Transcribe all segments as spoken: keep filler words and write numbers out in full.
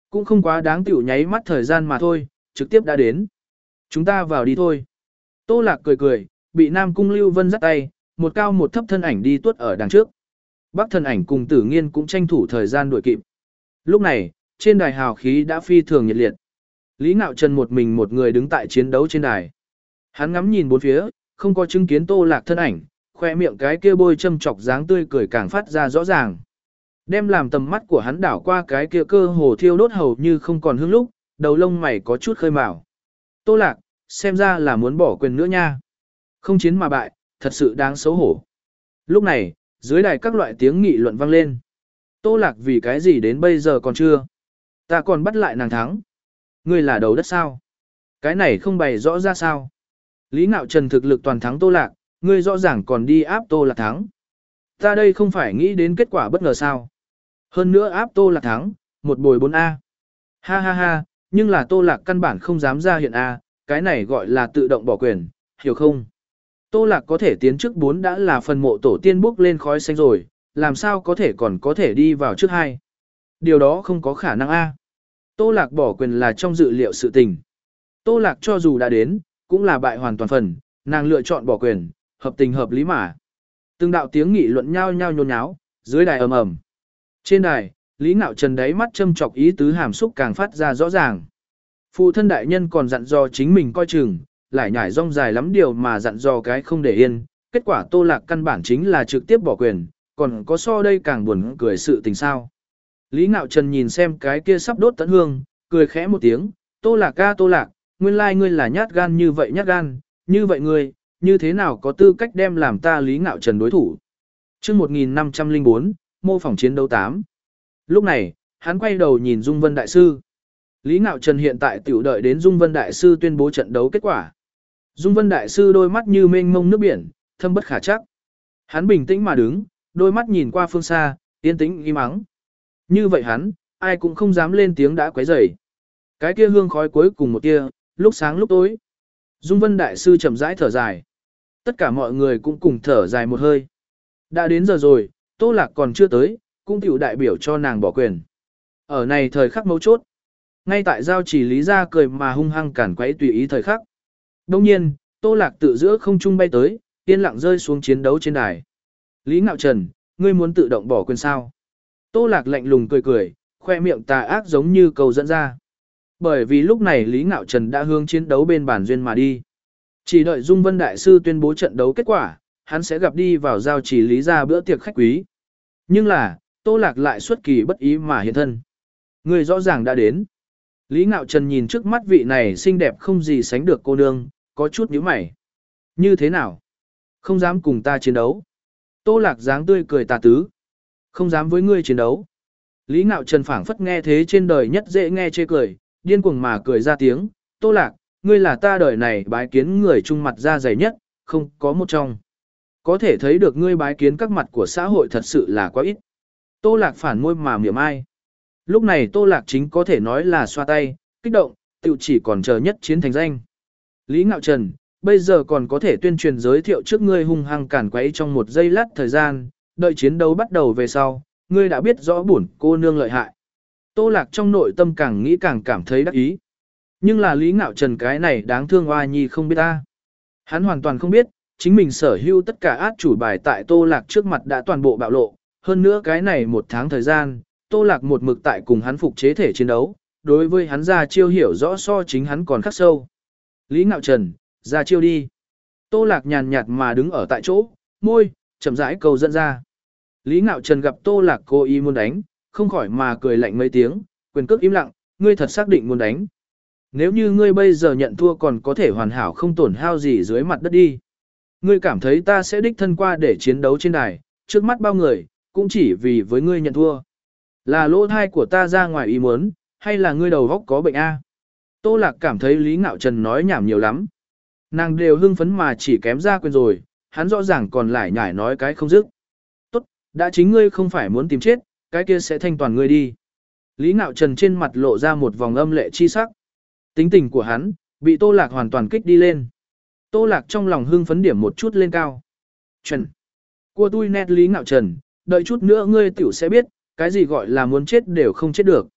Cũng không quá đáng tiểu nháy mắt thời gian mà thôi, trực tiếp đã đến. Chúng ta vào đi thôi. Tô Lạc cười cười, bị Nam Cung Lưu Vân dắt tay, một cao một thấp thân ảnh đi tuốt ở đằng trước. Bắc thân ảnh cùng Tử Nghiên cũng tranh thủ thời gian đuổi kịp. Lúc này, trên đài hào khí đã phi thường nhiệt liệt. Lý Ngạo Trần một mình một người đứng tại chiến đấu trên đài. Hắn ngắm nhìn bốn phía, không có chứng kiến Tô Lạc thân ảnh, khoe miệng cái kia bôi châm chọc dáng tươi cười càng phát ra rõ ràng. Đem làm tầm mắt của hắn đảo qua cái kia cơ hồ thiêu đốt hầu như không còn hương lúc, đầu lông mày có chút khơi mào. Tô Lạc, xem ra là muốn bỏ quyền nữa nha. Không chiến mà bại, thật sự đáng xấu hổ. Lúc này, dưới đài các loại tiếng nghị luận vang lên. Tô Lạc vì cái gì đến bây giờ còn chưa? Ta còn bắt lại nàng thắng. Ngươi là đầu đất sao? Cái này không bày rõ ra sao? Lý Ngạo Trần thực lực toàn thắng Tô Lạc, ngươi rõ ràng còn đi áp Tô Lạc thắng. Ta đây không phải nghĩ đến kết quả bất ngờ sao? Hơn nữa áp Tô Lạc thắng, một bồi bốn A. Ha ha ha, nhưng là Tô Lạc căn bản không dám ra hiện A, cái này gọi là tự động bỏ quyền, hiểu không? Tô Lạc có thể tiến trước bốn đã là phần mộ tổ tiên bốc lên khói xanh rồi, làm sao có thể còn có thể đi vào trước hai. Điều đó không có khả năng A. Tô Lạc bỏ quyền là trong dự liệu sự tình. Tô Lạc cho dù đã đến, cũng là bại hoàn toàn phần, nàng lựa chọn bỏ quyền, hợp tình hợp lý mà. Từng đạo tiếng nghị luận nhao nhao nhôn nháo, dưới đài ầm ầm. Trên đài, Lý Ngạo Trần đáy mắt châm chọc ý tứ hàm xúc càng phát ra rõ ràng. Phụ thân đại nhân còn dặn dò chính mình coi chừng, lại nhảy rong dài lắm điều mà dặn dò cái không để yên, kết quả Tô Lạc căn bản chính là trực tiếp bỏ quyền, còn có so đây càng buồn cười sự tình sao. Lý Ngạo Trần nhìn xem cái kia sắp đốt tận hương, cười khẽ một tiếng, Tô Lạc ca Tô Lạc, nguyên lai ngươi là nhát gan như vậy nhát gan, như vậy ngươi, như thế nào có tư cách đem làm ta Lý Ngạo Trần đối thủ. Chương một nghìn năm trăm lẻ bốn, mô phỏng chiến đấu tám. Lúc này, hắn quay đầu nhìn Dung Vân Đại Sư. Lý Ngạo Trần hiện tại tiểu đợi đến Dung Vân Đại Sư tuyên bố trận đấu kết quả. Dung Vân Đại Sư đôi mắt như mênh mông nước biển, thâm bất khả chắc. Hắn bình tĩnh mà đứng, đôi mắt nhìn qua phương xa, yên tĩnh im ắng. Như vậy hắn, ai cũng không dám lên tiếng đã quấy rầy. Cái kia hương khói cuối cùng một tia, lúc sáng lúc tối. Dung Vân Đại Sư chậm rãi thở dài. Tất cả mọi người cũng cùng thở dài một hơi. Đã đến giờ rồi, Tô Lạc còn chưa tới, cũng tiểu đại biểu cho nàng bỏ quyền. Ở này thời khắc mấu chốt. Ngay tại giao chỉ Lý ra cười mà hung hăng cản quấy tùy ý thời khắc. Đông nhiên, Tô Lạc tự giữa không trung bay tới, yên lặng rơi xuống chiến đấu trên đài. Lý Ngạo Trần, ngươi muốn tự động bỏ quyền sao? Tô Lạc lạnh lùng cười cười, khoe miệng tà ác giống như cầu dẫn ra. Bởi vì lúc này Lý Ngạo Trần đã hướng chiến đấu bên bản duyên mà đi. Chỉ đợi Dung Vân Đại Sư tuyên bố trận đấu kết quả, hắn sẽ gặp đi vào giao chỉ Lý ra bữa tiệc khách quý. Nhưng là, Tô Lạc lại xuất kỳ bất ý mà hiện thân. Người rõ ràng đã đến. Lý Ngạo Trần nhìn trước mắt vị này xinh đẹp không gì sánh được cô nương, có chút nhíu mày. Như thế nào? Không dám cùng ta chiến đấu. Tô Lạc dáng tươi cười tà tứ. Không dám với ngươi chiến đấu. Lý Ngạo Trần phảng phất nghe thế trên đời nhất dễ nghe chê cười, điên cuồng mà cười ra tiếng. Tô Lạc, ngươi là ta đời này bái kiến người trung mặt da dày nhất, không có một trong. Có thể thấy được ngươi bái kiến các mặt của xã hội thật sự là quá ít. Tô Lạc phản môi mà miệng ai. Lúc này Tô Lạc chính có thể nói là xoa tay, kích động, tự chỉ còn chờ nhất chiến thành danh. Lý Ngạo Trần, bây giờ còn có thể tuyên truyền giới thiệu trước ngươi hung hăng cản quấy trong một giây lát thời gian, đợi chiến đấu bắt đầu về sau, ngươi đã biết rõ bổn cô nương lợi hại. Tô Lạc trong nội tâm càng nghĩ càng cảm thấy đắc ý. Nhưng là Lý Ngạo Trần cái này đáng thương oa nhi không biết ta. Hắn hoàn toàn không biết, chính mình sở hữu tất cả át chủ bài tại Tô Lạc trước mặt đã toàn bộ bạo lộ. Hơn nữa cái này một tháng thời gian, Tô Lạc một mực tại cùng hắn phục chế thể chiến đấu, đối với hắn ra chiêu hiểu rõ so chính hắn còn khắc sâu. Lý Ngạo Trần, ra chiêu đi. Tô Lạc nhàn nhạt mà đứng ở tại chỗ, môi, chậm rãi cầu dẫn ra. Lý Ngạo Trần gặp Tô Lạc cố ý muốn đánh, không khỏi mà cười lạnh mấy tiếng, quyền cước im lặng, ngươi thật xác định muốn đánh. Nếu như ngươi bây giờ nhận thua còn có thể hoàn hảo không tổn hao gì dưới mặt đất đi. Ngươi cảm thấy ta sẽ đích thân qua để chiến đấu trên đài, trước mắt bao người, cũng chỉ vì với ngươi nhận thua. Là lỗ thai của ta ra ngoài ý muốn, hay là ngươi đầu góc có bệnh a? Tô Lạc cảm thấy Lý Ngạo Trần nói nhảm nhiều lắm. Nàng đều hưng phấn mà chỉ kém ra quyền rồi, hắn rõ ràng còn lại nhải nói cái không dứt. Tốt, đã chính ngươi không phải muốn tìm chết, cái kia sẽ thanh toàn ngươi đi. Lý Ngạo Trần trên mặt lộ ra một vòng âm lệ chi sắc. Tính tình của hắn, bị Tô Lạc hoàn toàn kích đi lên. Tô Lạc trong lòng hưng phấn điểm một chút lên cao. Trần. Của tôi nét Lý Ngạo Trần, đợi chút nữa ngươi tiểu sẽ biết, cái gì gọi là muốn chết đều không chết được.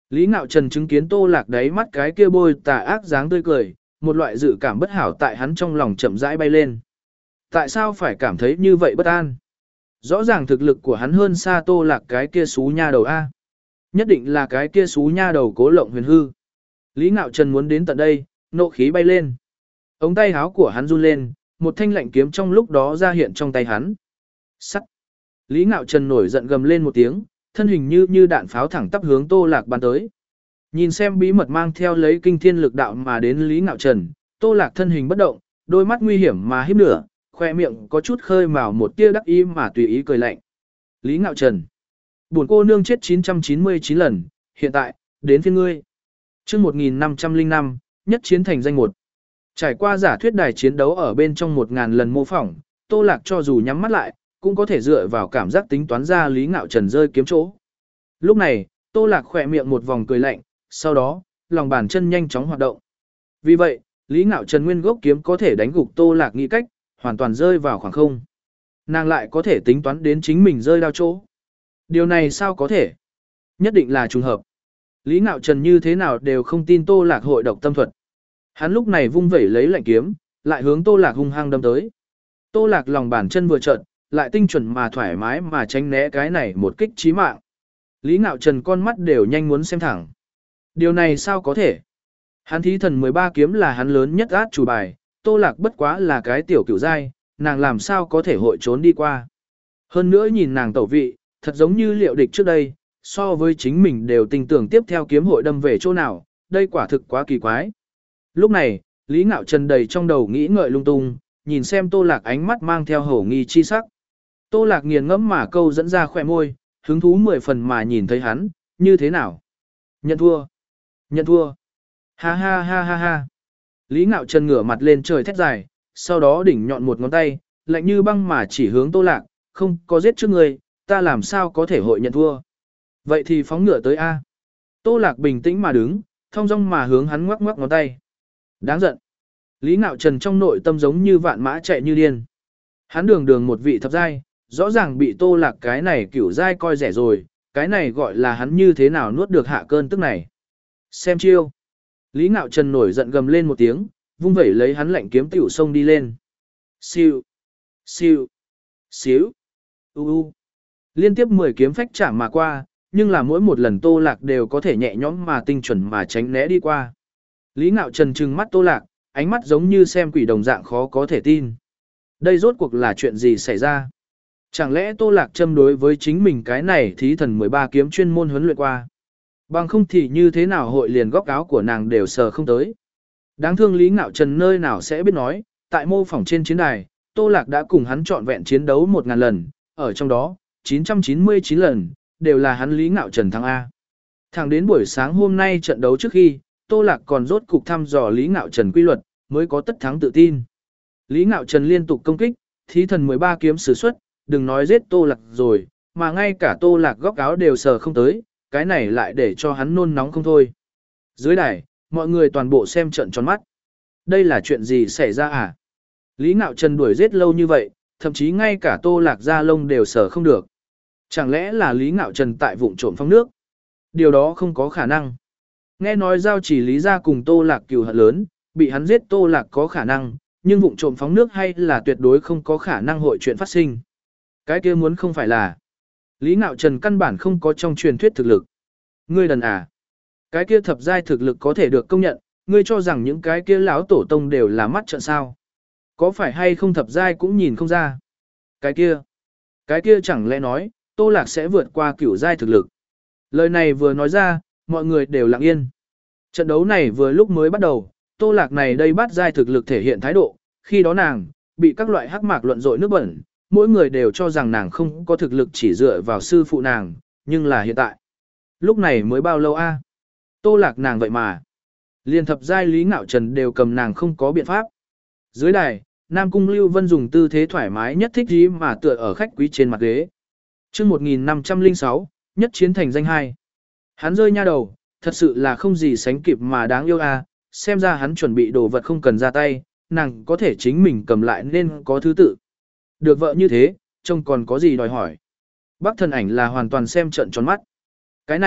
Lý Ngạo Trần chứng kiến Tô Lạc đáy mắt cái kia bôi tà ác dáng tươi cười, một loại dự cảm bất hảo tại hắn trong lòng chậm rãi bay lên. Tại sao phải cảm thấy như vậy bất an? Rõ ràng thực lực của hắn hơn xa Tô Lạc cái kia xú nha đầu A. Nhất định là cái kia xú nha đầu Cố Lộng Huyền hư. Lý Ngạo Trần muốn đến tận đây, nộ khí bay lên. Ống tay áo của hắn run lên, một thanh lạnh kiếm trong lúc đó ra hiện trong tay hắn. Sắt. Lý Ngạo Trần nổi giận gầm lên một tiếng, thân hình như như đạn pháo thẳng tắp hướng Tô Lạc bắn tới. Nhìn xem bí mật mang theo lấy kinh thiên lực đạo mà đến Lý Ngạo Trần, Tô Lạc thân hình bất động, đôi mắt nguy hiểm mà híp nửa, khoe miệng có chút khơi mào một tia đắc ý mà tùy ý cười lạnh. Lý Ngạo Trần, buồn cô nương chết chín trăm chín mươi chín lần, hiện tại, đến phiên ngươi. Chương một nghìn năm trăm lẻ năm, nhất chiến thành danh một. Trải qua giả thuyết đài chiến đấu ở bên trong một ngàn lần mô phỏng, Tô Lạc cho dù nhắm mắt lại, cũng có thể dựa vào cảm giác tính toán ra Lý Ngạo Trần rơi kiếm chỗ. Lúc này, Tô Lạc khỏe miệng một vòng cười lạnh, sau đó, lòng bàn chân nhanh chóng hoạt động. Vì vậy, Lý Ngạo Trần nguyên gốc kiếm có thể đánh gục Tô Lạc nghĩ cách, hoàn toàn rơi vào khoảng không. Nàng lại có thể tính toán đến chính mình rơi đao chỗ. Điều này sao có thể? Nhất định là trùng hợp. Lý Ngạo Trần như thế nào đều không tin Tô Lạc hội độc tâm thuật. Hắn lúc này vung vẩy lấy lạnh kiếm, lại hướng Tô Lạc hung hăng đâm tới. Tô Lạc lòng bàn chân vừa trợn, lại tinh chuẩn mà thoải mái mà tránh né cái này một kích chí mạng. Lý Ngạo Trần con mắt đều nhanh muốn xem thẳng. Điều này sao có thể? Hắn thí thần mười ba kiếm là hắn lớn nhất át chủ bài, Tô Lạc bất quá là cái tiểu cửu giai, nàng làm sao có thể hội trốn đi qua. Hơn nữa nhìn nàng tẩu vị, thật giống như liệu địch trước đây, so với chính mình đều tình tưởng tiếp theo kiếm hội đâm về chỗ nào, đây quả thực quá kỳ quái. Lúc này, Lý Ngạo Trần đầy trong đầu nghĩ ngợi lung tung, nhìn xem Tô Lạc ánh mắt mang theo hổ nghi chi sắc. Tô Lạc nghiền ngẫm mà câu dẫn ra khỏe môi, hứng thú mười phần mà nhìn thấy hắn, như thế nào? Nhận thua! Nhận thua! Ha ha ha ha ha! Lý Ngạo Trần ngửa mặt lên trời thét dài, sau đó đỉnh nhọn một ngón tay, lạnh như băng mà chỉ hướng Tô Lạc, không có giết trước người, ta làm sao có thể hội nhận thua. Vậy thì phóng ngựa tới A. Tô Lạc bình tĩnh mà đứng, thong dong mà hướng hắn ngoắc ngoắc ngón tay. Đáng giận. Lý Ngạo Trần trong nội tâm giống như vạn mã chạy như điên. Hắn đường đường một vị thập giai, rõ ràng bị Tô Lạc cái này cửu giai coi rẻ rồi, cái này gọi là hắn như thế nào nuốt được hạ cơn tức này. Xem chiêu. Lý Ngạo Trần nổi giận gầm lên một tiếng, vung vẩy lấy hắn lạnh kiếm tiểu sông đi lên. Siêu, siêu, xíu, u u. Liên tiếp mười kiếm phách chạm mà qua, nhưng là mỗi một lần Tô Lạc đều có thể nhẹ nhõm mà tinh chuẩn mà tránh né đi qua. Lý Ngạo Trần trừng mắt Tô Lạc, ánh mắt giống như xem quỷ đồng dạng khó có thể tin. Đây rốt cuộc là chuyện gì xảy ra? Chẳng lẽ Tô Lạc châm đối với chính mình cái này thí thần mười ba kiếm chuyên môn huấn luyện qua? Bằng không thì như thế nào hội liền góc áo của nàng đều sờ không tới. Đáng thương Lý Ngạo Trần nơi nào sẽ biết nói, tại mô phỏng trên chiến đài, Tô Lạc đã cùng hắn trọn vẹn chiến đấu một ngàn lần, ở trong đó, chín trăm chín mươi chín lần, đều là hắn Lý Ngạo Trần thắng A. Thẳng đến buổi sáng hôm nay trận đấu trước khi, Tô Lạc còn rốt cục thăm dò Lý Ngạo Trần quy luật, mới có tất thắng tự tin. Lý Ngạo Trần liên tục công kích, thí thần mười ba kiếm sử xuất, đừng nói giết Tô Lạc rồi, mà ngay cả Tô Lạc góc áo đều sờ không tới, cái này lại để cho hắn nôn nóng không thôi. Dưới đài, mọi người toàn bộ xem trận tròn mắt. Đây là chuyện gì xảy ra à? Lý Ngạo Trần đuổi giết lâu như vậy, thậm chí ngay cả Tô Lạc da lông đều sờ không được. Chẳng lẽ là Lý Ngạo Trần tại vụng trộm phong nước? Điều đó không có khả năng. Nghe nói giao chỉ Lý gia cùng Tô Lạc cừu hận lớn, bị hắn giết Tô Lạc có khả năng, nhưng vụng trộm phóng nước hay là tuyệt đối không có khả năng hội chuyện phát sinh. Cái kia muốn không phải là Lý Ngạo Trần căn bản không có trong truyền thuyết thực lực. Ngươi đần à? Cái kia thập giai thực lực có thể được công nhận, ngươi cho rằng những cái kia lão tổ tông đều là mắt trợn sao? Có phải hay không thập giai cũng nhìn không ra? Cái kia, cái kia chẳng lẽ nói, Tô Lạc sẽ vượt qua cửu giai thực lực? Lời này vừa nói ra, mọi người đều lặng yên. Trận đấu này vừa lúc mới bắt đầu, Tô Lạc này đây bắt giai thực lực thể hiện thái độ, khi đó nàng bị các loại hắc mạc luận dội nước bẩn, mỗi người đều cho rằng nàng không có thực lực chỉ dựa vào sư phụ nàng, nhưng là hiện tại. Lúc này mới bao lâu a? Tô Lạc nàng vậy mà. Liên thập giai Lý Ngạo Trần đều cầm nàng không có biện pháp. Dưới đài, Nam Cung Lưu Vân dùng tư thế thoải mái nhất thích dí mà tựa ở khách quý trên mặt ghế. Chương một nghìn năm trăm lẻ sáu, nhất chiến thành danh hai. Hắn rơi nha đầu, thật sự là không gì sánh kịp mà đáng yêu a, xem ra hắn chuẩn bị đồ vật không cần ra tay, nàng có thể chính mình cầm lại nên có thứ tự. Được vợ như thế, trông còn có gì đòi hỏi. Bác Thần Ảnh là hoàn toàn xem trận tròn mắt. Cái này,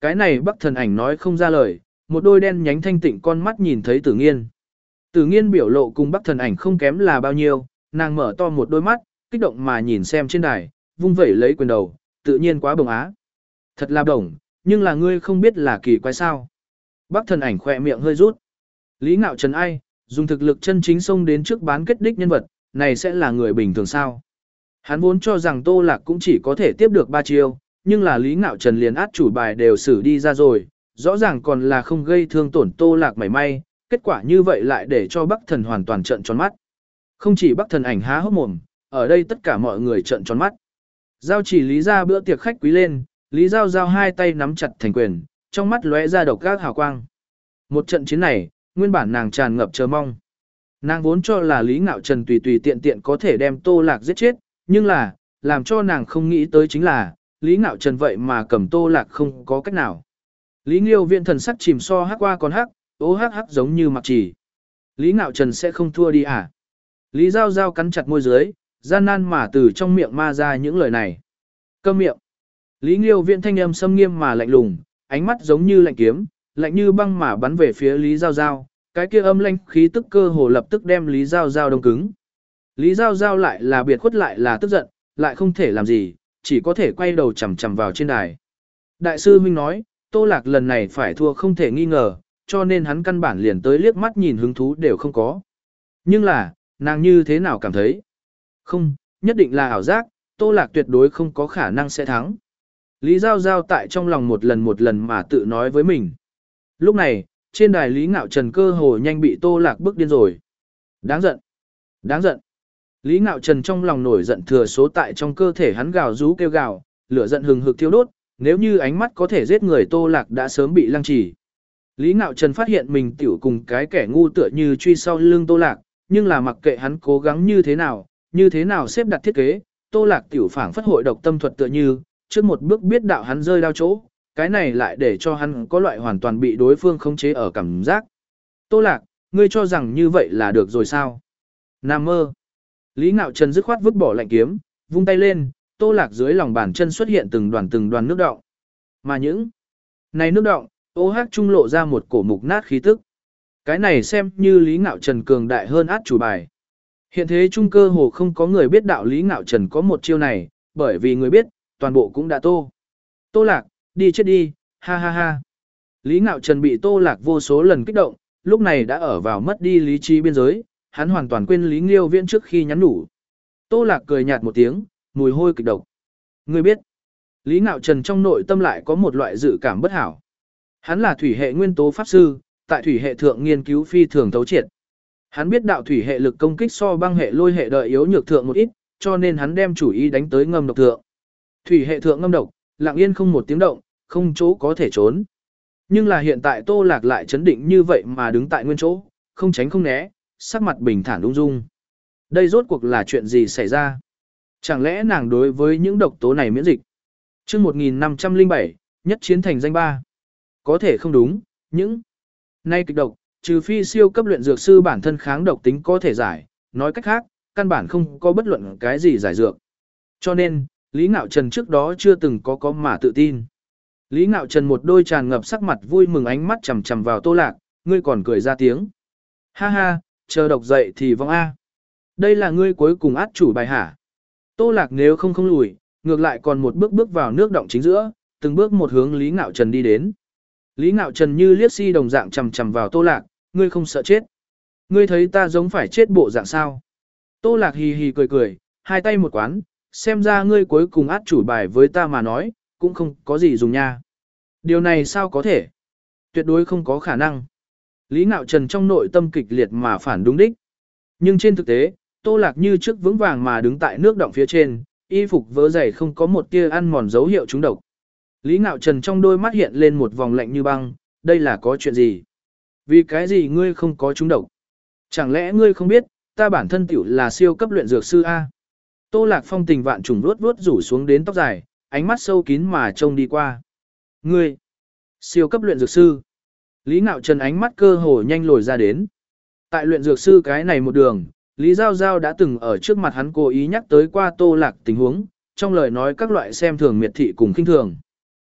Cái này Bắc Thần Ảnh nói không ra lời, một đôi đen nhánh thanh tịnh con mắt nhìn thấy Tử Nghiên. Tử Nghiên biểu lộ cùng Bắc Thần Ảnh không kém là bao nhiêu, nàng mở to một đôi mắt, kích động mà nhìn xem trên đài, vung vẩy lấy quyền đầu, tự nhiên quá bồng á. Thật là đồng, nhưng là ngươi không biết là kỳ quái sao. Bắc Thần Ảnh khỏe miệng hơi rút. Lý Ngạo Trần ai, dùng thực lực chân chính xông đến trước bán kết đích nhân vật, này sẽ là người bình thường sao. Hắn vốn cho rằng Tô Lạc cũng chỉ có thể tiếp được ba chiêu, nhưng là Lý Ngạo Trần liền át chủ bài đều xử đi ra rồi, rõ ràng còn là không gây thương tổn Tô Lạc mảy may, kết quả như vậy lại để cho Bắc Thần hoàn toàn trợn tròn mắt. Không chỉ Bắc Thần Ảnh há hốc mồm, ở đây tất cả mọi người trợn tròn mắt. Giao chỉ Lý ra bữa tiệc khách quý lên, Lý Giao Giao hai tay nắm chặt thành quyền, trong mắt lóe ra độc ác hào quang. Một trận chiến này, nguyên bản nàng tràn ngập chờ mong. Nàng vốn cho là Lý Ngạo Trần tùy tùy tiện tiện có thể đem Tô Lạc giết chết, nhưng là, làm cho nàng không nghĩ tới chính là, Lý Ngạo Trần vậy mà cầm Tô Lạc không có cách nào. Lý Nghiêu Viễn thần sắc chìm so hắc qua còn hắc, ố hắc hắc giống như mặc chỉ. Lý Ngạo Trần sẽ không thua đi à? Lý Giao Giao cắn chặt môi dưới, gian nan mà từ trong miệng ma ra những lời này. Câm miệng. Lý Nghiêu Viễn thanh âm xâm nghiêm mà lạnh lùng, ánh mắt giống như lạnh kiếm, lạnh như băng mà bắn về phía Lý Giao Giao, cái kia âm lãnh khí tức cơ hồ lập tức đem Lý Giao Giao đông cứng. Lý Giao Giao lại là biệt khuất lại là tức giận, lại không thể làm gì, chỉ có thể quay đầu chằm chằm vào trên đài. Đại sư huynh nói, Tô Lạc lần này phải thua không thể nghi ngờ, cho nên hắn căn bản liền tới liếc mắt nhìn hứng thú đều không có. Nhưng là, nàng như thế nào cảm thấy? Không, nhất định là ảo giác, Tô Lạc tuyệt đối không có khả năng sẽ thắng. Lý Giao Giao tại trong lòng một lần một lần mà tự nói với mình. Lúc này, trên đài Lý Ngạo Trần cơ hồ nhanh bị Tô Lạc bức điên rồi. Đáng giận! Đáng giận! Lý Ngạo Trần trong lòng nổi giận thừa số tại trong cơ thể hắn gào rú kêu gào, lửa giận hừng hực thiêu đốt, nếu như ánh mắt có thể giết người Tô Lạc đã sớm bị lăng trì. Lý Ngạo Trần phát hiện mình tiểu cùng cái kẻ ngu tựa như truy sau lưng Tô Lạc, nhưng là mặc kệ hắn cố gắng như thế nào, như thế nào xếp đặt thiết kế, Tô Lạc tiểu phảng phất hội độc tâm thuật tựa như, trước một bước biết đạo hắn rơi đao chỗ, cái này lại để cho hắn có loại hoàn toàn bị đối phương khống chế ở cảm giác. Tô Lạc, ngươi cho rằng như vậy là được rồi sao? Nam mơ. Lý Ngạo Trần dứt khoát vứt bỏ lạnh kiếm, vung tay lên, Tô Lạc dưới lòng bàn chân xuất hiện từng đoàn từng đoàn nước đọng. Mà những này nước đọng, ô hắc trung lộ ra một cổ mục nát khí tức. Cái này xem như Lý Ngạo Trần cường đại hơn át chủ bài. Hiện thế trung cơ hồ không có người biết đạo Lý Ngạo Trần có một chiêu này, bởi vì người biết, toàn bộ cũng đã tô. Tô Lạc, đi chết đi, ha ha ha. Lý Ngạo Trần bị Tô Lạc vô số lần kích động, lúc này đã ở vào mất đi lý trí biên giới, hắn hoàn toàn quên Lý Nghiêu Viễn trước khi nhắn nhủ. Tô Lạc cười nhạt một tiếng, mùi hôi kịch độc. Ngươi biết, Lý Ngạo Trần trong nội tâm lại có một loại dự cảm bất hảo. Hắn là thủy hệ nguyên tố pháp sư, tại thủy hệ thượng nghiên cứu phi thường thấu triệt. Hắn biết đạo thủy hệ lực công kích so băng hệ lôi hệ đợi yếu nhược thượng một ít, cho nên hắn đem chủ ý đánh tới ngâm độc thượng. Thủy hệ thượng ngâm độc, lặng yên không một tiếng động, không chỗ có thể trốn. Nhưng là hiện tại Tô Lạc lại chấn định như vậy mà đứng tại nguyên chỗ, không tránh không né, sắc mặt bình thản ung dung. Đây rốt cuộc là chuyện gì xảy ra? Chẳng lẽ nàng đối với những độc tố này miễn dịch? Chương một nghìn năm trăm lẻ bảy, nhất chiến thành danh ba. Có thể không đúng, những nay kịch độc, trừ phi siêu cấp luyện dược sư bản thân kháng độc tính có thể giải, nói cách khác, căn bản không có bất luận cái gì giải dược. Cho nên, Lý Ngạo Trần trước đó chưa từng có có mà tự tin. Lý Ngạo Trần một đôi tràn ngập sắc mặt vui mừng ánh mắt chằm chằm vào Tô Lạc, ngươi còn cười ra tiếng. Ha ha, chờ độc dậy thì vong A. Đây là ngươi cuối cùng át chủ bài hả? Tô Lạc nếu không không lùi, ngược lại còn một bước bước vào nước động chính giữa, từng bước một hướng Lý Ngạo Trần đi đến. Lý Ngạo Trần như liếc si đồng dạng chằm chằm vào Tô Lạc, ngươi không sợ chết. Ngươi thấy ta giống phải chết bộ dạng sao? Tô Lạc hì hì cười cười, hai tay một quán, xem ra ngươi cuối cùng át chủ bài với ta mà nói, cũng không có gì dùng nha. Điều này sao có thể? Tuyệt đối không có khả năng. Lý Ngạo Trần trong nội tâm kịch liệt mà phản đúng đích. Nhưng trên thực tế, Tô Lạc như trước vững vàng mà đứng tại nước động phía trên, y phục vớ giày không có một tia ăn mòn dấu hiệu trúng độc. Lý Ngạo Trần trong đôi mắt hiện lên một vòng lạnh như băng, đây là có chuyện gì? Vì cái gì ngươi không có trúng độc? Chẳng lẽ ngươi không biết, ta bản thân tiểu là siêu cấp luyện dược sư A? Tô Lạc phong tình vạn trùng vuốt vuốt rủ xuống đến tóc dài, ánh mắt sâu kín mà trông đi qua. Ngươi, siêu cấp luyện dược sư. Lý Ngạo Trần ánh mắt cơ hồ nhanh lồi ra đến. Tại luyện dược sư cái này một đường, Lý Giao Giao đã từng ở trước mặt hắn cố ý nhắc tới qua Tô Lạc tình huống, trong lời nói các loại xem thường miệt thị cùng khinh thường.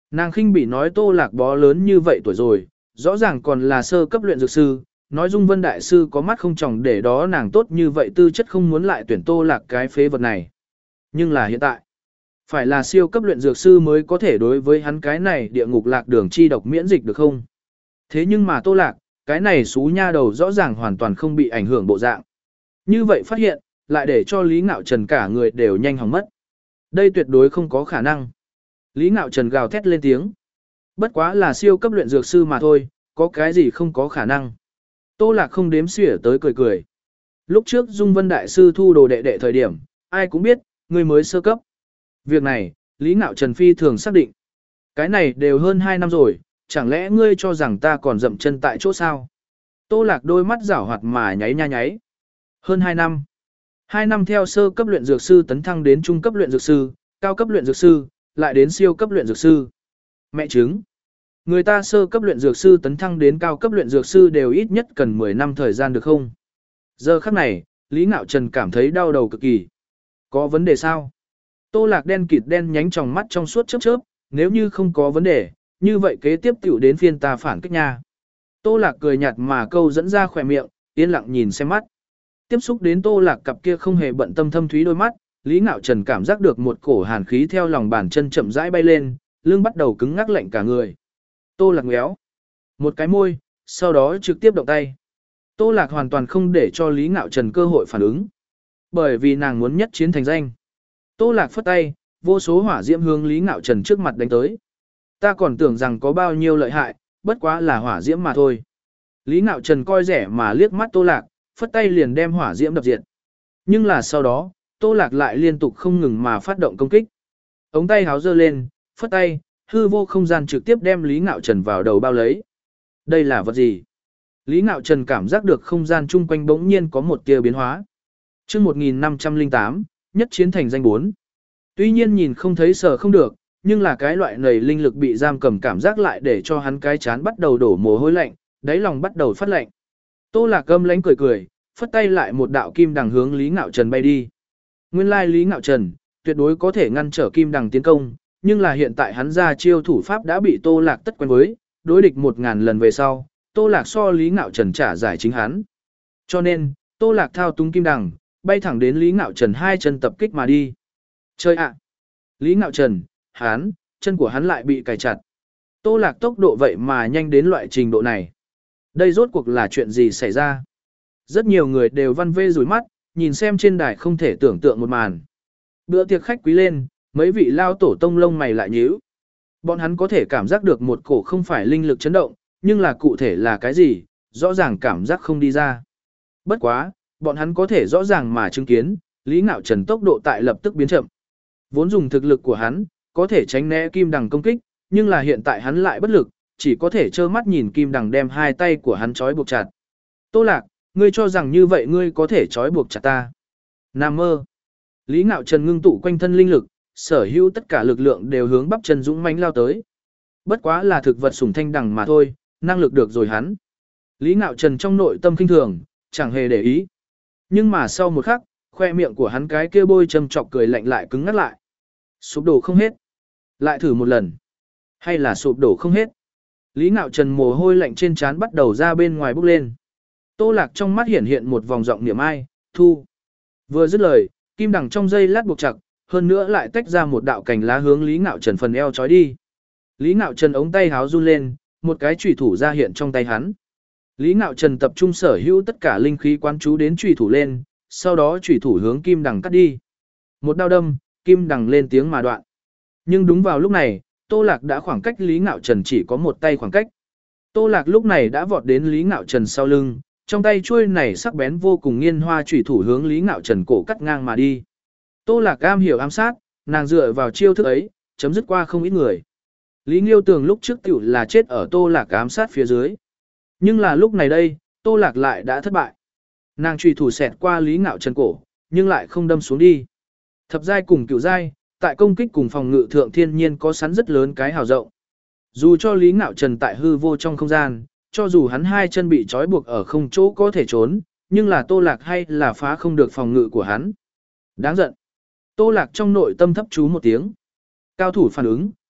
Nàng khinh bị nói Tô Lạc bó lớn như vậy tuổi rồi, rõ ràng còn là sơ cấp luyện dược sư, nói Dung Vân Đại Sư có mắt không tròng để đó nàng tốt như vậy tư chất không muốn lại tuyển Tô Lạc cái phế vật này. Nhưng là hiện tại, phải là siêu cấp luyện dược sư mới có thể đối với hắn cái này địa ngục lạc đường chi độc miễn dịch được không? Thế nhưng mà Tô Lạc, cái này xú nha đầu rõ ràng hoàn toàn không bị ảnh hưởng bộ dạng. Như vậy phát hiện, lại để cho Lý Ngạo Trần cả người đều nhanh hỏng mất. Đây tuyệt đối không có khả năng. Lý Ngạo Trần gào thét lên tiếng. Bất quá là siêu cấp luyện dược sư mà thôi, có cái gì không có khả năng. Tô Lạc không đếm xỉa tới cười cười. Lúc trước Dung Vân Đại Sư thu đồ đệ đệ thời điểm, ai cũng biết, người mới sơ cấp. Việc này, Lý Ngạo Trần phi thường xác định. Cái này đều hơn hai năm rồi, chẳng lẽ ngươi cho rằng ta còn dậm chân tại chỗ sao? Tô Lạc đôi mắt rảo hoạt mà nháy nha nháy. Hơn hai năm. hai năm theo sơ cấp luyện dược sư tấn thăng đến trung cấp luyện dược sư, cao cấp luyện dược sư, lại đến siêu cấp luyện dược sư. Mẹ chứng. Người ta sơ cấp luyện dược sư tấn thăng đến cao cấp luyện dược sư đều ít nhất cần mười năm thời gian được không? Giờ khắc này, Lý Ngạo Trần cảm thấy đau đầu cực kỳ. Có vấn đề sao? Tô Lạc đen kịt đen nhánh trong mắt trong suốt chớp chớp, nếu như không có vấn đề, như vậy kế tiếp tiểu đến phiên ta phản kích nha. Tô Lạc cười nhạt mà câu dẫn ra khỏe miệng, yên lặng nhìn xem mắt. Tiếp xúc đến Tô Lạc cặp kia không hề bận tâm thâm thúy đôi mắt, Lý Ngạo Trần cảm giác được một cổ hàn khí theo lòng bàn chân chậm rãi bay lên, lưng bắt đầu cứng ngắc lạnh cả người. Tô Lạc ngéo một cái môi, sau đó trực tiếp động tay. Tô Lạc hoàn toàn không để cho Lý Ngạo Trần cơ hội phản ứng, bởi vì nàng muốn nhất chiến thành danh. Tô Lạc phất tay, vô số hỏa diễm hướng Lý Ngạo Trần trước mặt đánh tới. Ta còn tưởng rằng có bao nhiêu lợi hại, bất quá là hỏa diễm mà thôi. Lý Ngạo Trần coi rẻ mà liếc mắt Tô Lạc, phất tay liền đem hỏa diễm đập diệt. Nhưng là sau đó, Tô Lạc lại liên tục không ngừng mà phát động công kích. Ống tay háo giơ lên, phất tay, hư vô không gian trực tiếp đem Lý Ngạo Trần vào đầu bao lấy. Đây là vật gì? Lý Ngạo Trần cảm giác được không gian chung quanh bỗng nhiên có một tia biến hóa. Chương một nghìn năm trăm lẻ tám, nhất chiến thành danh bốn. Tuy nhiên nhìn không thấy sờ không được, nhưng là cái loại nầy linh lực bị giam cầm cảm giác lại để cho hắn cái chán bắt đầu đổ mồ hôi lạnh, đáy lòng bắt đầu phát lạnh. Tô Lạc gâm lánh cười cười, phất tay lại một đạo kim đằng hướng Lý Ngạo Trần bay đi. Nguyên lai Lý Ngạo Trần tuyệt đối có thể ngăn trở kim đằng tiến công, nhưng là hiện tại hắn ra chiêu thủ pháp đã bị Tô Lạc tất quen với, đối địch một ngàn lần về sau, Tô Lạc so Lý Ngạo Trần trả giải chính hắn. Cho nên, Tô Lạc thao túng kim đằng, bay thẳng đến Lý Ngạo Trần hai chân tập kích mà đi. Chơi ạ! Lý Ngạo Trần, hắn, chân của hắn lại bị cài chặt. Tô Lạc tốc độ vậy mà nhanh đến loại trình độ này. Đây rốt cuộc là chuyện gì xảy ra? Rất nhiều người đều văn vê rủi mắt, nhìn xem trên đài không thể tưởng tượng một màn. Bữa tiệc khách quý lên, mấy vị lao tổ tông lông mày lại nhíu. Bọn hắn có thể cảm giác được một cổ không phải linh lực chấn động, nhưng là cụ thể là cái gì, rõ ràng cảm giác không đi ra. Bất quá, bọn hắn có thể rõ ràng mà chứng kiến, Lý Ngạo Trần tốc độ tại lập tức biến chậm. Vốn dùng thực lực của hắn, có thể tránh né kim đằng công kích, nhưng là hiện tại hắn lại bất lực, chỉ có thể trơ mắt nhìn kim đằng đem hai tay của hắn trói buộc chặt. Tô Lạc, ngươi cho rằng như vậy ngươi có thể trói buộc chặt ta. Nam mơ. Lý Ngạo Trần ngưng tụ quanh thân linh lực, sở hữu tất cả lực lượng đều hướng bắp chân dũng mãnh lao tới. Bất quá là thực vật sủng thanh đằng mà thôi, năng lực được rồi hắn. Lý Ngạo Trần trong nội tâm kinh thường, chẳng hề để ý. Nhưng mà sau một khắc, khoe miệng của hắn cái kia bôi châm chọc cười lạnh lại cứng ngắt lại. Sụp đổ không hết. Lại thử một lần. Hay là sụp đổ không hết. Lý Ngạo Trần mồ hôi lạnh trên trán bắt đầu ra bên ngoài bốc lên. Tô Lạc trong mắt hiện hiện một vòng giọng niệm ai, thu. Vừa dứt lời, kim đằng trong dây lát buộc chặt, hơn nữa lại tách ra một đạo cành lá hướng Lý Ngạo Trần phần eo trói đi. Lý Ngạo Trần ống tay háo run lên, một cái chủy thủ ra hiện trong tay hắn. Lý Ngạo Trần tập trung sở hữu tất cả linh khí quán chú đến chủy thủ lên, sau đó chủy thủ hướng kim đằng cắt đi. Một đao đâm, kim đằng lên tiếng mà đoạn. Nhưng đúng vào lúc này, Tô Lạc đã khoảng cách Lý Ngạo Trần chỉ có một tay khoảng cách. Tô Lạc lúc này đã vọt đến Lý Ngạo Trần sau lưng, trong tay chuôi này sắc bén vô cùng nghiên hoa chủy thủ hướng Lý Ngạo Trần cổ cắt ngang mà đi. Tô Lạc am hiểu ám sát, nàng dựa vào chiêu thức ấy, chấm dứt qua không ít người. Lý Nghiêu Tường lúc trước tiểu là chết ở Tô Lạc ám sát phía dưới. Nhưng là lúc này đây, Tô Lạc lại đã thất bại. Nàng chủy thủ xẹt qua Lý Ngạo Trần cổ, nhưng lại không đâm xuống đi. Thập giai cùng cửu giai, tại công kích cùng phòng ngự thượng thiên nhiên có sẵn rất lớn cái hào rộng. Dù cho Lý Ngạo Trần tại hư vô trong không gian, cho dù hắn hai chân bị trói buộc ở không chỗ có thể trốn, nhưng là Tô Lạc hay là phá không được phòng ngự của hắn. Đáng giận. Tô Lạc trong nội tâm thấp chú một tiếng. Cao thủ phản ứng,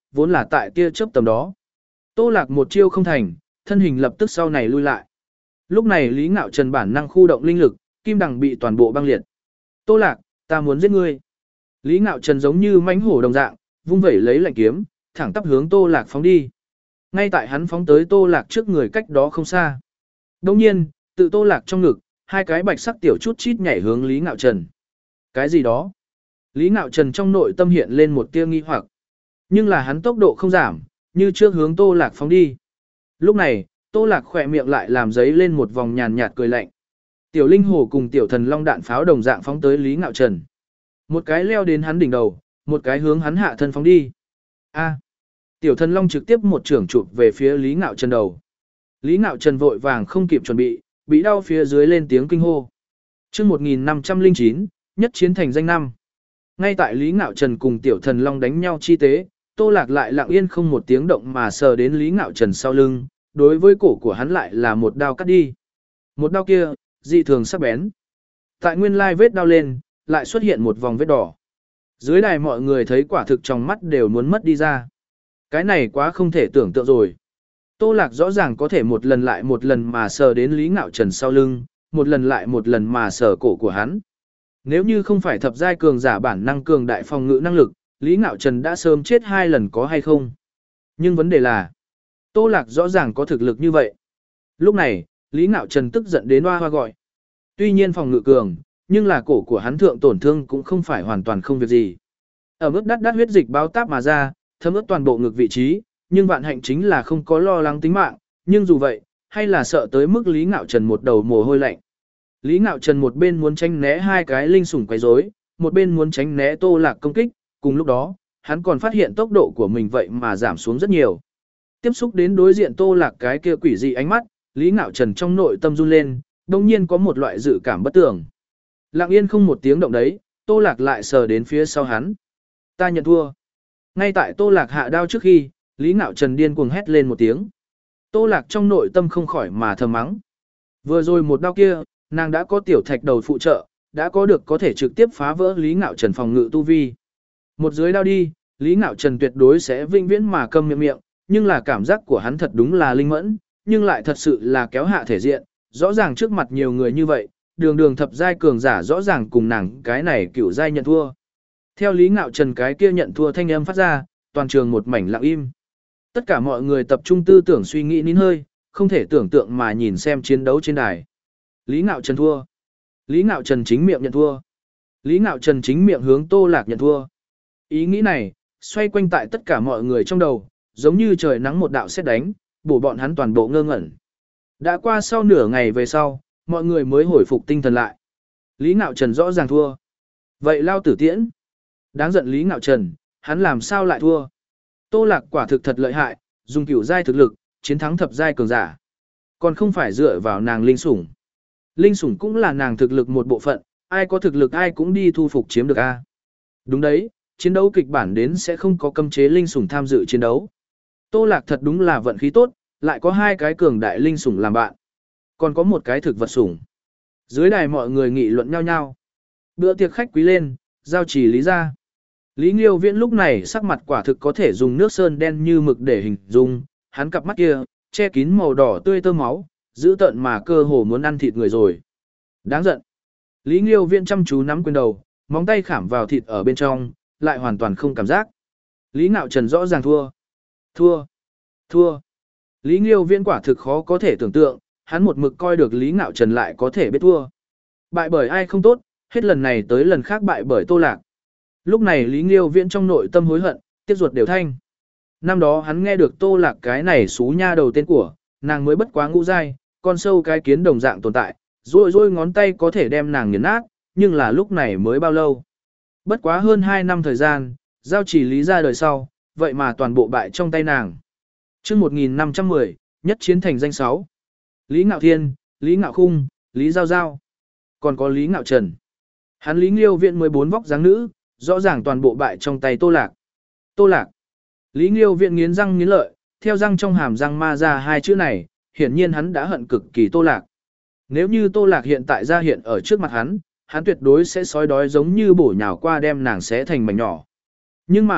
vốn là tại tia chớp tầm đó. Tô Lạc một chiêu không thành, thân hình lập tức sau này lui lại. Lúc này Lý Ngạo Trần bản năng khu động linh lực, kim đằng bị toàn bộ băng liệt. Tô Lạc, ta muốn giết ngươi. Lý Ngạo Trần giống như mãnh hổ đồng dạng, vung vẩy lấy lạnh kiếm, thẳng tắp hướng Tô Lạc phóng đi. Ngay tại hắn phóng tới Tô Lạc trước người cách đó không xa. Đồng nhiên, tự Tô Lạc trong ngực, hai cái bạch sắc tiểu chút chít nhảy hướng Lý Ngạo Trần. Cái gì đó? Lý Ngạo Trần trong nội tâm hiện lên một tia nghi hoặc. Nhưng là hắn tốc độ không giảm, như trước hướng Tô Lạc phóng đi. Lúc này, Tô Lạc khỏe miệng lại làm giấy lên một vòng nhàn nhạt cười lạnh. Tiểu Linh Hồ cùng Tiểu Thần Long đạn pháo đồng dạng phóng tới Lý Ngạo Trần. Một cái leo đến hắn đỉnh đầu, một cái hướng hắn hạ thân phóng đi. A. Tiểu Thần Long trực tiếp một trưởng chụp về phía Lý Ngạo Trần đầu. Lý Ngạo Trần vội vàng không kịp chuẩn bị, bị đau phía dưới lên tiếng kinh hô. Chương một nghìn năm trăm lẻ chín, nhất chiến thành danh năm. Ngay tại Lý Ngạo Trần cùng Tiểu Thần Long đánh nhau chi tế, Tô Lạc lại lặng yên không một tiếng động mà sờ đến Lý Ngạo Trần sau lưng, đối với cổ của hắn lại là một đao cắt đi. Một đao kia, dị thường sắc bén. Tại nguyên lai vết đao lên, lại xuất hiện một vòng vết đỏ. Dưới đài mọi người thấy quả thực trong mắt đều muốn mất đi ra. Cái này quá không thể tưởng tượng rồi. Tô Lạc rõ ràng có thể một lần lại một lần mà sờ đến Lý Ngạo Trần sau lưng, một lần lại một lần mà sờ cổ của hắn. Nếu như không phải thập giai cường giả bản năng cường đại phòng ngự năng lực, Lý Ngạo Trần đã sớm chết hai lần có hay không. Nhưng vấn đề là, Tô Lạc rõ ràng có thực lực như vậy. Lúc này, Lý Ngạo Trần tức giận đến hoa hoa gọi. Tuy nhiên phòng ngự cường, nhưng là cổ của hắn thượng tổn thương cũng không phải hoàn toàn không việc gì. Ở mức đắt đắt huyết dịch báo táp mà ra, thấm ướt toàn bộ ngực vị trí, nhưng vạn hạnh chính là không có lo lắng tính mạng, nhưng dù vậy, hay là sợ tới mức Lý Ngạo Trần một đầu mồ hôi lạnh. Lý Ngạo Trần một bên muốn tránh né hai cái linh sủng quấy rối, một bên muốn tránh né Tô Lạc công kích, cùng lúc đó, hắn còn phát hiện tốc độ của mình vậy mà giảm xuống rất nhiều. Tiếp xúc đến đối diện Tô Lạc cái kia quỷ dị ánh mắt, Lý Ngạo Trần trong nội tâm run lên, đồng nhiên có một loại dự cảm bất tưởng. Lặng yên không một tiếng động đấy, Tô Lạc lại sờ đến phía sau hắn. Ta nhận thua. Ngay tại Tô Lạc hạ đao trước khi, Lý Ngạo Trần điên cuồng hét lên một tiếng. Tô Lạc trong nội tâm không khỏi mà thầm mắng. Vừa rồi một đao kia, nàng đã có tiểu thạch đầu phụ trợ, đã có được có thể trực tiếp phá vỡ Lý Ngạo Trần phòng ngự tu vi. Một dưới đao đi, Lý Ngạo Trần tuyệt đối sẽ vinh viễn mà câm miệng miệng, nhưng là cảm giác của hắn thật đúng là linh mẫn, nhưng lại thật sự là kéo hạ thể diện, rõ ràng trước mặt nhiều người như vậy, đường đường thập giai cường giả rõ ràng cùng nàng cái này cựu giai nhận thua. Theo Lý Ngạo Trần cái kia nhận thua thanh âm phát ra, toàn trường một mảnh lặng im. Tất cả mọi người tập trung tư tưởng suy nghĩ nín hơi, không thể tưởng tượng mà nhìn xem chiến đấu trên đài. Lý Ngạo Trần thua. Lý Ngạo Trần chính miệng nhận thua. Lý Ngạo Trần chính miệng hướng Tô Lạc nhận thua. Ý nghĩ này, xoay quanh tại tất cả mọi người trong đầu, giống như trời nắng một đạo sét đánh, bổ bọn hắn toàn bộ ngơ ngẩn. Đã qua sau nửa ngày về sau, mọi người mới hồi phục tinh thần lại. Lý Ngạo Trần rõ ràng thua. Vậy lao tử tiễn. Đáng giận Lý Ngạo Trần, hắn làm sao lại thua? Tô Lạc quả thực thật lợi hại, dùng cửu giai thực lực, chiến thắng thập giai cường giả. Còn không phải dựa vào nàng linh sủng. Linh sủng cũng là nàng thực lực một bộ phận, ai có thực lực ai cũng đi thu phục chiếm được a. Đúng đấy, chiến đấu kịch bản đến sẽ không có cấm chế linh sủng tham dự chiến đấu. Tô Lạc thật đúng là vận khí tốt, lại có hai cái cường đại linh sủng làm bạn. Còn có một cái thực vật sủng. Dưới đài mọi người nghị luận nhau nhau. Bữa tiệc khách quý lên, giao chỉ Lý ra. Lý Nghiêu Viễn lúc này sắc mặt quả thực có thể dùng nước sơn đen như mực để hình dung, hắn cặp mắt kia, che kín màu đỏ tươi tơ máu, dữ tợn mà cơ hồ muốn ăn thịt người rồi. Đáng giận. Lý Nghiêu Viễn chăm chú nắm quyền đầu, móng tay khảm vào thịt ở bên trong, lại hoàn toàn không cảm giác. Lý Ngạo Trần rõ ràng thua. Thua. Thua. Lý Nghiêu Viễn quả thực khó có thể tưởng tượng, hắn một mực coi được Lý Ngạo Trần lại có thể biết thua. Bại bởi ai không tốt, hết lần này tới lần khác bại bởi Tô Lạc. Lúc này Lý Nghiêu Viễn trong nội tâm hối hận, tiếc ruột đều thanh. Năm đó hắn nghe được Tô Lạc cái này xú nha đầu tên của, nàng mới bất quá ngũ giai, con sâu cái kiến đồng dạng tồn tại, rồi rồi ngón tay có thể đem nàng nghiền nát, nhưng là lúc này mới bao lâu. Bất quá hơn hai năm thời gian, giao chỉ Lý ra đời sau, vậy mà toàn bộ bại trong tay nàng. Chương một nghìn năm trăm mười, nhất chiến thành danh sáu. Lý Ngạo Thiên, Lý Ngạo Khung, Lý Giao Giao. Còn có Lý Ngạo Trần. Hắn Lý Nghiêu Viễn mười bốn vóc dáng nữ, rõ ràng toàn bộ bại trong tay Tô Lạc. Tô Lạc. Lý Nghiêu Viễn nghiến răng nghiến lợi, theo răng trong hàm răng ma ra hai chữ này, hiển nhiên hắn đã hận cực kỳ Tô Lạc. Nếu như Tô Lạc hiện tại ra hiện ở trước mặt hắn, hắn tuyệt đối sẽ sói đói giống như bổ nhào qua đem nàng xé thành mảnh nhỏ. Nhưng mà,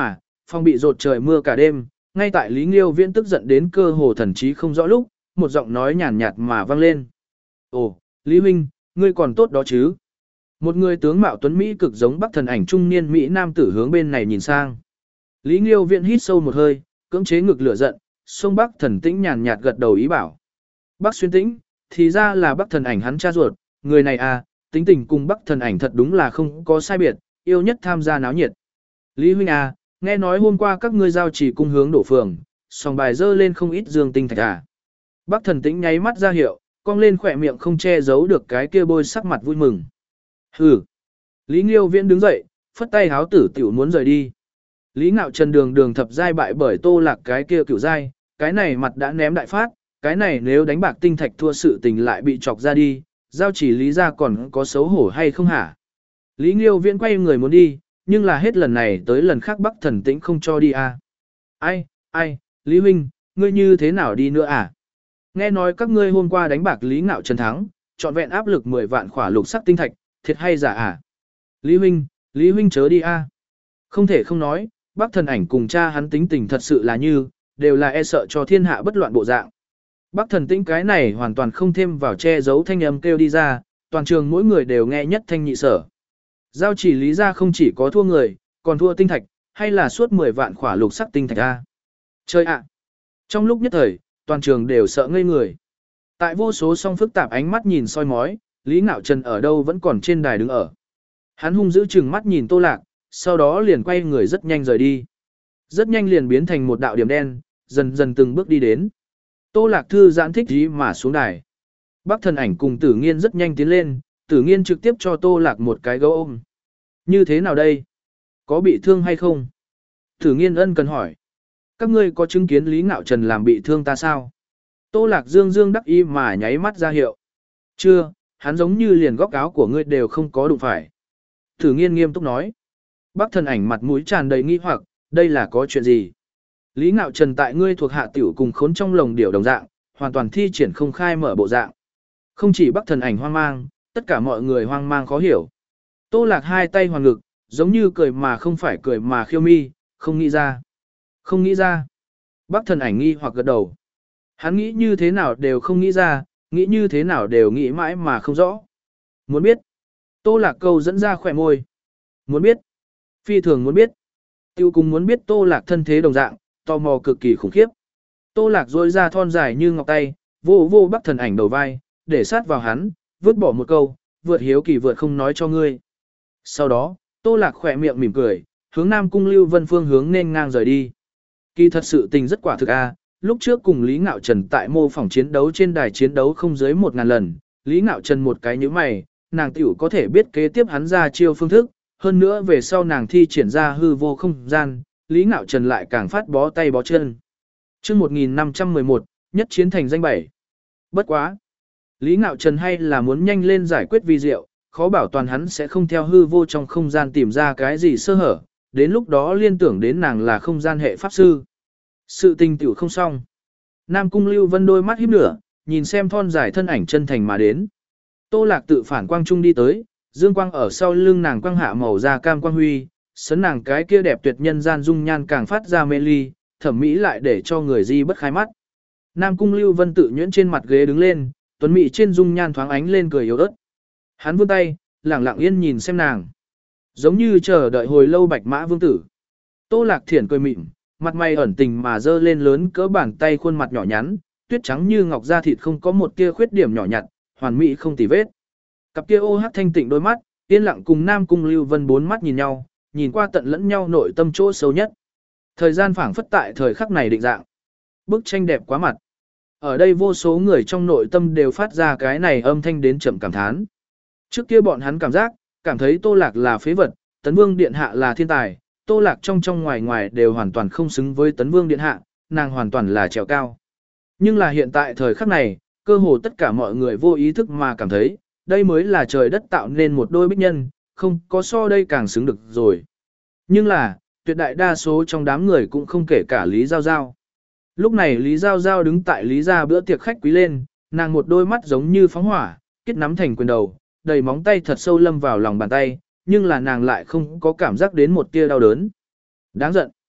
Phòng bị rột trời mưa cả đêm, ngay tại Lý Nghiêu Viễn tức giận đến cơ hồ thần trí không rõ lúc, một giọng nói nhàn nhạt mà vang lên. Ồ, Lý huynh, ngươi còn tốt đó chứ? Một người tướng mạo tuấn Mỹ cực giống Bắc Thần Ảnh trung niên Mỹ nam tử hướng bên này nhìn sang. Lý Nghiêu Viễn hít sâu một hơi, cưỡng chế ngực lửa giận, xông Bắc Thần Tĩnh nhàn nhạt gật đầu ý bảo. Bắc Xuyên Tĩnh, thì ra là Bắc Thần Ảnh hắn cha ruột, người này à, tính tình cùng Bắc Thần Ảnh thật đúng là không có sai biệt, yêu nhất tham gia náo nhiệt. Lý huynh à, nghe nói hôm qua các ngươi giao chỉ cung hướng đổ phường, sòng bài dơ lên không ít dương tinh thạch à. Bắc Thần Tĩnh nháy mắt ra hiệu, cong lên khỏe miệng không che giấu được cái kia bôi sắc mặt vui mừng. Hừ. Lý Nghiêu Viễn đứng dậy, phất tay háo tử tiểu muốn rời đi. Lý Ngạo Trần đường đường thập giai bại bởi Tô Lạc cái kia cửu giai, cái này mặt đã ném đại phát, cái này nếu đánh bạc tinh thạch thua sự tình lại bị chọc ra đi, giao chỉ Lý ra còn có xấu hổ hay không hả? Lý Nghiêu Viễn quay người muốn đi, nhưng là hết lần này tới lần khác Bắc Thần Tĩnh không cho đi à. Ai, ai, Lý huynh, ngươi như thế nào đi nữa à? Nghe nói các ngươi hôm qua đánh bạc Lý Ngạo Trần thắng, trọn vẹn áp lực mười vạn khỏa lục sắc tinh thạch, thiệt hay giả à? Lý huynh, Lý huynh chớ đi a. Không thể không nói, Bắc Thần Ảnh cùng cha hắn tính tình thật sự là như, đều là e sợ cho thiên hạ bất loạn bộ dạng. Bắc Thần Tĩnh cái này hoàn toàn không thêm vào che giấu thanh âm kêu đi ra, toàn trường mỗi người đều nghe nhất thanh nhị sở. Giao chỉ Lý ra không chỉ có thua người, còn thua tinh thạch, hay là suốt mười vạn khỏa lục sắc tinh thạch a. Chơi ạ. Trong lúc nhất thời, toàn trường đều sợ ngây người. Tại vô số song phức tạp ánh mắt nhìn soi mói, Lý Ngạo Trần ở đâu vẫn còn trên đài đứng ở. Hắn hung dữ chừng mắt nhìn Tô Lạc, sau đó liền quay người rất nhanh rời đi. Rất nhanh liền biến thành một đạo điểm đen, dần dần từng bước đi đến. Tô Lạc thư giãn thích gì mà xuống đài. Bắc Thần Ảnh cùng Tử Nghiên rất nhanh tiến lên, Tử Nghiên trực tiếp cho Tô Lạc một cái gấu ôm. Như thế nào đây? Có bị thương hay không? Tử Nghiên ân cần hỏi. Các ngươi có chứng kiến Lý Ngạo Trần làm bị thương ta sao? Tô Lạc dương dương đắc ý mà nháy mắt ra hiệu. Chưa, hắn giống như liền góc áo của ngươi đều không có đụng phải. Tử Nghiên nghiêm túc nói. Bắc Thần Ảnh mặt mũi tràn đầy nghi hoặc, đây là có chuyện gì? Lý Ngạo Trần tại ngươi thuộc hạ tiểu cùng khốn trong lồng điểu đồng dạng, hoàn toàn thi triển không khai mở bộ dạng. Không chỉ Bắc Thần Ảnh hoang mang, tất cả mọi người hoang mang khó hiểu. Tô Lạc hai tay hoàn ngực, giống như cười mà không phải cười mà khiêu mi, không nghĩ ra. Không nghĩ ra. Bắc Thần Ảnh nghi hoặc gật đầu. Hắn nghĩ như thế nào đều không nghĩ ra, nghĩ như thế nào đều nghĩ mãi mà không rõ. Muốn biết. Tô Lạc câu dẫn ra khỏe môi. Muốn biết. Phi thường muốn biết. Tiêu cùng muốn biết Tô Lạc thân thế đồng dạng, tò mò cực kỳ khủng khiếp. Tô Lạc rôi ra thon dài như ngọc tay, vô vô Bắc Thần Ảnh đầu vai, để sát vào hắn, vứt bỏ một câu, vượt hiếu kỳ vượt không nói cho ngươi. Sau đó, Tô Lạc khỏe miệng mỉm cười, hướng Nam Cung Lưu Vân phương hướng nên ngang rời đi. Kỳ thật sự tình rất quả thực a, lúc trước cùng Lý Ngạo Trần tại mô phỏng chiến đấu trên đài chiến đấu không dưới một ngàn lần, Lý Ngạo Trần một cái nhíu mày, nàng tiểu có thể biết kế tiếp hắn ra chiêu phương thức, hơn nữa về sau nàng thi triển ra hư vô không gian, Lý Ngạo Trần lại càng phát bó tay bó chân. Chương một nghìn năm trăm mười một, nhất chiến thành danh bảy. Bất quá, Lý Ngạo Trần hay là muốn nhanh lên giải quyết vi diệu, khó bảo toàn hắn sẽ không theo hư vô trong không gian tìm ra cái gì sơ hở, đến lúc đó liên tưởng đến nàng là không gian hệ pháp sư. Sự tình tiểu không xong. Nam Cung Lưu Vân đôi mắt híp lửa, nhìn xem thon dài thân ảnh chân thành mà đến. Tô Lạc tự phản quang trung đi tới, dương quang ở sau lưng nàng quang hạ màu da cam quang huy, sấn nàng cái kia đẹp tuyệt nhân gian dung nhan càng phát ra mê ly, thẩm mỹ lại để cho người di bất khai mắt. Nam Cung Lưu Vân tự nhuyễn trên mặt ghế đứng lên, tuấn mỹ trên dung nhan thoáng ánh lên cười yếu ớt. Hắn vươn tay, lặng lặng yên nhìn xem nàng, giống như chờ đợi hồi lâu bạch mã vương tử. Tô Lạc thiển cười mịn, mặt mày ẩn tình mà dơ lên lớn cỡ bàn tay, khuôn mặt nhỏ nhắn, tuyết trắng như ngọc da thịt không có một tia khuyết điểm nhỏ nhặt, hoàn mỹ không tì vết. Cặp kia ô hắc thanh tịnh đôi mắt, yên lặng cùng Nam Cung Lưu Vân bốn mắt nhìn nhau, nhìn qua tận lẫn nhau nội tâm chỗ sâu nhất. Thời gian phảng phất tại thời khắc này định dạng. Bức tranh đẹp quá mặt. Ở đây vô số người trong nội tâm đều phát ra cái này âm thanh đến chậm cảm thán. Trước kia bọn hắn cảm giác, cảm thấy Tô Lạc là phế vật, Tấn Vương Điện Hạ là thiên tài, Tô Lạc trong trong ngoài ngoài đều hoàn toàn không xứng với Tấn Vương Điện Hạ, nàng hoàn toàn là trèo cao. Nhưng là hiện tại thời khắc này, cơ hồ tất cả mọi người vô ý thức mà cảm thấy, đây mới là trời đất tạo nên một đôi bích nhân, không có so đây càng xứng được rồi. Nhưng là, tuyệt đại đa số trong đám người cũng không kể cả Lý Giao Giao. Lúc này Lý Giao Giao đứng tại Lý gia bữa tiệc khách quý lên, nàng một đôi mắt giống như phóng hỏa, kết nắm thành quyền đầu, đầy móng tay thật sâu lâm vào lòng bàn tay, nhưng là nàng lại không có cảm giác đến một tia đau đớn. Đáng giận.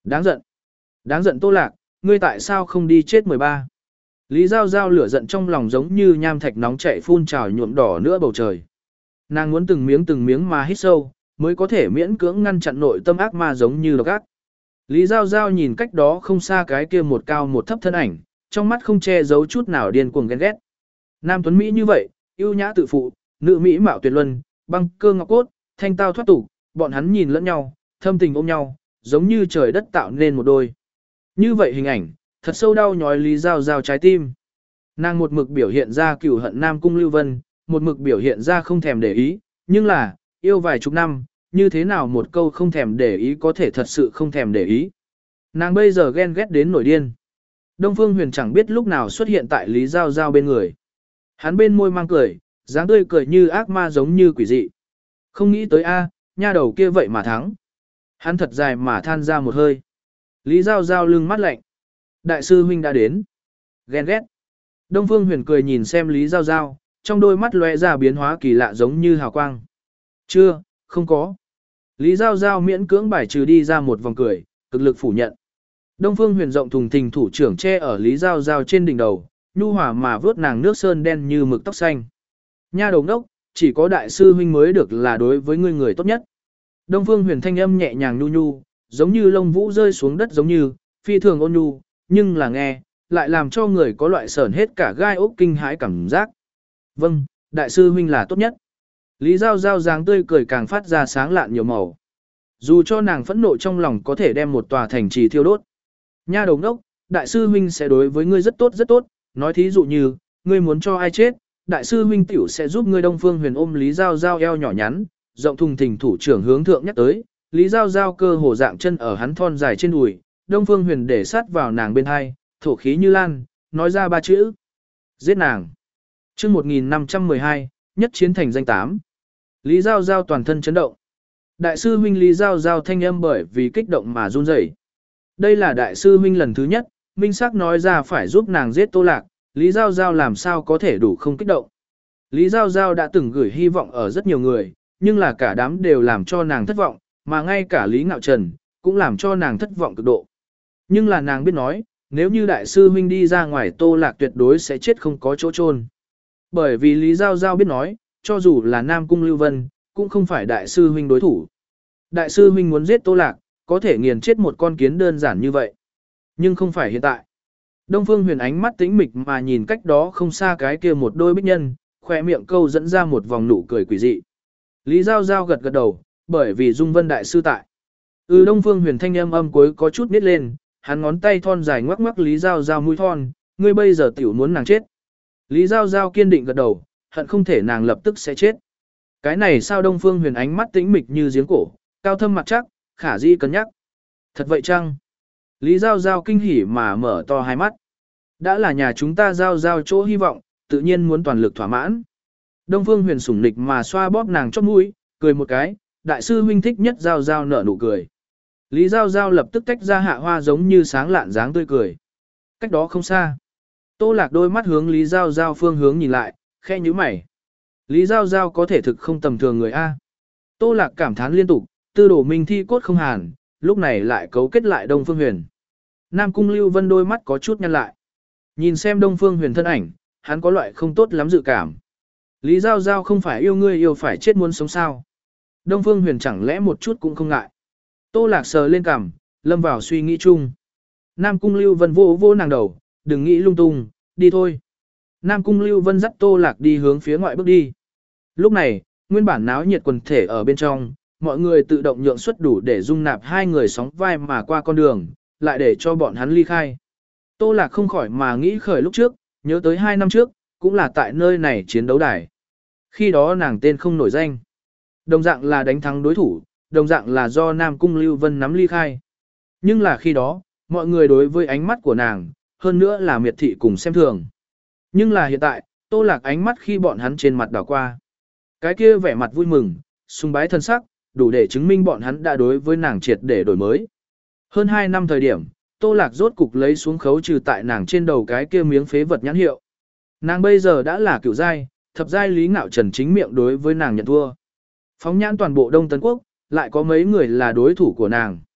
Đáng giận. Đáng giận Tô Lạc, ngươi tại sao không đi chết mười ba? Lý Giao Giao lửa giận trong lòng giống như nham thạch nóng chảy phun trào nhuộm đỏ nữa bầu trời. Nàng muốn từng miếng từng miếng mà hít sâu, mới có thể miễn cưỡng ngăn chặn nội tâm ác ma giống như độc ác. Lý Giao Giao nhìn cách đó không xa cái kia một cao một thấp thân ảnh, trong mắt không che giấu chút nào điên cuồng ghen ghét. Nam tuấn Mỹ như vậy, yêu nhã tự phụ, nữ Mỹ mạo tuyệt luân, băng cơ ngọc cốt, thanh tao thoát tục, bọn hắn nhìn lẫn nhau, thâm tình ôm nhau, giống như trời đất tạo nên một đôi. Như vậy hình ảnh, thật sâu đau nhói Lý Giao Giao trái tim. Nàng một mực biểu hiện ra cửu hận Nam Cung Lưu Vân, một mực biểu hiện ra không thèm để ý, nhưng là, yêu vài chục năm, như thế nào một câu không thèm để ý có thể thật sự không thèm để ý. Nàng bây giờ ghen ghét đến nổi điên. Đông Phương Huyền chẳng biết lúc nào xuất hiện tại Lý Giao Giao bên người. Hắn bên môi mang cười, dáng tươi cười như ác ma giống như quỷ dị. Không nghĩ tới a, nha đầu kia vậy mà thắng. Hắn thật dài mà than ra một hơi. Lý Giao Giao lưng mắt lạnh. Đại sư huynh đã đến. Ghen ghét. Đông Phương Huyền cười nhìn xem Lý Giao Giao, trong đôi mắt lóe ra biến hóa kỳ lạ giống như hào quang. Chưa, không có. Lý Giao Giao miễn cưỡng bài trừ đi ra một vòng cười, cực lực phủ nhận. Đông Phương Huyền rộng thùng thình thủ trưởng che ở Lý Giao Giao trên đỉnh đầu, nhu hòa mà vớt nàng nước sơn đen như mực tóc xanh. Nha đầu ngốc, chỉ có đại sư huynh mới được là đối với ngươi người tốt nhất. Đông Phương Huyền thanh âm nhẹ nhàng nhu nhu, giống như lông vũ rơi xuống đất giống như, phi thường ôn nhu, nhưng là nghe, lại làm cho người có loại sởn hết cả gai ốc kinh hãi cảm giác. Vâng, đại sư huynh là tốt nhất. Lý Giao Giao dáng tươi cười càng phát ra sáng lạn nhiều màu. Dù cho nàng phẫn nộ trong lòng có thể đem một tòa thành trì thiêu đốt. Nha đầu ngốc, đại sư huynh sẽ đối với ngươi rất tốt rất tốt, nói thí dụ như, ngươi muốn cho ai chết, đại sư huynh tiểu sẽ giúp ngươi. Đông Phương Huyền ôm Lý Giao Giao eo nhỏ nhắn, rộng thùng thình thủ trưởng hướng thượng nhắc tới, Lý Giao Giao cơ hồ dạng chân ở hắn thon dài trên đùi, Đông Phương Huyền để sát vào nàng bên hai, thổ khí như lan, nói ra ba chữ. Giết nàng. Chương một nghìn năm trăm mười hai, nhất chiến thành danh tám. Lý Giao Giao toàn thân chấn động. Đại sư huynh Lý Giao Giao thanh âm bởi vì kích động mà run rẩy. Đây là đại sư huynh lần thứ nhất, minh xác nói ra phải giúp nàng giết Tô Lạc, Lý Giao Giao làm sao có thể đủ không kích động. Lý Giao Giao đã từng gửi hy vọng ở rất nhiều người, nhưng là cả đám đều làm cho nàng thất vọng, mà ngay cả Lý Ngạo Trần cũng làm cho nàng thất vọng cực độ. Nhưng là nàng biết nói, nếu như đại sư huynh đi ra ngoài Tô Lạc tuyệt đối sẽ chết không có chỗ chôn. Bởi vì Lý Giao Giao biết nói, cho dù là Nam Cung Lưu Vân, cũng không phải đại sư huynh đối thủ. Đại sư huynh muốn giết Tô Lạc, có thể nghiền chết một con kiến đơn giản như vậy. Nhưng không phải hiện tại. Đông Phương Huyền ánh mắt tĩnh mịch mà nhìn cách đó không xa cái kia một đôi bích nhân, khỏe miệng câu dẫn ra một vòng nụ cười quỷ dị. Lý Giao Giao gật gật đầu, bởi vì Dung Vân đại sư tại. Ừ, Đông Phương Huyền thanh âm âm cuối có chút nít lên, hắn ngón tay thon dài ngoắc ngoắc Lý Giao Giao mũi thon, ngươi bây giờ tiểu muốn nàng chết. Lý Giao Giao kiên định gật đầu, hận không thể nàng lập tức sẽ chết. Cái này sao? Đông Phương Huyền ánh mắt tĩnh mịch như giếng cổ, cao thâm mặt chắc, khả di cân nhắc. Thật vậy chăng? Lý Giao Giao kinh hỉ mà mở to hai mắt. Đã là nhà chúng ta Giao Giao chỗ hy vọng, tự nhiên muốn toàn lực thỏa mãn. Đông Phương Huyền sủng nịch mà xoa bóp nàng chóp mũi, cười một cái, đại sư huynh thích nhất Giao Giao nở nụ cười. Lý Giao Giao lập tức tách ra hạ hoa giống như sáng lạn dáng tươi cười. Cách đó không xa. Tô Lạc đôi mắt hướng Lý Giao Giao phương hướng nhìn lại, khẽ nhíu mày. Lý Giao Giao có thể thực không tầm thường người A. Tô Lạc cảm thán liên tục, tư đồ minh thi cốt không hàn, lúc này lại cấu kết lại Đông Phương Huyền. Nam Cung Lưu Vân đôi mắt có chút nhăn lại. Nhìn xem Đông Phương Huyền thân ảnh, hắn có loại không tốt lắm dự cảm. Lý Giao Giao không phải yêu ngươi yêu phải chết muốn sống sao. Đông Phương Huyền chẳng lẽ một chút cũng không ngại. Tô Lạc sờ lên cằm, lâm vào suy nghĩ chung. Nam Cung Lưu Vân vô vô nàng đầu, đừng nghĩ lung tung, đi thôi. Nam Cung Lưu Vân dắt Tô Lạc đi hướng phía ngoại bước đi. Lúc này, nguyên bản náo nhiệt quần thể ở bên trong, mọi người tự động nhượng suất đủ để dung nạp hai người sóng vai mà qua con đường, lại để cho bọn hắn ly khai. Tô Lạc không khỏi mà nghĩ khởi lúc trước, nhớ tới hai năm trước, cũng là tại nơi này chiến đấu đài. Khi đó nàng tên không nổi danh. Đồng dạng là đánh thắng đối thủ, đồng dạng là do Nam Cung Lưu Vân nắm ly khai. Nhưng là khi đó, mọi người đối với ánh mắt của nàng, hơn nữa là miệt thị cùng xem thường. Nhưng là hiện tại, Tô Lạc ánh mắt khi bọn hắn trên mặt đảo qua. Cái kia vẻ mặt vui mừng, sùng bái thân sắc, đủ để chứng minh bọn hắn đã đối với nàng triệt để đổi mới. Hơn hai năm thời điểm, Tô Lạc rốt cục lấy xuống khấu trừ tại nàng trên đầu cái kia miếng phế vật nhãn hiệu. Nàng bây giờ đã là cửu giai, thập giai Lý Ngạo Trần chính miệng đối với nàng nhận thua. Phóng nhãn toàn bộ Đông Tấn Quốc, lại có mấy người là đối thủ của nàng.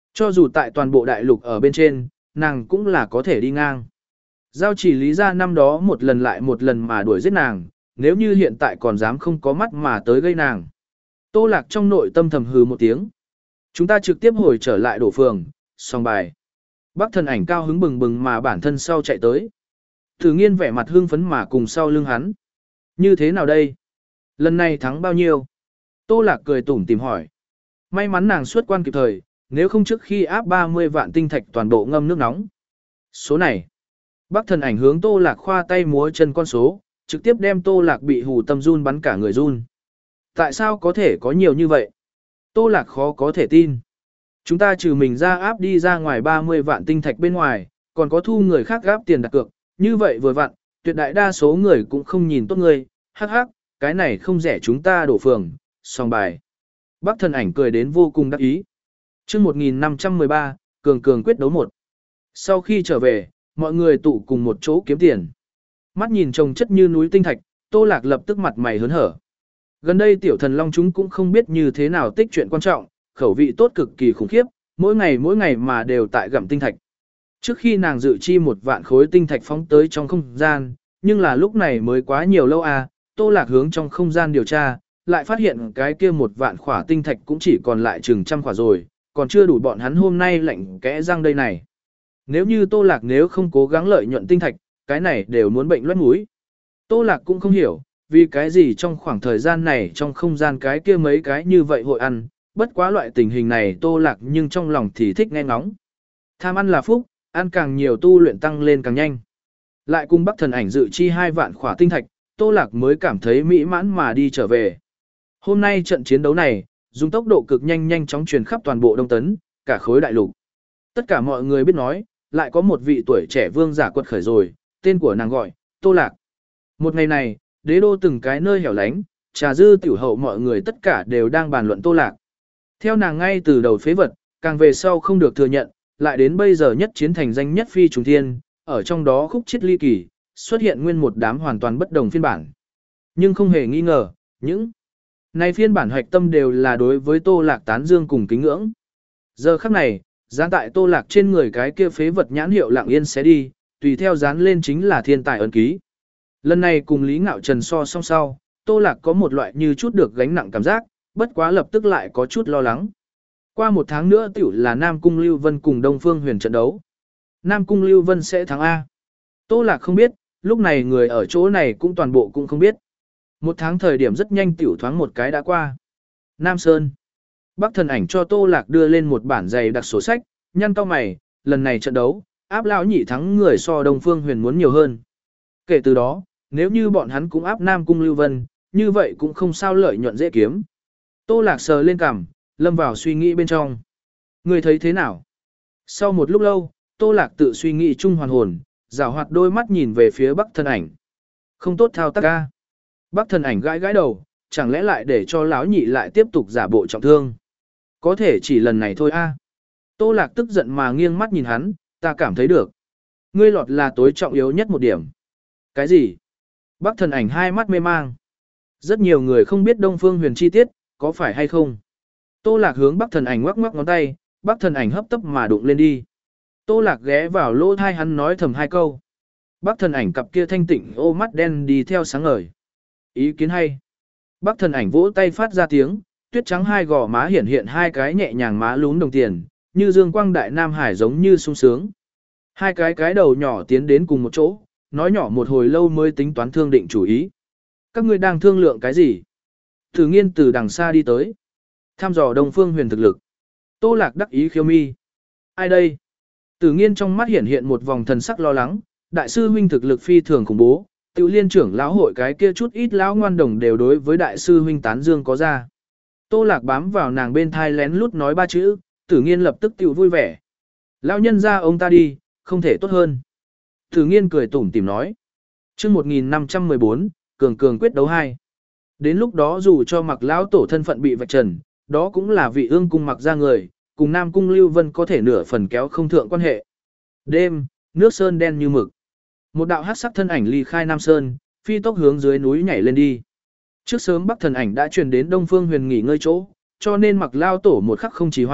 Cho dù tại toàn bộ đại lục ở bên trên, nàng cũng là có thể đi ngang. Giao chỉ lý ra năm đó một lần lại một lần mà đuổi giết nàng, nếu như hiện tại còn dám không có mắt mà tới gây nàng. Tô Lạc trong nội tâm thầm hừ một tiếng. Chúng ta trực tiếp hồi trở lại đổ phường, xong bài. Bác thần ảnh cao hứng bừng bừng mà bản thân sau chạy tới. Thử nghiên vẻ mặt hưng phấn mà cùng sau lưng hắn. Như thế nào đây? Lần này thắng bao nhiêu? Tô Lạc cười tủm tìm hỏi. May mắn nàng xuất quan kịp thời, nếu không trước khi áp ba mươi vạn tinh thạch toàn bộ ngâm nước nóng. Số này. Bác thần ảnh hướng Tô Lạc khoa tay múa chân con số, trực tiếp đem Tô Lạc bị hù tâm run bắn cả người run. Tại sao có thể có nhiều như vậy? Tô Lạc khó có thể tin. Chúng ta trừ mình ra áp đi ra ngoài ba mươi vạn tinh thạch bên ngoài, còn có thu người khác gáp tiền đặt cược, như vậy vừa vặn, tuyệt đại đa số người cũng không nhìn tốt người, hắc hắc, cái này không rẻ chúng ta đổ phường, xong bài. Bác thần ảnh cười đến vô cùng đắc ý. Chương một nghìn năm trăm mười ba, Cường Cường quyết đấu một. Sau khi trở về, mọi người tụ cùng một chỗ kiếm tiền. Mắt nhìn trồng chất như núi tinh thạch, Tô Lạc lập tức mặt mày hớn hở. Gần đây tiểu thần long chúng cũng không biết như thế nào tích chuyện quan trọng, khẩu vị tốt cực kỳ khủng khiếp, mỗi ngày mỗi ngày mà đều tại gặm tinh thạch. Trước khi nàng dự chi một vạn khối tinh thạch phóng tới trong không gian, nhưng là lúc này mới quá nhiều lâu à, Tô Lạc hướng trong không gian điều tra, lại phát hiện cái kia một vạn khỏa tinh thạch cũng chỉ còn lại chừng trăm khỏa rồi, còn chưa đủ bọn hắn hôm nay lạnh kẽ răng đây này. Nếu như Tô Lạc nếu không cố gắng lợi nhuận tinh thạch, cái này đều muốn bệnh loét mũi. Tô Lạc cũng không hiểu, vì cái gì trong khoảng thời gian này trong không gian cái kia mấy cái như vậy hội ăn, bất quá loại tình hình này Tô Lạc nhưng trong lòng thì thích nghe ngóng. Tham ăn là phúc, ăn càng nhiều tu luyện tăng lên càng nhanh. Lại cùng Bắc thần ảnh dự chi hai vạn khỏa tinh thạch, Tô Lạc mới cảm thấy mỹ mãn mà đi trở về. Hôm nay trận chiến đấu này, dùng tốc độ cực nhanh nhanh chóng truyền khắp toàn bộ Đông Tấn, cả khối đại lục. Tất cả mọi người biết nói, lại có một vị tuổi trẻ vương giả quật khởi rồi, tên của nàng gọi, Tô Lạc. Một ngày này, đế đô từng cái nơi hẻo lánh, trà dư tiểu hậu mọi người tất cả đều đang bàn luận Tô Lạc. Theo nàng ngay từ đầu phế vật, càng về sau không được thừa nhận, lại đến bây giờ nhất chiến thành danh nhất phi trùng thiên, ở trong đó khúc chết ly kỳ, xuất hiện nguyên một đám hoàn toàn bất đồng phiên bản. Nhưng không hề nghi ngờ, những này phiên bản hoạch tâm đều là đối với Tô Lạc tán dương cùng kính ngưỡng. Giờ khắc này, dán tại Tô Lạc trên người cái kia phế vật nhãn hiệu lặng yên sẽ đi, tùy theo dán lên chính là thiên tài ấn ký. Lần này cùng Lý Ngạo Trần so song sau, Tô Lạc có một loại như chút được gánh nặng cảm giác, bất quá lập tức lại có chút lo lắng. Qua một tháng nữa tiểu là Nam Cung Lưu Vân cùng Đông Phương Huyền trận đấu. Nam Cung Lưu Vân sẽ thắng A. Tô Lạc không biết, lúc này người ở chỗ này cũng toàn bộ cũng không biết. Một tháng thời điểm rất nhanh tiểu thoáng một cái đã qua. Nam Sơn. Bắc thần ảnh cho Tô Lạc đưa lên một bản dày đặc sổ sách, nhăn cao mày, lần này trận đấu, áp lão nhị thắng người so Đông Phương Huyền muốn nhiều hơn. Kể từ đó, nếu như bọn hắn cũng áp Nam Cung Lưu Vân, như vậy cũng không sao lợi nhuận dễ kiếm. Tô Lạc sờ lên cằm, lâm vào suy nghĩ bên trong. Người thấy thế nào? Sau một lúc lâu, Tô Lạc tự suy nghĩ chung hoàn hồn, rảo hoạt đôi mắt nhìn về phía Bắc thần ảnh. Không tốt thao tác ca. Bắc thần ảnh gãi gãi đầu, chẳng lẽ lại để cho lão nhị lại tiếp tục giả bộ trọng thương. Có thể chỉ lần này thôi a. Tô Lạc tức giận mà nghiêng mắt nhìn hắn, ta cảm thấy được. Ngươi lọt là tối trọng yếu nhất một điểm. Cái gì? Bắc thần ảnh hai mắt mê mang. Rất nhiều người không biết Đông Phương Huyền chi tiết, có phải hay không? Tô Lạc hướng Bắc thần ảnh ngoắc ngoắc ngón tay, Bắc thần ảnh hấp tấp mà đụng lên đi. Tô Lạc ghé vào lỗ tai hắn nói thầm hai câu. Bắc thần ảnh cặp kia thanh tịnh ô mắt đen đi theo sáng ngời. Ý kiến hay. Bắc thần ảnh vỗ tay phát ra tiếng, tuyết trắng hai gò má hiển hiện hai cái nhẹ nhàng má lún đồng tiền, như dương quang đại nam hải giống như sung sướng. Hai cái cái đầu nhỏ tiến đến cùng một chỗ, nói nhỏ một hồi lâu mới tính toán thương định chủ ý. Các ngươi đang thương lượng cái gì? Thử nghiên từ đằng xa đi tới. Tham dò Đông Phương Huyền thực lực. Tô Lạc đắc ý khiêu mi. Ai đây? Tử nghiên trong mắt hiển hiện một vòng thần sắc lo lắng, đại sư huynh thực lực phi thường khủng bố, Tiểu liên trưởng lão hội cái kia chút ít lão ngoan đồng đều đối với đại sư huynh tán dương có ra. Tô Lạc bám vào nàng bên thai lén lút nói ba chữ, Tử nghiên lập tức tiểu vui vẻ. Lão nhân ra ông ta đi, không thể tốt hơn. Tử nghiên cười tủm tỉm nói. Chương một nghìn năm trăm mười bốn, Cường Cường quyết đấu hai. Đến lúc đó dù cho Mặc lão tổ thân phận bị vạch trần, đó cũng là vị ương cung Mặc ra người, cùng Nam Cung Lưu Vân có thể nửa phần kéo không thượng quan hệ. Đêm, nước sơn đen như mực. Một đạo hắc sắc thân ảnh ly khai Nam Sơn, phi tốc hướng dưới núi nhảy lên đi. Trước sớm Bắc thần ảnh đã truyền đến Đông Phương Huyền nghỉ ngơi chỗ, cho nên Mặc lao tổ một khắc không trì hoãn,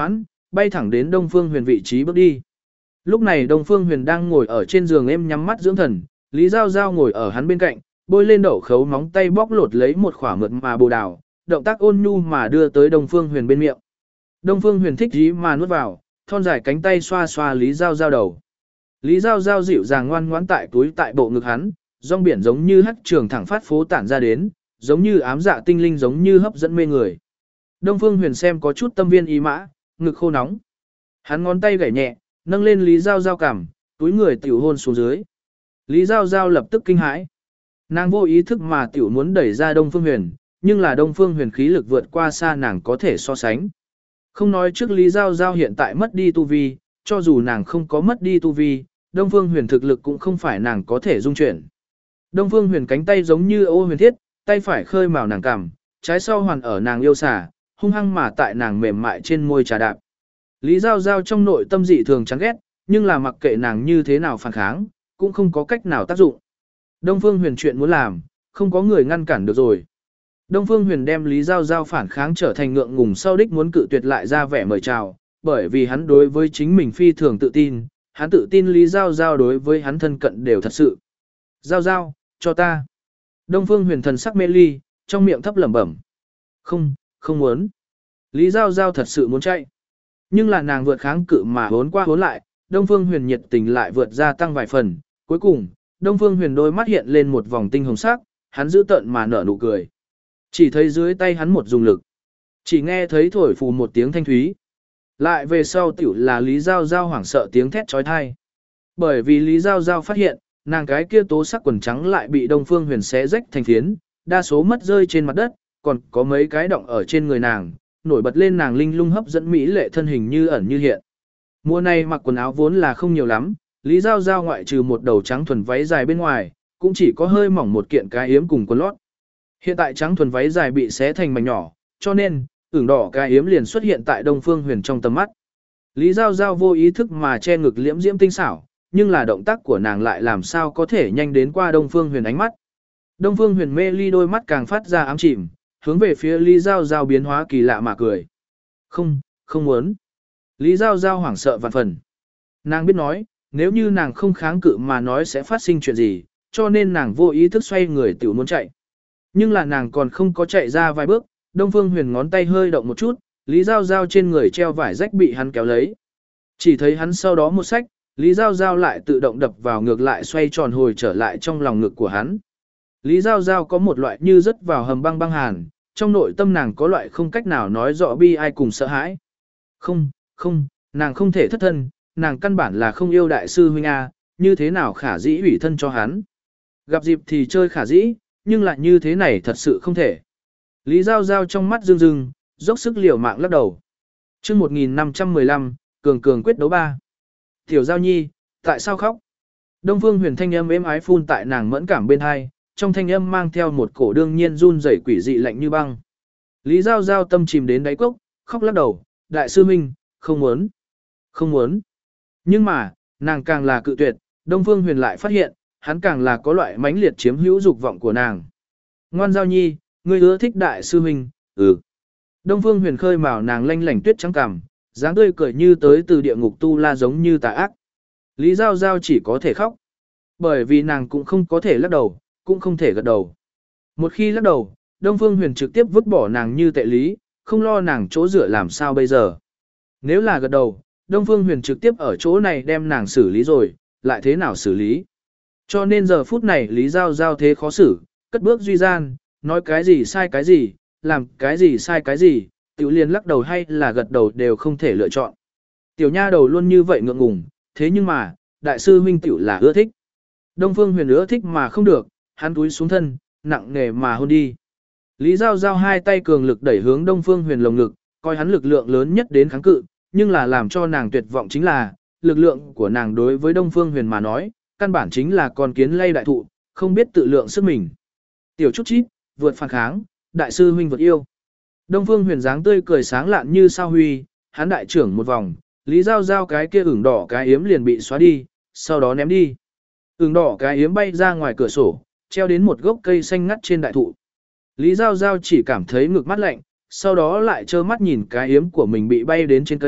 bay thẳng đến Đông Phương Huyền vị trí bước đi. Lúc này Đông Phương Huyền đang ngồi ở trên giường êm nhắm mắt dưỡng thần, Lý Giao Giao ngồi ở hắn bên cạnh, bôi lên đậu khấu móng tay bóc lột lấy một khỏa mượt mà bồ đào, động tác ôn nhu mà đưa tới Đông Phương Huyền bên miệng. Đông Phương Huyền thích dí mà nuốt vào, thon dài cánh tay xoa xoa Lý Giao Giao đầu. Lý Giao Giao dịu dàng ngoan ngoãn tại túi tại bộ ngực hắn, rong biển giống như hắc trường thẳng phát phố tản ra đến, giống như ám dạ tinh linh giống như hấp dẫn mê người. Đông Phương Huyền xem có chút tâm viên ý mã, ngực khô nóng. Hắn ngón tay gảy nhẹ, nâng lên Lý Giao Giao cằm, túi người tiểu hôn xuống dưới. Lý Giao Giao lập tức kinh hãi. Nàng vô ý thức mà tiểu muốn đẩy ra Đông Phương Huyền, nhưng là Đông Phương Huyền khí lực vượt qua xa nàng có thể so sánh. Không nói trước Lý Giao Giao hiện tại mất đi tu vi, cho dù nàng không có mất đi tu vi, Đông Phương Huyền thực lực cũng không phải nàng có thể dung chuyển. Đông Phương Huyền cánh tay giống như ô huyền thiết, tay phải khơi mào nàng cằm, trái sau hoàn ở nàng yêu xà, hung hăng mà tại nàng mềm mại trên môi trà đạp. Lý Giao Giao trong nội tâm dị thường chán ghét, nhưng là mặc kệ nàng như thế nào phản kháng, cũng không có cách nào tác dụng. Đông Phương Huyền chuyện muốn làm, không có người ngăn cản được rồi. Đông Phương Huyền đem Lý Giao Giao phản kháng trở thành ngượng ngùng sau đích muốn cự tuyệt lại ra vẻ mời chào, bởi vì hắn đối với chính mình phi thường tự tin, hắn tự tin Lý Giao Giao đối với hắn thân cận đều thật sự. Giao Giao, cho ta. Đông Phương Huyền thần sắc mê ly, trong miệng thấp lẩm bẩm. Không, không muốn. Lý Giao Giao thật sự muốn chạy. Nhưng là nàng vượt kháng cự mà hốn qua hốn lại, Đông Phương Huyền nhiệt tình lại vượt ra tăng vài phần. Cuối cùng, Đông Phương Huyền đôi mắt hiện lên một vòng tinh hồng sắc, hắn giữ tợn mà nở nụ cười. Chỉ thấy dưới tay hắn một dùng lực. Chỉ nghe thấy thổi phù một tiếng thanh thúy. Lại về sau tiểu là Lý Giao Giao hoảng sợ tiếng thét trói thai. Bởi vì Lý Giao Giao phát hiện, nàng cái kia tố sắc quần trắng lại bị Đông Phương Huyền xé rách thành phiến, đa số mất rơi trên mặt đất, còn có mấy cái động ở trên người nàng, nổi bật lên nàng linh lung hấp dẫn mỹ lệ thân hình như ẩn như hiện. Mùa này mặc quần áo vốn là không nhiều lắm, Lý Giao Giao ngoại trừ một đầu trắng thuần váy dài bên ngoài, cũng chỉ có hơi mỏng một kiện cái yếm cùng quần lót. Hiện tại trắng thuần váy dài bị xé thành mảnh nhỏ, cho nên, ửng đỏ cái yếm liền xuất hiện tại Đông Phương Huyền trong tầm mắt. Lý Giao Giao vô ý thức mà che ngực liễm diễm tinh xảo, nhưng là động tác của nàng lại làm sao có thể nhanh đến qua Đông Phương Huyền ánh mắt. Đông Phương Huyền mê ly đôi mắt càng phát ra ám chìm, hướng về phía Lý Giao Giao biến hóa kỳ lạ mà cười. Không, không muốn. Lý Giao Giao hoảng sợ vạn phần. Nàng biết nói, nếu như nàng không kháng cự mà nói sẽ phát sinh chuyện gì, cho nên nàng vô ý thức xoay người tiểu muốn chạy. Nhưng là nàng còn không có chạy ra vài bước, Đông Phương Huyền ngón tay hơi động một chút, Lý Giao Giao trên người treo vải rách bị hắn kéo lấy. Chỉ thấy hắn sau đó một sách, Lý Giao Giao lại tự động đập vào ngược lại xoay tròn hồi trở lại trong lòng ngực của hắn. Lý Giao Giao có một loại như rớt vào hầm băng băng hàn, trong nội tâm nàng có loại không cách nào nói rõ bi ai cùng sợ hãi. Không, không, nàng không thể thất thân, nàng căn bản là không yêu đại sư huynh A, như thế nào khả dĩ ủy thân cho hắn. Gặp dịp thì chơi khả dĩ, nhưng lại như thế này thật sự không thể. Lý Giao Giao trong mắt rưng rưng, dốc sức liều mạng lắc đầu. chương một nghìn năm trăm mười lăm, cường cường quyết đấu ba. Tiểu Giao Nhi, tại sao khóc? Đông Phương Huyền thanh âm êm ái phun tại nàng mẫn cảm bên hai, trong thanh âm mang theo một cổ đương nhiên run rẩy quỷ dị lạnh như băng. Lý Giao Giao tâm chìm đến đáy cốc, khóc lắc đầu, đại sư huynh, không muốn, không muốn. Nhưng mà, nàng càng là cự tuyệt, Đông Phương Huyền lại phát hiện, hắn càng là có loại mãnh liệt chiếm hữu dục vọng của nàng. Ngoan Giao Nhi, ngươi ưa thích đại sư huynh, ừ. Đông Phương Huyền khơi mào nàng lanh lảnh tuyết trắng cằm, dáng tươi cười như tới từ địa ngục tu la giống như tà ác. Lý Giao Giao chỉ có thể khóc, bởi vì nàng cũng không có thể lắc đầu, cũng không thể gật đầu. Một khi lắc đầu, Đông Phương Huyền trực tiếp vứt bỏ nàng như tệ lý, không lo nàng chỗ dựa làm sao bây giờ. Nếu là gật đầu, Đông Phương Huyền trực tiếp ở chỗ này đem nàng xử lý rồi, lại thế nào xử lý. Cho nên giờ phút này Lý Giao Giao thế khó xử, cất bước duy gian, nói cái gì sai cái gì, làm cái gì sai cái gì, tiểu liền lắc đầu hay là gật đầu đều không thể lựa chọn. Tiểu nha đầu luôn như vậy ngượng ngùng, thế nhưng mà, đại sư huynh tiểu là ưa thích. Đông Phương Huyền ưa thích mà không được, hắn túi xuống thân, nặng nề mà hôn đi. Lý Giao Giao hai tay cường lực đẩy hướng Đông Phương Huyền lồng ngực, coi hắn lực lượng lớn nhất đến kháng cự, nhưng là làm cho nàng tuyệt vọng chính là, lực lượng của nàng đối với Đông Phương Huyền mà nói, căn bản chính là con kiến lay đại thụ, không biết tự lượng sức mình. Tiểu chút chít, vượt phản kháng, đại sư huynh vượt yêu. Đông Phương Huyền dáng tươi cười sáng lạn như sao huy, hắn đại trưởng một vòng, Lý Giao Giao cái kia ửng đỏ cái yếm liền bị xóa đi, sau đó ném đi. Ửng đỏ cái yếm bay ra ngoài cửa sổ, treo đến một gốc cây xanh ngắt trên đại thụ. Lý Giao Giao chỉ cảm thấy ngực mát lạnh, sau đó lại trơ mắt nhìn cái yếm của mình bị bay đến trên cây,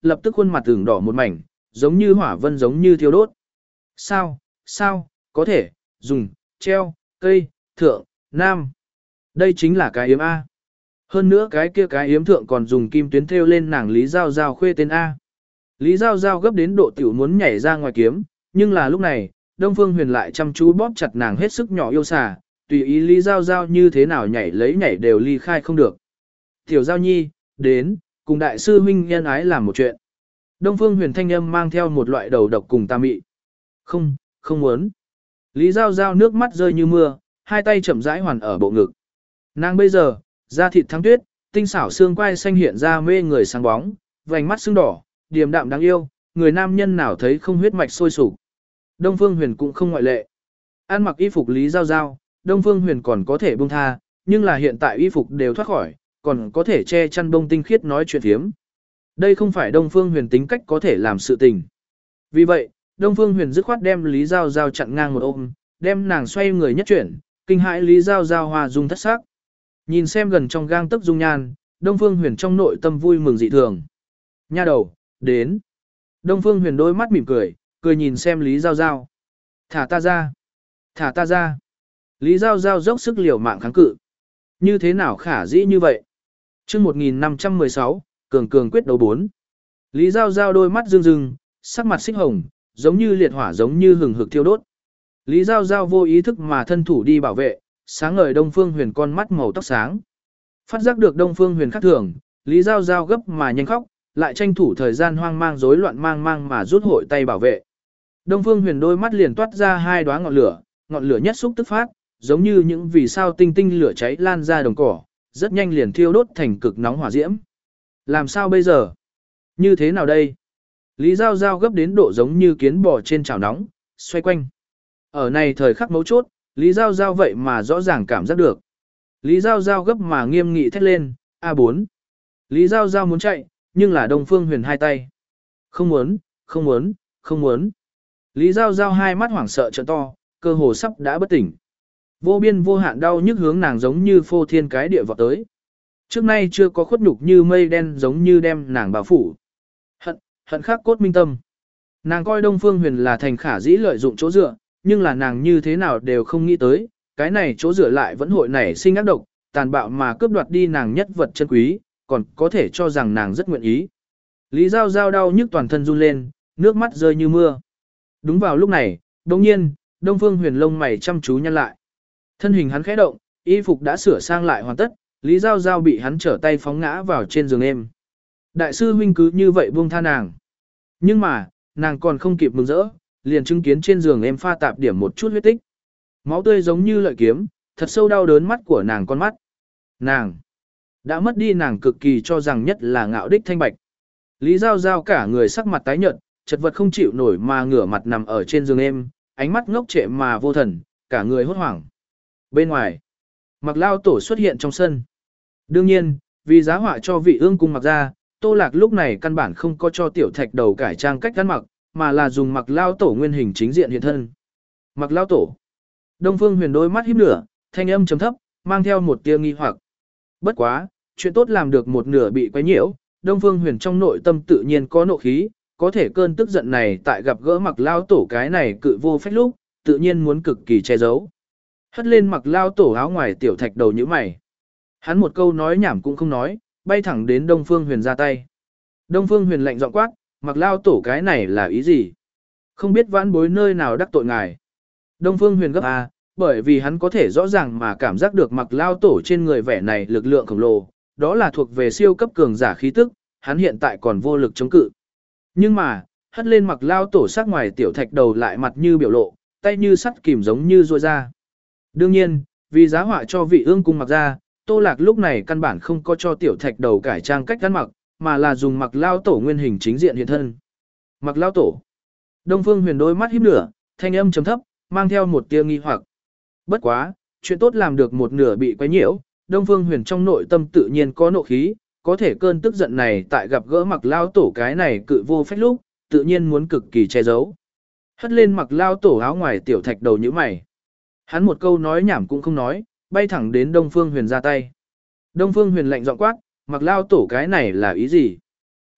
lập tức khuôn mặt ửng đỏ một mảnh, giống như hỏa vân giống như thiêu đốt. Sao, sao, có thể, dùng, treo, cây, thượng, nam. Đây chính là cái yếm A. Hơn nữa cái kia cái yếm thượng còn dùng kim tuyến thêu lên nàng Lý Giao Giao khuê tên A. Lý Giao Giao gấp đến độ tiểu muốn nhảy ra ngoài kiếm, nhưng là lúc này, Đông Phương Huyền lại chăm chú bóp chặt nàng hết sức nhỏ yêu xà, tùy ý Lý Giao Giao như thế nào nhảy lấy nhảy đều ly khai không được. Tiểu Giao Nhi, đến, cùng đại sư huynh nhân ái làm một chuyện. Đông Phương Huyền thanh âm mang theo một loại đầu độc cùng tà mị. Không, không muốn. Lý Giao Giao nước mắt rơi như mưa, hai tay chậm rãi hoàn ở bộ ngực. Nàng bây giờ, da thịt thắng tuyết, tinh xảo xương quai xanh hiện ra mê người sáng bóng, vành mắt sưng đỏ, điềm đạm đáng yêu, người nam nhân nào thấy không huyết mạch sôi sục. Đông Phương Huyền cũng không ngoại lệ. Ăn mặc y phục Lý Giao Giao, Đông Phương Huyền còn có thể buông tha, nhưng là hiện tại y phục đều thoát khỏi, còn có thể che chăn bông tinh khiết nói chuyện thiếm. Đây không phải Đông Phương Huyền tính cách có thể làm sự tình. Vì vậy, Đông Phương Huyền dứt khoát đem Lý Giao Giao chặn ngang một ôm, đem nàng xoay người nhất chuyển, kinh hãi Lý Giao Giao hoa dung thất sắc. Nhìn xem gần trong gang tấc dung nhan, Đông Phương Huyền trong nội tâm vui mừng dị thường. Nha đầu, đến. Đông Phương Huyền đôi mắt mỉm cười, cười nhìn xem Lý Giao Giao. Thả ta ra. Thả ta ra. Lý Giao Giao dốc sức liều mạng kháng cự. Như thế nào khả dĩ như vậy? chương một nghìn năm trăm mười sáu, cường cường quyết đấu bốn. Lý Giao Giao đôi mắt rưng rưng, sắc mặt xích hồng, giống như liệt hỏa giống như hừng hực thiêu đốt. Lý Giao Giao vô ý thức mà thân thủ đi bảo vệ, sáng ngời Đông Phương Huyền con mắt màu tóc sáng. Phát giác được Đông Phương Huyền khác thường, Lý Giao Giao gấp mà nhanh khóc, lại tranh thủ thời gian hoang mang rối loạn mang mang mà rút hội tay bảo vệ. Đông Phương Huyền đôi mắt liền toát ra hai đóa ngọn lửa, ngọn lửa nhất xúc tức phát, giống như những vì sao tinh tinh lửa cháy lan ra đồng cỏ, rất nhanh liền thiêu đốt thành cực nóng hỏa diễm. Làm sao bây giờ? Như thế nào đây? Lý Giao Giao gấp đến độ giống như kiến bò trên chảo nóng, xoay quanh. Ở này thời khắc mấu chốt, Lý Giao Giao vậy mà rõ ràng cảm giác được. Lý Giao Giao gấp mà nghiêm nghị thét lên, a bốn. Lý Giao Giao muốn chạy, nhưng là Đông Phương Huyền hai tay. Không muốn, không muốn, không muốn. Lý Giao Giao hai mắt hoảng sợ trợn to, cơ hồ sắp đã bất tỉnh. Vô biên vô hạn đau nhức hướng nàng giống như phô thiên cái địa vọt tới. Trước nay chưa có khuất nhục như mây đen giống như đem nàng bao phủ. Hận, hận khắc cốt minh tâm. Nàng coi Đông Phương Huyền là thành khả dĩ lợi dụng chỗ dựa, nhưng là nàng như thế nào đều không nghĩ tới, cái này chỗ dựa lại vẫn hội nảy sinh ác độc, tàn bạo mà cướp đoạt đi nàng nhất vật chân quý, còn có thể cho rằng nàng rất nguyện ý. Lý Giao Giao đau nhức toàn thân run lên, nước mắt rơi như mưa. Đúng vào lúc này, đồng nhiên, Đông Phương Huyền lông mày chăm chú nhăn lại. Thân hình hắn khẽ động, y phục đã sửa sang lại hoàn tất, Lý Giao Giao bị hắn trở tay phóng ngã vào trên giường êm. Đại sư huynh cứ như vậy buông tha nàng. Nhưng mà, nàng còn không kịp mừng rỡ, liền chứng kiến trên giường êm pha tạp điểm một chút huyết tích. Máu tươi giống như lợi kiếm, thật sâu đau đớn mắt của nàng con mắt. Nàng đã mất đi nàng cực kỳ cho rằng nhất là ngạo đích thanh bạch. Lý Giao Giao cả người sắc mặt tái nhợt, chật vật không chịu nổi mà ngửa mặt nằm ở trên giường êm, ánh mắt ngốc trệ mà vô thần, cả người hốt hoảng. Bên ngoài, Mặc Lao Tổ xuất hiện trong sân. Đương nhiên, vì giá họa cho vị ương cung Mặc ra, Tô Lạc lúc này căn bản không có cho tiểu thạch đầu cải trang cách ăn mặc, mà là dùng Mặc Lao Tổ nguyên hình chính diện hiện thân. Mặc Lao Tổ. Đông Phương Huyền đôi mắt híp lửa, thanh âm trầm thấp, mang theo một tia nghi hoặc. Bất quá, chuyện tốt làm được một nửa bị quấy nhiễu, Đông Phương Huyền trong nội tâm tự nhiên có nộ khí, có thể cơn tức giận này tại gặp gỡ Mặc Lao Tổ cái này cự vô phách lúc, tự nhiên muốn cực kỳ che giấu. Hất lên Mặc Lao Tổ áo ngoài tiểu thạch đầu như mày. Hắn một câu nói nhảm cũng không nói, bay thẳng đến Đông Phương Huyền ra tay. Đông Phương Huyền lạnh giọng quát, Mặc Lao Tổ cái này là ý gì? Không biết vãn bối nơi nào đắc tội ngài. Đông Phương Huyền gấp à, bởi vì hắn có thể rõ ràng mà cảm giác được Mặc Lao Tổ trên người vẻ này lực lượng khổng lồ, đó là thuộc về siêu cấp cường giả khí tức, hắn hiện tại còn vô lực chống cự. Nhưng mà, hất lên Mặc Lao Tổ sắc ngoài tiểu thạch đầu lại mặt như biểu lộ, tay như sắt kìm giống như ruôi ra. Đương nhiên, vì giá họa cho vị ương cung Mặc ra, Tô Lạc lúc này căn bản không có cho tiểu thạch đầu cải trang cách ăn mặc, mà là dùng Mặc Lao Tổ nguyên hình chính diện hiện thân. Mặc Lao Tổ. Đông Phương Huyền đôi mắt híp lửa, thanh âm trầm thấp, mang theo một tia nghi hoặc. Bất quá, chuyện tốt làm được một nửa bị quấy nhiễu, Đông Phương Huyền trong nội tâm tự nhiên có nộ khí, có thể cơn tức giận này tại gặp gỡ Mặc Lao Tổ cái này cự vô phách lúc, tự nhiên muốn cực kỳ che giấu. Hất lên Mặc Lao Tổ áo ngoài tiểu thạch đầu như mày. Hắn một câu nói nhảm cũng không nói, bay thẳng đến Đông Phương Huyền ra tay. Đông Phương Huyền lạnh giọng quát, Mặc Lao Tổ cái này là ý gì?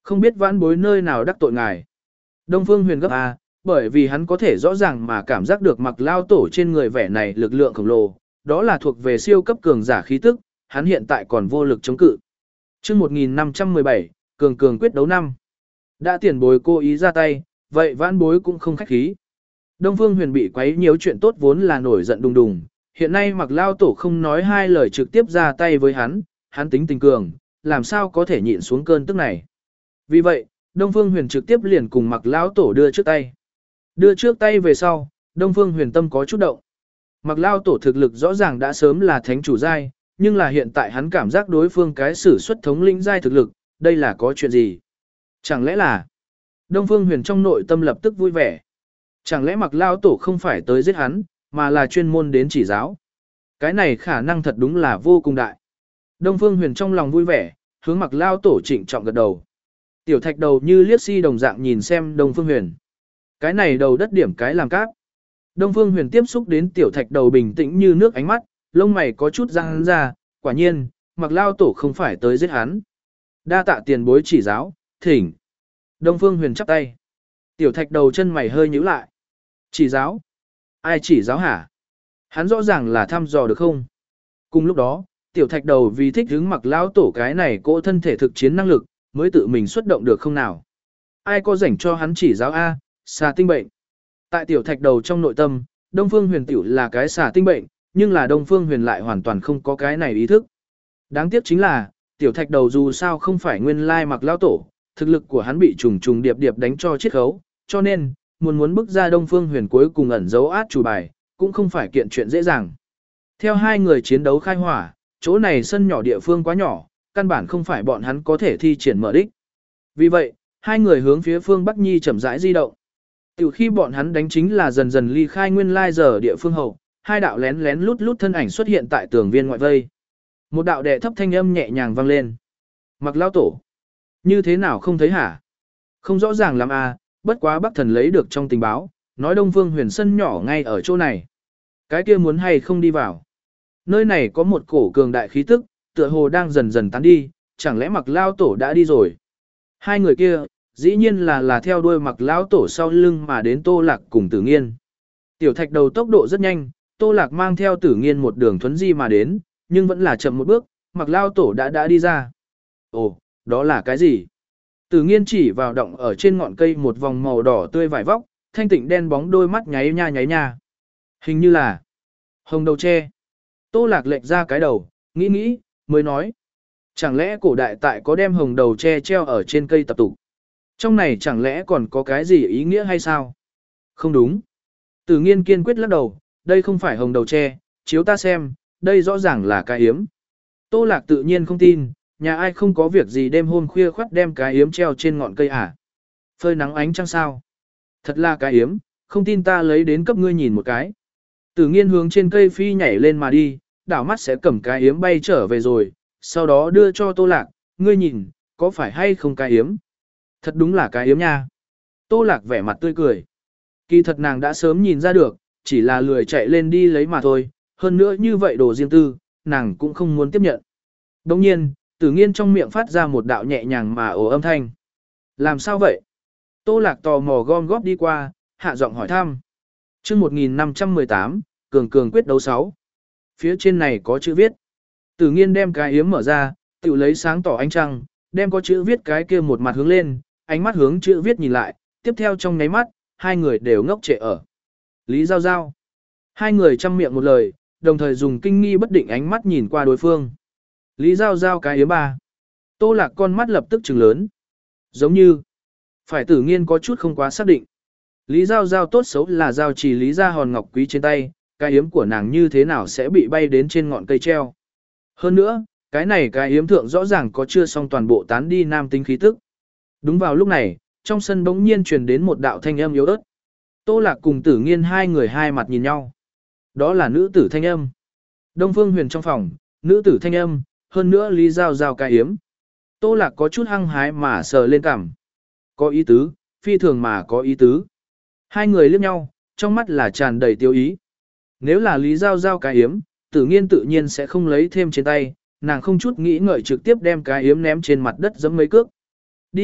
Không biết vãn bối nơi nào đắc tội ngài. Đông Phương Huyền gấp à, bởi vì hắn có thể rõ ràng mà cảm giác được mặc lao tổ trên người vẻ này lực lượng khổng lồ, đó là thuộc về siêu cấp cường giả khí tức, hắn hiện tại còn vô lực chống cự. Chương một nghìn năm trăm mười bảy, cường cường quyết đấu năm. Đã tiền bối cố ý ra tay, vậy vãn bối cũng không khách khí. Đông Phương Huyền bị quấy nhiều chuyện tốt vốn là nổi giận đùng đùng, hiện nay mặc lao tổ không nói hai lời trực tiếp ra tay với hắn, hắn tính tình cường, làm sao có thể nhịn xuống cơn tức này. Vì vậy, Đông Phương Huyền trực tiếp liền cùng mặc lao tổ đưa trước tay. Đưa trước tay về sau, Đông Phương Huyền tâm có chút động. Mặc lao tổ thực lực rõ ràng đã sớm là thánh chủ giai, nhưng là hiện tại hắn cảm giác đối phương cái sử xuất thống lĩnh giai thực lực, đây là có chuyện gì? Chẳng lẽ là Đông Phương Huyền trong nội tâm lập tức vui vẻ. Chẳng lẽ mặc lao tổ không phải tới giết hắn, mà là chuyên môn đến chỉ giáo. Cái này khả năng thật đúng là vô cùng đại. Đông Phương Huyền trong lòng vui vẻ, hướng mặc lao tổ trịnh trọng gật đầu. Tiểu thạch đầu như liếc si đồng dạng nhìn xem Đông Phương Huyền. Cái này đầu đất điểm cái làm cáp. Đông Phương Huyền tiếp xúc đến tiểu thạch đầu bình tĩnh như nước ánh mắt, lông mày có chút răng hắn ra, quả nhiên, mặc lao tổ không phải tới giết hắn. Đa tạ tiền bối chỉ giáo, thỉnh. Đông Phương Huyền chắp tay. Tiểu thạch đầu chân mày hơi nhíu lại. Chỉ giáo? Ai chỉ giáo hả? Hắn rõ ràng là thăm dò được không? Cùng lúc đó, tiểu thạch đầu vì thích hứng mặc lao tổ cái này cỗ thân thể thực chiến năng lực, mới tự mình xuất động được không nào? Ai có rảnh cho hắn chỉ giáo A, xà tinh bệnh. Tại tiểu thạch đầu trong nội tâm, Đông Phương Huyền tiểu là cái xà tinh bệnh, nhưng là Đông Phương Huyền lại hoàn toàn không có cái này ý thức. Đáng tiếc chính là, tiểu thạch đầu dù sao không phải nguyên lai mặc lao tổ, thực lực của hắn bị trùng trùng điệp điệp đánh cho chết khấu, cho nên, muốn muốn bức ra Đông Phương Huyền cuối cùng ẩn dấu át chủ bài, cũng không phải kiện chuyện dễ dàng. Theo hai người chiến đấu khai hỏa, chỗ này sân nhỏ địa phương quá nhỏ, căn bản không phải bọn hắn có thể thi triển mở đích. Vì vậy, hai người hướng phía phương Bắc Nhi chậm rãi di động. Từ khi bọn hắn đánh chính là dần dần ly khai nguyên lai giờ địa phương hậu, hai đạo lén lén lút lút thân ảnh xuất hiện tại tường viên ngoại vây. Một đạo đệ thấp thanh âm nhẹ nhàng vang lên. Mặc lao tổ. Như thế nào không thấy hả? Không rõ ràng lắm à, bất quá Bắc Thần lấy được trong tình báo, nói Đông Phương Huyền sân nhỏ ngay ở chỗ này. Cái kia muốn hay không đi vào. Nơi này có một cổ cường đại khí tức, tựa hồ đang dần dần tán đi, chẳng lẽ mặc lao tổ đã đi rồi. Hai người kia, dĩ nhiên là là theo đuôi mặc lao tổ sau lưng mà đến Tô Lạc cùng Tử Nghiên. Tiểu thạch đầu tốc độ rất nhanh, Tô Lạc mang theo Tử Nghiên một đường thuấn di mà đến, nhưng vẫn là chậm một bước, mặc lao tổ đã đã đi ra. Ồ, đó là cái gì? Tử Nghiên chỉ vào động ở trên ngọn cây một vòng màu đỏ tươi vải vóc, thanh tịnh đen bóng đôi mắt nháy nha nháy nha. Hình như là hồng đầu tre. Tô Lạc lệch ra cái đầu, nghĩ nghĩ, mới nói. Chẳng lẽ cổ đại tại có đem hồng đầu tre treo ở trên cây tập tụ? Trong này chẳng lẽ còn có cái gì ý nghĩa hay sao? Không đúng. Tử Nghiên kiên quyết lắc đầu, đây không phải hồng đầu tre, chiếu ta xem, đây rõ ràng là cái yếm. Tô Lạc tự nhiên không tin, nhà ai không có việc gì đêm hôm khuya khoắt đem cái yếm treo trên ngọn cây à? Phơi nắng ánh trăng sao? Thật là cái yếm, không tin ta lấy đến cấp ngươi nhìn một cái. Tử Nghiên hướng trên cây phi nhảy lên mà đi, đảo mắt sẽ cầm cái yếm bay trở về rồi, sau đó đưa cho Tô Lạc, ngươi nhìn, có phải hay không cái yếm? Thật đúng là cái yếm nha. Tô Lạc vẻ mặt tươi cười. Kỳ thật nàng đã sớm nhìn ra được, chỉ là lười chạy lên đi lấy mà thôi, hơn nữa như vậy đồ riêng tư, nàng cũng không muốn tiếp nhận. Đồng nhiên, Tử Nghiên trong miệng phát ra một đạo nhẹ nhàng mà ồ âm thanh. Làm sao vậy? Tô Lạc tò mò gom góp đi qua, hạ giọng hỏi thăm. Chương một nghìn năm trăm mười tám, cường cường quyết đấu sáu. Phía trên này có chữ viết. Tử Nghiên đem cái yếm mở ra, tự lấy sáng tỏ ánh trăng, đem có chữ viết cái kia một mặt hướng lên, ánh mắt hướng chữ viết nhìn lại, tiếp theo trong nháy mắt, hai người đều ngốc trệ ở. Lý Giao Giao. Hai người chăm miệng một lời, đồng thời dùng kinh nghi bất định ánh mắt nhìn qua đối phương. Lý Giao Giao cái yếm ba. Tô Lạc con mắt lập tức trừng lớn. Giống như, phải Tử Nghiên có chút không quá xác định. Lý Giao Giao tốt xấu là giao trì Lý Gia hòn ngọc quý trên tay, cái yếm của nàng như thế nào sẽ bị bay đến trên ngọn cây treo. Hơn nữa, cái này cái yếm thượng rõ ràng có chưa xong toàn bộ tán đi nam tính khí tức. Đúng vào lúc này, trong sân bỗng nhiên truyền đến một đạo thanh âm yếu ớt. Tô Lạc cùng Tử Nghiên hai người hai mặt nhìn nhau. Đó là nữ tử thanh âm. Đông Phương Huyền trong phòng, nữ tử thanh âm, hơn nữa Lý Giao Giao cái yếm. Tô Lạc có chút hăng hái mà sờ lên cằm. Có ý tứ, phi thường mà có ý tứ. Hai người liếc nhau, trong mắt là tràn đầy tiêu ý. Nếu là Lý Giao Giao cái yếm, Tử Nghiên tự nhiên sẽ không lấy thêm trên tay, nàng không chút nghĩ ngợi trực tiếp đem cái yếm ném trên mặt đất giẫm mấy cước. Đi,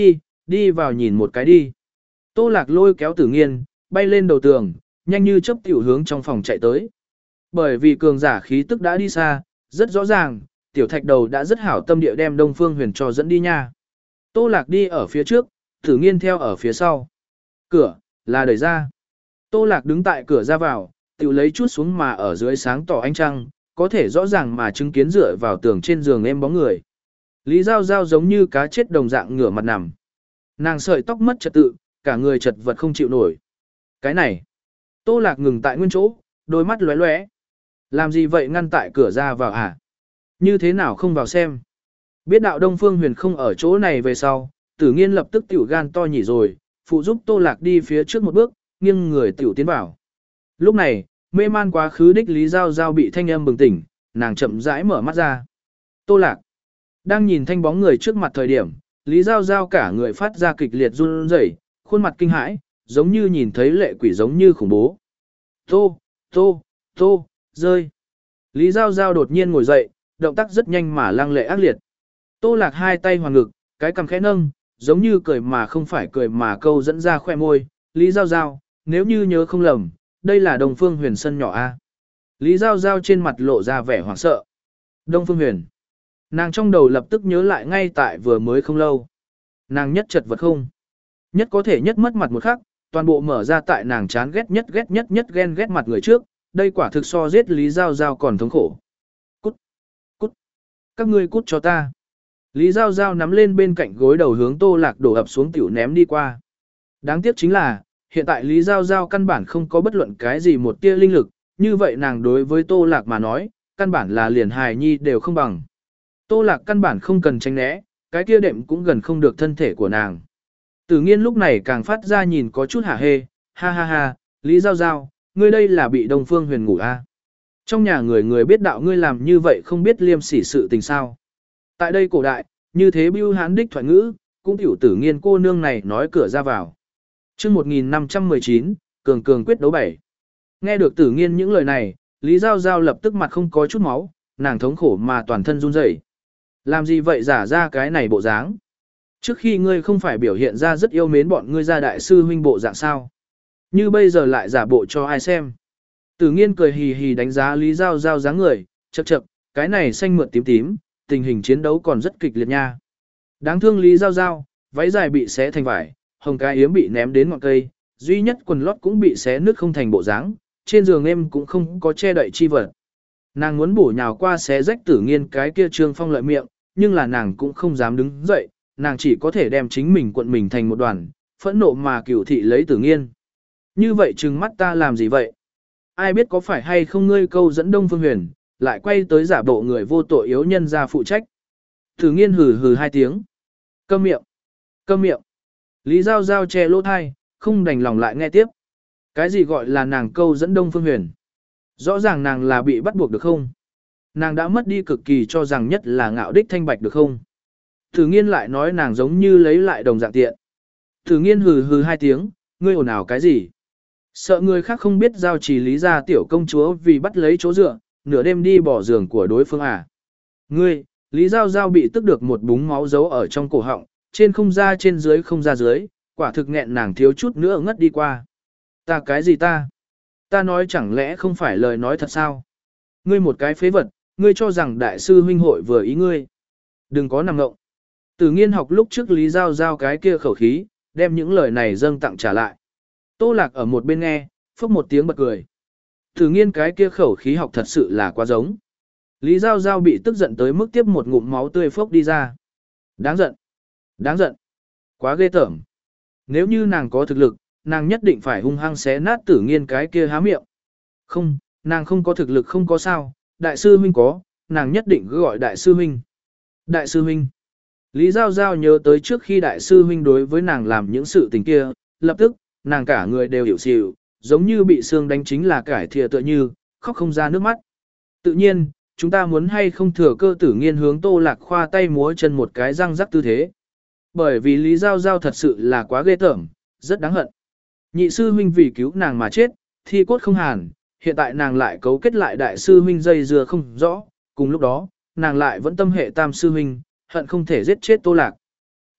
Đi vào nhìn một cái đi. Tô Lạc lôi kéo Tử Nghiên, bay lên đầu tường, nhanh như chớp tiểu hướng trong phòng chạy tới. Bởi vì cường giả khí tức đã đi xa, rất rõ ràng, tiểu thạch đầu đã rất hảo tâm địa đem Đông Phương Huyền cho dẫn đi nha. Tô Lạc đi ở phía trước, Tử Nghiên theo ở phía sau. Cửa, là đẩy ra. Tô Lạc đứng tại cửa ra vào, tiểu lấy chút xuống mà ở dưới sáng tỏ ánh trăng, có thể rõ ràng mà chứng kiến dựa vào tường trên giường em bóng người. Lý Giao Giao giống như cá chết đồng dạng ngửa mặt nằm. Nàng sợi tóc mất trật tự, cả người chật vật không chịu nổi. Cái này. Tô Lạc ngừng tại nguyên chỗ, đôi mắt lóe lóe. Làm gì vậy ngăn tại cửa ra vào hả? Như thế nào không vào xem? Biết đạo Đông Phương Huyền không ở chỗ này về sau, Tử Nghiên lập tức tiểu gan to nhỉ rồi, phụ giúp Tô Lạc đi phía trước một bước, nghiêng người tiểu tiến vào. Lúc này, mê man quá khứ đích Lý Giao Giao bị thanh âm bừng tỉnh, nàng chậm rãi mở mắt ra. Tô Lạc đang nhìn thanh bóng người trước mặt thời điểm, Lý Giao Giao cả người phát ra kịch liệt run rẩy, khuôn mặt kinh hãi, giống như nhìn thấy lệ quỷ giống như khủng bố. Tô, tô, tô, rơi. Lý Giao Giao đột nhiên ngồi dậy, động tác rất nhanh mà lăng lệ ác liệt. Tô Lạc hai tay hoàn ngực, cái cằm khẽ nâng, giống như cười mà không phải cười mà câu dẫn ra khoe môi. Lý Giao Giao, nếu như nhớ không lầm, đây là Đông Phương Huyền sân nhỏ A. Lý Giao Giao trên mặt lộ ra vẻ hoảng sợ. Đông Phương Huyền. Nàng trong đầu lập tức nhớ lại ngay tại vừa mới không lâu. Nàng nhất chật vật không. Nhất có thể nhất mất mặt một khắc, toàn bộ mở ra tại nàng chán ghét nhất ghét nhất nhất ghen ghét mặt người trước, đây quả thực so giết Lý Giao Giao còn thống khổ. Cút, cút, các ngươi cút cho ta. Lý Giao Giao nắm lên bên cạnh gối đầu hướng Tô Lạc đổ ập xuống tiểu ném đi qua. Đáng tiếc chính là, hiện tại Lý Giao Giao căn bản không có bất luận cái gì một tia linh lực, như vậy nàng đối với Tô Lạc mà nói, căn bản là liền hài nhi đều không bằng. Tô Lạc căn bản không cần tránh né, cái kia đệm cũng gần không được thân thể của nàng. Tử Nghiên lúc này càng phát ra nhìn có chút hả hê, ha ha ha, Lý Giao Giao, ngươi đây là bị Đông Phương Huyền ngủ à? Trong nhà người người biết đạo ngươi làm như vậy không biết liêm sỉ sự tình sao. Tại đây cổ đại, như thế bưu hán đích thoại ngữ, cũng tiểu Tử Nghiên cô nương này nói cửa ra vào. Chương một nghìn năm trăm mười chín, cường cường quyết đấu bảy. Nghe được Tử Nghiên những lời này, Lý Giao Giao lập tức mặt không có chút máu, nàng thống khổ mà toàn thân run rẩy. Làm gì vậy giả ra cái này bộ dáng? Trước khi ngươi không phải biểu hiện ra rất yêu mến bọn ngươi ra đại sư huynh bộ dạng sao? Như bây giờ lại giả bộ cho ai xem? Tử Nghiên cười hì hì đánh giá Lý Giao Giao dáng người, chậc chậc, cái này xanh mượt tím tím, tình hình chiến đấu còn rất kịch liệt nha. Đáng thương Lý Giao Giao, váy dài bị xé thành vải, hồng cái yếm bị ném đến ngọn cây, duy nhất quần lót cũng bị xé nứt không thành bộ dáng, trên giường em cũng không có che đậy chi vật. Nàng muốn bổ nhào qua xé rách Tử Nghiên cái kia trương phong lợi miệng, nhưng là nàng cũng không dám đứng dậy, nàng chỉ có thể đem chính mình cuộn mình thành một đoàn, phẫn nộ mà cửu thị lấy Tử Nghiên. Như vậy trừng mắt ta làm gì vậy? Ai biết có phải hay không ngươi câu dẫn Đông Phương Huyền, lại quay tới giả bộ người vô tội yếu nhân ra phụ trách. Tử Nghiên hừ hừ hai tiếng. Câm miệng. Câm miệng. Lý Giao Giao che lỗ thai, không đành lòng lại nghe tiếp. Cái gì gọi là nàng câu dẫn Đông Phương Huyền? Rõ ràng nàng là bị bắt buộc được không? Nàng đã mất đi cực kỳ cho rằng nhất là ngạo đích thanh bạch được không? Tử Nghiên lại nói nàng giống như lấy lại đồng dạng tiện. Tử Nghiên hừ hừ hai tiếng, ngươi ồn ào cái gì? Sợ người khác không biết giao trì Lý gia tiểu công chúa vì bắt lấy chỗ dựa, nửa đêm đi bỏ giường của đối phương à? Ngươi, Lý Giao Giao bị tức được một búng máu giấu ở trong cổ họng, trên không ra trên dưới không ra dưới, quả thực nghẹn nàng thiếu chút nữa ngất đi qua. Ta cái gì ta? Ta nói chẳng lẽ không phải lời nói thật sao? Ngươi một cái phế vật, ngươi cho rằng đại sư huynh hội vừa ý ngươi. Đừng có nằm ngộng. Tử Nghiên học lúc trước Lý Giao Giao cái kia khẩu khí, đem những lời này dâng tặng trả lại. Tô Lạc ở một bên nghe, phốc một tiếng bật cười. Tử Nghiên cái kia khẩu khí học thật sự là quá giống. Lý Giao Giao bị tức giận tới mức tiếp một ngụm máu tươi phốc đi ra. Đáng giận. Đáng giận. Quá ghê tởm. Nếu như nàng có thực lực, nàng nhất định phải hung hăng xé nát Tử Nghiên cái kia há miệng. Không, nàng không có thực lực không có sao, đại sư huynh có, nàng nhất định cứ gọi đại sư huynh. Đại sư huynh. Lý Giao Giao nhớ tới trước khi đại sư huynh đối với nàng làm những sự tình kia, lập tức, nàng cả người đều hiểu xỉu, giống như bị xương đánh chính là cải thìa tựa như, khóc không ra nước mắt. Tự nhiên, chúng ta muốn hay không thừa cơ Tử Nghiên hướng Tô Lạc khoa tay múa chân một cái răng rắc tư thế. Bởi vì Lý Giao Giao thật sự là quá ghê tởm, rất đáng hận. Nhị sư huynh vì cứu nàng mà chết, thi cốt không hàn, hiện tại nàng lại cấu kết lại đại sư huynh dây dưa không rõ, cùng lúc đó, nàng lại vẫn tâm hệ tam sư huynh, hận không thể giết chết Tô Lạc.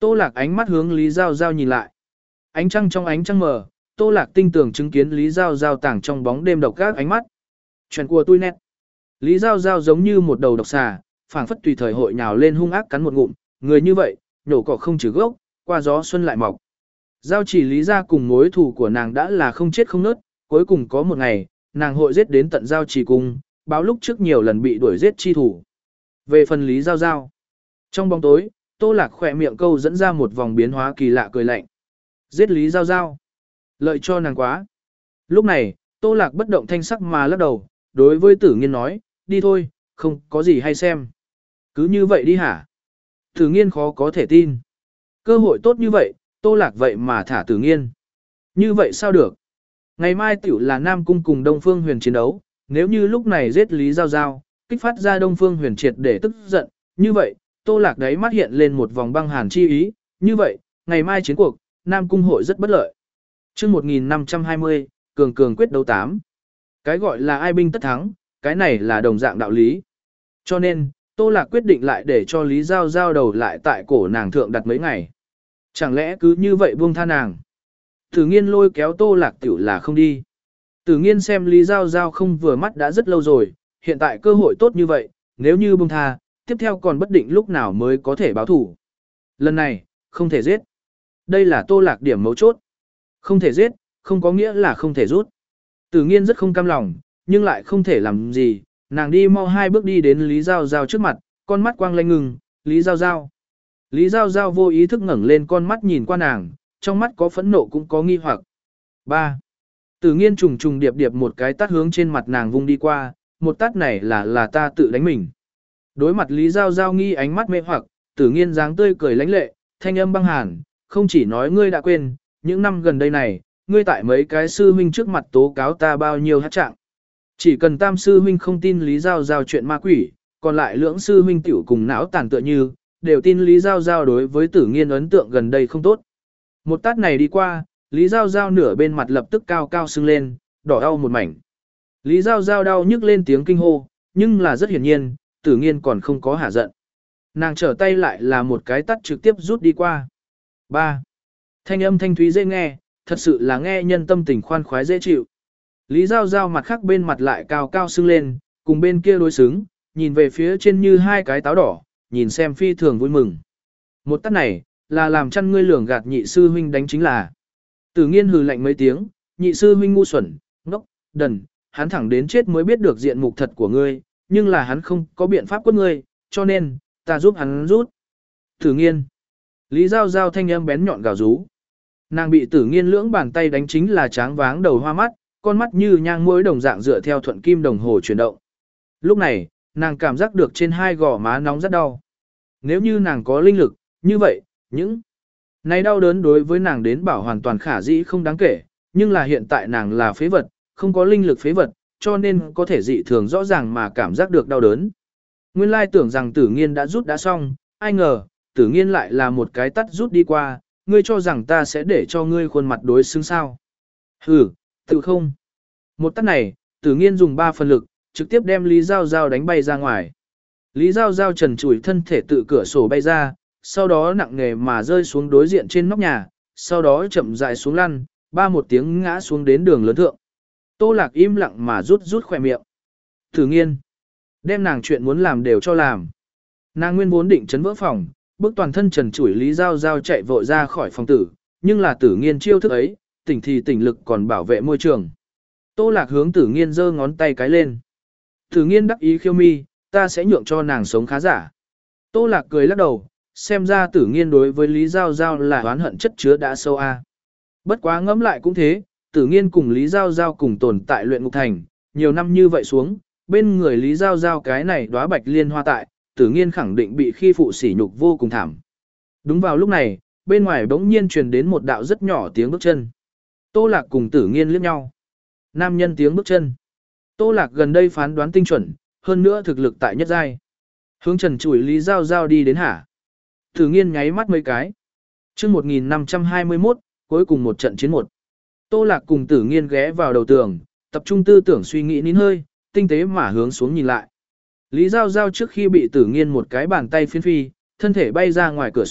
Tô Lạc ánh mắt hướng Lý Giao Giao nhìn lại. Ánh trăng trong ánh trăng mờ, Tô Lạc tinh tường chứng kiến Lý Giao Giao tàng trong bóng đêm độc các ánh mắt. Chuyện của tôi nét. Lý Giao Giao giống như một đầu độc xà, phảng phất tùy thời hội nhào lên hung ác cắn một ngụm, người như vậy, nhổ cỏ không trừ gốc, qua gió xuân lại mọc. Giao chỉ Lý gia cùng mối thù của nàng đã là không chết không nớt, cuối cùng có một ngày, nàng hội giết đến tận Giao chỉ cung, báo lúc trước nhiều lần bị đuổi giết chi thủ. Về phần Lý Giao Giao, trong bóng tối, Tô Lạc khỏe miệng câu dẫn ra một vòng biến hóa kỳ lạ cười lạnh. Giết Lý Giao Giao. Lợi cho nàng quá. Lúc này, Tô Lạc bất động thanh sắc mà lắc đầu, đối với Tử Nghiên nói, đi thôi, không có gì hay xem. Cứ như vậy đi hả? Tử Nghiên khó có thể tin. Cơ hội tốt như vậy, Tô Lạc vậy mà thả Tử Nghiên. Như vậy sao được? Ngày mai tiểu là Nam Cung cùng Đông Phương Huyền chiến đấu, nếu như lúc này giết Lý Giao Giao, kích phát ra Đông Phương Huyền triệt để tức giận, như vậy, Tô Lạc đấy mắt hiện lên một vòng băng hàn chi ý, như vậy, ngày mai chiến cuộc, Nam Cung hội rất bất lợi. Chương một nghìn năm trăm hai mươi, cường cường quyết đấu tám. Cái gọi là ai binh tất thắng, cái này là đồng dạng đạo lý. Cho nên, Tô Lạc quyết định lại để cho Lý Giao Giao đầu lại tại cổ nàng thượng đặt mấy ngày. Chẳng lẽ cứ như vậy buông tha nàng? Tử Nghiên lôi kéo Tô Lạc tiểu là không đi. Tử Nghiên xem Lý Giao Giao không vừa mắt đã rất lâu rồi, hiện tại cơ hội tốt như vậy, nếu như buông tha, tiếp theo còn bất định lúc nào mới có thể báo thủ. Lần này, không thể giết. Đây là Tô Lạc điểm mấu chốt. Không thể giết, không có nghĩa là không thể rút. Tử Nghiên rất không cam lòng, nhưng lại không thể làm gì, nàng đi mau hai bước đi đến Lý Giao Giao trước mặt, con mắt quang lanh ngừng, Lý Giao Giao. Lý Giao Giao vô ý thức ngẩng lên con mắt nhìn qua nàng, trong mắt có phẫn nộ cũng có nghi hoặc. ba. Tử Nghiên trùng trùng điệp điệp một cái tát hướng trên mặt nàng vung đi qua, một tát này là là ta tự đánh mình. Đối mặt Lý Giao Giao nghi ánh mắt mê hoặc, Tử Nghiên dáng tươi cười lãnh lệ, thanh âm băng hàn, không chỉ nói ngươi đã quên, những năm gần đây này, ngươi tại mấy cái sư huynh trước mặt tố cáo ta bao nhiêu hát trạng. Chỉ cần tam sư huynh không tin Lý Giao Giao chuyện ma quỷ, còn lại lưỡng sư huynh tiểu cùng não tàn tựa như, đều tin Lý Giao Giao đối với Tử Nghiên ấn tượng gần đây không tốt. Một tát này đi qua, Lý Giao Giao nửa bên mặt lập tức cao cao sưng lên, đỏ đau một mảnh. Lý Giao Giao đau nhức lên tiếng kinh hô, nhưng là rất hiển nhiên, Tử Nghiên còn không có hả giận. Nàng trở tay lại là một cái tát trực tiếp rút đi qua. ba. Thanh âm thanh thúy dễ nghe, thật sự là nghe nhân tâm tình khoan khoái dễ chịu. Lý Giao Giao mặt khác bên mặt lại cao cao sưng lên, cùng bên kia đối xứng, nhìn về phía trên như hai cái táo đỏ, nhìn xem phi thường vui mừng. Một tát này, là làm chăn ngươi lường gạt nhị sư huynh đánh chính là. Tử Nghiên hừ lạnh mấy tiếng, nhị sư huynh ngu xuẩn, ngốc, đần, hắn thẳng đến chết mới biết được diện mục thật của ngươi, nhưng là hắn không có biện pháp quất ngươi, cho nên, ta giúp hắn rút. Tử Nghiên. Lý Giao Giao thanh âm bén nhọn gào rú. Nàng bị Tử Nghiên lưỡng bàn tay đánh chính là tráng váng đầu hoa mắt, con mắt như nhang muối đồng dạng dựa theo thuận kim đồng hồ chuyển động. Lúc này, nàng cảm giác được trên hai gò má nóng rất đau. Nếu như nàng có linh lực, như vậy, những này đau đớn đối với nàng đến bảo hoàn toàn khả dĩ không đáng kể, nhưng là hiện tại nàng là phế vật, không có linh lực phế vật, cho nên có thể dị thường rõ ràng mà cảm giác được đau đớn. Nguyên lai tưởng rằng Tử Nghiên đã rút đã xong, ai ngờ, Tử Nghiên lại là một cái tắt rút đi qua, ngươi cho rằng ta sẽ để cho ngươi khuôn mặt đối xứng sao. Hừ, tự không. Một tắt này, Tử Nghiên dùng ba phần lực, trực tiếp đem Lý Giao Giao đánh bay ra ngoài. Lý Giao Giao trần trụi thân thể tự cửa sổ bay ra, sau đó nặng nề mà rơi xuống đối diện trên nóc nhà, sau đó chậm rãi xuống lăn, ba một tiếng ngã xuống đến đường lớn thượng. Tô Lạc im lặng mà rút rút khỏe miệng. Tử Nghiên, đem nàng chuyện muốn làm đều cho làm. Nàng nguyên vốn định chấn vỡ phòng, bước toàn thân trần trụi Lý Giao Giao chạy vội ra khỏi phòng tử, nhưng là Tử Nghiên chiêu thức ấy, tỉnh thì tỉnh lực còn bảo vệ môi trường. Tô Lạc hướng Tử Nghiên giơ ngón tay cái lên. Tử Nghiên đắc ý khiêu mi, ta sẽ nhượng cho nàng sống khá giả. Tô Lạc cười lắc đầu, xem ra Tử Nghiên đối với Lý Giao Giao là oán hận chất chứa đã sâu a. Bất quá ngẫm lại cũng thế, Tử Nghiên cùng Lý Giao Giao cùng tồn tại luyện ngục thành, nhiều năm như vậy xuống, bên người Lý Giao Giao cái này đóa bạch liên hoa tại, Tử Nghiên khẳng định bị khi phụ sỉ nhục vô cùng thảm. Đúng vào lúc này, bên ngoài bỗng nhiên truyền đến một đạo rất nhỏ tiếng bước chân. Tô Lạc cùng Tử Nghiên liếc nhau. Nam nhân tiếng bước chân. Tô Lạc gần đây phán đoán tinh chuẩn, hơn nữa thực lực tại nhất giai. Hướng trần trụi Lý Giao Giao đi đến hả. Tử Nghiên nháy mắt mấy cái. Chương một nghìn năm trăm hai mươi mốt, cuối cùng một trận chiến một. Tô Lạc cùng Tử Nghiên ghé vào đầu tường, tập trung tư tưởng suy nghĩ nín hơi, tinh tế mà hướng xuống nhìn lại. Lý Giao Giao trước khi bị Tử Nghiên một cái bàn tay phiến phi, thân thể bay ra ngoài cửa sổ,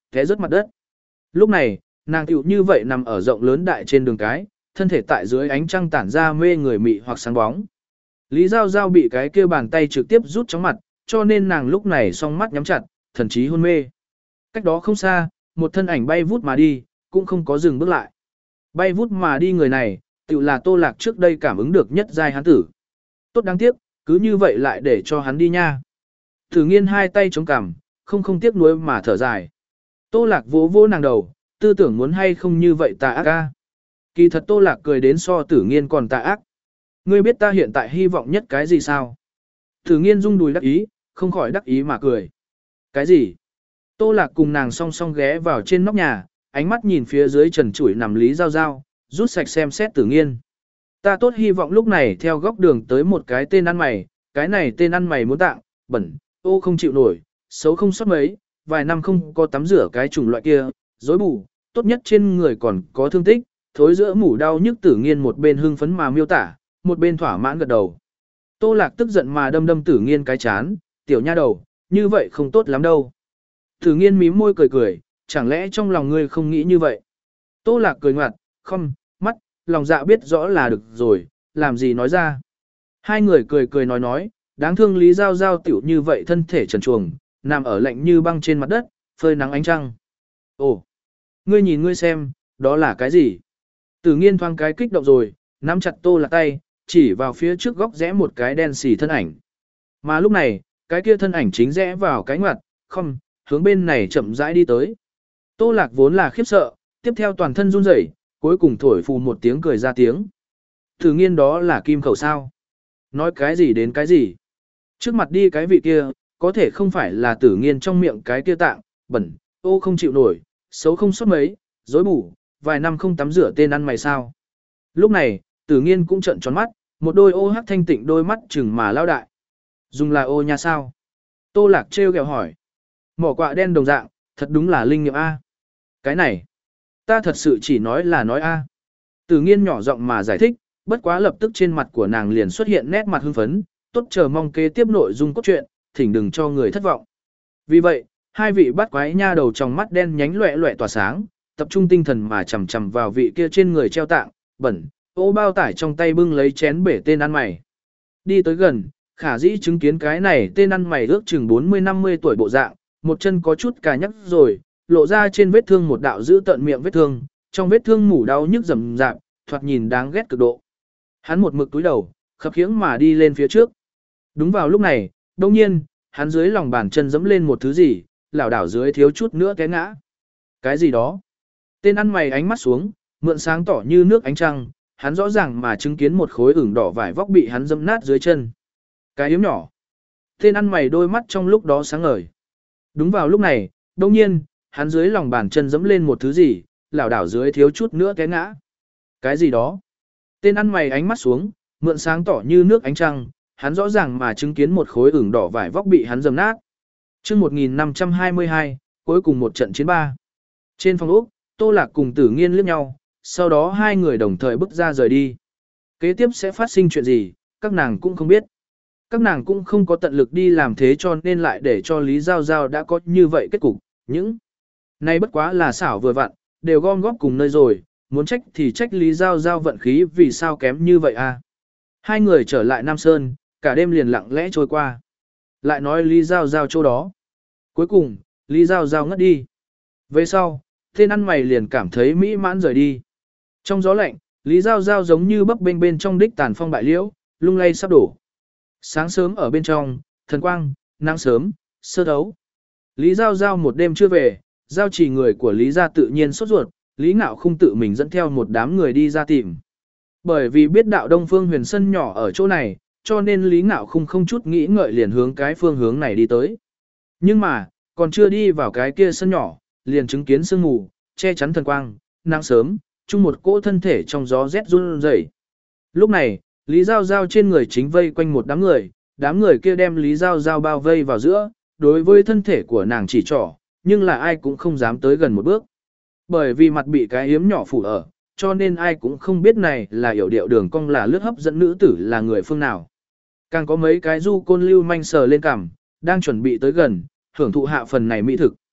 té rớt mặt đất. Lúc này, nàng tiểu như vậy nằm ở rộng lớn đại trên đường cái, thân thể tại dưới ánh trăng tản ra mê người mị hoặc sáng bóng. Lý Giao Giao bị cái kia bàn tay trực tiếp rút chóng mặt, cho nên nàng lúc này song mắt nhắm chặt, thần trí hôn mê. Cách đó không xa, một thân ảnh bay vút mà đi, cũng không có dừng bước lại. Bay vút mà đi người này, tự là Tô Lạc trước đây cảm ứng được nhất giai hắn tử. Tốt đáng tiếc, cứ như vậy lại để cho hắn đi nha. Tử Nghiên hai tay chống cằm, không không tiếc nuối mà thở dài. Tô Lạc vỗ vỗ nàng đầu, tư tưởng muốn hay không như vậy tà ác ca. Kỳ thật Tô Lạc cười đến so Tử Nghiên còn tà ác. Ngươi biết ta hiện tại hy vọng nhất cái gì sao? Tử Nghiên rung đùi đắc ý, không khỏi đắc ý mà cười. Cái gì? Tô Lạc cùng nàng song song ghé vào trên nóc nhà, ánh mắt nhìn phía dưới trần trụi nằm Lý Giao Giao, rút sạch xem xét Tử Nghiên. Ta tốt hy vọng lúc này theo góc đường tới một cái tên ăn mày, cái này tên ăn mày muốn tạng, bẩn, ô không chịu nổi, xấu không sót mấy, vài năm không có tắm rửa cái chủng loại kia, rối bù, tốt nhất trên người còn có thương tích, thối giữa mủ đau nhức. Tử Nghiên một bên hưng phấn mà miêu tả, một bên thỏa mãn gật đầu. Tô Lạc tức giận mà đâm đâm Tử Nghiên cái chán, tiểu nha đầu, như vậy không tốt lắm đâu. Tử Nghiên mím môi cười cười, chẳng lẽ trong lòng ngươi không nghĩ như vậy? Tô Lạc cười ngoặt, không, mắt, lòng dạ biết rõ là được rồi, làm gì nói ra. Hai người cười cười nói nói, đáng thương Lý Giao Giao tiểu như vậy thân thể trần truồng, nằm ở lạnh như băng trên mặt đất, phơi nắng ánh trăng. Ồ, ngươi nhìn ngươi xem, đó là cái gì? Tử Nghiên thoáng cái kích động rồi, nắm chặt Tô Lạc tay, chỉ vào phía trước góc rẽ một cái đen xì thân ảnh. Mà lúc này, cái kia thân ảnh chính rẽ vào cái ngoặt, không, hướng bên này chậm rãi đi tới. Tô Lạc vốn là khiếp sợ, tiếp theo toàn thân run rẩy, cuối cùng thổi phù một tiếng cười ra tiếng. Tử Nghiên đó là kim khẩu sao? Nói cái gì đến cái gì? Trước mặt đi cái vị kia, có thể không phải là Tử Nghiên trong miệng cái kia tạng, bẩn, ô không chịu nổi, xấu không sót mấy, rối bù, vài năm không tắm rửa tên ăn mày sao? Lúc này, Tử Nghiên cũng trợn tròn mắt, một đôi ô hắc thanh tịnh đôi mắt chừng mà lao đại. Dùng là ô nha sao? Tô Lạc trêu ghẹo hỏi. Mỏ quạ đen đồng dạng, thật đúng là linh nghiệm A. Cái này, ta thật sự chỉ nói là nói A. Tử Nghiên nhỏ giọng mà giải thích, bất quá lập tức trên mặt của nàng liền xuất hiện nét mặt hưng phấn, tốt chờ mong kế tiếp nội dung cốt truyện, thỉnh đừng cho người thất vọng. Vì vậy, hai vị bắt quái nha đầu trong mắt đen nhánh loẻ loẻ tỏa sáng, tập trung tinh thần mà chầm chầm vào vị kia trên người treo tạng, bẩn, ô bao tải trong tay bưng lấy chén bể tên ăn mày. Đi tới gần, khả dĩ chứng kiến cái này tên ăn mày ước chừng bốn mươi năm mươi tuổi bộ dạng, một chân có chút cà nhắc rồi, lộ ra trên vết thương một đạo giữ tận miệng vết thương, trong vết thương mủ đau nhức rầm rạp, thoạt nhìn đáng ghét cực độ. Hắn một mực túi đầu, khập khiễng mà đi lên phía trước. Đúng vào lúc này, đột nhiên, hắn dưới lòng bàn chân giẫm lên một thứ gì, lảo đảo dưới thiếu chút nữa té ngã. Cái gì đó? Tên ăn mày ánh mắt xuống, mượn sáng tỏ như nước ánh trăng, hắn rõ ràng mà chứng kiến một khối ửng đỏ vải vóc bị hắn dẫm nát dưới chân. Cái hiếm nhỏ. Tên ăn mày đôi mắt trong lúc đó sáng ngời. Đúng vào lúc này, đột nhiên, hắn dưới lòng bàn chân giẫm lên một thứ gì, lảo đảo dưới thiếu chút nữa té ngã. Cái gì đó? Tên ăn mày ánh mắt xuống, mượn sáng tỏ như nước ánh trăng, hắn rõ ràng mà chứng kiến một khối ửng đỏ vải vóc bị hắn dẫm nát. Chương một nghìn năm trăm hai mươi hai, cuối cùng một trận chiến ba. Trên phòng ốc, Tô Lạc cùng Tử Nghiên liếc nhau, sau đó hai người đồng thời bước ra rời đi. Kế tiếp sẽ phát sinh chuyện gì, các nàng cũng không biết. Các nàng cũng không có tận lực đi làm thế cho nên lại để cho Lý Giao Giao đã có như vậy kết cục. Những này bất quá là xảo vừa vặn, đều gom góp cùng nơi rồi, muốn trách thì trách Lý Giao Giao vận khí vì sao kém như vậy à. Hai người trở lại Nam Sơn, cả đêm liền lặng lẽ trôi qua. Lại nói Lý Giao Giao chỗ đó. Cuối cùng, Lý Giao Giao ngất đi. Về sau, tên ăn mày liền cảm thấy mỹ mãn rời đi. Trong gió lạnh, Lý Giao Giao giống như bấp bênh bên trong đích tàn phong bại liễu, lung lay sắp đổ. Sáng sớm ở bên trong, thần quang, nắng sớm, sơ đấu. Lý Giao Giao một đêm chưa về, giao chỉ người của Lý gia tự nhiên sốt ruột, Lý Ngạo không tự mình dẫn theo một đám người đi ra tìm. Bởi vì biết đạo Đông Phương Huyền sân nhỏ ở chỗ này, cho nên Lý Ngạo không không chút nghĩ ngợi liền hướng cái phương hướng này đi tới. Nhưng mà, còn chưa đi vào cái kia sân nhỏ, liền chứng kiến sương mù, che chắn thần quang, nắng sớm, chung một cỗ thân thể trong gió rét run rẩy. Lúc này, Lý Giao Giao trên người chính vây quanh một đám người, đám người kia đem Lý Giao Giao bao vây vào giữa, đối với thân thể của nàng chỉ trỏ, nhưng là ai cũng không dám tới gần một bước. Bởi vì mặt bị cái hiếm nhỏ phủ ở, cho nên ai cũng không biết này là hiểu điệu đường cong là lướt hấp dẫn nữ tử là người phương nào. Càng có mấy cái du côn lưu manh sờ lên cằm, đang chuẩn bị tới gần, hưởng thụ hạ phần này mỹ thực.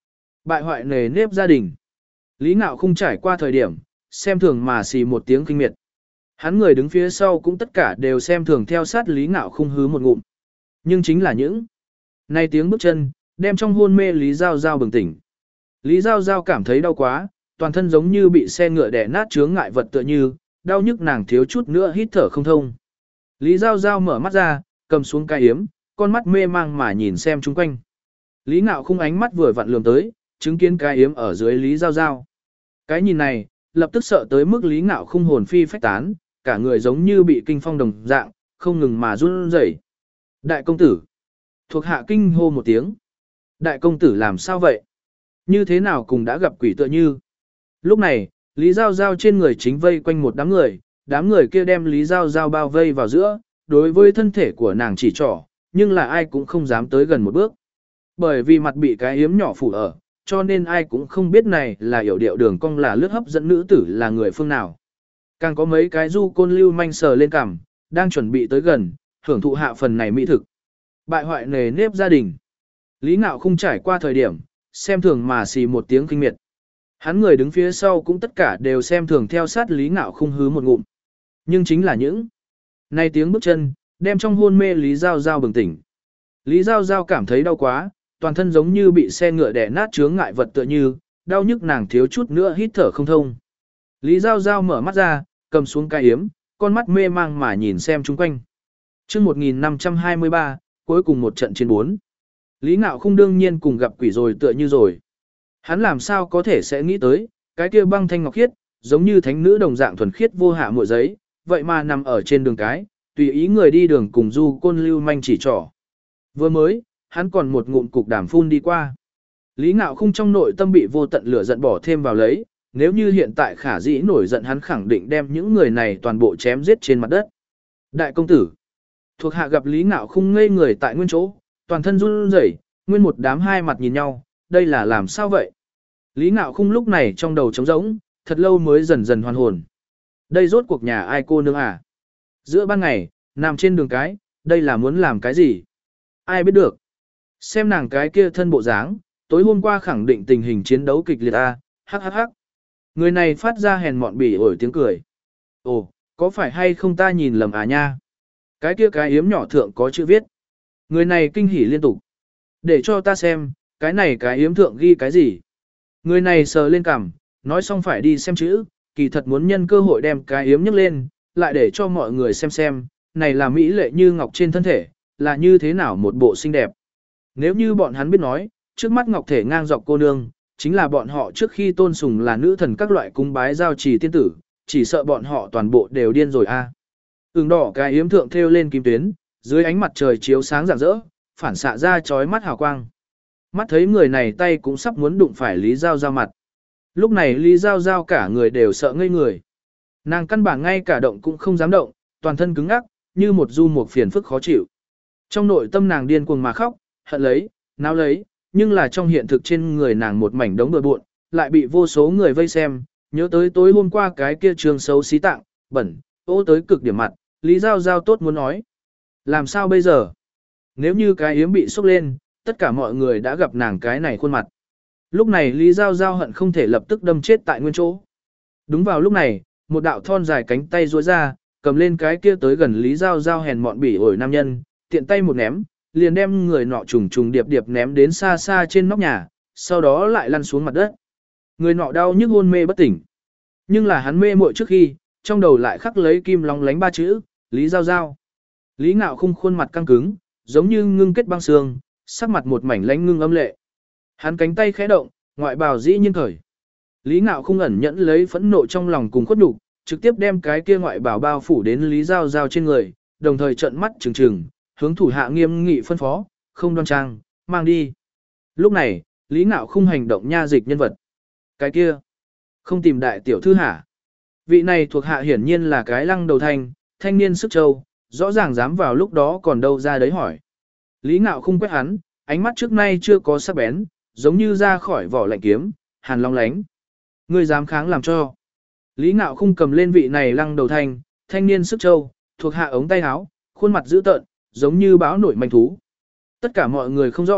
Bại hoại nề nếp gia đình. Lý Ngạo không trải qua thời điểm, xem thường mà xì một tiếng kinh miệt. Hắn người đứng phía sau cũng tất cả đều xem thường theo sát Lý Ngạo không hứ một ngụm. Nhưng chính là những này tiếng bước chân, đem trong hôn mê Lý Giao Giao bừng tỉnh. Lý Giao Giao cảm thấy đau quá, toàn thân giống như bị xe ngựa đè nát chướng ngại vật tựa như, đau nhức nàng thiếu chút nữa hít thở không thông. Lý Giao Giao mở mắt ra, cầm xuống cái yếm, con mắt mê mang mà nhìn xem chung quanh. Lý Ngạo không ánh mắt vừa vặn lườm tới, chứng kiến cái yếm ở dưới Lý Giao Giao. Cái nhìn này, lập tức sợ tới mức Lý Ngạo không hồn phi phách tán, cả người giống như bị kinh phong đồng dạng, không ngừng mà run rẩy. Đại công tử. Thuộc hạ kinh hô một tiếng. Đại công tử làm sao vậy? Như thế nào cùng đã gặp quỷ tựa như? Lúc này, Lý Giao Giao trên người chính vây quanh một đám người, đám người kia đem Lý Giao Giao bao vây vào giữa, đối với thân thể của nàng chỉ trỏ, nhưng là ai cũng không dám tới gần một bước. Bởi vì mặt bị cái yếm nhỏ phủ ở, cho nên ai cũng không biết này là hiểu điệu đường cong là lướt hấp dẫn nữ tử là người phương nào. Càng có mấy cái du côn lưu manh sờ lên cằm, đang chuẩn bị tới gần, hưởng thụ hạ phần này mỹ thực. Bại hoại nề nếp gia đình. Lý Ngạo không trải qua thời điểm, xem thường mà xì một tiếng kinh miệt. Hắn người đứng phía sau cũng tất cả đều xem thường theo sát Lý Ngạo không hứ một ngụm. Nhưng chính là những này tiếng bước chân, đem trong hôn mê Lý Giao Giao bừng tỉnh. Lý Giao Giao cảm thấy đau quá, toàn thân giống như bị xe ngựa đè nát chướng ngại vật tựa như, đau nhức nàng thiếu chút nữa hít thở không thông. Lý Giao Giao mở mắt ra, cầm xuống cái yếm, con mắt mê mang mà nhìn xem chung quanh. Chương một nghìn năm trăm hai mươi ba, cuối cùng một trận chiến bốn. Lý Ngạo không đương nhiên cùng gặp quỷ rồi tựa như rồi. Hắn làm sao có thể sẽ nghĩ tới, cái kia băng thanh ngọc khiết, giống như thánh nữ đồng dạng thuần khiết vô hạ muội giấy, vậy mà nằm ở trên đường cái, tùy ý người đi đường cùng du côn lưu manh chỉ trỏ. Vừa mới, hắn còn một ngụm cục đàm phun đi qua. Lý Ngạo không trong nội tâm bị vô tận lửa giận bỏ thêm vào lấy, nếu như hiện tại khả dĩ nổi giận hắn khẳng định đem những người này toàn bộ chém giết trên mặt đất. Đại công tử. Thuộc hạ gặp Lý Ngạo không ngây người tại nguyên chỗ, toàn thân run rẩy, nguyên một đám hai mặt nhìn nhau, đây là làm sao vậy? Lý Ngạo không lúc này trong đầu trống rỗng, thật lâu mới dần dần hoàn hồn. Đây rốt cuộc nhà ai cô nương à? Giữa ban ngày, nằm trên đường cái, đây là muốn làm cái gì? Ai biết được? Xem nàng cái kia thân bộ dáng, tối hôm qua khẳng định tình hình chiến đấu kịch liệt a, hắc hắc hắc. Người này phát ra hèn mọn bỉ ổi tiếng cười. Ồ, có phải hay không ta nhìn lầm à nha? Cái kia cái yếm nhỏ thượng có chữ viết. Người này kinh hỉ liên tục. Để cho ta xem, cái này cái yếm thượng ghi cái gì? Người này sờ lên cằm, nói xong phải đi xem chữ, kỳ thật muốn nhân cơ hội đem cái yếm nhấc lên, lại để cho mọi người xem xem, này là mỹ lệ như ngọc trên thân thể, là như thế nào một bộ xinh đẹp. Nếu như bọn hắn biết nói, trước mắt ngọc thể ngang dọc cô nương, chính là bọn họ trước khi tôn sùng là nữ thần các loại cung bái giao trì tiên tử, chỉ sợ bọn họ toàn bộ đều điên rồi a. À. Ưng đỏ cái yếm thượng thêu lên kim tuyến, dưới ánh mặt trời chiếu sáng rạng rỡ, phản xạ ra chói mắt hào quang. Mắt thấy người này tay cũng sắp muốn đụng phải Lý Giao Giao mặt. Lúc này Lý Giao Giao cả người đều sợ ngây người. Nàng căn bản ngay cả động cũng không dám động, toàn thân cứng ngắc, như một du mục phiền phức khó chịu. Trong nội tâm nàng điên cuồng mà khóc, hận lấy, náo lấy, nhưng là trong hiện thực trên người nàng một mảnh đống bừa bộn, lại bị vô số người vây xem, nhớ tới tối hôm qua cái kia trường xấu xí tạng, bẩn, ô tới cực điểm mặt, Lý Giao Giao tốt muốn nói. Làm sao bây giờ? Nếu như cái yếm bị sốc lên, tất cả mọi người đã gặp nàng cái này khuôn mặt. Lúc này Lý Giao Giao hận không thể lập tức đâm chết tại nguyên chỗ. Đúng vào lúc này, một đạo thon dài cánh tay duỗi ra, cầm lên cái kia tới gần Lý Giao Giao hèn mọn bỉ ổi nam nhân, tiện tay một ném, liền đem người nọ trùng trùng điệp điệp ném đến xa xa trên nóc nhà, sau đó lại lăn xuống mặt đất. Người nọ đau nhức hôn mê bất tỉnh. Nhưng là hắn mê muội trước khi, trong đầu lại khắc lấy kim long lánh ba chữ, Lý Giao Giao. Lý Ngạo không khuôn mặt căng cứng, giống như ngưng kết băng xương, sắc mặt một mảnh lánh ngưng âm lệ. Hắn cánh tay khẽ động, ngoại bào dĩ nhiên khởi. Lý Ngạo không ẩn nhẫn lấy phẫn nộ trong lòng cùng khuất nhục, trực tiếp đem cái kia ngoại bào bao phủ đến Lý Giao Giao trên người, đồng thời trợn mắt trừng trừng, hướng thủ hạ nghiêm nghị phân phó, không đoan trang, mang đi. Lúc này, Lý Ngạo không hành động nha dịch nhân vật. Cái kia, không tìm đại tiểu thư hả? Vị này thuộc hạ hiển nhiên là cái lăng đầu thanh, thanh niên sức châu, rõ ràng dám vào lúc đó còn đâu ra đấy hỏi. Lý Ngạo không quét hắn, ánh mắt trước nay chưa có sắc bén, giống như ra khỏi vỏ lạnh kiếm, hàn long lánh. Ngươi dám kháng làm cho. Lý Ngạo không cầm lên vị này lăng đầu thanh, thanh niên sức châu, thuộc hạ ống tay áo, khuôn mặt dữ tợn, giống như báo nổi manh thú. Tất cả mọi người không rõ,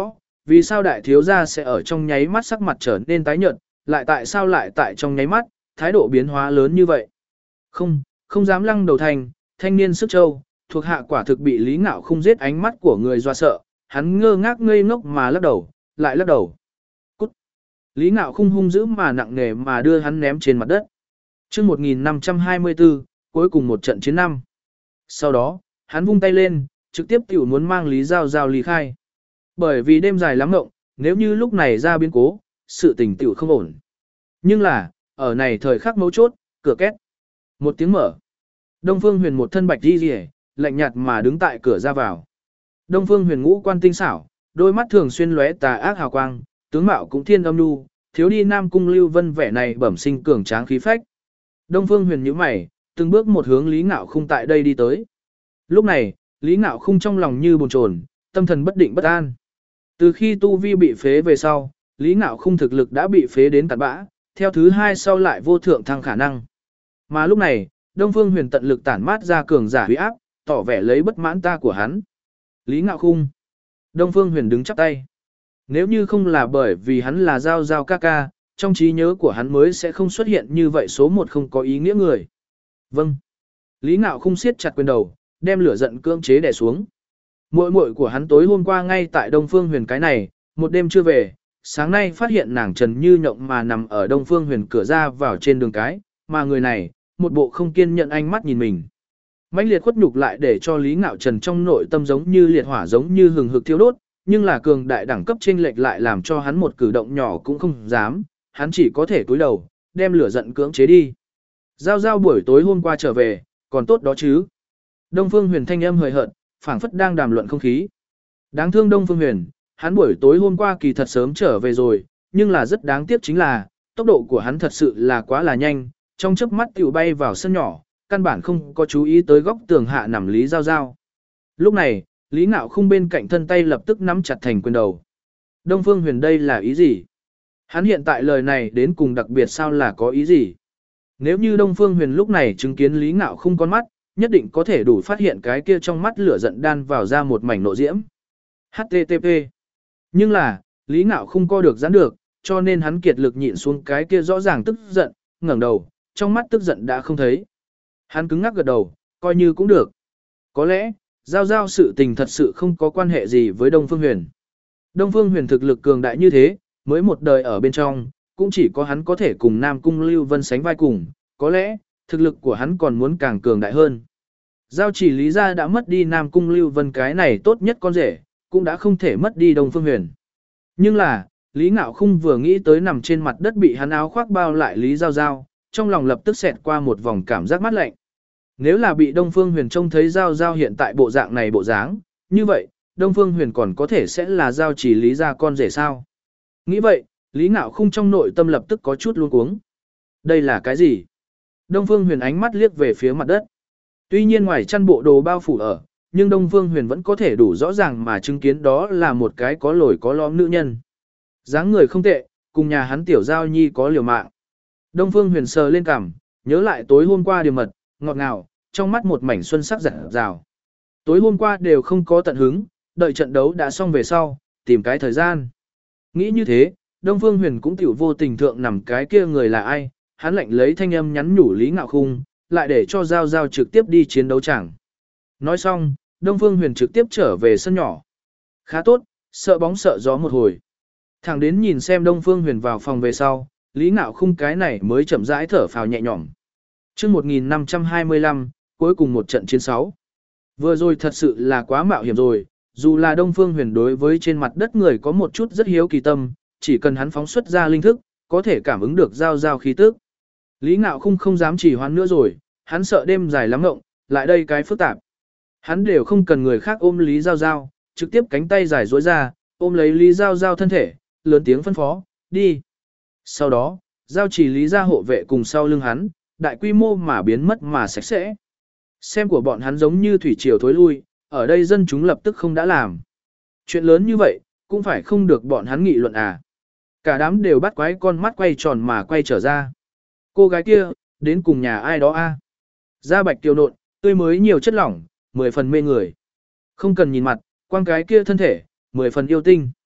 vì sao đại thiếu gia sẽ ở trong nháy mắt sắc mặt trở nên tái nhợt, lại tại sao lại tại trong nháy mắt, thái độ biến hóa lớn như vậy. Không, không dám lăng đầu thành, thanh niên sức châu, thuộc hạ quả thực bị Lý Ngạo Khung giết ánh mắt của người dọa sợ, hắn ngơ ngác ngây ngốc mà lắc đầu, lại lắc đầu. Cút. Lý Ngạo Khung hung dữ mà nặng nề mà đưa hắn ném trên mặt đất. Chương một nghìn năm trăm hai mươi tư, cuối cùng một trận chiến năm. Sau đó, hắn vung tay lên, trực tiếp tiểu muốn mang Lý Giao Giao ly khai. Bởi vì đêm dài lắm ngộng, nếu như lúc này ra biến cố, sự tình tiểu không ổn. Nhưng là, ở này thời khắc mấu chốt, cửa két. Một tiếng mở. Đông Phương Huyền một thân bạch đi rìa, lạnh nhạt mà đứng tại cửa ra vào. Đông Phương Huyền ngũ quan tinh xảo, đôi mắt thường xuyên lóe tà ác hào quang, tướng mạo cũng thiên âm nhu, thiếu đi Nam Cung Lưu Vân vẻ này bẩm sinh cường tráng khí phách. Đông Phương Huyền nhíu mày, từng bước một hướng Lý Ngạo Khung tại đây đi tới. Lúc này, Lý Ngạo Khung trong lòng như bồn chồn, tâm thần bất định bất an. Từ khi tu vi bị phế về sau, Lý Ngạo Khung thực lực đã bị phế đến tận bã, theo thứ hai sau lại vô thượng thăng khả năng. Mà lúc này, Đông Phương Huyền tận lực tản mát ra cường giả huy áp, tỏ vẻ lấy bất mãn ta của hắn. Lý Ngạo Khung. Đông Phương Huyền đứng chắp tay. Nếu như không là bởi vì hắn là Giao Giao ca ca, trong trí nhớ của hắn mới sẽ không xuất hiện như vậy số một không có ý nghĩa người. Vâng. Lý Ngạo Khung siết chặt quyền đầu, đem lửa giận cưỡng chế đè xuống. Muội muội của hắn tối hôm qua ngay tại Đông Phương Huyền cái này, một đêm chưa về, sáng nay phát hiện nàng trần như nhộng mà nằm ở Đông Phương Huyền cửa ra vào trên đường cái, mà người này, một bộ không kiên nhận ánh mắt nhìn mình. Mãnh liệt khuất nhục lại để cho Lý Ngạo Trần trong nội tâm giống như liệt hỏa giống như hừng hực thiêu đốt, nhưng là cường đại đẳng cấp chênh lệch lại làm cho hắn một cử động nhỏ cũng không dám, hắn chỉ có thể cúi đầu, đem lửa giận cưỡng chế đi. Giao Giao buổi tối hôm qua trở về, còn tốt đó chứ. Đông Phương Huyền thanh âm hời hợt, phảng phất đang đàm luận không khí. Đáng thương Đông Phương Huyền, hắn buổi tối hôm qua kỳ thật sớm trở về rồi, nhưng là rất đáng tiếc chính là, tốc độ của hắn thật sự là quá là nhanh, trong chớp mắt tiểu bay vào sân nhỏ, căn bản không có chú ý tới góc tường hạ nằm Lý Giao Giao. Lúc này, Lý Ngạo Khung bên cạnh thân tay lập tức nắm chặt thành quyền đầu. Đông Phương Huyền đây là ý gì? Hắn hiện tại lời này đến cùng đặc biệt sao là có ý gì? Nếu như Đông Phương Huyền lúc này chứng kiến Lý Ngạo Khung con mắt, nhất định có thể đủ phát hiện cái kia trong mắt lửa giận đan vào ra một mảnh nộ diễm. hát tê tê pê. Nhưng là, Lý Ngạo Khung co được giãn được, cho nên hắn kiệt lực nhịn xuống cái kia rõ ràng tức giận, ngẩng đầu, trong mắt tức giận đã không thấy. Hắn cứng ngắc gật đầu, coi như cũng được. Có lẽ, Giao Giao sự tình thật sự không có quan hệ gì với Đông Phương Huyền. Đông Phương Huyền thực lực cường đại như thế, mới một đời ở bên trong, cũng chỉ có hắn có thể cùng Nam Cung Lưu Vân sánh vai cùng, có lẽ, thực lực của hắn còn muốn càng cường đại hơn. Giao chỉ Lý gia đã mất đi Nam Cung Lưu Vân cái này tốt nhất con rể, cũng đã không thể mất đi Đông Phương Huyền. Nhưng là, Lý Ngạo Khung vừa nghĩ tới nằm trên mặt đất bị hắn áo khoác bao lại Lý Giao Giao, trong lòng lập tức xẹt qua một vòng cảm giác mát lạnh. Nếu là bị Đông Phương Huyền trông thấy Giao Giao hiện tại bộ dạng này bộ dáng, như vậy, Đông Phương Huyền còn có thể sẽ là Giao chỉ Lý gia con rể sao? Nghĩ vậy, Lý Ngạo Khung trong nội tâm lập tức có chút luống cuống. Đây là cái gì? Đông Phương Huyền ánh mắt liếc về phía mặt đất. Tuy nhiên ngoài chăn bộ đồ bao phủ ở, nhưng Đông Phương Huyền vẫn có thể đủ rõ ràng mà chứng kiến đó là một cái có lồi có lõm nữ nhân. Dáng người không tệ, cùng nhà hắn tiểu Giao Nhi có liều mạng. Đông Phương Huyền sờ lên cằm, nhớ lại tối hôm qua điều mật, ngọt ngào, trong mắt một mảnh xuân sắc rạng rào. Tối hôm qua đều không có tận hứng, đợi trận đấu đã xong về sau, tìm cái thời gian. Nghĩ như thế, Đông Phương Huyền cũng tiểu vô tình thượng nằm cái kia người là ai, hắn lạnh lấy thanh âm nhắn nhủ Lý Ngạo Khung, lại để cho Giao Giao trực tiếp đi chiến đấu chẳng. Nói xong, Đông Phương Huyền trực tiếp trở về sân nhỏ. Khá tốt, sợ bóng sợ gió một hồi. Thẳng đến nhìn xem Đông Phương Huyền vào phòng về sau, Lý Ngạo Khung cái này mới chậm rãi thở phào nhẹ nhõm. Chương một nghìn năm trăm hai mươi lăm, cuối cùng một trận chiến sáu. Vừa rồi thật sự là quá mạo hiểm rồi, dù là Đông Phương Huyền đối với trên mặt đất người có một chút rất hiếu kỳ tâm, chỉ cần hắn phóng xuất ra linh thức, có thể cảm ứng được Giao Giao khí tức. Lý Ngạo Khung không dám trì hoãn nữa rồi, hắn sợ đêm dài lắm ngộng, lại đây cái phức tạp. Hắn đều không cần người khác ôm Lý Giao Giao, trực tiếp cánh tay dài duỗi ra, ôm lấy Lý Giao Giao thân thể, lớn tiếng phân phó, đi. Sau đó, Giao chỉ Lý gia hộ vệ cùng sau lưng hắn, đại quy mô mà biến mất mà sạch sẽ. Xem của bọn hắn giống như thủy triều thối lui, ở đây dân chúng lập tức không đã làm. Chuyện lớn như vậy, cũng phải không được bọn hắn nghị luận à. Cả đám đều bắt quái con mắt quay tròn mà quay trở ra. Cô gái kia, đến cùng nhà ai đó a? À? Da bạch tiêu nộn, tươi mới nhiều chất lỏng, mười phần mê người. Không cần nhìn mặt, quang cái kia thân thể, mười phần yêu tinh.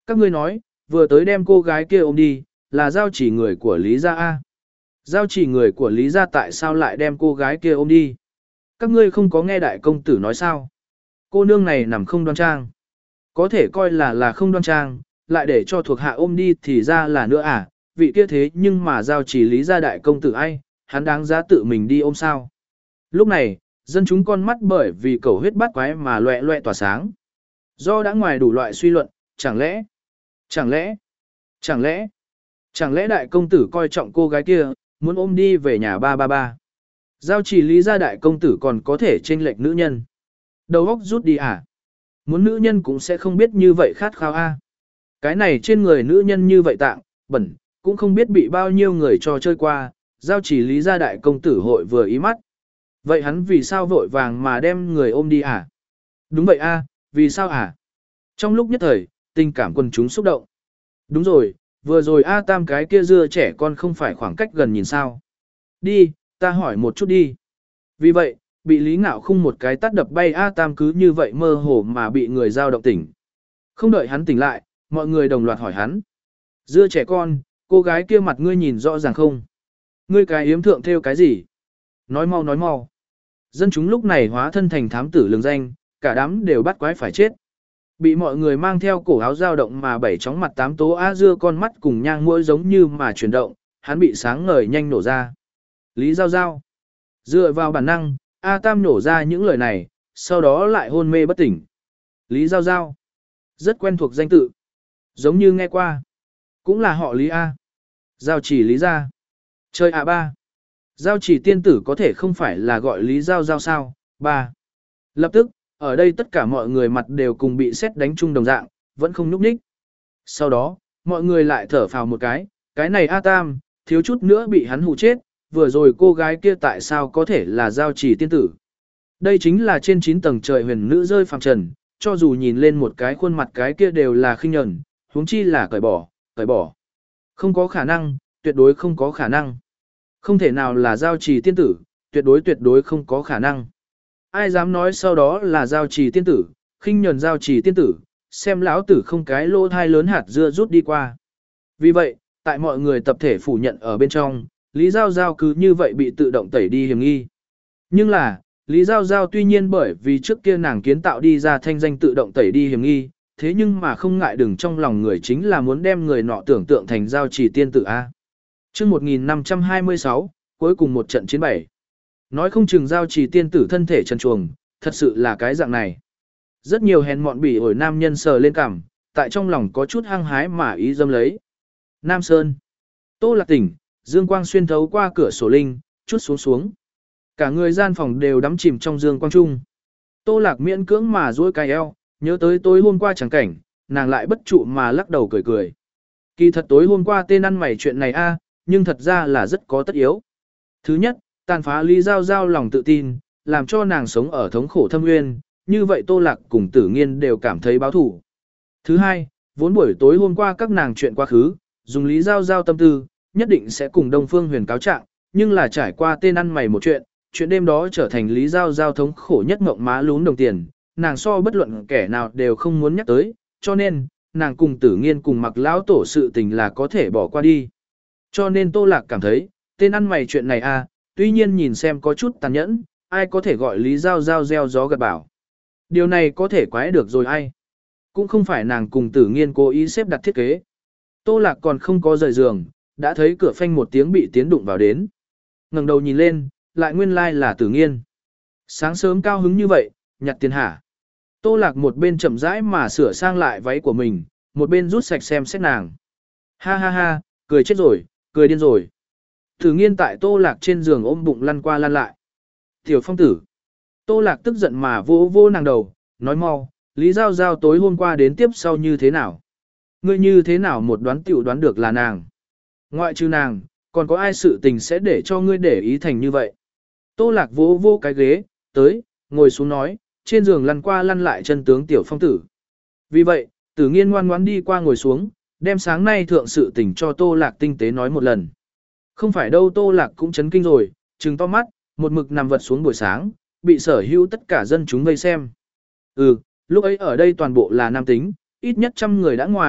Các ngươi nói, vừa tới đem cô gái kia ôm đi, là giao chỉ người của Lý gia A. Giao chỉ người của Lý gia tại sao lại đem cô gái kia ôm đi? Các ngươi không có nghe đại công tử nói sao? Cô nương này nằm không đoan trang. Có thể coi là là không đoan trang, lại để cho thuộc hạ ôm đi thì ra là nữa à, vị kia thế nhưng mà giao chỉ Lý gia đại công tử ai, hắn đáng giá tự mình đi ôm sao? Lúc này, dân chúng con mắt bởi vì cầu huyết bát quái mà loẹ loẹ tỏa sáng. Do đã ngoài đủ loại suy luận, chẳng lẽ, chẳng lẽ, chẳng lẽ, chẳng lẽ đại công tử coi trọng cô gái kia, muốn ôm đi về nhà ba ba ba. Giao chỉ Lý gia đại công tử còn có thể chênh lệch nữ nhân. Đầu óc rút đi à? Muốn nữ nhân cũng sẽ không biết như vậy khát khao a. Cái này trên người nữ nhân như vậy tạng, bẩn, cũng không biết bị bao nhiêu người cho chơi qua, giao chỉ Lý gia đại công tử hội vừa ý mắt. Vậy hắn vì sao vội vàng mà đem người ôm đi à? Đúng vậy a, vì sao à? Trong lúc nhất thời, tình cảm quần chúng xúc động. Đúng rồi, vừa rồi A Tam cái kia dưa trẻ con không phải khoảng cách gần nhìn sao. Đi, ta hỏi một chút đi. Vì vậy, bị Lý Ngạo Khung một cái tát đập bay A Tam cứ như vậy mơ hồ mà bị người giao động tỉnh. Không đợi hắn tỉnh lại, mọi người đồng loạt hỏi hắn. Dưa trẻ con, cô gái kia mặt ngươi nhìn rõ ràng không? Ngươi cái yếm thượng theo cái gì? Nói mau nói mau. Dân chúng lúc này hóa thân thành thám tử lường danh, cả đám đều bắt quái phải chết. Bị mọi người mang theo cổ áo dao động mà bảy chóng mặt tám tố á dưa con mắt cùng nhang mũi giống như mà chuyển động, hắn bị sáng ngời nhanh nổ ra. Lý Giao Giao. Dựa vào bản năng, A Tam nổ ra những lời này, sau đó lại hôn mê bất tỉnh. Lý Giao Giao. Rất quen thuộc danh tự. Giống như nghe qua. Cũng là họ Lý A. Giao chỉ Lý gia. Chơi A ba. Giao chỉ tiên tử có thể không phải là gọi Lý Giao Giao sao? Ba. Lập tức, ở đây tất cả mọi người mặt đều cùng bị sét đánh chung đồng dạng, vẫn không nhúc nhích. Sau đó, mọi người lại thở phào một cái, cái này A Tam, thiếu chút nữa bị hắn hù chết, vừa rồi cô gái kia tại sao có thể là giao chỉ tiên tử. Đây chính là trên chín tầng trời huyền nữ rơi phàm trần, cho dù nhìn lên một cái khuôn mặt cái kia đều là khinh nhẫn, huống chi là cởi bỏ, cởi bỏ. Không có khả năng, tuyệt đối không có khả năng. Không thể nào là giao chỉ tiên tử, tuyệt đối tuyệt đối không có khả năng. Ai dám nói sau đó là giao trì tiên tử, khinh nhẫn giao trì tiên tử, xem lão tử không cái lỗ thai lớn hạt dưa rút đi qua. Vì vậy, tại mọi người tập thể phủ nhận ở bên trong, Lý Giao Giao cứ như vậy bị tự động tẩy đi hiểm nghi. Nhưng là, Lý Giao Giao tuy nhiên bởi vì trước kia nàng kiến tạo đi ra thanh danh tự động tẩy đi hiểm nghi, thế nhưng mà không ngại đừng trong lòng người chính là muốn đem người nọ tưởng tượng thành giao trì tiên tử A. Trước một nghìn năm trăm hai mươi sáu, cuối cùng một trận chiến bảy. Nói không chừng giao trì tiên tử thân thể trần truồng, thật sự là cái dạng này. Rất nhiều hèn mọn bỉ ổi nam nhân sờ lên cằm, tại trong lòng có chút hăng hái mà ý dâm lấy. Nam Sơn. Tô Lạc tỉnh, dương quang xuyên thấu qua cửa sổ linh, chút xuống xuống. Cả người gian phòng đều đắm chìm trong dương quang trung. Tô Lạc miễn cưỡng mà duỗi cái eo, nhớ tới tối hôm qua chẳng cảnh, nàng lại bất trụ mà lắc đầu cười cười. Kỳ thật tối hôm qua tên ăn mày chuyện này a, nhưng thật ra là rất có tất yếu. Thứ nhất, tàn phá Lý Giao Giao lòng tự tin, làm cho nàng sống ở thống khổ thâm nguyên, như vậy Tô Lạc cùng Tử Nghiên đều cảm thấy báo thủ. Thứ hai, vốn buổi tối hôm qua các nàng chuyện quá khứ, dùng Lý Giao Giao tâm tư, nhất định sẽ cùng Đông Phương Huyền cáo trạng, nhưng là trải qua tên ăn mày một chuyện, chuyện đêm đó trở thành Lý Giao Giao thống khổ nhất mộng má lún đồng tiền, nàng so bất luận kẻ nào đều không muốn nhắc tới, cho nên, nàng cùng Tử Nghiên cùng Mặc lão tổ sự tình là có thể bỏ qua đi. Cho nên Tô Lạc cảm thấy, tên ăn mày chuyện này a, tuy nhiên nhìn xem có chút tàn nhẫn, ai có thể gọi Lý Giao Giao gieo gió gặt bão. Điều này có thể quái được rồi ai. Cũng không phải nàng cùng Tử Nghiên cố ý xếp đặt thiết kế. Tô Lạc còn không có rời giường, đã thấy cửa phanh một tiếng bị tiến đụng vào đến. Ngẩng đầu nhìn lên, lại nguyên lai like là Tử Nghiên. Sáng sớm cao hứng như vậy, nhặt tiền hả. Tô Lạc một bên chậm rãi mà sửa sang lại váy của mình, một bên rút sạch xem xét nàng. Ha ha ha, cười chết rồi, cười điên rồi. Tử Nghiên tại Tô Lạc trên giường ôm bụng lăn qua lăn lại. Tiểu Phong tử. Tô Lạc tức giận mà vỗ vỗ nàng đầu, nói mau, Lý Giao Giao tối hôm qua đến tiếp sau như thế nào? Ngươi như thế nào một đoán tiểu đoán được là nàng? Ngoại trừ nàng, còn có ai sự tình sẽ để cho ngươi để ý thành như vậy? Tô Lạc vỗ vỗ cái ghế, tới, ngồi xuống nói, trên giường lăn qua lăn lại chân tướng Tiểu Phong tử. Vì vậy, Tử Nghiên ngoan ngoãn đi qua ngồi xuống, đem sáng nay thượng sự tình cho Tô Lạc tinh tế nói một lần. Không phải đâu, Tô Lạc cũng chấn kinh rồi, trừng to mắt, một mực nằm vật xuống buổi sáng, bị sở hữu tất cả dân chúng vây xem. Ừ, lúc ấy ở đây toàn bộ là nam tính, ít nhất trăm người đã ngoài,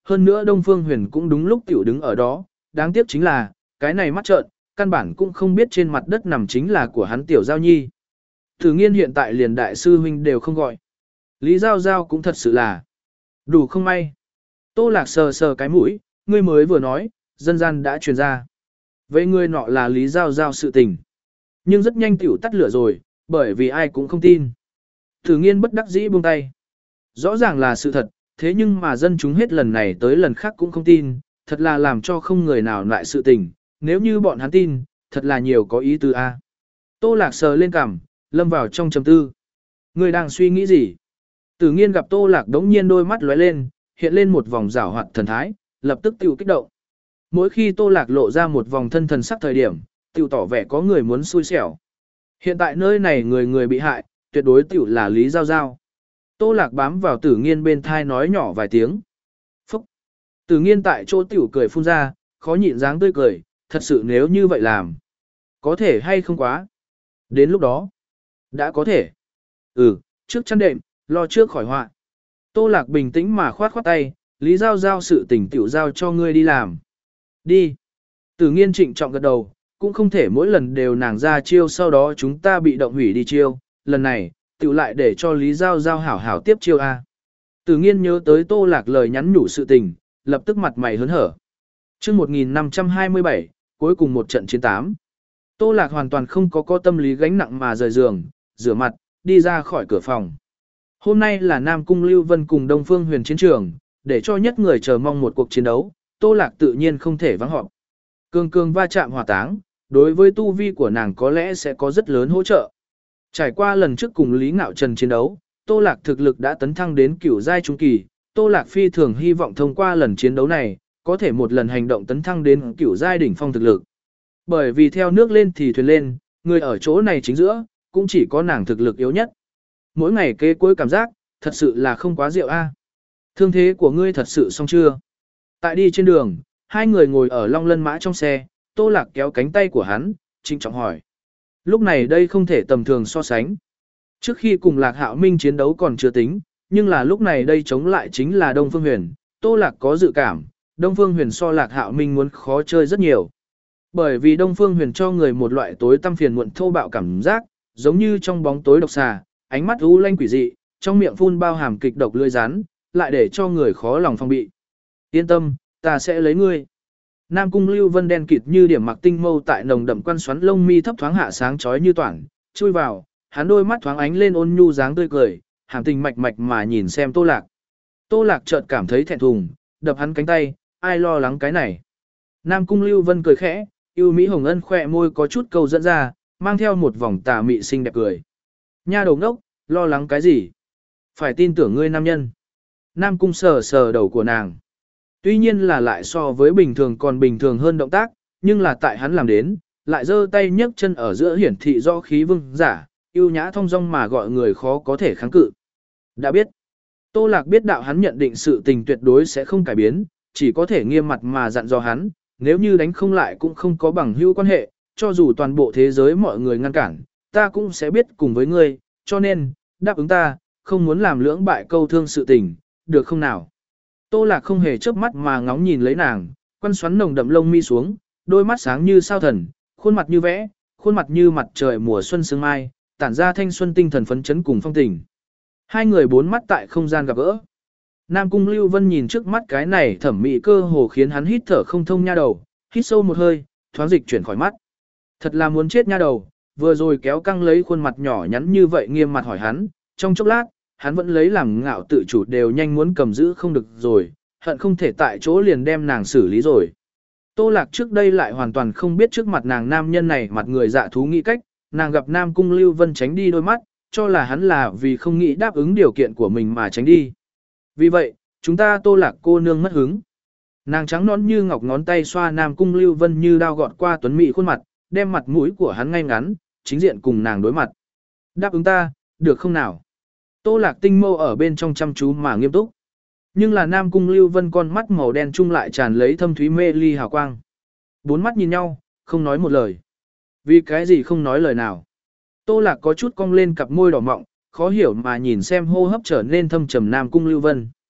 hơn nữa Đông Phương Huyền cũng đúng lúc tiểu đứng ở đó, đáng tiếc chính là, cái này mắt trợn, căn bản cũng không biết trên mặt đất nằm chính là của hắn tiểu giao nhi. Thử nghiên hiện tại liền đại sư huynh đều không gọi. Lý Giao Giao cũng thật sự là đủ không may. Tô Lạc sờ sờ cái mũi, ngươi mới vừa nói, dân gian đã truyền ra. Vậy ngươi nọ là Lý Giao Giao sự tình. Nhưng rất nhanh tiểu tắt lửa rồi, bởi vì ai cũng không tin. Thử nghiên bất đắc dĩ buông tay. Rõ ràng là sự thật, thế nhưng mà dân chúng hết lần này tới lần khác cũng không tin, thật là làm cho không người nào lại sự tình, nếu như bọn hắn tin, thật là nhiều có ý tư a. Tô Lạc sờ lên cằm, lâm vào trong trầm tư. Người đang suy nghĩ gì? Tử nghiên gặp Tô Lạc đống nhiên đôi mắt lóe lên, hiện lên một vòng rảo hoạt thần thái, lập tức tiêu kích động. Mỗi khi Tô Lạc lộ ra một vòng thân thần sắc thời điểm, tiêu tỏ vẻ có người muốn xui xẻo. Hiện tại nơi này người người bị hại, tuyệt đối tiểu là Lý Giao Giao. Tô Lạc bám vào Tử nghiên bên thai nói nhỏ vài tiếng. Phúc! Tử nghiên tại chỗ tiểu cười phun ra, khó nhịn dáng tươi cười, thật sự nếu như vậy làm. Có thể hay không quá? Đến lúc đó, đã có thể. Ừ, trước chăn đệm, lo trước khỏi họa. Tô Lạc bình tĩnh mà khoát khoát tay, Lý Giao Giao sự tình tiểu giao cho ngươi đi làm. Đi. Tử nghiên trịnh trọng gật đầu, cũng không thể mỗi lần đều nàng ra chiêu sau đó chúng ta bị động hủy đi chiêu, lần này, tiểu lại để cho Lý Giao Giao hảo hảo tiếp chiêu A. Tử nghiên nhớ tới Tô Lạc lời nhắn nhủ sự tình, lập tức mặt mày hớn hở. chương một nghìn năm trăm hai mươi bảy, cuối cùng một trận chiến tám. Tô Lạc hoàn toàn không có có tâm lý gánh nặng mà rời giường, rửa mặt, đi ra khỏi cửa phòng. Hôm nay là Nam Cung Lưu Vân cùng Đông Phương Huyền chiến trường, để cho nhất người chờ mong một cuộc chiến đấu, Tô Lạc tự nhiên không thể vắng họp. Cường cường va chạm hỏa táng, đối với tu vi của nàng có lẽ sẽ có rất lớn hỗ trợ. Trải qua lần trước cùng Lý Ngạo Trần chiến đấu, Tô Lạc thực lực đã tấn thăng đến cửu giai trung kỳ, Tô Lạc phi thường hy vọng thông qua lần chiến đấu này, có thể một lần hành động tấn thăng đến cửu giai đỉnh phong thực lực. Bởi vì theo nước lên thì thuyền lên, người ở chỗ này chính giữa, cũng chỉ có nàng thực lực yếu nhất. Mỗi ngày kế cuối cảm giác, thật sự là không quá rượu a. Thương thế của ngươi thật sự xong chưa? Tại đi trên đường, hai người ngồi ở Long Lân Mã trong xe, Tô Lạc kéo cánh tay của hắn, trịnh trọng hỏi. Lúc này đây không thể tầm thường so sánh. Trước khi cùng Lạc Hạo Minh chiến đấu còn chưa tính, nhưng là lúc này đây chống lại chính là Đông Phương Huyền, Tô Lạc có dự cảm, Đông Phương Huyền so Lạc Hạo Minh muốn khó chơi rất nhiều. Bởi vì Đông Phương Huyền cho người một loại tối tăm phiền muộn thô bạo cảm giác, giống như trong bóng tối độc xà, ánh mắt u lanh quỷ dị, trong miệng phun bao hàm kịch độc lưỡi rắn, lại để cho người khó lòng phòng bị. Yên tâm, ta sẽ lấy ngươi. Nam Cung Lưu Vân đen kịt như điểm mặc tinh mâu tại nồng đậm quan xoắn lông mi thấp thoáng hạ sáng chói như toản, chui vào, hắn đôi mắt thoáng ánh lên ôn nhu dáng tươi cười, hàm tình mạch mạch mà nhìn xem Tô Lạc. Tô Lạc chợt cảm thấy thẹn thùng, đập hắn cánh tay, ai lo lắng cái này. Nam Cung Lưu Vân cười khẽ, yêu mỹ hồng ân khỏe môi có chút câu dẫn ra, mang theo một vòng tà mị xinh đẹp cười. Nha đầu ngốc, lo lắng cái gì? Phải tin tưởng ngươi nam nhân. Nam Cung sờ sờ đầu của nàng. Tuy nhiên là lại so với bình thường còn bình thường hơn động tác, nhưng là tại hắn làm đến, lại giơ tay nhấc chân ở giữa hiển thị do khí vương giả, yêu nhã thong dong mà gọi người khó có thể kháng cự. Đã biết, Tô Lạc biết đạo hắn nhận định sự tình tuyệt đối sẽ không cải biến, chỉ có thể nghiêm mặt mà dặn dò hắn, nếu như đánh không lại cũng không có bằng hữu quan hệ, cho dù toàn bộ thế giới mọi người ngăn cản, ta cũng sẽ biết cùng với ngươi, cho nên, đáp ứng ta, không muốn làm lưỡng bại câu thương sự tình, được không nào? Tô Lạc không hề chớp mắt mà ngóng nhìn lấy nàng, quăn xoắn nồng đậm lông mi xuống, đôi mắt sáng như sao thần, khuôn mặt như vẽ, khuôn mặt như mặt trời mùa xuân sương mai, tản ra thanh xuân tinh thần phấn chấn cùng phong tình. Hai người bốn mắt tại không gian gặp gỡ. Nam Cung Lưu Vân nhìn trước mắt cái này thẩm mỹ cơ hồ khiến hắn hít thở không thông nha đầu, hít sâu một hơi, thoáng dịch chuyển khỏi mắt. Thật là muốn chết nha đầu, vừa rồi kéo căng lấy khuôn mặt nhỏ nhắn như vậy nghiêm mặt hỏi hắn, trong chốc lát, hắn vẫn lấy làm ngạo tự chủ đều nhanh muốn cầm giữ không được rồi, hận không thể tại chỗ liền đem nàng xử lý rồi. Tô Lạc trước đây lại hoàn toàn không biết trước mặt nàng nam nhân này mặt người dạ thú nghĩ cách, nàng gặp Nam Cung Lưu Vân tránh đi đôi mắt, cho là hắn là vì không nghĩ đáp ứng điều kiện của mình mà tránh đi. Vì vậy, chúng ta Tô Lạc cô nương mất hứng. Nàng trắng nõn như ngọc ngón tay xoa Nam Cung Lưu Vân như đao gọt qua tuấn mỹ khuôn mặt, đem mặt mũi của hắn ngay ngắn, chính diện cùng nàng đối mặt. Đáp ứng ta, được không nào? Tô Lạc tinh mâu ở bên trong chăm chú mà nghiêm túc. Nhưng là Nam Cung Lưu Vân con mắt màu đen chung lại tràn lấy thâm thúy mê ly hào quang. Bốn mắt nhìn nhau, không nói một lời. Vì cái gì không nói lời nào? Tô Lạc có chút cong lên cặp môi đỏ mọng, khó hiểu mà nhìn xem hô hấp trở nên thâm trầm Nam Cung Lưu Vân.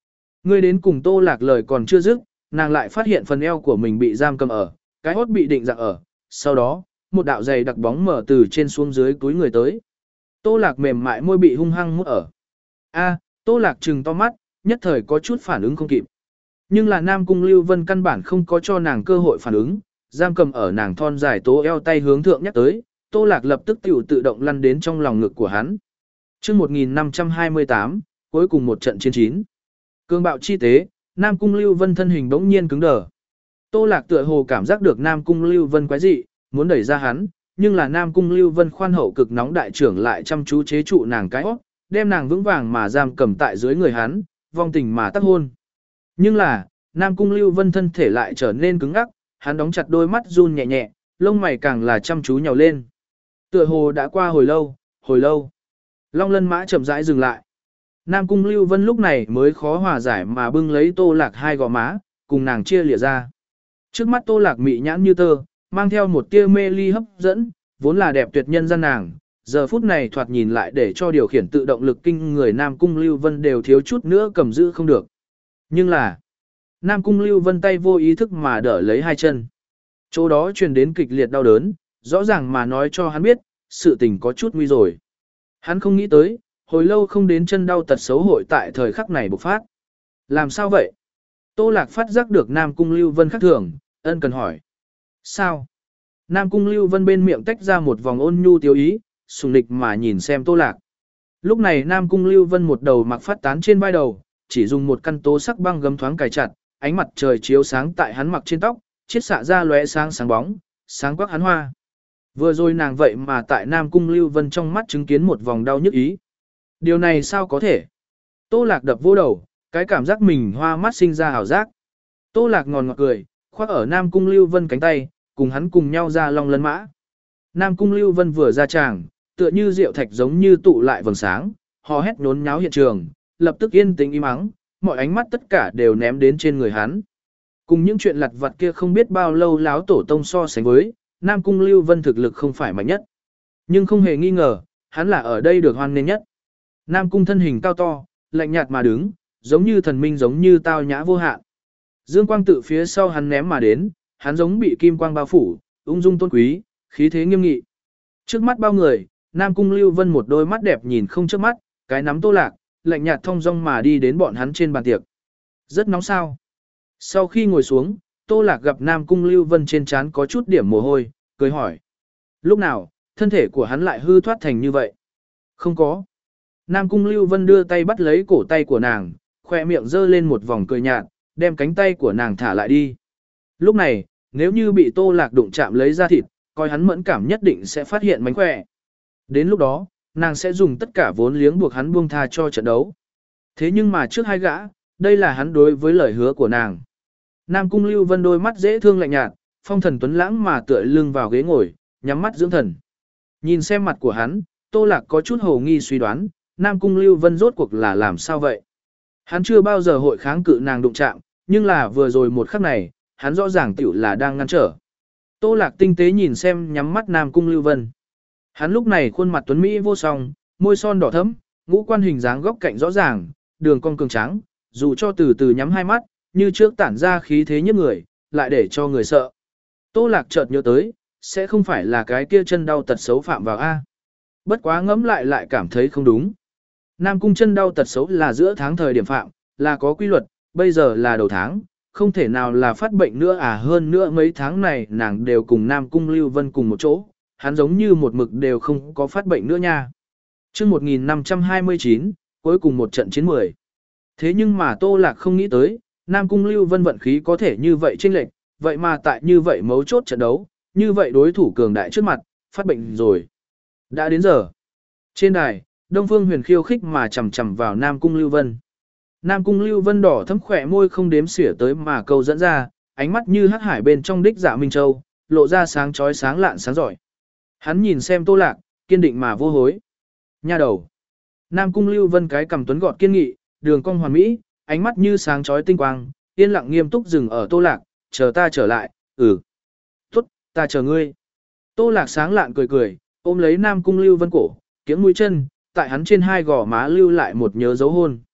Ngươi đến cùng Tô Lạc lời còn chưa dứt, nàng lại phát hiện phần eo của mình bị giam cầm ở, cái hốt bị định dạng ở. Sau đó, một đạo dày đặc bóng mở từ trên xuống dưới túi người tới. Tô Lạc mềm mại môi bị hung hăng mút ở. A, Tô Lạc trừng to mắt, nhất thời có chút phản ứng không kịp. Nhưng là Nam Cung Lưu Vân căn bản không có cho nàng cơ hội phản ứng, giam cầm ở nàng thon dài tố eo tay hướng thượng nhắc tới, Tô Lạc lập tức tiểu tự động lăn đến trong lòng ngực của hắn. Chương một nghìn năm trăm hai mươi tám, cuối cùng một trận chiến chín. Cương bạo chi tế, Nam Cung Lưu Vân thân hình bỗng nhiên cứng đờ. Tô Lạc tựa hồ cảm giác được Nam Cung Lưu Vân quái dị, muốn đẩy ra hắn, nhưng là Nam Cung Lưu Vân khoan hậu cực nóng đại trưởng lại chăm chú chế trụ nàng cái óc, đem nàng vững vàng mà giam cầm tại dưới người hắn, vong tình mà tác hôn. Nhưng là, Nam Cung Lưu Vân thân thể lại trở nên cứng ngắc, hắn đóng chặt đôi mắt run nhẹ nhẹ, lông mày càng là chăm chú nhào lên. Tựa hồ đã qua hồi lâu, hồi lâu. Long Lân Mã chậm rãi dừng lại. Nam Cung Lưu Vân lúc này mới khó hòa giải mà bưng lấy Tô Lạc hai gò má, cùng nàng chia lìa ra. Trước mắt Tô Lạc mị nhãn như tơ, mang theo một tia mê ly hấp dẫn, vốn là đẹp tuyệt nhân gian nàng, giờ phút này thoạt nhìn lại để cho điều khiển tự động lực kinh người Nam Cung Lưu Vân đều thiếu chút nữa cầm giữ không được. Nhưng là, Nam Cung Lưu Vân tay vô ý thức mà đỡ lấy hai chân. Chỗ đó truyền đến kịch liệt đau đớn, rõ ràng mà nói cho hắn biết, sự tình có chút nguy rồi. Hắn không nghĩ tới, hồi lâu không đến chân đau tật xấu hội tại thời khắc này bộc phát. Làm sao vậy? Tô Lạc phát giác được Nam Cung Lưu Vân khác thường, ân cần hỏi. Sao? Nam Cung Lưu Vân bên miệng tách ra một vòng ôn nhu tiêu ý, sùng nịch mà nhìn xem Tô Lạc. Lúc này Nam Cung Lưu Vân một đầu mặc phát tán trên vai đầu, chỉ dùng một căn tố sắc băng gấm thoáng cài chặt, ánh mặt trời chiếu sáng tại hắn mặc trên tóc, chiết xạ ra lóe sáng sáng bóng, sáng quắc hắn hoa. Vừa rồi nàng vậy mà tại Nam Cung Lưu Vân trong mắt chứng kiến một vòng đau nhức ý. Điều này sao có thể? Tô Lạc đập vô đầu, cái cảm giác mình hoa mắt sinh ra hào giác. Tô Lạc ngòn ngọt cười, khoác ở Nam Cung Lưu Vân cánh tay, cùng hắn cùng nhau ra Long Lân Mã. Nam Cung Lưu Vân vừa ra tràng, tựa như rượu thạch giống như tụ lại vầng sáng, hò hét nhốn nháo hiện trường, lập tức yên tĩnh im ắng, mọi ánh mắt tất cả đều ném đến trên người hắn. Cùng những chuyện lặt vặt kia không biết bao lâu láo tổ tông so sánh với, Nam Cung Lưu Vân thực lực không phải mạnh nhất. Nhưng không hề nghi ngờ, hắn là ở đây được hoan nghênh nhất. Nam Cung thân hình cao to, lạnh nhạt mà đứng, giống như thần minh giống như tao nhã vô hạn. Dương quang tự phía sau hắn ném mà đến, hắn giống bị kim quang bao phủ, ung dung tôn quý, khí thế nghiêm nghị. Trước mắt bao người, Nam Cung Lưu Vân một đôi mắt đẹp nhìn không chớp mắt, cái nắm Tô Lạc, lạnh nhạt thong dong mà đi đến bọn hắn trên bàn tiệc. Rất nóng sao. Sau khi ngồi xuống, Tô Lạc gặp Nam Cung Lưu Vân trên trán có chút điểm mồ hôi, cười hỏi. Lúc nào, thân thể của hắn lại hư thoát thành như vậy? Không có. Nam Cung Lưu Vân đưa tay bắt lấy cổ tay của nàng, khoe miệng giơ lên một vòng cười nhạt, đem cánh tay của nàng thả lại đi. Lúc này, nếu như bị Tô Lạc đụng chạm lấy da thịt, coi hắn mẫn cảm nhất định sẽ phát hiện mánh khỏe. Đến lúc đó, nàng sẽ dùng tất cả vốn liếng buộc hắn buông tha cho trận đấu. Thế nhưng mà trước hai gã, đây là hắn đối với lời hứa của nàng. Nam Cung Lưu Vân đôi mắt dễ thương lạnh nhạt, phong thần tuấn lãng mà tựa lưng vào ghế ngồi, nhắm mắt dưỡng thần. Nhìn xem mặt của hắn, Tô Lạc có chút hồ nghi suy đoán, Nam Cung Lưu Vân rốt cuộc là làm sao vậy? Hắn chưa bao giờ hội kháng cự nàng đụng chạm, nhưng là vừa rồi một khắc này, hắn rõ ràng tiểu là đang ngăn trở. Tô Lạc tinh tế nhìn xem nhắm mắt Nam Cung Lưu Vân. Hắn lúc này khuôn mặt tuấn mỹ vô song, môi son đỏ thẫm, ngũ quan hình dáng góc cạnh rõ ràng, đường cong cường tráng, dù cho từ từ nhắm hai mắt, như trước tản ra khí thế nhức người, lại để cho người sợ. Tô Lạc chợt nhớ tới, sẽ không phải là cái kia chân đau tật xấu phạm vào A. Bất quá ngẫm lại lại cảm thấy không đúng. Nam Cung chân đau tật xấu là giữa tháng thời điểm phạm, là có quy luật, bây giờ là đầu tháng, không thể nào là phát bệnh nữa à, hơn nữa mấy tháng này nàng đều cùng Nam Cung Lưu Vân cùng một chỗ, hắn giống như một mực đều không có phát bệnh nữa nha. Chương một nghìn năm trăm hai mươi chín, cuối cùng một trận chiến mười. Thế nhưng mà Tô Lạc không nghĩ tới, Nam Cung Lưu Vân vận khí có thể như vậy chênh lệch, vậy mà tại như vậy mấu chốt trận đấu, như vậy đối thủ cường đại trước mặt, phát bệnh rồi. Đã đến giờ. Trên đài, Đông Phương Huyền khiêu khích mà chầm chầm vào Nam Cung Lưu Vân. Nam Cung Lưu Vân đỏ thấm khỏe môi không đếm xỉa tới mà câu dẫn ra, ánh mắt như hắc hải bên trong đích Dạ Minh Châu, lộ ra sáng chói sáng lạn sáng giỏi. Hắn nhìn xem Tô Lạc, kiên định mà vô hối. Nha đầu. Nam Cung Lưu Vân cái cầm tuấn gọt kiên nghị, đường cong hoàn mỹ, ánh mắt như sáng chói tinh quang, yên lặng nghiêm túc dừng ở Tô Lạc, chờ ta trở lại, ừ. Tốt, ta chờ ngươi. Tô Lạc sáng lạn cười cười, ôm lấy Nam Cung Lưu Vân cổ, kiếng mũi chân, tại hắn trên hai gò má lưu lại một nhớ dấu hôn.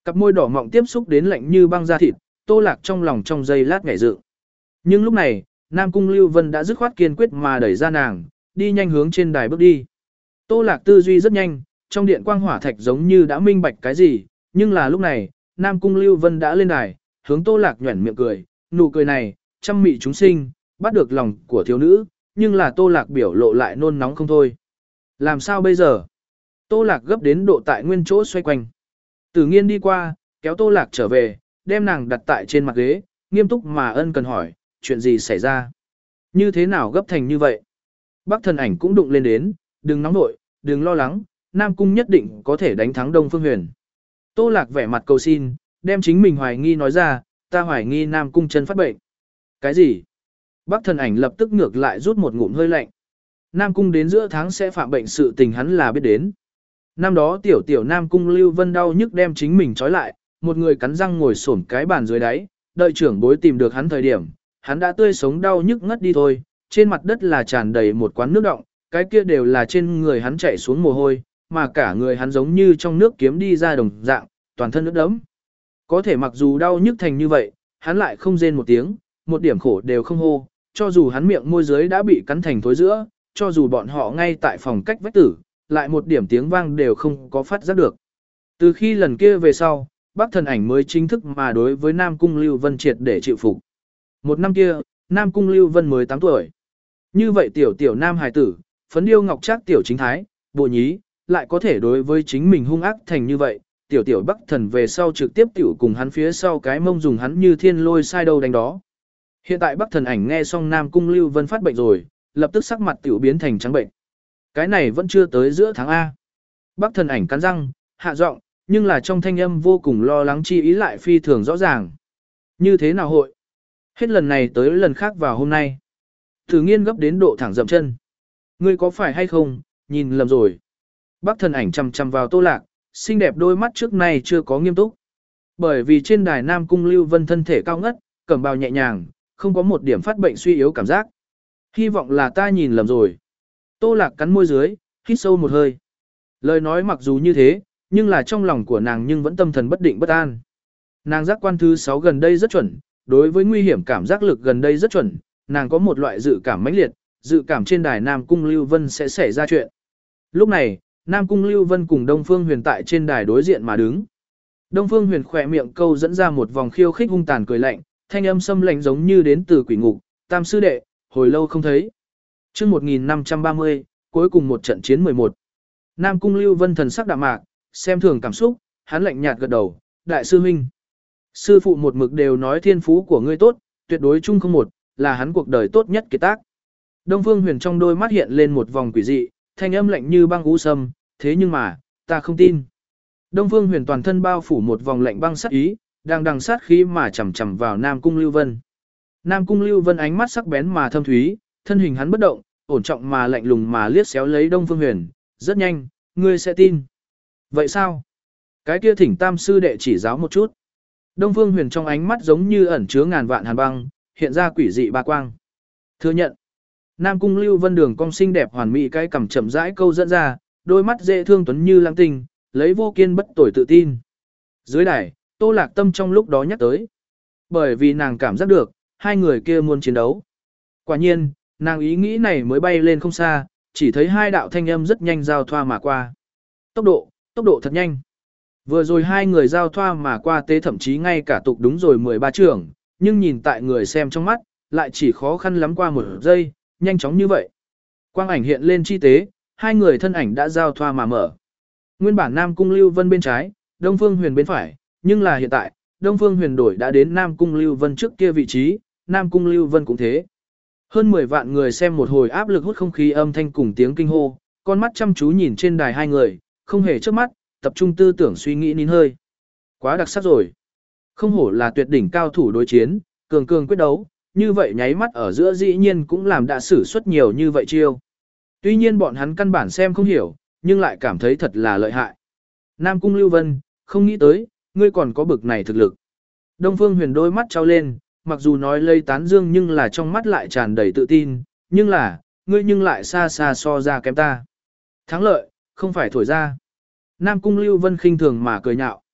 Cặp môi đỏ mọng tiếp xúc đến lạnh như băng da thịt, Tô Lạc trong lòng trong giây lát nhảy dựng. Nhưng lúc này, Nam Cung Lưu Vân đã dứt khoát kiên quyết mà đẩy ra nàng, đi nhanh hướng trên đài bước đi. Tô Lạc tư duy rất nhanh, trong điện quang hỏa thạch giống như đã minh bạch cái gì, nhưng là lúc này, Nam Cung Lưu Vân đã lên đài, hướng Tô Lạc nhuẩn miệng cười, nụ cười này, trăm mị chúng sinh, bắt được lòng của thiếu nữ, nhưng là Tô Lạc biểu lộ lại nôn nóng không thôi. Làm sao bây giờ? Tô Lạc gấp đến độ tại nguyên chỗ xoay quanh. Tử Nghiên đi qua, kéo Tô Lạc trở về, đem nàng đặt tại trên mặt ghế, nghiêm túc mà ân cần hỏi, chuyện gì xảy ra? Như thế nào gấp thành như vậy? Bắc Thần Ảnh cũng đụng lên đến, đừng nóng nội, đừng lo lắng, Nam Cung nhất định có thể đánh thắng Đông Phương Huyền. Tô Lạc vẻ mặt cầu xin, đem chính mình hoài nghi nói ra, ta hoài nghi Nam Cung chân phát bệnh. Cái gì? Bắc Thần Ảnh lập tức ngược lại rút một ngụm hơi lạnh. Nam Cung đến giữa tháng sẽ phạm bệnh sự tình hắn là biết đến. Năm đó tiểu tiểu Nam Cung Lưu Vân đau nhức đem chính mình trói lại, một người cắn răng ngồi xổm cái bàn dưới đáy, đợi trưởng bối tìm được hắn thời điểm, hắn đã tươi sống đau nhức ngất đi thôi, trên mặt đất là tràn đầy một quán nước đọng, cái kia đều là trên người hắn chảy xuống mồ hôi, mà cả người hắn giống như trong nước kiếm đi ra đồng dạng, toàn thân ướt đẫm. Có thể mặc dù đau nhức thành như vậy, hắn lại không rên một tiếng, một điểm khổ đều không hô, cho dù hắn miệng môi dưới đã bị cắn thành thối giữa, cho dù bọn họ ngay tại phòng cách vách tử, lại một điểm tiếng vang đều không có phát giác được. Từ khi lần kia về sau, Bắc Thần Ảnh mới chính thức mà đối với Nam Cung Lưu Vân triệt để chịu phục. Một năm kia, Nam Cung Lưu Vân mới tám tuổi. Như vậy tiểu tiểu nam hài tử, phấn điêu ngọc trác tiểu chính thái, bộ nhí, lại có thể đối với chính mình hung ác thành như vậy, tiểu tiểu Bắc Thần về sau trực tiếp tiểu cùng hắn phía sau cái mông dùng hắn như thiên lôi sai đâu đánh đó. Hiện tại Bắc Thần Ảnh nghe xong Nam Cung Lưu Vân phát bệnh rồi, lập tức sắc mặt tiểu biến thành trắng bệnh. Cái này vẫn chưa tới giữa tháng A. Bắc Thần Ảnh cắn răng, hạ giọng, nhưng là trong thanh âm vô cùng lo lắng chi ý lại phi thường rõ ràng. Như thế nào hội? Hết lần này tới lần khác vào hôm nay. Tử Nghiên gấp đến độ thẳng dậm chân. Ngươi có phải hay không, nhìn lầm rồi. Bắc Thần Ảnh chằm chằm vào Tô Lạc, xinh đẹp đôi mắt trước nay chưa có nghiêm túc. Bởi vì trên đài Nam Cung Lưu Vân thân thể cao ngất, cẩm bào nhẹ nhàng, không có một điểm phát bệnh suy yếu cảm giác. Hy vọng là ta nhìn lầm rồi. Tô Lạc cắn môi dưới, hít sâu một hơi. Lời nói mặc dù như thế, nhưng là trong lòng của nàng nhưng vẫn tâm thần bất định bất an. Nàng giác quan thứ sáu gần đây rất chuẩn, đối với nguy hiểm cảm giác lực gần đây rất chuẩn, nàng có một loại dự cảm mãnh liệt, dự cảm trên đài Nam Cung Lưu Vân sẽ xảy ra chuyện. Lúc này, Nam Cung Lưu Vân cùng Đông Phương Huyền tại trên đài đối diện mà đứng. Đông Phương Huyền khỏe miệng câu dẫn ra một vòng khiêu khích hung tàn cười lạnh, thanh âm xâm lạnh giống như đến từ quỷ ngục, Tam sư đệ, hồi lâu không thấy. Chương một nghìn năm trăm ba mươi, cuối cùng một trận chiến mười một. Nam Cung Lưu Vân thần sắc đạm mạc, xem thường cảm xúc, hắn lạnh nhạt gật đầu, đại sư huynh. Sư phụ một mực đều nói thiên phú của ngươi tốt, tuyệt đối chung không một, là hắn cuộc đời tốt nhất kiệt tác. Đông Phương Huyền trong đôi mắt hiện lên một vòng quỷ dị, thanh âm lạnh như băng u sâm, thế nhưng mà, ta không tin. Đông Phương Huyền toàn thân bao phủ một vòng lạnh băng sát ý, đang đằng sát khí mà chầm chầm vào Nam Cung Lưu Vân. Nam Cung Lưu Vân ánh mắt sắc bén mà thâm thúy, thân hình hắn bất động, ổn trọng mà lạnh lùng mà liếc xéo lấy Đông Phương Huyền, rất nhanh, ngươi sẽ tin. Vậy sao? Cái kia thỉnh Tam sư đệ chỉ giáo một chút. Đông Phương Huyền trong ánh mắt giống như ẩn chứa ngàn vạn hàn băng, hiện ra quỷ dị ba quang. Thừa nhận. Nam Cung Lưu Vân đường cong xinh đẹp hoàn mỹ cái cằm chậm rãi câu dẫn ra, đôi mắt dễ thương tuấn như lãng tình, lấy vô kiên bất tồi tự tin. Dưới đài, Tô Lạc Tâm trong lúc đó nhắc tới. Bởi vì nàng cảm giác được, hai người kia muốn chiến đấu. Quả nhiên, nàng ý nghĩ này mới bay lên không xa, chỉ thấy hai đạo thanh âm rất nhanh giao thoa mà qua. Tốc độ, tốc độ thật nhanh. Vừa rồi hai người giao thoa mà qua tế thậm chí ngay cả tục đúng rồi mười ba trưởng, nhưng nhìn tại người xem trong mắt, lại chỉ khó khăn lắm qua một giây, nhanh chóng như vậy. Quang ảnh hiện lên chi tế, hai người thân ảnh đã giao thoa mà mở. Nguyên bản Nam Cung Lưu Vân bên trái, Đông Phương Huyền bên phải, nhưng là hiện tại, Đông Phương Huyền đổi đã đến Nam Cung Lưu Vân trước kia vị trí, Nam Cung Lưu Vân cũng thế. Hơn mười vạn người xem một hồi áp lực hút không khí âm thanh cùng tiếng kinh hô, con mắt chăm chú nhìn trên đài hai người, không hề chớp mắt, tập trung tư tưởng suy nghĩ nín hơi. Quá đặc sắc rồi. Không hổ là tuyệt đỉnh cao thủ đối chiến, cường cường quyết đấu, như vậy nháy mắt ở giữa dĩ nhiên cũng làm đã sử xuất nhiều như vậy chiêu. Tuy nhiên bọn hắn căn bản xem không hiểu, nhưng lại cảm thấy thật là lợi hại. Nam Cung Lưu Vân, không nghĩ tới, ngươi còn có bực này thực lực. Đông Phương Huyền đôi mắt trao lên, mặc dù nói lây tán dương nhưng là trong mắt lại tràn đầy tự tin, nhưng là, ngươi nhưng lại xa xa so ra kém ta. Thắng lợi, không phải thổi ra. Nam Cung Lưu Vân khinh thường mà cười nhạo.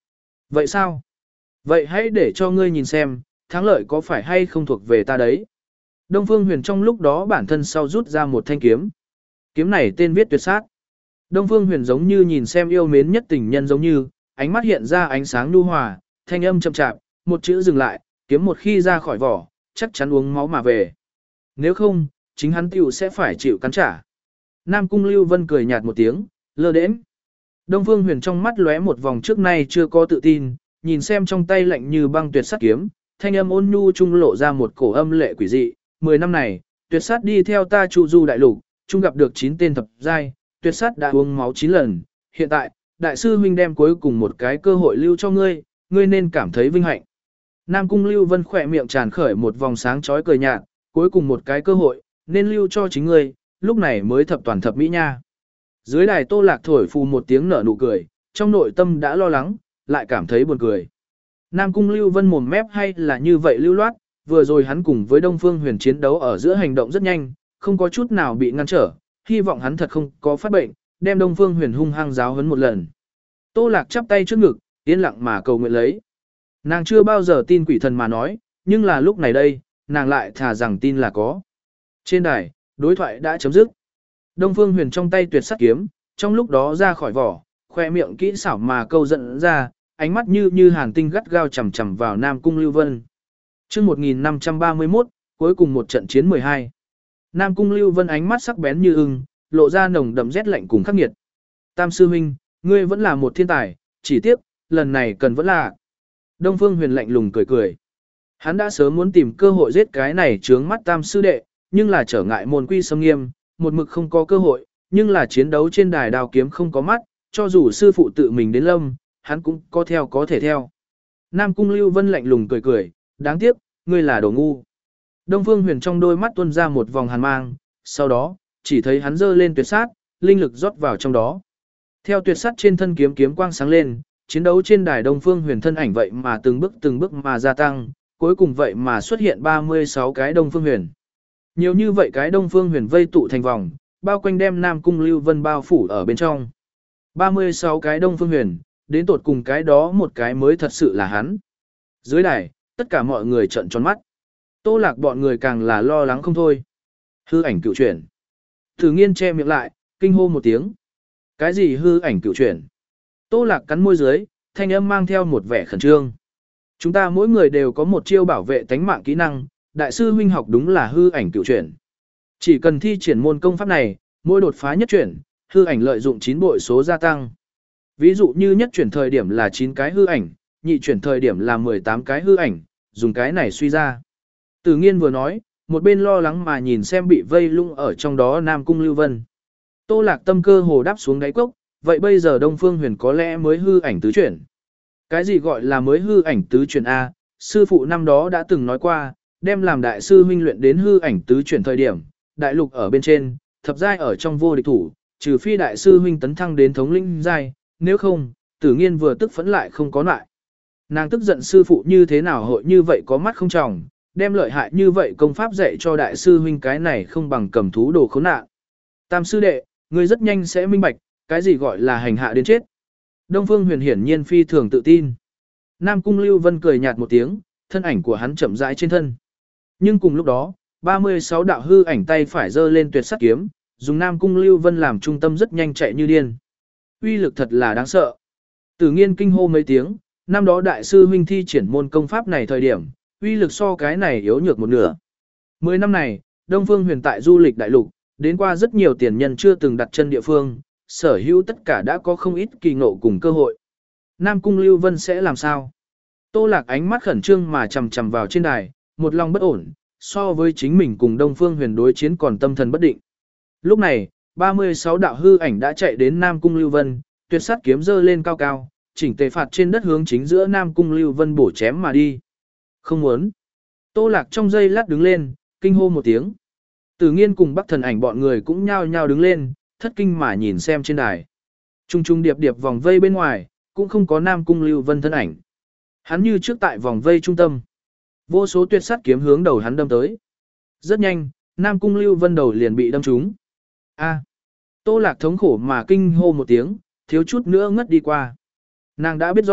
Vậy sao? Vậy hãy để cho ngươi nhìn xem, thắng lợi có phải hay không thuộc về ta đấy. Đông Phương Huyền trong lúc đó bản thân sau rút ra một thanh kiếm. Kiếm này tên viết tuyệt sát. Đông Phương Huyền giống như nhìn xem yêu mến nhất tình nhân giống như, ánh mắt hiện ra ánh sáng nhu hòa, thanh âm chậm chạp, một chữ dừng lại, kiếm một khi ra khỏi vỏ, chắc chắn uống máu mà về. Nếu không, chính hắn tiểu sẽ phải chịu cắn trả. Nam Cung Lưu Vân cười nhạt một tiếng, lơ đễnh. Đông Phương Huyền trong mắt lóe một vòng trước nay chưa có tự tin, nhìn xem trong tay lạnh như băng tuyệt sát kiếm, thanh âm ôn nhu trung lộ ra một cổ âm lệ quỷ dị. Mười năm này, tuyệt sát đi theo ta chu du đại lục, chung gặp được chín tên thập giai, tuyệt sát đã uống máu chín lần. Hiện tại, đại sư huynh đem cuối cùng một cái cơ hội lưu cho ngươi, ngươi nên cảm thấy vinh hạnh. Nam Cung Lưu Vân khỏe miệng tràn khởi một vòng sáng chói cười nhạt, cuối cùng một cái cơ hội, nên lưu cho chính ngươi, lúc này mới thập toàn thập mỹ nha. Dưới đài Tô Lạc thổi phù một tiếng nở nụ cười, trong nội tâm đã lo lắng, lại cảm thấy buồn cười. Nam Cung Lưu Vân mồm mép hay là như vậy lưu loát, vừa rồi hắn cùng với Đông Phương Huyền chiến đấu ở giữa hành động rất nhanh, không có chút nào bị ngăn trở, hy vọng hắn thật không có phát bệnh, đem Đông Phương Huyền hung hăng giáo huấn một lần. Tô Lạc chắp tay trước ngực, yên lặng mà cầu nguyện lấy. Nàng chưa bao giờ tin quỷ thần mà nói, nhưng là lúc này đây, nàng lại thà rằng tin là có. Trên đài, đối thoại đã chấm dứt. Đông Phương Huyền trong tay tuyệt sắc kiếm, trong lúc đó ra khỏi vỏ, khoe miệng kỹ xảo mà câu giận ra, ánh mắt như như hàn tinh gắt gao chằm chằm vào Nam Cung Lưu Vân. Chương một nghìn năm trăm ba mươi mốt, cuối cùng một trận chiến mười hai. Nam Cung Lưu Vân ánh mắt sắc bén như ưng, lộ ra nồng đậm rét lạnh cùng khắc nghiệt. Tam sư huynh, ngươi vẫn là một thiên tài, chỉ tiếc, lần này cần vẫn là. Đông Phương Huyền lạnh lùng cười cười. Hắn đã sớm muốn tìm cơ hội giết cái này trướng mắt Tam sư đệ, nhưng là trở ngại môn quy xâm nghiêm, một mực không có cơ hội, nhưng là chiến đấu trên đài đao kiếm không có mắt, cho dù sư phụ tự mình đến lâm, hắn cũng có theo có thể theo. Nam Cung Lưu Vân lạnh lùng cười cười, đáng tiếc, ngươi là đồ ngu. Đông Phương Huyền trong đôi mắt tuôn ra một vòng hàn mang, sau đó, chỉ thấy hắn giơ lên tuyệt sát, linh lực rót vào trong đó. Theo tuyệt sát trên thân kiếm kiếm quang sáng lên, chiến đấu trên đài Đông Phương Huyền thân ảnh vậy mà từng bước từng bước mà gia tăng, cuối cùng vậy mà xuất hiện ba mươi sáu cái Đông Phương Huyền. Nhiều như vậy cái Đông Phương Huyền vây tụ thành vòng, bao quanh đem Nam Cung Lưu Vân bao phủ ở bên trong. ba mươi sáu cái Đông Phương Huyền, đến tột cùng cái đó một cái mới thật sự là hắn. Dưới đài, tất cả mọi người trợn tròn mắt. Tô Lạc bọn người càng là lo lắng không thôi. Hư ảnh cựu chuyển. Thử Nghiên che miệng lại, kinh hô một tiếng. Cái gì hư ảnh cựu chuyển? Tô Lạc cắn môi dưới, thanh âm mang theo một vẻ khẩn trương. Chúng ta mỗi người đều có một chiêu bảo vệ tánh mạng kỹ năng, đại sư huynh học đúng là hư ảnh cựu chuyển. Chỉ cần thi triển môn công pháp này, mỗi đột phá nhất chuyển, hư ảnh lợi dụng chín bội số gia tăng. Ví dụ như nhất chuyển thời điểm là chín cái hư ảnh, nhị chuyển thời điểm là mười tám cái hư ảnh, dùng cái này suy ra. Tử Nghiên vừa nói, một bên lo lắng mà nhìn xem bị vây lung ở trong đó Nam Cung Lưu Vân. Tô Lạc tâm cơ hồ đáp xuống đáy cốc, vậy bây giờ Đông Phương Huyền có lẽ mới hư ảnh tứ chuyển. Cái gì gọi là mới hư ảnh tứ chuyển A, sư phụ năm đó đã từng nói qua, đem làm đại sư huynh luyện đến hư ảnh tứ chuyển thời điểm, đại lục ở bên trên, thập giai ở trong vô địch thủ, trừ phi đại sư huynh tấn thăng đến thống lĩnh giai, nếu không, Tử Nghiên vừa tức phẫn lại không có lại. Nàng tức giận sư phụ như thế nào hội như vậy có mắt không tròng, đem lợi hại như vậy công pháp dạy cho đại sư huynh cái này không bằng cầm thú đồ khốn nạn. Tam sư đệ, ngươi rất nhanh sẽ minh bạch, cái gì gọi là hành hạ đến chết. Đông Phương Huyền hiển nhiên phi thường tự tin. Nam Cung Lưu Vân cười nhạt một tiếng, thân ảnh của hắn chậm rãi trên thân. Nhưng cùng lúc đó, ba mươi sáu đạo hư ảnh tay phải giơ lên tuyệt sắc kiếm, dùng Nam Cung Lưu Vân làm trung tâm rất nhanh chạy như điên. Uy lực thật là đáng sợ. Tử Nghiên kinh hô mấy tiếng, năm đó đại sư huynh thi triển môn công pháp này thời điểm, uy lực so cái này yếu nhược một nửa. Mười năm này, Đông Phương Huyền tại du lịch đại lục, đến qua rất nhiều tiền nhân chưa từng đặt chân địa phương, sở hữu tất cả đã có không ít kỳ ngộ cùng cơ hội. Nam Cung Lưu Vân sẽ làm sao? Tô Lạc ánh mắt khẩn trương mà chằm chằm vào trên đài, một lòng bất ổn, so với chính mình cùng Đông Phương Huyền đối chiến còn tâm thần bất định. Lúc này, ba mươi sáu đạo hư ảnh đã chạy đến Nam Cung Lưu Vân, tuyệt sát kiếm giơ lên cao cao, chỉnh tề phạt trên đất hướng chính giữa Nam Cung Lưu Vân bổ chém mà đi. Không muốn. Tô Lạc trong giây lát đứng lên, kinh hô một tiếng. Tử Nghiên cùng Bắc Thần Ảnh bọn người cũng nhao nhao đứng lên, thất kinh mà nhìn xem trên đài. Trung trung điệp điệp vòng vây bên ngoài, cũng không có Nam Cung Lưu Vân thân ảnh. Hắn như trước tại vòng vây trung tâm. Vô số tuyệt sát kiếm hướng đầu hắn đâm tới. Rất nhanh, Nam Cung Lưu Vân đầu liền bị đâm trúng. A. Tô Lạc thống khổ mà kinh hô một tiếng, thiếu chút nữa ngất đi qua. Nàng đã biết rõ,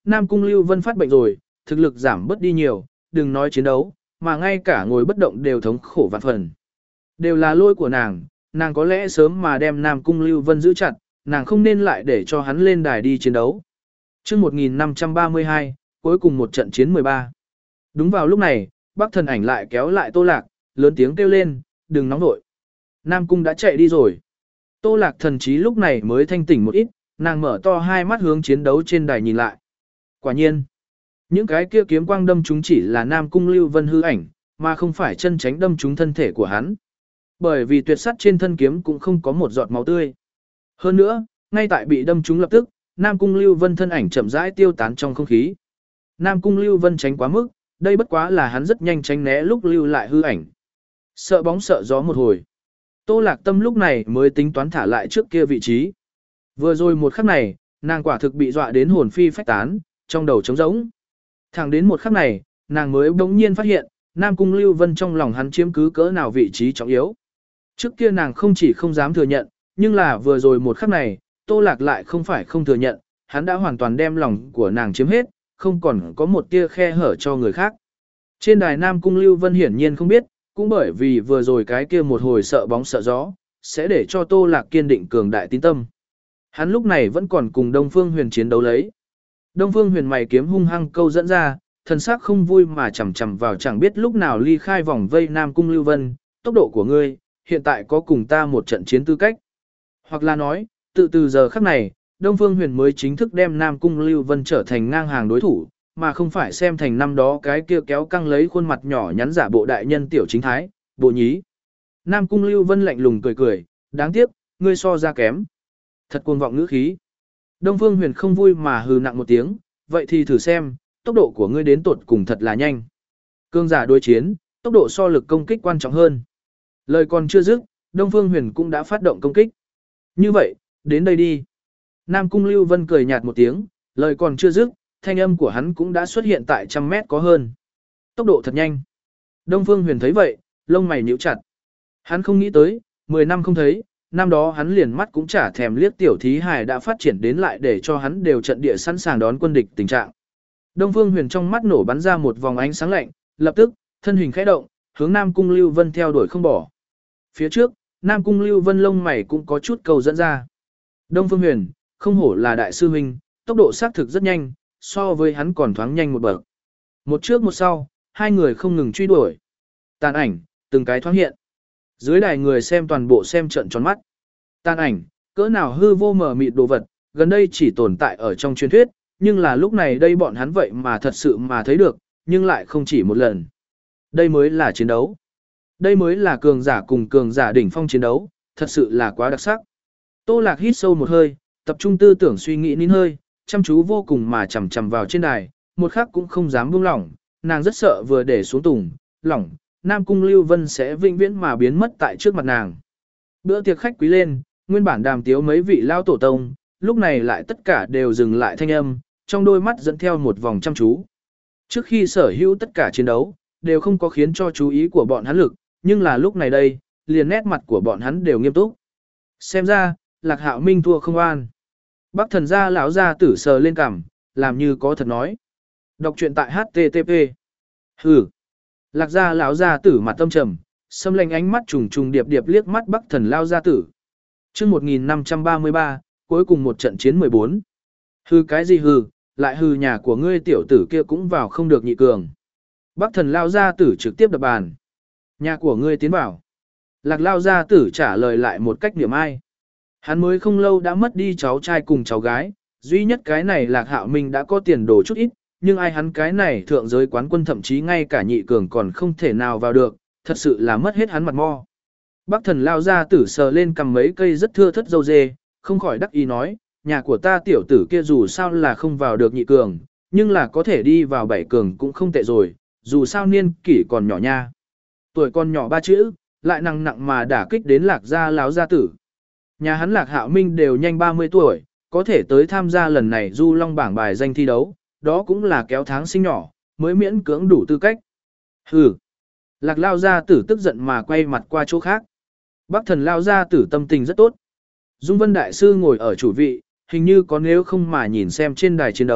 Nam Cung Lưu Vân phát bệnh rồi, thực lực giảm bớt đi nhiều, đừng nói chiến đấu, mà ngay cả ngồi bất động đều thống khổ vạn phần. Đều là lỗi của nàng, nàng có lẽ sớm mà đem Nam Cung Lưu Vân giữ chặt, nàng không nên lại để cho hắn lên đài đi chiến đấu. Chương một nghìn năm trăm ba mươi hai, cuối cùng một trận chiến mười ba. Đúng vào lúc này, Bắc Thần Ảnh lại kéo lại Tô Lạc, lớn tiếng kêu lên, đừng nóng nội. Nam Cung đã chạy đi rồi. Tô Lạc thần trí lúc này mới thanh tỉnh một ít, nàng mở to hai mắt hướng chiến đấu trên đài nhìn lại. Quả nhiên, những cái kia kiếm quang đâm chúng chỉ là Nam Cung Lưu Vân hư ảnh, mà không phải chân tránh đâm chúng thân thể của hắn. Bởi vì tuyệt sắt trên thân kiếm cũng không có một giọt máu tươi. Hơn nữa, ngay tại bị đâm chúng lập tức, Nam Cung Lưu Vân thân ảnh chậm rãi tiêu tán trong không khí. Nam Cung Lưu Vân tránh quá mức, đây bất quá là hắn rất nhanh tránh né lúc lưu lại hư ảnh. Sợ bóng sợ gió một hồi. Tô Lạc Tâm lúc này mới tính toán thả lại trước kia vị trí. Vừa rồi một khắc này, nàng quả thực bị dọa đến hồn phi phách tán, trong đầu trống rỗng. Thẳng đến một khắc này, nàng mới bỗng nhiên phát hiện, Nam Cung Lưu Vân trong lòng hắn chiếm cứ cỡ nào vị trí trọng yếu. Trước kia nàng không chỉ không dám thừa nhận, nhưng là vừa rồi một khắc này, Tô Lạc lại không phải không thừa nhận, hắn đã hoàn toàn đem lòng của nàng chiếm hết, không còn có một tia khe hở cho người khác. Trên đài Nam Cung Lưu Vân hiển nhiên không biết, cũng bởi vì vừa rồi cái kia một hồi sợ bóng sợ gió, sẽ để cho Tô Lạc kiên định cường đại tín tâm. Hắn lúc này vẫn còn cùng Đông Phương Huyền chiến đấu lấy. Đông Phương Huyền mày kiếm hung hăng câu dẫn ra, thần sắc không vui mà chầm chầm vào chẳng biết lúc nào ly khai vòng vây Nam Cung Lưu Vân, tốc độ của ngươi, hiện tại có cùng ta một trận chiến tư cách. Hoặc là nói, tự từ giờ khắc này, Đông Phương Huyền mới chính thức đem Nam Cung Lưu Vân trở thành ngang hàng đối thủ, mà không phải xem thành năm đó cái kia kéo căng lấy khuôn mặt nhỏ nhắn giả bộ đại nhân tiểu chính thái, bộ nhí. Nam Cung Lưu Vân lạnh lùng cười cười, đáng tiếc, ngươi so ra kém. Thật cuồng vọng ngữ khí. Đông Phương Huyền không vui mà hừ nặng một tiếng, vậy thì thử xem, tốc độ của ngươi đến tột cùng thật là nhanh. Cương giả đối chiến, tốc độ so lực công kích quan trọng hơn. Lời còn chưa dứt, Đông Phương Huyền cũng đã phát động công kích. Như vậy, đến đây đi. Nam Cung Lưu Vân cười nhạt một tiếng, lời còn chưa dứt, thanh âm của hắn cũng đã xuất hiện tại trăm mét có hơn. Tốc độ thật nhanh. Đông Phương Huyền thấy vậy, lông mày nhíu chặt. Hắn không nghĩ tới, mười năm không thấy, năm đó hắn liền mắt cũng chả thèm liếc tiểu thí hài đã phát triển đến lại để cho hắn đều trận địa sẵn sàng đón quân địch tình trạng. Đông Phương Huyền trong mắt nổ bắn ra một vòng ánh sáng lạnh, lập tức, thân hình khẽ động, hướng Nam Cung Lưu Vân theo đuổi không bỏ. Phía trước, Nam Cung Lưu Vân lông mày cũng có chút cầu dẫn ra. Đông Phương Huyền, không hổ là đại sư huynh, tốc độ xác thực rất nhanh, so với hắn còn thoáng nhanh một bậc. Một trước một sau, hai người không ngừng truy đuổi. Tàn ảnh, từng cái thoáng hiện. Dưới đài người xem toàn bộ xem trận tròn mắt. Tàn ảnh, cỡ nào hư vô mờ mịt đồ vật, gần đây chỉ tồn tại ở trong truyền thuyết, nhưng là lúc này đây bọn hắn vậy mà thật sự mà thấy được, nhưng lại không chỉ một lần. Đây mới là chiến đấu. Đây mới là cường giả cùng cường giả đỉnh phong chiến đấu, thật sự là quá đặc sắc. Tô Lạc hít sâu một hơi, tập trung tư tưởng suy nghĩ nín hơi, chăm chú vô cùng mà chầm chầm vào trên đài, một khắc cũng không dám buông lỏng, nàng rất sợ vừa để xuống tùng, lỏng, Nam Cung Lưu Vân sẽ vĩnh viễn mà biến mất tại trước mặt nàng. Bữa tiệc khách quý lên, nguyên bản đàm tiếu mấy vị lao tổ tông, lúc này lại tất cả đều dừng lại thanh âm, trong đôi mắt dẫn theo một vòng chăm chú. Trước khi sở hữu tất cả chiến đấu, đều không có khiến cho chú ý của bọn hắn lực, nhưng là lúc này đây, liền nét mặt của bọn hắn đều nghiêm túc. Xem ra, Lạc Hạo Minh thua không an. Bắc Thần gia lão gia tử sờ lên cằm, làm như có thật nói. Đọc truyện tại hát tê tê pê. Hừ. Lạc gia lão gia tử mặt tâm trầm, xâm lanh ánh mắt trùng trùng điệp điệp liếc mắt Bắc Thần lao gia tử. Chương một nghìn năm trăm ba mươi ba, cuối cùng một trận chiến mười bốn. Hừ cái gì hừ, lại hừ nhà của ngươi tiểu tử kia cũng vào không được nhị cường. Bắc Thần lao gia tử trực tiếp đập bàn. Nhà của ngươi tiến vào. Lạc lao gia tử trả lời lại một cách niệm ai. Hắn mới không lâu đã mất đi cháu trai cùng cháu gái, duy nhất cái này Lạc Hạo Minh đã có tiền đồ chút ít, nhưng ai hắn cái này thượng giới quán quân thậm chí ngay cả nhị cường còn không thể nào vào được, thật sự là mất hết hắn mặt mo. Bắc Thần lao ra tử sờ lên cầm mấy cây rất thưa thất dâu dê, không khỏi đắc ý nói, nhà của ta tiểu tử kia dù sao là không vào được nhị cường, nhưng là có thể đi vào bảy cường cũng không tệ rồi, dù sao niên kỷ còn nhỏ nha. Tuổi còn nhỏ ba chữ, lại nặng nặng mà đả kích đến Lạc gia láo gia tử. Nhà hắn Lạc Hạo Minh đều nhanh ba mươi tuổi, có thể tới tham gia lần này du long bảng bài danh thi đấu, đó cũng là kéo tháng sinh nhỏ, mới miễn cưỡng đủ tư cách. Hừ. Lạc lao gia tử tức giận mà quay mặt qua chỗ khác. Bắc Thần lao gia tử tâm tình rất tốt. Dung Vân Đại Sư ngồi ở chủ vị, hình như có nếu không mà nhìn xem trên đài chiến đấu,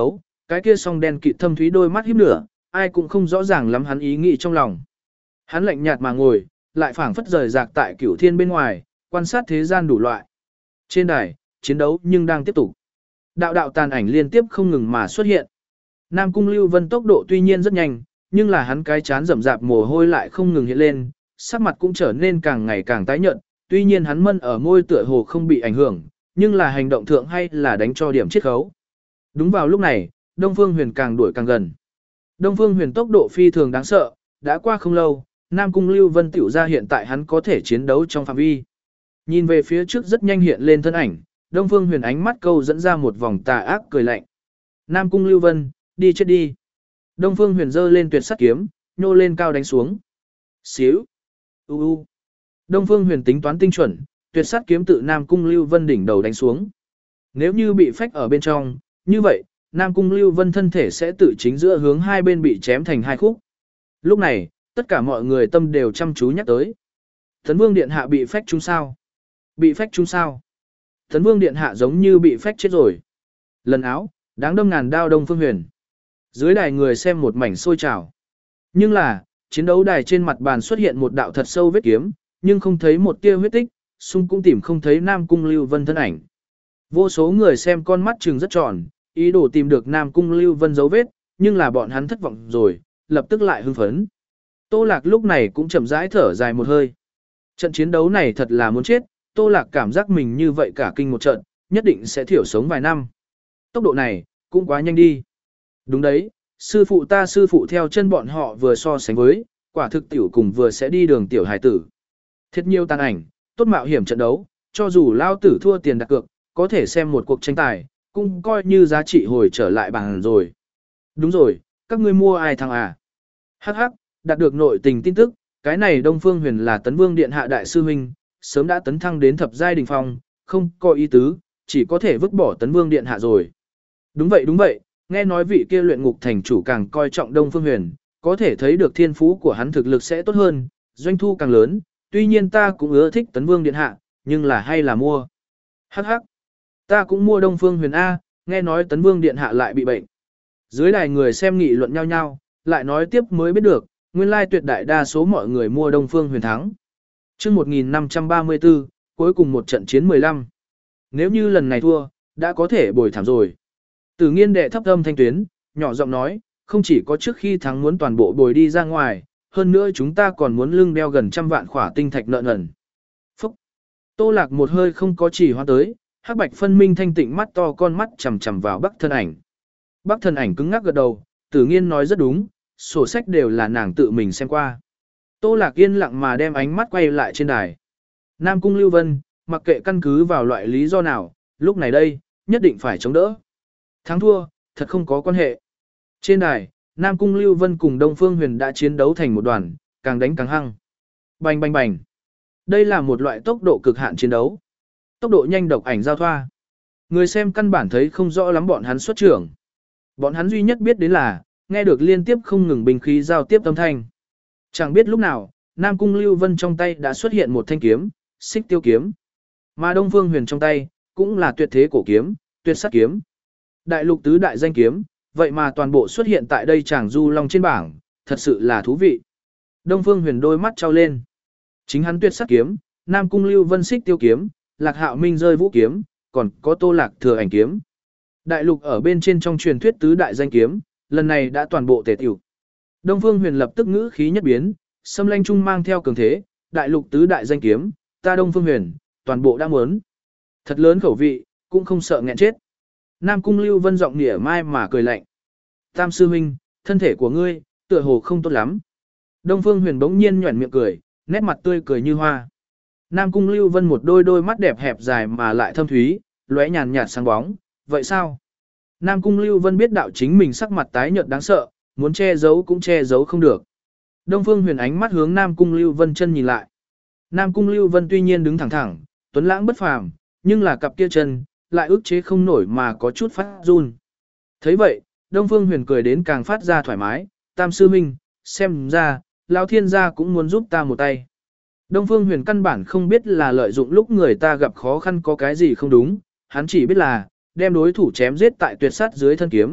cái kia song đen kịt thâm thúy đôi mắt híp nửa, ai cũng không rõ ràng lắm hắn ý nghĩ trong lòng. Hắn lạnh nhạt mà ngồi, lại phảng phất rời rạc tại cửu thiên bên ngoài, quan sát thế gian đủ loại. Trên đài, chiến đấu nhưng đang tiếp tục. Đạo đạo tàn ảnh liên tiếp không ngừng mà xuất hiện. Nam Cung Lưu Vân tốc độ tuy nhiên rất nhanh, nhưng là hắn cái chán rậm rạp mồ hôi lại không ngừng hiện lên, sắc mặt cũng trở nên càng ngày càng tái nhợt, tuy nhiên hắn mân ở môi tựa hồ không bị ảnh hưởng, nhưng là hành động thượng hay là đánh cho điểm chiết khấu. Đúng vào lúc này, Đông Phương Huyền càng đuổi càng gần. Đông Phương Huyền tốc độ phi thường đáng sợ, đã qua không lâu, Nam Cung Lưu Vân tiểu ra hiện tại hắn có thể chiến đấu trong phạm vi. Nhìn về phía trước rất nhanh hiện lên thân ảnh, Đông Phương Huyền ánh mắt câu dẫn ra một vòng tà ác cười lạnh. Nam Cung Lưu Vân, đi chết đi. Đông Phương Huyền giơ lên tuyệt sắc kiếm, nhô lên cao đánh xuống. Xíu. U u. Đông Phương Huyền tính toán tinh chuẩn, tuyệt sắc kiếm tự Nam Cung Lưu Vân đỉnh đầu đánh xuống. Nếu như bị phách ở bên trong, như vậy, Nam Cung Lưu Vân thân thể sẽ tự chính giữa hướng hai bên bị chém thành hai khúc. Lúc này, tất cả mọi người tâm đều chăm chú nhắc tới. Tấn Vương Điện Hạ bị phách trúng sao? Bị phách trúng sao? Tấn Vương Điện Hạ giống như bị phách chết rồi. Lần áo, đáng đâm ngàn đao Đông Phương Huyền. Dưới đài người xem một mảnh sôi trào. Nhưng là, chiến đấu đài trên mặt bàn xuất hiện một đạo thật sâu vết kiếm, nhưng không thấy một tia huyết tích, xung cũng tìm không thấy Nam Cung Lưu Vân thân ảnh. Vô số người xem con mắt trừng rất tròn, ý đồ tìm được Nam Cung Lưu Vân dấu vết, nhưng là bọn hắn thất vọng rồi, lập tức lại hưng phấn. Tô Lạc lúc này cũng chậm rãi thở dài một hơi. Trận chiến đấu này thật là muốn chết, Tô Lạc cảm giác mình như vậy cả kinh một trận, nhất định sẽ thiểu sống vài năm. Tốc độ này, cũng quá nhanh đi. Đúng đấy, sư phụ ta sư phụ theo chân bọn họ vừa so sánh với, quả thực tiểu cùng vừa sẽ đi đường tiểu hải tử. Thiết nhiều tàn ảnh, tốt mạo hiểm trận đấu, cho dù lao tử thua tiền đặt cược, có thể xem một cuộc tranh tài, cũng coi như giá trị hồi trở lại bằng rồi. Đúng rồi, các ngươi mua ai thằng à? Hắc hắc, đạt được nội tình tin tức, cái này Đông Phương Huyền là Tấn Vương Điện Hạ Đại Sư Huynh, sớm đã tấn thăng đến thập giai đỉnh phong, không có ý tứ, chỉ có thể vứt bỏ Tấn Vương Điện Hạ rồi. Đúng vậy đúng vậy, nghe nói vị kia luyện ngục thành chủ càng coi trọng Đông Phương Huyền, có thể thấy được thiên phú của hắn thực lực sẽ tốt hơn, doanh thu càng lớn, tuy nhiên ta cũng ưa thích Tấn Vương Điện Hạ, nhưng là hay là mua. Hắc hắc, ta cũng mua Đông Phương Huyền A, nghe nói Tấn Vương Điện Hạ lại bị bệnh. Dưới đài người xem nghị luận nhau nhau, lại nói tiếp mới biết được, nguyên lai tuyệt đại đa số mọi người mua Đông Phương Huyền thắng. Chương một nghìn năm trăm ba mươi tư, cuối cùng một trận chiến mười lăm. Nếu như lần này thua, đã có thể bồi thảm rồi. Tử Nghiên đệ thấp âm thanh tuyến, nhỏ giọng nói, không chỉ có trước khi thắng muốn toàn bộ bồi đi ra ngoài, hơn nữa chúng ta còn muốn lưng đeo gần trăm vạn khỏa tinh thạch nợ nần. Phúc! Tô Lạc một hơi không có chỉ hoa tới, hắc bạch phân minh thanh tịnh mắt to con mắt chằm chằm vào Bắc thân ảnh. Bắc thân ảnh cứng ngắc gật đầu, Tử Nghiên nói rất đúng, sổ sách đều là nàng tự mình xem qua. Tô Lạc yên lặng mà đem ánh mắt quay lại trên đài. Nam Cung Lưu Vân, mặc kệ căn cứ vào loại lý do nào, lúc này đây, nhất định phải chống đỡ. Thắng thua, thật không có quan hệ. Trên đài, Nam Cung Lưu Vân cùng Đông Phương Huyền đã chiến đấu thành một đoàn, càng đánh càng hăng. Bành bành bành. Đây là một loại tốc độ cực hạn chiến đấu. Tốc độ nhanh độc ảnh giao thoa. Người xem căn bản thấy không rõ lắm bọn hắn xuất trưởng. Bọn hắn duy nhất biết đến là, nghe được liên tiếp không ngừng binh khí giao tiếp âm thanh. Chẳng biết lúc nào, Nam Cung Lưu Vân trong tay đã xuất hiện một thanh kiếm, Xích Tiêu kiếm. Mà Đông Phương Huyền trong tay, cũng là tuyệt thế cổ kiếm, tuyệt sắc kiếm. Đại lục tứ đại danh kiếm, vậy mà toàn bộ xuất hiện tại đây chàng du long trên bảng, thật sự là thú vị. Đông Phương Huyền đôi mắt trao lên. Chính hắn tuyệt sắc kiếm, Nam Cung Lưu Vân Xích Tiêu kiếm, Lạc Hạo Minh rơi vũ kiếm, còn có Tô Lạc thừa ảnh kiếm. Đại lục ở bên trên trong truyền thuyết tứ đại danh kiếm, lần này đã toàn bộ tề tiểu. Đông Phương Huyền lập tức ngữ khí nhất biến, xâm lanh trung mang theo cường thế, đại lục tứ đại danh kiếm, ta Đông Phương Huyền, toàn bộ đã muốn. Thật lớn khẩu vị, cũng không sợ nghẹn chết. Nam Cung Lưu Vân giọng nịa mai mà cười lạnh. Tam sư huynh, thân thể của ngươi, tựa hồ không tốt lắm. Đông Phương Huyền bỗng nhiên nhoẻn miệng cười, nét mặt tươi cười như hoa. Nam Cung Lưu Vân một đôi đôi mắt đẹp hẹp dài mà lại thâm thúy, lóe nhàn nhạt sáng bóng, vậy sao? Nam Cung Lưu Vân biết đạo chính mình sắc mặt tái nhợt đáng sợ, muốn che giấu cũng che giấu không được. Đông Phương Huyền ánh mắt hướng Nam Cung Lưu Vân chân nhìn lại. Nam Cung Lưu Vân tuy nhiên đứng thẳng thẳng, tuấn lãng bất phàm, nhưng là cặp kia chân, lại ức chế không nổi mà có chút phát run. Thấy vậy, Đông Phương Huyền cười đến càng phát ra thoải mái, Tam sư huynh, xem ra, Lão Thiên gia cũng muốn giúp ta một tay. Đông Phương Huyền căn bản không biết là lợi dụng lúc người ta gặp khó khăn có cái gì không đúng, hắn chỉ biết là, đem đối thủ chém giết tại tuyệt sát dưới thân kiếm,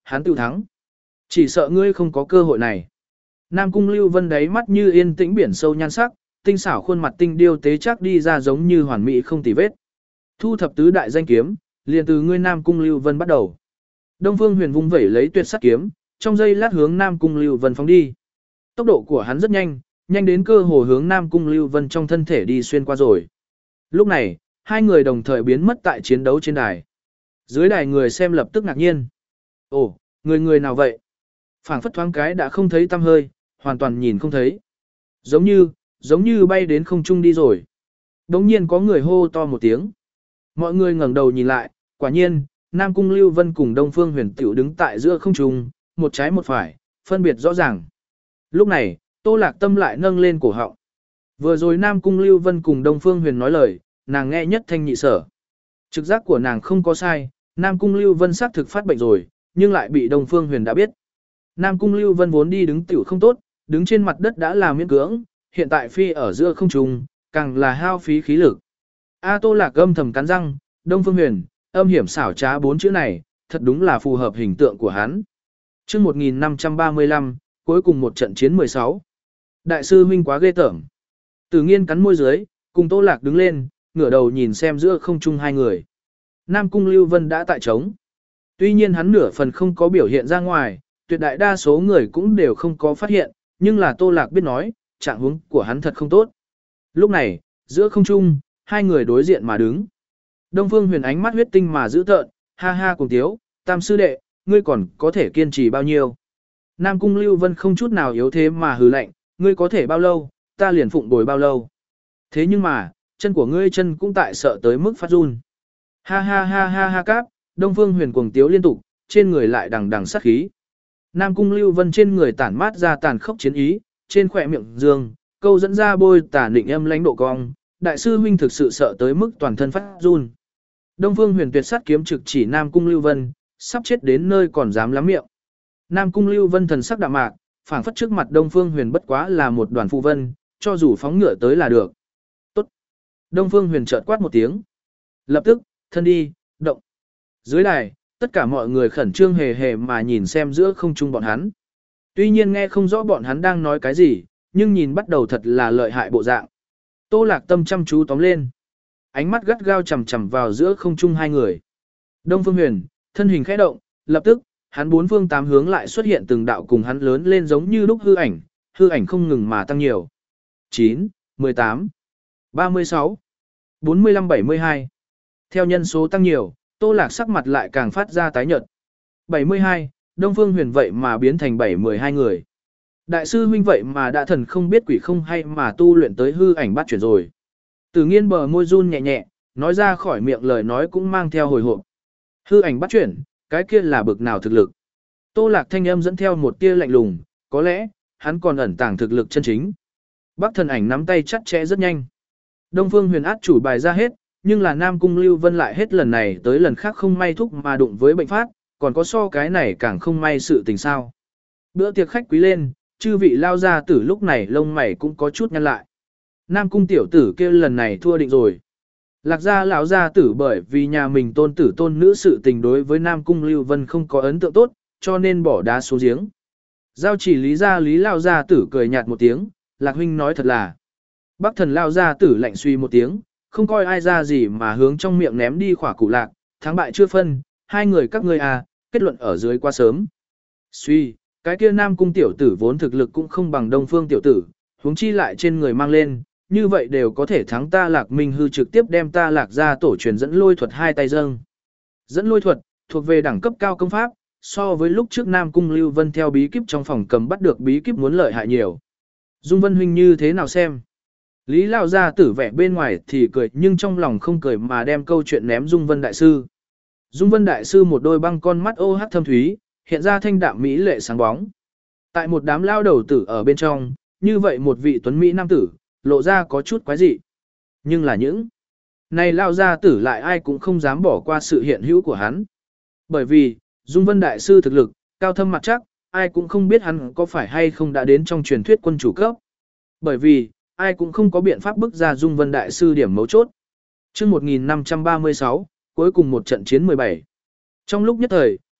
hắn tự thắng. Chỉ sợ ngươi không có cơ hội này. Nam Cung Lưu Vân đáy mắt như yên tĩnh biển sâu nhan sắc, tinh xảo khuôn mặt tinh điêu tế chắc đi ra giống như hoàn mỹ không tì vết. Thu thập tứ đại danh kiếm, liền từ ngươi Nam Cung Lưu Vân bắt đầu. Đông Phương Huyền vung vẩy lấy tuyệt sắc kiếm, trong giây lát hướng Nam Cung Lưu Vân phóng đi. Tốc độ của hắn rất nhanh, nhanh đến cơ hồ hướng Nam Cung Lưu Vân trong thân thể đi xuyên qua rồi. Lúc này, hai người đồng thời biến mất tại chiến đấu trên đài. Dưới đài người xem lập tức ngạc nhiên. Ồ, người người nào vậy? Phảng phất thoáng cái đã không thấy tăm hơi, hoàn toàn nhìn không thấy. Giống như, giống như bay đến không trung đi rồi. Đống nhiên có người hô to một tiếng. Mọi người ngẩng đầu nhìn lại, quả nhiên, Nam Cung Lưu Vân cùng Đông Phương Huyền Tiểu đứng tại giữa không trung, một trái một phải, phân biệt rõ ràng. Lúc này, Tô Lạc Tâm lại nâng lên cổ họng. Vừa rồi Nam Cung Lưu Vân cùng Đông Phương Huyền nói lời, nàng nghe nhất thanh nhị sở. Trực giác của nàng không có sai, Nam Cung Lưu Vân xác thực phát bệnh rồi, nhưng lại bị Đông Phương Huyền đã biết. Nam Cung Lưu Vân vốn đi đứng tiểu không tốt, đứng trên mặt đất đã là miễn cưỡng, hiện tại phi ở giữa không trung, càng là hao phí khí lực. A Tô Lạc âm thầm cắn răng, Đông Phương Huyền, âm hiểm xảo trá bốn chữ này, thật đúng là phù hợp hình tượng của hắn. Chương một nghìn năm trăm ba mươi lăm, cuối cùng một trận chiến mười sáu. Đại sư huynh quá ghê tởm. Tử Nghiên cắn môi dưới, cùng Tô Lạc đứng lên, ngửa đầu nhìn xem giữa không trung hai người. Nam Cung Lưu Vân đã tại trống. Tuy nhiên hắn nửa phần không có biểu hiện ra ngoài, tuyệt đại đa số người cũng đều không có phát hiện, nhưng là Tô Lạc biết nói, trạng huống của hắn thật không tốt. Lúc này, giữa không trung, hai người đối diện mà đứng. Đông Phương Huyền ánh mắt huyết tinh mà giữ tợn, ha ha cùng tiếu, Tam sư đệ, ngươi còn có thể kiên trì bao nhiêu? Nam Cung Lưu Vân không chút nào yếu thế mà hừ lạnh, ngươi có thể bao lâu, ta liền phụng bồi bao lâu. Thế nhưng mà, chân của ngươi chân cũng tại sợ tới mức phát run. Ha ha ha ha ha cáp, Đông Phương Huyền cuồng tiếu liên tục, trên người lại đằng đằng sát khí. Nam Cung Lưu Vân trên người tản mát ra tàn khốc chiến ý, trên khỏe miệng dương, câu dẫn ra bôi tà định âm lãnh độ cong, đại sư huynh thực sự sợ tới mức toàn thân phát run. Đông Phương Huyền tuyệt sát kiếm trực chỉ Nam Cung Lưu Vân, sắp chết đến nơi còn dám lắm miệng. Nam Cung Lưu Vân thần sắc đạm mạc, phảng phất trước mặt Đông Phương Huyền bất quá là một đoàn phù vân, cho dù phóng ngựa tới là được. Tốt. Đông Phương Huyền chợt quát một tiếng. Lập tức, thân đi, động. Dưới đài, tất cả mọi người khẩn trương hề hề mà nhìn xem giữa không trung bọn hắn. Tuy nhiên nghe không rõ bọn hắn đang nói cái gì, nhưng nhìn bắt đầu thật là lợi hại bộ dạng. Tô Lạc Tâm chăm chú tóm lên. Ánh mắt gắt gao chằm chằm vào giữa không trung hai người. Đông Phương Huyền, thân hình khẽ động, lập tức, hắn bốn phương tám hướng lại xuất hiện từng đạo cùng hắn lớn lên giống như lúc hư ảnh, hư ảnh không ngừng mà tăng nhiều. chín, mười tám, ba mươi sáu, bốn mươi lăm bảy mươi hai. Theo nhân số tăng nhiều, Tô Lạc sắc mặt lại càng phát ra tái nhợt. bảy mươi hai, Đông Phương Huyền vậy mà biến thành bảy mươi hai người. Đại sư huynh vậy mà đã thần không biết quỷ không hay mà tu luyện tới hư ảnh bắt chuyển rồi. Tử Nghiên bờ môi run nhẹ nhẹ, nói ra khỏi miệng lời nói cũng mang theo hồi hộp. Hư ảnh bắt chuyển, cái kia là bực nào thực lực? Tô Lạc thanh âm dẫn theo một tia lạnh lùng, có lẽ, hắn còn ẩn tàng thực lực chân chính. Bắc thần ảnh nắm tay chặt chẽ rất nhanh. Đông Phương Huyền át chủ bài ra hết, nhưng là Nam Cung Lưu Vân lại hết lần này tới lần khác không may thúc mà đụng với bệnh phát, còn có so cái này càng không may sự tình sao. Bữa tiệc khách quý lên, chư vị lao gia tử lúc này lông mày cũng có chút nhăn lại. Nam Cung tiểu tử kia lần này thua định rồi. Lạc gia lão gia tử bởi vì nhà mình tôn tử tôn nữ sự tình đối với Nam Cung Lưu Vân không có ấn tượng tốt, cho nên bỏ đá xuống giếng. Giao chỉ lý gia lý lao gia tử cười nhạt một tiếng, Lạc huynh nói thật là. Bắc thần lao gia tử lạnh suy một tiếng, không coi ai ra gì mà hướng trong miệng ném đi khỏa củ lạc, thắng bại chưa phân, hai người các ngươi à, kết luận ở dưới quá sớm. Suy, cái kia Nam Cung tiểu tử vốn thực lực cũng không bằng Đông Phương tiểu tử, huống chi lại trên người mang lên, như vậy đều có thể thắng ta Lạc Minh Hư trực tiếp đem ta Lạc ra tổ truyền dẫn lôi thuật hai tay dâng. Dẫn lôi thuật, thuộc về đẳng cấp cao công pháp, so với lúc trước Nam Cung Lưu Vân theo bí kíp trong phòng cầm bắt được bí kíp muốn lợi hại nhiều. Dung Vân huynh như thế nào xem? Lý Lao gia tử vẻ bên ngoài thì cười nhưng trong lòng không cười mà đem câu chuyện ném Dung Vân đại sư. Dung Vân đại sư một đôi băng con mắt ô hắc thâm thúy, hiện ra thanh đạm mỹ lệ sáng bóng. Tại một đám lao đầu tử ở bên trong, như vậy một vị tuấn mỹ nam tử, lộ ra có chút quái dị. Nhưng là những này lao gia tử lại ai cũng không dám bỏ qua sự hiện hữu của hắn. Bởi vì, Dung Vân đại sư thực lực, cao thâm mặt chắc, ai cũng không biết hắn có phải hay không đã đến trong truyền thuyết quân chủ cấp. Bởi vì, ai cũng không có biện pháp bức ra Dung Vân đại sư điểm mấu chốt. Chương một nghìn năm trăm ba mươi sáu, cuối cùng một trận chiến mười bảy. Trong lúc nhất thời,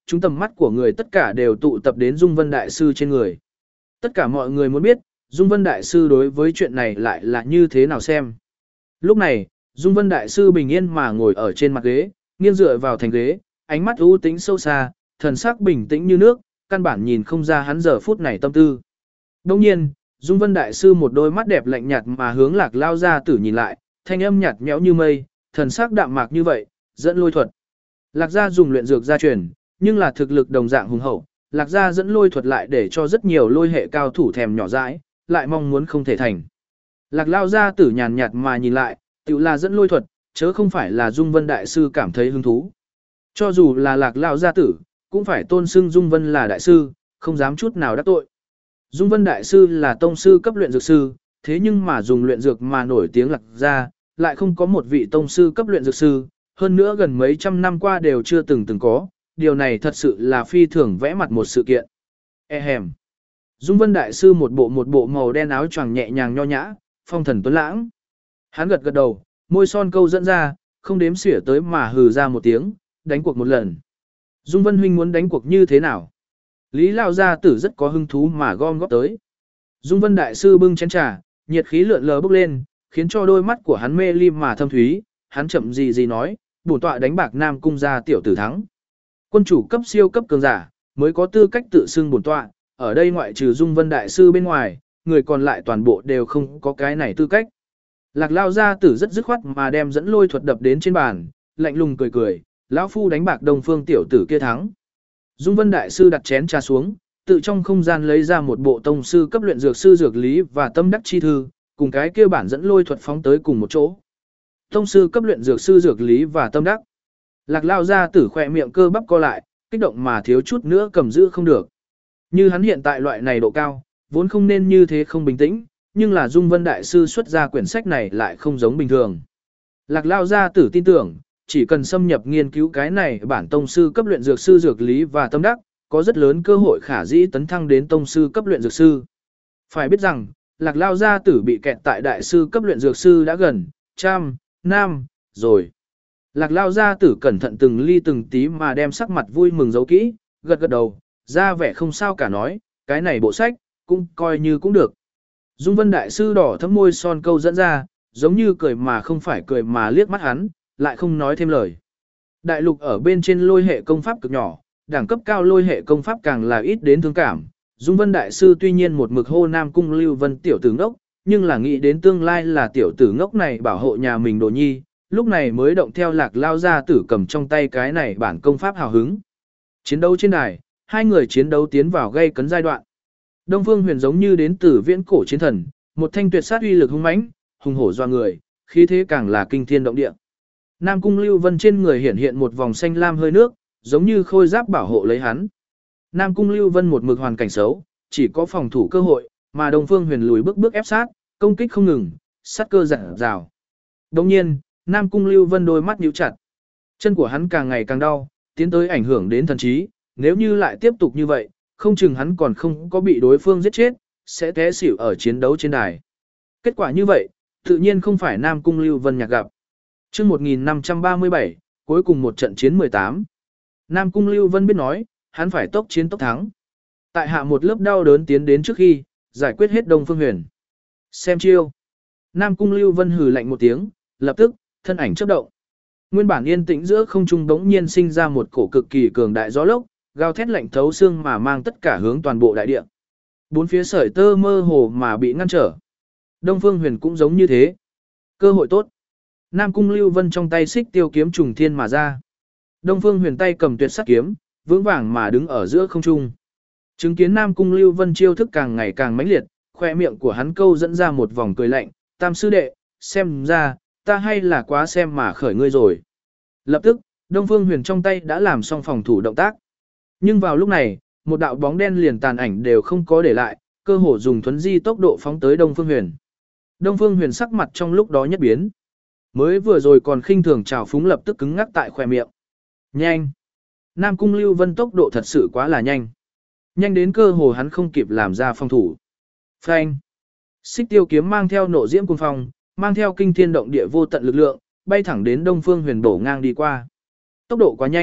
chúng tầm mắt của người tất cả đều tụ tập đến Dung Vân Đại Sư trên người. Tất cả mọi người muốn biết, Dung Vân Đại Sư đối với chuyện này lại là như thế nào xem. Lúc này, Dung Vân Đại Sư bình yên mà ngồi ở trên mặt ghế, nghiêng dựa vào thành ghế, ánh mắt u tĩnh sâu xa, thần sắc bình tĩnh như nước, căn bản nhìn không ra hắn giờ phút này tâm tư. Đồng nhiên, Dung Vân Đại Sư một đôi mắt đẹp lạnh nhạt mà hướng Lạc Lao Gia Tử nhìn lại, thanh âm nhạt nhẽo như mây, thần sắc đạm mạc như vậy, dẫn lôi thuật. Lạc Gia dùng luyện dược gia truyền, nhưng là thực lực đồng dạng hùng hậu, Lạc Gia dẫn lôi thuật lại để cho rất nhiều lôi hệ cao thủ thèm nhỏ dãi, lại mong muốn không thể thành. Lạc Lao Gia Tử nhàn nhạt mà nhìn lại, tự là dẫn lôi thuật, chớ không phải là Dung Vân Đại Sư cảm thấy hứng thú. Cho dù là Lạc Lao Gia Tử, cũng phải tôn xưng Dung Vân là Đại Sư, không dám chút nào đắc tội. Dung Vân Đại Sư là tông sư cấp luyện dược sư, thế nhưng mà dùng luyện dược mà nổi tiếng Lạc Gia, lại không có một vị tông sư cấp luyện dược sư, hơn nữa gần mấy trăm năm qua đều chưa từng từng có, điều này thật sự là phi thường vẽ mặt một sự kiện. E hèm. Dung Vân Đại Sư một bộ một bộ màu đen áo choàng nhẹ nhàng nho nhã, phong thần tuấn lãng. Hắn gật gật đầu, môi son câu dẫn ra, không đếm xỉa tới mà hừ ra một tiếng, đánh cuộc một lần. Dung Vân huynh muốn đánh cuộc như thế nào? Lý Lão Gia Tử rất có hứng thú mà gom góp tới. Dung Vân Đại Sư bưng chén trà, nhiệt khí lượn lờ bốc lên, khiến cho đôi mắt của hắn mê lim mà thâm thúy, hắn chậm gì gì nói, bổn tọa đánh bạc Nam Cung gia tiểu tử thắng. Quân chủ cấp siêu cấp cường giả, mới có tư cách tự xưng bổn tọa, ở đây ngoại trừ Dung Vân Đại Sư bên ngoài, người còn lại toàn bộ đều không có cái này tư cách. Lạc Lao Gia Tử rất dứt khoát mà đem dẫn lôi thuật đập đến trên bàn, lạnh lùng cười cười, lão phu đánh bạc Đông Phương tiểu tử kia thắng. Dung Vân Đại Sư đặt chén trà xuống, tự trong không gian lấy ra một bộ tông sư cấp luyện dược sư dược lý và tâm đắc chi thư, cùng cái kia bản dẫn lôi thuật phóng tới cùng một chỗ. Tông sư cấp luyện dược sư dược lý và tâm đắc. Lạc Lao Gia Tử khỏe miệng cơ bắp co lại, kích động mà thiếu chút nữa cầm giữ không được. Như hắn hiện tại loại này độ cao, vốn không nên như thế không bình tĩnh, nhưng là Dung Vân Đại Sư xuất ra quyển sách này lại không giống bình thường. Lạc Lao Gia Tử tin tưởng, chỉ cần xâm nhập nghiên cứu cái này bản tông sư cấp luyện dược sư dược lý và tâm đắc, có rất lớn cơ hội khả dĩ tấn thăng đến tông sư cấp luyện dược sư. Phải biết rằng, Lạc Lao Gia Tử bị kẹt tại đại sư cấp luyện dược sư đã gần trăm năm rồi. Lạc Lao Gia Tử cẩn thận từng ly từng tí mà đem sắc mặt vui mừng giấu kỹ, gật gật đầu, ra vẻ không sao cả nói, cái này bộ sách, cũng coi như cũng được. Dung Vân Đại Sư đỏ thấm môi son câu dẫn ra, giống như cười mà không phải cười mà liếc mắt hắn, lại không nói thêm lời. Đại lục ở bên trên lôi hệ công pháp cực nhỏ, đẳng cấp cao lôi hệ công pháp càng là ít đến thương cảm. Dung Vân Đại Sư tuy nhiên một mực hô Nam Cung Lưu Vân tiểu tử ngốc, nhưng là nghĩ đến tương lai là tiểu tử ngốc này bảo hộ nhà mình đồ nhi, lúc này mới động theo Lạc Lao Gia Tử cầm trong tay cái này bản công pháp hào hứng. Chiến đấu trên đài, hai người chiến đấu tiến vào gây cấn giai đoạn. Đông Phương Huyền giống như đến từ viễn cổ chiến thần, một thanh tuyệt sát uy lực hung mãnh, hùng hổ doa người, khí thế càng là kinh thiên động địa. Nam Cung Lưu Vân trên người hiện hiện một vòng xanh lam hơi nước, giống như khôi giáp bảo hộ lấy hắn. Nam Cung Lưu Vân một mực hoàn cảnh xấu, chỉ có phòng thủ cơ hội, mà Đông Phương Huyền lùi bước bước ép sát, công kích không ngừng, sát cơ dặn dào. Đồng nhiên, Nam Cung Lưu Vân đôi mắt nhíu chặt. Chân của hắn càng ngày càng đau, tiến tới ảnh hưởng đến thần trí, nếu như lại tiếp tục như vậy, không chừng hắn còn không có bị đối phương giết chết, sẽ té xỉu ở chiến đấu trên đài. Kết quả như vậy, tự nhiên không phải Nam Cung Lưu Vân nhạc gặp. Chương một nghìn năm trăm ba mươi bảy, cuối cùng một trận chiến mười tám. Nam Cung Lưu Vân biết nói, hắn phải tốc chiến tốc thắng. Tại hạ một lớp đau đớn tiến đến trước khi, giải quyết hết Đông Phương Huyền. Xem chiêu. Nam Cung Lưu Vân hừ lạnh một tiếng, lập tức, thân ảnh chớp động. Nguyên bản yên tĩnh giữa không trung bỗng nhiên sinh ra một cổ cực kỳ cường đại gió lốc, gào thét lạnh thấu xương mà mang tất cả hướng toàn bộ đại địa. Bốn phía sợi tơ mơ hồ mà bị ngăn trở. Đông Phương Huyền cũng giống như thế. Cơ hội tốt. Nam Cung Lưu Vân trong tay xích tiêu kiếm trùng thiên mà ra. Đông Phương Huyền tay cầm tuyệt sắc kiếm, vững vàng mà đứng ở giữa không trung. Chứng kiến Nam Cung Lưu Vân chiêu thức càng ngày càng mãnh liệt, khoe miệng của hắn câu dẫn ra một vòng cười lạnh, "Tam sư đệ, xem ra, ta hay là quá xem mà khởi ngươi rồi." Lập tức, Đông Phương Huyền trong tay đã làm xong phòng thủ động tác. Nhưng vào lúc này, một đạo bóng đen liền tàn ảnh đều không có để lại, cơ hồ dùng thuấn di tốc độ phóng tới Đông Phương Huyền. Đông Phương Huyền sắc mặt trong lúc đó nhất biến. Mới vừa rồi còn khinh thường trào phúng lập tức cứng ngắc tại khóe miệng. Nhanh! Nam Cung Lưu Vân tốc độ thật sự quá là nhanh. Nhanh đến cơ hồ hắn không kịp làm ra phòng thủ. Phanh! Xích tiêu kiếm mang theo nộ diễm cuồng phong, mang theo kinh thiên động địa vô tận lực lượng, bay thẳng đến Đông Phương Huyền bổ ngang đi qua. Tốc độ quá nhanh,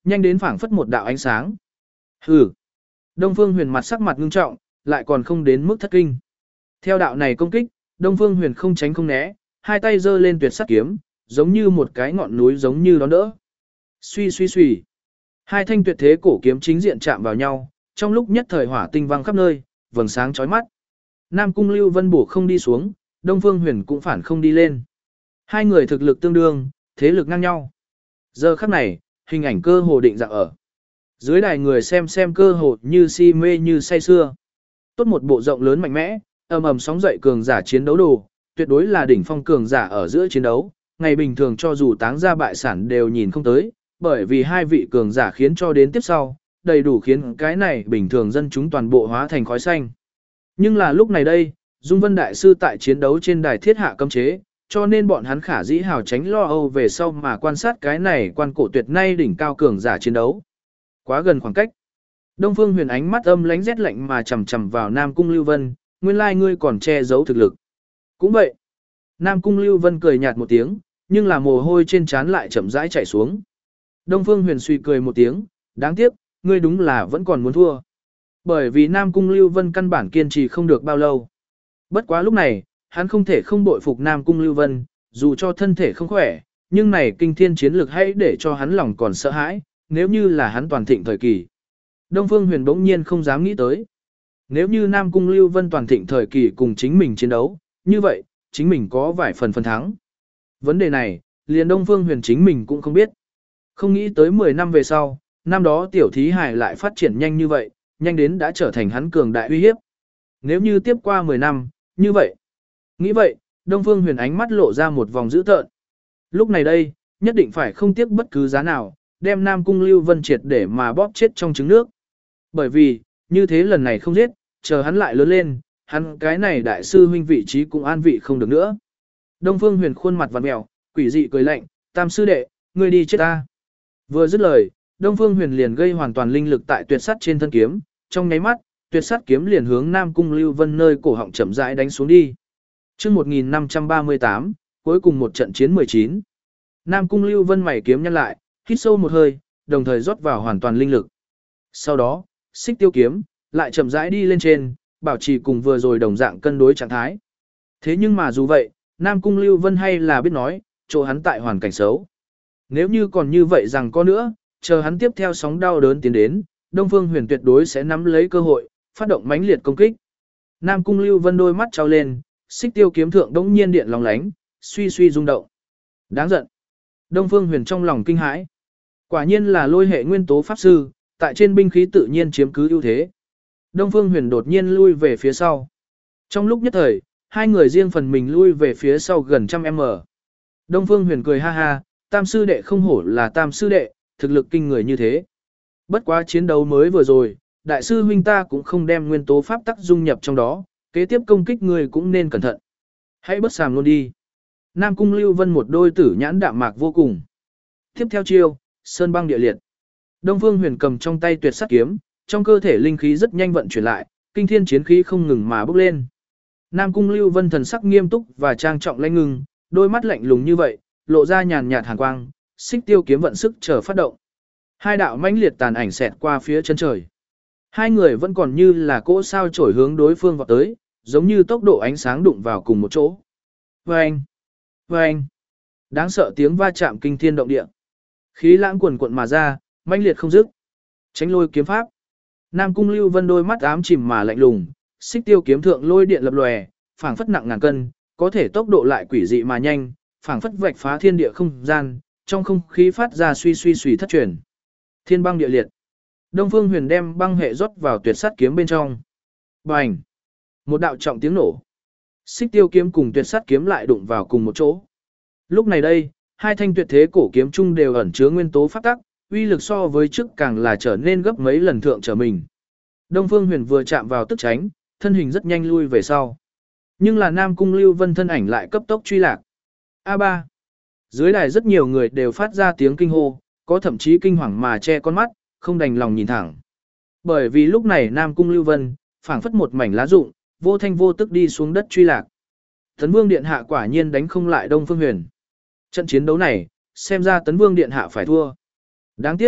nhanh đến phảng phất một đạo ánh sáng. Hừ. Đông Phương Huyền mặt sắc mặt ngưng trọng, lại còn không đến mức thất kinh. Theo đạo này công kích, Đông Phương Huyền không tránh không né, hai tay giơ lên tuyệt sắc kiếm, giống như một cái ngọn núi giống như đón đỡ. Suy suy suy. Hai thanh tuyệt thế cổ kiếm chính diện chạm vào nhau, trong lúc nhất thời hỏa tinh vang khắp nơi, vầng sáng chói mắt. Nam Cung Lưu Vân bổ không đi xuống, Đông Phương Huyền cũng phản không đi lên. Hai người thực lực tương đương, thế lực ngang nhau. Giờ khắc này, hình ảnh cơ hồ định dạng ở. Dưới đài người xem xem cơ hồ như si mê như say sưa. Tốt một bộ rộng lớn mạnh mẽ, ầm ầm sóng dậy cường giả chiến đấu đồ, tuyệt đối là đỉnh phong cường giả ở giữa chiến đấu, ngày bình thường cho dù táng ra bại sản đều nhìn không tới, bởi vì hai vị cường giả khiến cho đến tiếp sau, đầy đủ khiến cái này bình thường dân chúng toàn bộ hóa thành khói xanh. Nhưng là lúc này đây, Dung Vân Đại Sư tại chiến đấu trên đài thiết hạ cấm chế, cho nên bọn hắn khả dĩ hào tránh lo âu về sau mà quan sát cái này quan cổ tuyệt nay đỉnh cao cường giả chiến đấu. Quá gần khoảng cách. Đông Phương Huyền ánh mắt âm lánh rét lạnh mà chầm chầm vào Nam Cung Lưu Vân, nguyên lai ngươi còn che giấu thực lực. Cũng vậy. Nam Cung Lưu Vân cười nhạt một tiếng, nhưng là mồ hôi trên trán lại chậm rãi chảy xuống. Đông Phương Huyền suy cười một tiếng, đáng tiếc, ngươi đúng là vẫn còn muốn thua. Bởi vì Nam Cung Lưu Vân căn bản kiên trì không được bao lâu. Bất quá lúc này, hắn không thể không bội phục Nam Cung Lưu Vân, dù cho thân thể không khỏe, nhưng này kinh thiên chiến lực hãy để cho hắn lòng còn sợ hãi, nếu như là hắn toàn thịnh thời kỳ. Đông Phương Huyền bỗng nhiên không dám nghĩ tới. Nếu như Nam Cung Lưu Vân toàn thịnh thời kỳ cùng chính mình chiến đấu, như vậy, chính mình có vài phần phần thắng. Vấn đề này, liền Đông Phương Huyền chính mình cũng không biết. Không nghĩ tới mười năm về sau, năm đó tiểu thí hải lại phát triển nhanh như vậy, nhanh đến đã trở thành hắn cường đại uy hiếp. Nếu như tiếp qua mười năm, như vậy. Nghĩ vậy, Đông Phương Huyền ánh mắt lộ ra một vòng dữ tợn. Lúc này đây, nhất định phải không tiếc bất cứ giá nào, đem Nam Cung Lưu Vân triệt để mà bóp chết trong trứng nước. Bởi vì, như thế lần này không giết, chờ hắn lại lớn lên, hắn cái này đại sư huynh vị trí cũng an vị không được nữa. Đông Phương Huyền khuôn mặt vặn mèo, quỷ dị cười lạnh, "Tam sư đệ, ngươi đi chết ta." Vừa dứt lời, Đông Phương Huyền liền gây hoàn toàn linh lực tại tuyệt sắt trên thân kiếm, trong nháy mắt, tuyệt sắt kiếm liền hướng Nam Cung Lưu Vân nơi cổ họng chậm rãi đánh xuống đi. Chương một nghìn năm trăm ba mươi tám, cuối cùng một trận chiến mười chín. Nam Cung Lưu Vân mày kiếm nhăn lại, hít sâu một hơi, đồng thời rót vào hoàn toàn linh lực. Sau đó, Xích Tiêu kiếm lại chậm rãi đi lên trên, bảo trì cùng vừa rồi đồng dạng cân đối trạng thái. Thế nhưng mà dù vậy, Nam Cung Lưu Vân hay là biết nói, chỗ hắn tại hoàn cảnh xấu. Nếu như còn như vậy rằng có nữa, chờ hắn tiếp theo sóng đau đớn tiến đến, Đông Phương Huyền tuyệt đối sẽ nắm lấy cơ hội, phát động mãnh liệt công kích. Nam Cung Lưu Vân đôi mắt trao lên, Xích Tiêu kiếm thượng đống nhiên điện lóng lánh, suy suy rung động. Đáng giận. Đông Phương Huyền trong lòng kinh hãi. Quả nhiên là lôi hệ nguyên tố pháp sư, tại trên binh khí tự nhiên chiếm cứ ưu thế. Đông Phương Huyền đột nhiên lui về phía sau. Trong lúc nhất thời, hai người riêng phần mình lui về phía sau gần trăm m. Đông Phương Huyền cười ha ha, Tam sư đệ không hổ là Tam sư đệ, thực lực kinh người như thế. Bất quá chiến đấu mới vừa rồi, đại sư huynh ta cũng không đem nguyên tố pháp tắc dung nhập trong đó, kế tiếp công kích người cũng nên cẩn thận. Hãy bất sàm luôn đi. Nam Cung Lưu Vân một đôi tử nhãn đạm mạc vô cùng. Tiếp theo chiêu, sơn băng địa liệt. Đông Phương Huyền cầm trong tay tuyệt sắc kiếm, trong cơ thể linh khí rất nhanh vận chuyển lại, kinh thiên chiến khí không ngừng mà bốc lên. Nam Cung Lưu Vân thần sắc nghiêm túc và trang trọng lãnh ngưng, đôi mắt lạnh lùng như vậy, lộ ra nhàn nhạt hàn quang, Xích Tiêu kiếm vận sức chờ phát động. Hai đạo mãnh liệt tàn ảnh xẹt qua phía chân trời. Hai người vẫn còn như là cỗ sao chổi hướng đối phương vọt tới, giống như tốc độ ánh sáng đụng vào cùng một chỗ. Vâng! Vâng! Đáng sợ tiếng va chạm kinh thiên động địa. Khí lãng quần quận mà ra, mãnh liệt không dứt. Tránh lôi kiếm pháp. Nam Cung Lưu Vân đôi mắt ám chìm mà lạnh lùng, Xích Tiêu kiếm thượng lôi điện lập lòe, phảng phất nặng ngàn cân, có thể tốc độ lại quỷ dị mà nhanh, phảng phất vạch phá thiên địa không gian, trong không khí phát ra suy suy suy thất truyền. Thiên băng địa liệt. Đông Phương Huyền đem băng hệ rót vào tuyệt sắt kiếm bên trong. Bành! Một đạo trọng tiếng nổ. Xích Tiêu kiếm cùng tuyệt sắt kiếm lại đụng vào cùng một chỗ. Lúc này đây, hai thanh tuyệt thế cổ kiếm chung đều ẩn chứa nguyên tố pháp tắc, uy lực so với trước càng là trở nên gấp mấy lần thượng trở mình. Đông Phương Huyền vừa chạm vào tức tránh, thân hình rất nhanh lui về sau. Nhưng là Nam Cung Lưu Vân thân ảnh lại cấp tốc truy lạc. A ba. Dưới đài rất nhiều người đều phát ra tiếng kinh hô, có thậm chí kinh hoàng mà che con mắt, không đành lòng nhìn thẳng. Bởi vì lúc này Nam Cung Lưu Vân, phảng phất một mảnh lá rụng, vô thanh vô tức đi xuống đất truy lạc. Tấn Vương Điện Hạ quả nhiên đánh không lại Đông Phương Huyền. Trận chiến đấu này, xem ra Tấn Vương Điện Hạ phải thua. Đáng tiếc,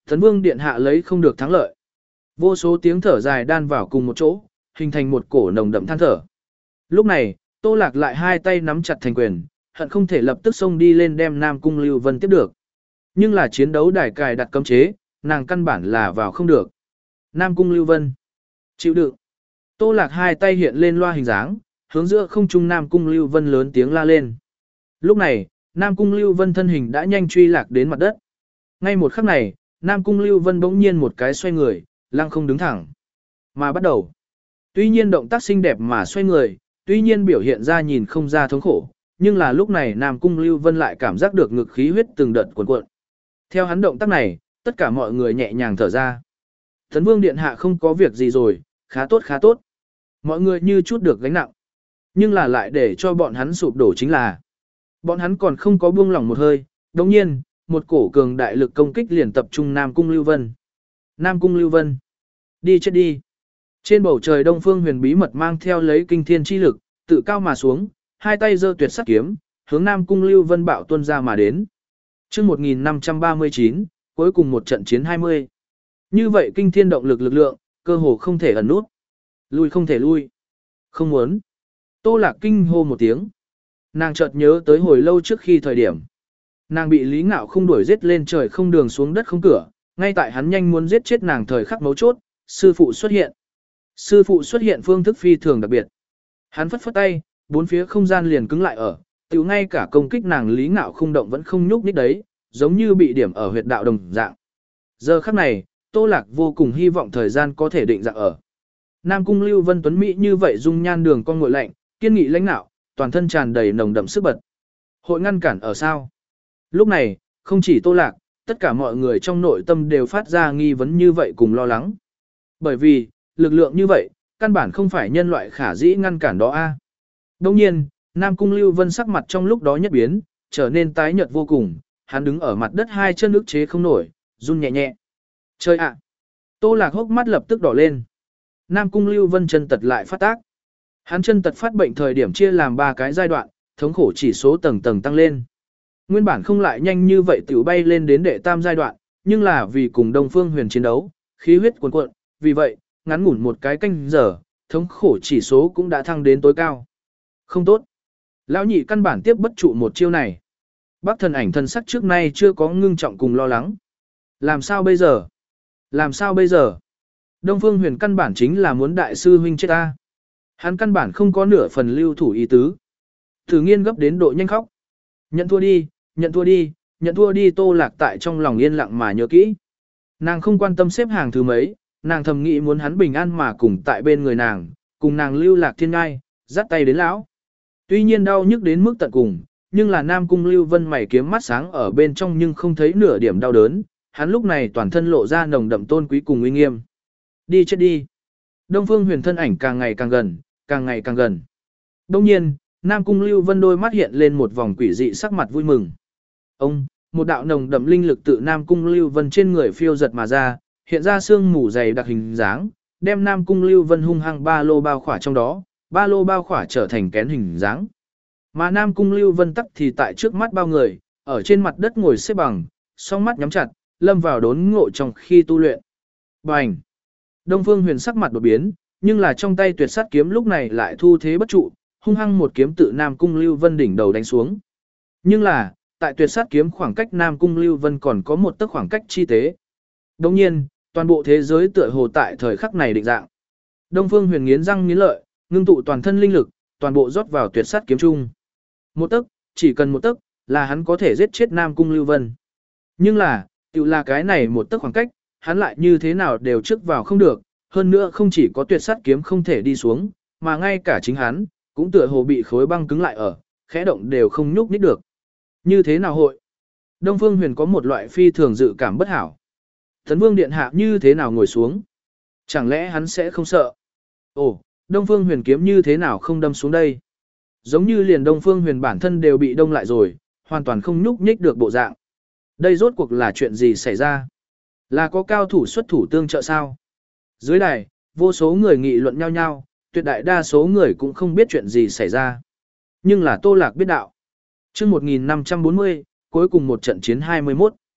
Tấn Vương điện hạ lấy không được thắng lợi. Vô số tiếng thở dài đan vào cùng một chỗ, hình thành một cổ nồng đậm than thở. Lúc này, Tô Lạc lại hai tay nắm chặt thành quyền, hận không thể lập tức xông đi lên đem Nam Cung Lưu Vân tiếp được. Nhưng là chiến đấu đài cài đặt cấm chế, nàng căn bản là vào không được. Nam Cung Lưu Vân. Chịu đựng. Tô Lạc hai tay hiện lên loa hình dáng, hướng giữa không trung Nam Cung Lưu Vân lớn tiếng la lên. Lúc này, Nam Cung Lưu Vân thân hình đã nhanh truy lạc đến mặt đất. Ngay một khắc này, Nam Cung Lưu Vân bỗng nhiên một cái xoay người, lăng không đứng thẳng. Mà bắt đầu. Tuy nhiên động tác xinh đẹp mà xoay người, tuy nhiên biểu hiện ra nhìn không ra thống khổ, nhưng là lúc này Nam Cung Lưu Vân lại cảm giác được ngực khí huyết từng đợt cuộn cuộn. Theo hắn động tác này, tất cả mọi người nhẹ nhàng thở ra. Tấn Vương điện hạ không có việc gì rồi, khá tốt khá tốt. Mọi người như chút được gánh nặng. Nhưng là lại để cho bọn hắn sụp đổ chính là bọn hắn còn không có buông lỏng một hơi, đồng nhiên, một cổ cường đại lực công kích liền tập trung Nam Cung Lưu Vân. Nam Cung Lưu Vân, đi chết đi. Trên bầu trời Đông Phương Huyền bí mật mang theo lấy kinh thiên chi lực, tự cao mà xuống, hai tay giơ tuyệt sắc kiếm, hướng Nam Cung Lưu Vân bạo tuôn ra mà đến. Chương một nghìn năm trăm ba mươi chín, cuối cùng một trận chiến hai mươi. Như vậy kinh thiên động lực lực lượng, cơ hồ không thể ẩn nút. Lui không thể lui. Không muốn. Tô Lạc kinh hô một tiếng. Nàng chợt nhớ tới hồi lâu trước khi thời điểm. Nàng bị Lý Ngạo không đuổi giết lên trời không đường xuống đất không cửa, ngay tại hắn nhanh muốn giết chết nàng thời khắc mấu chốt, sư phụ xuất hiện. Sư phụ xuất hiện phương thức phi thường đặc biệt. Hắn phất phất tay, bốn phía không gian liền cứng lại ở, tiểu ngay cả công kích nàng Lý Ngạo không động vẫn không nhúc nhích đấy, giống như bị điểm ở huyệt đạo đồng dạng. Giờ khắc này, Tô Lạc vô cùng hy vọng thời gian có thể định dạng ở. Nam Cung Lưu Vân tuấn mỹ như vậy dung nhan đường con ngội lạnh, kiên nghị lãnh nạo, toàn thân tràn đầy nồng đậm sức bật. Hội ngăn cản ở sao? Lúc này, không chỉ Tô Lạc, tất cả mọi người trong nội tâm đều phát ra nghi vấn như vậy cùng lo lắng. Bởi vì, lực lượng như vậy, căn bản không phải nhân loại khả dĩ ngăn cản đó a. Đồng nhiên, Nam Cung Lưu Vân sắc mặt trong lúc đó nhất biến, trở nên tái nhợt vô cùng, hắn đứng ở mặt đất hai chân ức chế không nổi, run nhẹ nhẹ. Chơi ạ! Tô Lạc hốc mắt lập tức đỏ lên. Nam Cung Lưu Vân chân tật lại phát tác. Hắn chân tật phát bệnh thời điểm chia làm ba cái giai đoạn, thống khổ chỉ số tầng tầng tăng lên. Nguyên bản không lại nhanh như vậy tiểu bay lên đến đệ tam giai đoạn, nhưng là vì cùng Đông Phương Huyền chiến đấu, khí huyết cuồn cuộn, vì vậy, ngắn ngủn một cái canh giờ, thống khổ chỉ số cũng đã thăng đến tối cao. Không tốt. Lão nhị căn bản tiếp bất trụ một chiêu này. Bác thần ảnh thần sắc trước nay chưa có ngưng trọng cùng lo lắng. Làm sao bây giờ? Làm sao bây giờ? Đông Phương Huyền căn bản chính là muốn đại sư huynh chết ta. Hắn căn bản không có nửa phần lưu thủ ý tứ. Thử nghiên gấp đến độ nhanh khóc. Nhận thua đi, nhận thua đi, nhận thua đi. Tô Lạc tại trong lòng yên lặng mà nhớ kỹ. Nàng không quan tâm xếp hàng thứ mấy, nàng thầm nghĩ muốn hắn bình an mà cùng tại bên người nàng, cùng nàng lưu lạc thiên ngai, dắt tay đến lão. Tuy nhiên đau nhức đến mức tận cùng, nhưng là Nam Cung Lưu Vân mày kiếm mắt sáng ở bên trong nhưng không thấy nửa điểm đau đớn, hắn lúc này toàn thân lộ ra nồng đậm tôn quý cùng uy nghiêm. Đi chết đi. Đông Phương Huyền thân ảnh càng ngày càng gần, càng ngày càng gần. Đông nhiên, Nam Cung Lưu Vân đôi mắt hiện lên một vòng quỷ dị sắc mặt vui mừng. Ông, một đạo nồng đậm linh lực tự Nam Cung Lưu Vân trên người phiêu giật mà ra, hiện ra xương mù dày đặc hình dáng, đem Nam Cung Lưu Vân hung hăng ba lô bao khỏa trong đó, ba lô bao khỏa trở thành kén hình dáng. Mà Nam Cung Lưu Vân tắc thì tại trước mắt bao người, ở trên mặt đất ngồi xếp bằng, song mắt nhắm chặt, lâm vào đốn ngộ trong khi tu luyện. Bành! Đông Phương Huyền sắc mặt đột biến, nhưng là trong tay tuyệt sát kiếm lúc này lại thu thế bất trụ, hung hăng một kiếm tự Nam Cung Lưu Vân đỉnh đầu đánh xuống. Nhưng là, tại tuyệt sát kiếm khoảng cách Nam Cung Lưu Vân còn có một tấc khoảng cách chi tế. Đồng nhiên, toàn bộ thế giới tựa hồ tại thời khắc này định dạng. Đông Phương Huyền nghiến răng nghiến lợi, ngưng tụ toàn thân linh lực, toàn bộ rót vào tuyệt sát kiếm chung. Một tấc, chỉ cần một tấc, là hắn có thể giết chết Nam Cung Lưu Vân. Nhưng là, tự là cái này một tấc khoảng cách, hắn lại như thế nào đều trước vào không được, hơn nữa không chỉ có tuyệt sát kiếm không thể đi xuống, mà ngay cả chính hắn, cũng tựa hồ bị khối băng cứng lại ở, khẽ động đều không nhúc nhích được. Như thế nào hội? Đông Phương Huyền có một loại phi thường dự cảm bất hảo. Tấn Vương điện hạ như thế nào ngồi xuống? Chẳng lẽ hắn sẽ không sợ? Ồ, Đông Phương Huyền kiếm như thế nào không đâm xuống đây? Giống như liền Đông Phương Huyền bản thân đều bị đông lại rồi, hoàn toàn không nhúc nhích được bộ dạng. Đây rốt cuộc là chuyện gì xảy ra? Là có cao thủ xuất thủ tương trợ sao? Dưới đài, vô số người nghị luận nhau nhau, tuyệt đại đa số người cũng không biết chuyện gì xảy ra. Nhưng là Tô Lạc biết đạo. Chương một nghìn năm trăm bốn mươi, cuối cùng một trận chiến hai mươi mốt.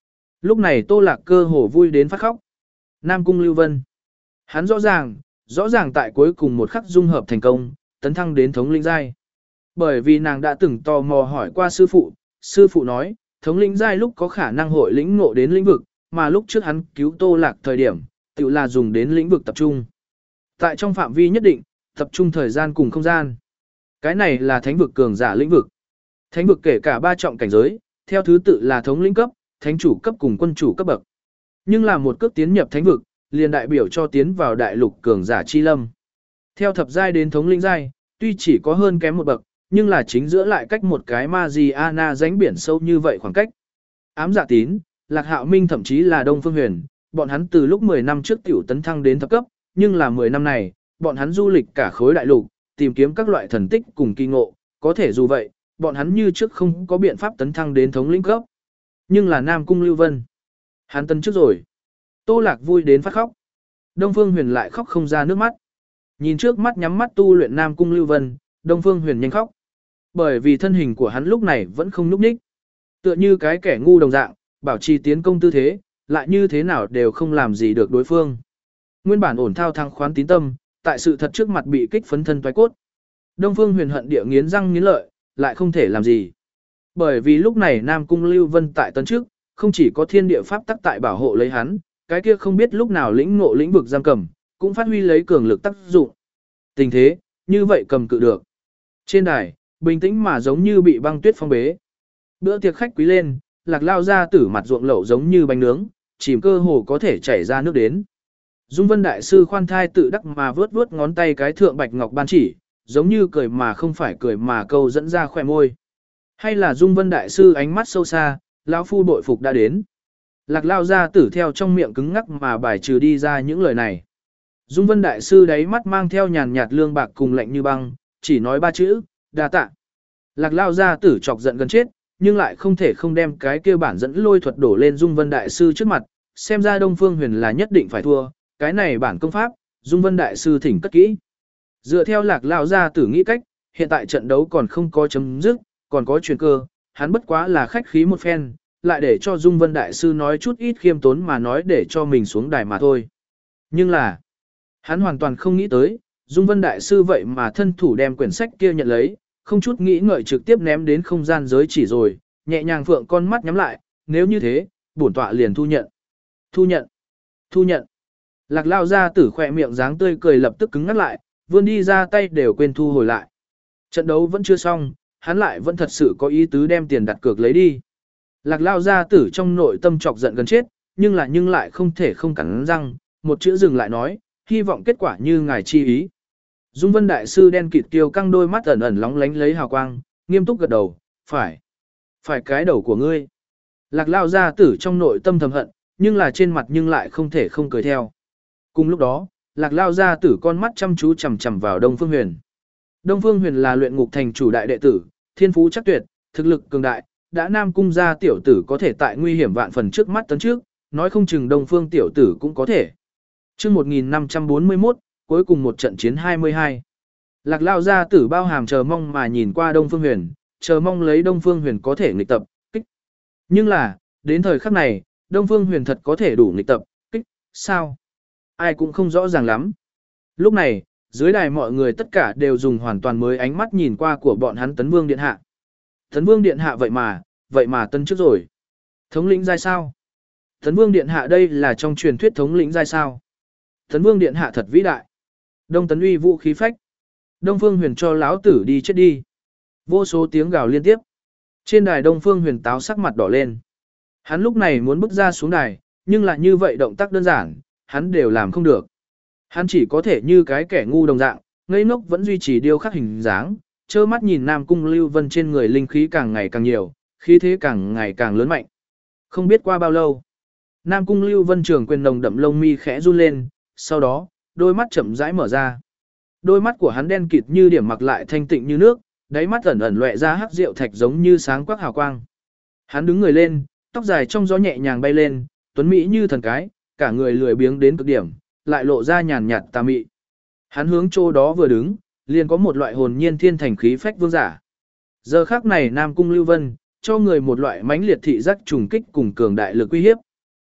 Lúc này Tô Lạc cơ hồ vui đến phát khóc. Nam Cung Lưu Vân. Hắn rõ ràng, rõ ràng tại cuối cùng một khắc dung hợp thành công, tấn thăng đến thống lĩnh giai. Bởi vì nàng đã từng tò mò hỏi qua sư phụ, sư phụ nói, thống lĩnh giai lúc có khả năng hội lĩnh ngộ đến lĩnh vực, mà lúc trước hắn cứu Tô Lạc thời điểm, tự là dùng đến lĩnh vực tập trung. Tại trong phạm vi nhất định, tập trung thời gian cùng không gian. Cái này là thánh vực cường giả lĩnh vực. Thánh vực kể cả ba trọng cảnh giới, theo thứ tự là thống lĩnh cấp, thánh chủ cấp cùng quân chủ cấp bậc. Nhưng là một cước tiến nhập thánh vực, liền đại biểu cho tiến vào đại lục cường giả chi lâm. Theo thập giai đến thống lĩnh giai, tuy chỉ có hơn kém một bậc, nhưng là chính giữa lại cách một cái Mariana rãnh biển sâu như vậy khoảng cách. Ám Dạ Tín, Lạc Hạo Minh thậm chí là Đông Phương Huyền, bọn hắn từ lúc mười năm trước tiểu tấn thăng đến thập cấp, nhưng là mười năm này, bọn hắn du lịch cả khối đại lục, tìm kiếm các loại thần tích cùng kỳ ngộ, có thể dù vậy, bọn hắn như trước không có biện pháp tấn thăng đến thống lĩnh cấp. Nhưng là Nam Cung Lưu Vân, hắn tấn trước rồi. Tô Lạc vui đến phát khóc. Đông Phương Huyền lại khóc không ra nước mắt. Nhìn trước mắt nhắm mắt tu luyện Nam Cung Lưu Vân, Đông Phương Huyền nhanh khóc. Bởi vì thân hình của hắn lúc này vẫn không nhúc nhích. Tựa như cái kẻ ngu đồng dạng, bảo trì tiến công tư thế, lại như thế nào đều không làm gì được đối phương. Nguyên bản ổn thao thăng khoán tín tâm, tại sự thật trước mặt bị kích phấn thân toái cốt. Đông Phương Huyền hận địa nghiến răng nghiến lợi, lại không thể làm gì. Bởi vì lúc này Nam Cung Lưu Vân tại tấn trước, không chỉ có thiên địa pháp tắc tại bảo hộ lấy hắn, cái kia không biết lúc nào lĩnh ngộ lĩnh vực giam cầm, cũng phát huy lấy cường lực tác dụng. Tình thế, như vậy cầm cự được. Trên đài, bình tĩnh mà giống như bị băng tuyết phong bế. Bữa tiệc khách quý lên, Lạc Lao ra tử mặt ruộng lẩu giống như bánh nướng, chìm cơ hồ có thể chảy ra nước đến. Dung Vân Đại Sư khoan thai tự đắc mà vướt vướt ngón tay cái thượng bạch ngọc ban chỉ, giống như cười mà không phải cười mà câu dẫn ra khỏe môi. Hay là Dung Vân Đại Sư ánh mắt sâu xa, lão phu bội phục đã đến. Lạc Lao ra tử theo trong miệng cứng ngắc mà bài trừ đi ra những lời này. Dung Vân Đại Sư đáy mắt mang theo nhàn nhạt lương bạc cùng lạnh như băng, chỉ nói ba chữ, đa tạ. Lạc Lao ra tử chọc giận gần chết, nhưng lại không thể không đem cái kia bản dẫn lôi thuật đổ lên Dung Vân Đại Sư trước mặt, xem ra Đông Phương Huyền là nhất định phải thua, cái này bản công pháp, Dung Vân Đại Sư thỉnh cất kỹ. Dựa theo Lạc Lao ra tử nghĩ cách, hiện tại trận đấu còn không có chấm dứt, còn có chuyển cơ, hắn bất quá là khách khí một phen, lại để cho Dung Vân Đại Sư nói chút ít khiêm tốn mà nói để cho mình xuống đài mà thôi. Nhưng là, hắn hoàn toàn không nghĩ tới, Dung Vân Đại Sư vậy mà thân thủ đem quyển sách kia nhận lấy, không chút nghĩ ngợi trực tiếp ném đến không gian giới chỉ rồi, nhẹ nhàng phượng con mắt nhắm lại, nếu như thế, bổn tọa liền thu nhận. Thu nhận. Thu nhận. Lạc Lao ra tử khỏe miệng dáng tươi cười lập tức cứng ngắt lại, vươn đi ra tay đều quên thu hồi lại. Trận đấu vẫn chưa xong, hắn lại vẫn thật sự có ý tứ đem tiền đặt cược lấy đi. Lạc Lao ra tử trong nội tâm chọc giận gần chết, nhưng là nhưng lại không thể không cắn răng, một chữ dừng lại nói, hy vọng kết quả như ngài chi ý. Dung Vân Đại Sư đen kịt kiêu căng đôi mắt ẩn ẩn lóng lánh lấy hào quang, nghiêm túc gật đầu, phải, phải cái đầu của ngươi. Lạc Lao ra tử trong nội tâm thầm hận, nhưng là trên mặt nhưng lại không thể không cười theo. Cùng lúc đó, Lạc Lao ra tử con mắt chăm chú chằm chằm vào Đông Phương Huyền. Đông Phương Huyền là luyện ngục thành chủ đại đệ tử, thiên phú chắc tuyệt, thực lực cường đại, đã Nam Cung gia tiểu tử có thể tại nguy hiểm vạn phần trước mắt tấn trước, nói không chừng Đông Phương tiểu tử cũng có thể. Chương một nghìn năm trăm bốn mươi mốt, cuối cùng một trận chiến hai mươi hai. Lạc Lao gia tử bao hàm chờ mong mà nhìn qua Đông Phương Huyền, chờ mong lấy Đông Phương Huyền có thể nghịch tập, kích. Nhưng là, đến thời khắc này, Đông Phương Huyền thật có thể đủ nghịch tập, kích, sao? Ai cũng không rõ ràng lắm. Lúc này, dưới đài mọi người tất cả đều dùng hoàn toàn mới ánh mắt nhìn qua của bọn hắn Tấn Vương Điện Hạ. Tấn Vương Điện Hạ vậy mà, vậy mà tân trước rồi. Thống lĩnh giai sao? Tấn Vương Điện Hạ đây là trong truyền thuyết thống lĩnh giai sao? Tấn Vương Điện Hạ thật vĩ đại. Đông Tấn uy vũ khí phách. Đông Phương Huyền cho lão tử đi chết đi. Vô số tiếng gào liên tiếp. Trên đài Đông Phương Huyền táo sắc mặt đỏ lên. Hắn lúc này muốn bước ra xuống đài, nhưng lại như vậy động tác đơn giản, hắn đều làm không được. Hắn chỉ có thể như cái kẻ ngu đồng dạng, ngây ngốc vẫn duy trì điêu khắc hình dáng, trơ mắt nhìn Nam Cung Lưu Vân trên người linh khí càng ngày càng nhiều, khí thế càng ngày càng lớn mạnh. Không biết qua bao lâu, Nam Cung Lưu Vân trường quyền nồng đậm lông mi khẽ run lên, sau đó, đôi mắt chậm rãi mở ra. Đôi mắt của hắn đen kịt như điểm mặc lại thanh tịnh như nước, đáy mắt ẩn ẩn lóe ra hắc rượu thạch giống như sáng quắc hào quang. Hắn đứng người lên, tóc dài trong gió nhẹ nhàng bay lên, tuấn mỹ như thần cái, cả người lười biếng đến cực điểm, lại lộ ra nhàn nhạt tà mị. Hắn hướng chỗ đó vừa đứng, liền có một loại hồn nhiên thiên thành khí phách vương giả. Giờ khắc này Nam Cung Lưu Vân cho người một loại mãnh liệt thị giác trùng kích cùng cường đại lực uy hiếp,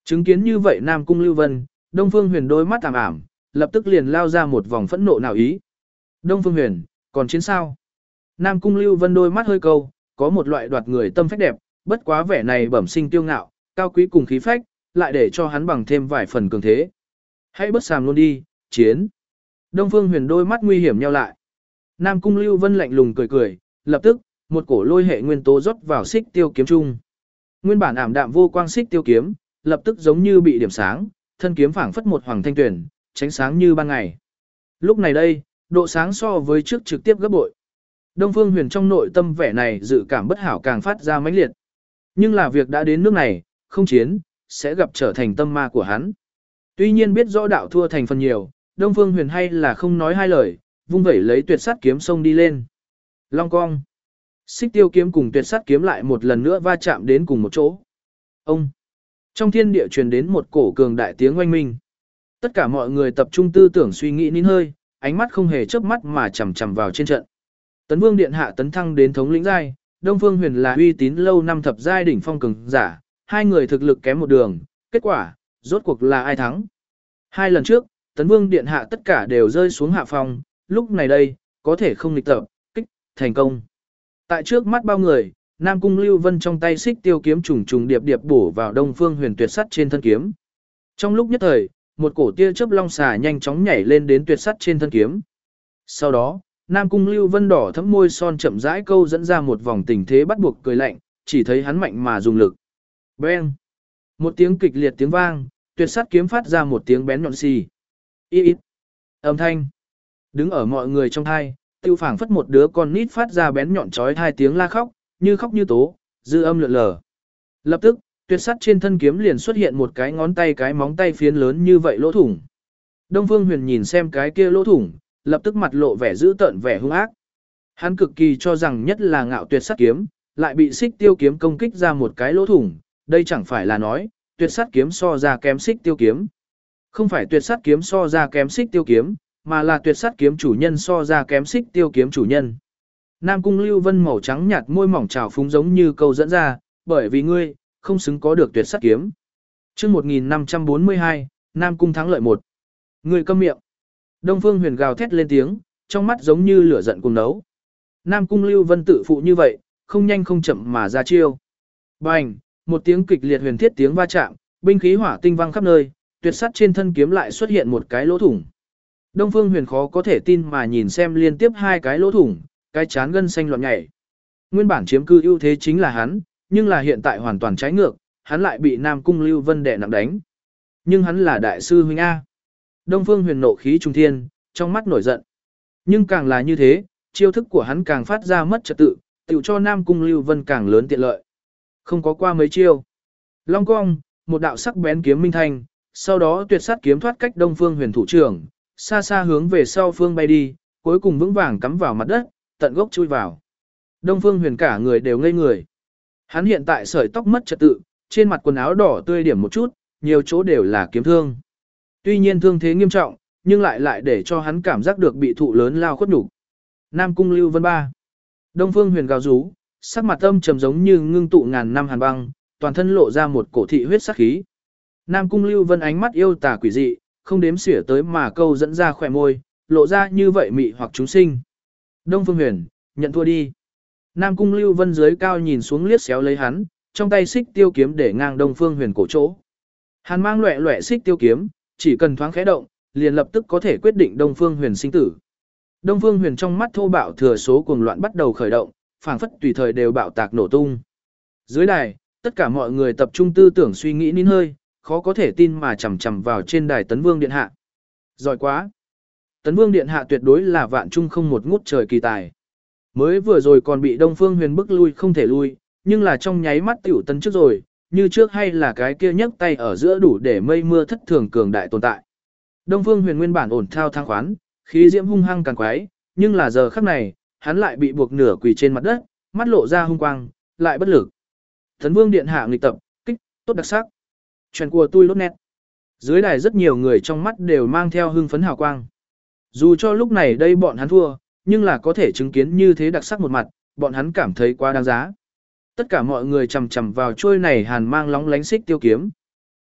Chứng kiến như vậy Nam Cung Lưu Vân, Đông Phương Huyền đôi mắt ảm ảm, lập tức liền lao ra một vòng phẫn nộ nào ý. Đông Phương Huyền, còn chiến sao? Nam Cung Lưu Vân đôi mắt hơi câu, có một loại đoạt người tâm phách đẹp, bất quá vẻ này bẩm sinh tiêu ngạo, cao quý cùng khí phách, lại để cho hắn bằng thêm vài phần cường thế. Hãy bất sàm luôn đi, chiến. Đông Phương Huyền đôi mắt nguy hiểm nheo lại. Nam Cung Lưu Vân lạnh lùng cười cười, lập tức, một cổ lôi hệ nguyên tố rót vào xích tiêu kiếm trung. Nguyên bản ảm đạm vô quang xích tiêu kiếm, lập tức giống như bị điểm sáng, thân kiếm phảng phất một hoàng thanh tuyển, tránh sáng như ban ngày. Lúc này đây, độ sáng so với trước trực tiếp gấp bội. Đông Phương Huyền trong nội tâm vẻ này dự cảm bất hảo càng phát ra mãnh liệt. Nhưng là việc đã đến nước này, không chiến, sẽ gặp trở thành tâm ma của hắn. Tuy nhiên biết rõ đạo thua thành phần nhiều, Đông Phương Huyền hay là không nói hai lời, vung vẩy lấy tuyệt sát kiếm xông đi lên. Long cong. Xích tiêu kiếm cùng tuyệt sát kiếm lại một lần nữa va chạm đến cùng một chỗ. Ông. Trong thiên địa truyền đến một cổ cường đại tiếng oanh minh. Tất cả mọi người tập trung tư tưởng suy nghĩ nín hơi, ánh mắt không hề chớp mắt mà chằm chằm vào trên trận. Tấn Vương điện hạ tấn thăng đến thống lĩnh giai, Đông Phương Huyền là uy tín lâu năm thập giai đỉnh phong cường giả, hai người thực lực kém một đường, kết quả, rốt cuộc là ai thắng? Hai lần trước, Tấn Vương điện hạ tất cả đều rơi xuống hạ phong, lúc này đây, có thể không nghịch tập, kích, thành công. Tại trước mắt bao người, Nam Cung Lưu Vân trong tay xích tiêu kiếm trùng trùng điệp điệp bổ vào Đông Phương Huyền tuyệt sắt trên thân kiếm. Trong lúc nhất thời, một cổ tia chớp long xà nhanh chóng nhảy lên đến tuyệt sắt trên thân kiếm. Sau đó, Nam Cung Lưu Vân đỏ thẫm môi son chậm rãi câu dẫn ra một vòng tình thế bắt buộc cười lạnh, chỉ thấy hắn mạnh mà dùng lực. Beng! Một tiếng kịch liệt tiếng vang, tuyệt sắt kiếm phát ra một tiếng bén nhọn xì. Ít ít! Âm thanh! Đứng ở mọi người trong thai, tiêu phảng phất một đứa con nít phát ra bén nhọn chói hai tiếng la khóc, như khóc như tố, dư âm lượn lờ. Lập tức, tuyệt sắt trên thân kiếm liền xuất hiện một cái ngón tay cái móng tay phiến lớn như vậy lỗ thủng. Đông Phương Huyền nhìn xem cái kia lỗ thủng, lập tức mặt lộ vẻ dữ tợn vẻ hung ác. Hắn cực kỳ cho rằng nhất là ngạo tuyệt sắt kiếm, lại bị xích tiêu kiếm công kích ra một cái lỗ thủng, đây chẳng phải là nói, tuyệt sắt kiếm so ra kém xích tiêu kiếm. Không phải tuyệt sắt kiếm so ra kém xích tiêu kiếm, mà là tuyệt sắt kiếm chủ nhân so ra kém xích tiêu kiếm chủ nhân. Nam Cung Lưu Vân màu trắng nhạt môi mỏng trào phúng giống như câu dẫn ra, bởi vì ngươi, không xứng có được tuyệt sắt kiếm. Trước một nghìn năm trăm bốn mươi hai, Nam Cung thắng lợi một. Ngươi câm miệng. Đông Phương Huyền gào thét lên tiếng, trong mắt giống như lửa giận cùng nấu. Nam Cung Lưu Vân tự phụ như vậy, không nhanh không chậm mà ra chiêu. Bành, một tiếng kịch liệt huyền thiết tiếng va chạm, binh khí hỏa tinh văng khắp nơi, tuyệt sắt trên thân kiếm lại xuất hiện một cái lỗ thủng. Đông Phương Huyền khó có thể tin mà nhìn xem liên tiếp hai cái lỗ thủng, cái chán gân xanh loạn nhảy. Nguyên bản chiếm cư ưu thế chính là hắn, nhưng là hiện tại hoàn toàn trái ngược, hắn lại bị Nam Cung Lưu Vân đè nặng đánh. Nhưng hắn là đại sư huynh A. Đông Phương Huyền nộ khí trung thiên, trong mắt nổi giận. Nhưng càng là như thế, chiêu thức của hắn càng phát ra mất trật tự, tự cho Nam Cung Lưu Vân càng lớn tiện lợi. Không có qua mấy chiêu. Long cong, một đạo sắc bén kiếm minh thanh, sau đó tuyệt sát kiếm thoát cách Đông Phương Huyền thủ trưởng, xa xa hướng về sau phương bay đi, cuối cùng vững vàng cắm vào mặt đất, tận gốc chui vào. Đông Phương Huyền cả người đều ngây người. Hắn hiện tại sợi tóc mất trật tự, trên mặt quần áo đỏ tươi điểm một chút, nhiều chỗ đều là kiếm thương. Tuy nhiên thương thế nghiêm trọng, nhưng lại lại để cho hắn cảm giác được bị thụ lớn lao khuất nhục. Nam Cung Lưu Vân ba. Đông Phương Huyền gào rú, sắc mặt âm trầm giống như ngưng tụ ngàn năm hàn băng, toàn thân lộ ra một cổ thị huyết sắc khí. Nam Cung Lưu Vân ánh mắt yêu tà quỷ dị, không đếm xỉa tới mà câu dẫn ra khỏe môi, lộ ra như vậy mị hoặc chúng sinh. Đông Phương Huyền, nhận thua đi. Nam Cung Lưu Vân dưới cao nhìn xuống liếc xéo lấy hắn, trong tay xích tiêu kiếm để ngang Đông Phương Huyền cổ chỗ. Hàn mang loẻ loẻ xích tiêu kiếm, chỉ cần thoáng khẽ động, liền lập tức có thể quyết định Đông Phương Huyền sinh tử. Đông Phương Huyền trong mắt thô bạo thừa số cuồng loạn bắt đầu khởi động, phảng phất tùy thời đều bạo tạc nổ tung. Dưới đài, tất cả mọi người tập trung tư tưởng suy nghĩ nín hơi, khó có thể tin mà chằm chằm vào trên đài Tấn Vương điện hạ. Giỏi quá! Tấn Vương điện hạ tuyệt đối là vạn trung không một ngút trời kỳ tài. Mới vừa rồi còn bị Đông Phương Huyền bức lui không thể lui, nhưng là trong nháy mắt tiểu tấn trước rồi, như trước hay là cái kia nhấc tay ở giữa đủ để mây mưa thất thường cường đại tồn tại. Đông Phương Huyền nguyên bản ổn thao thang khoán, khí diễm hung hăng càng quái, nhưng là giờ khắc này, hắn lại bị buộc nửa quỳ trên mặt đất, mắt lộ ra hung quang, lại bất lực. Tấn Vương điện hạ nghịch tập, kích, tốt đặc sắc. Chuyện của tôi lốt nét. Dưới đài rất nhiều người trong mắt đều mang theo hưng phấn hào quang. Dù cho lúc này đây bọn hắn thua, nhưng là có thể chứng kiến như thế đặc sắc một mặt, bọn hắn cảm thấy quá đáng giá. Tất cả mọi người chầm chầm vào trôi này hàn mang lóng lánh xích tiêu kiếm.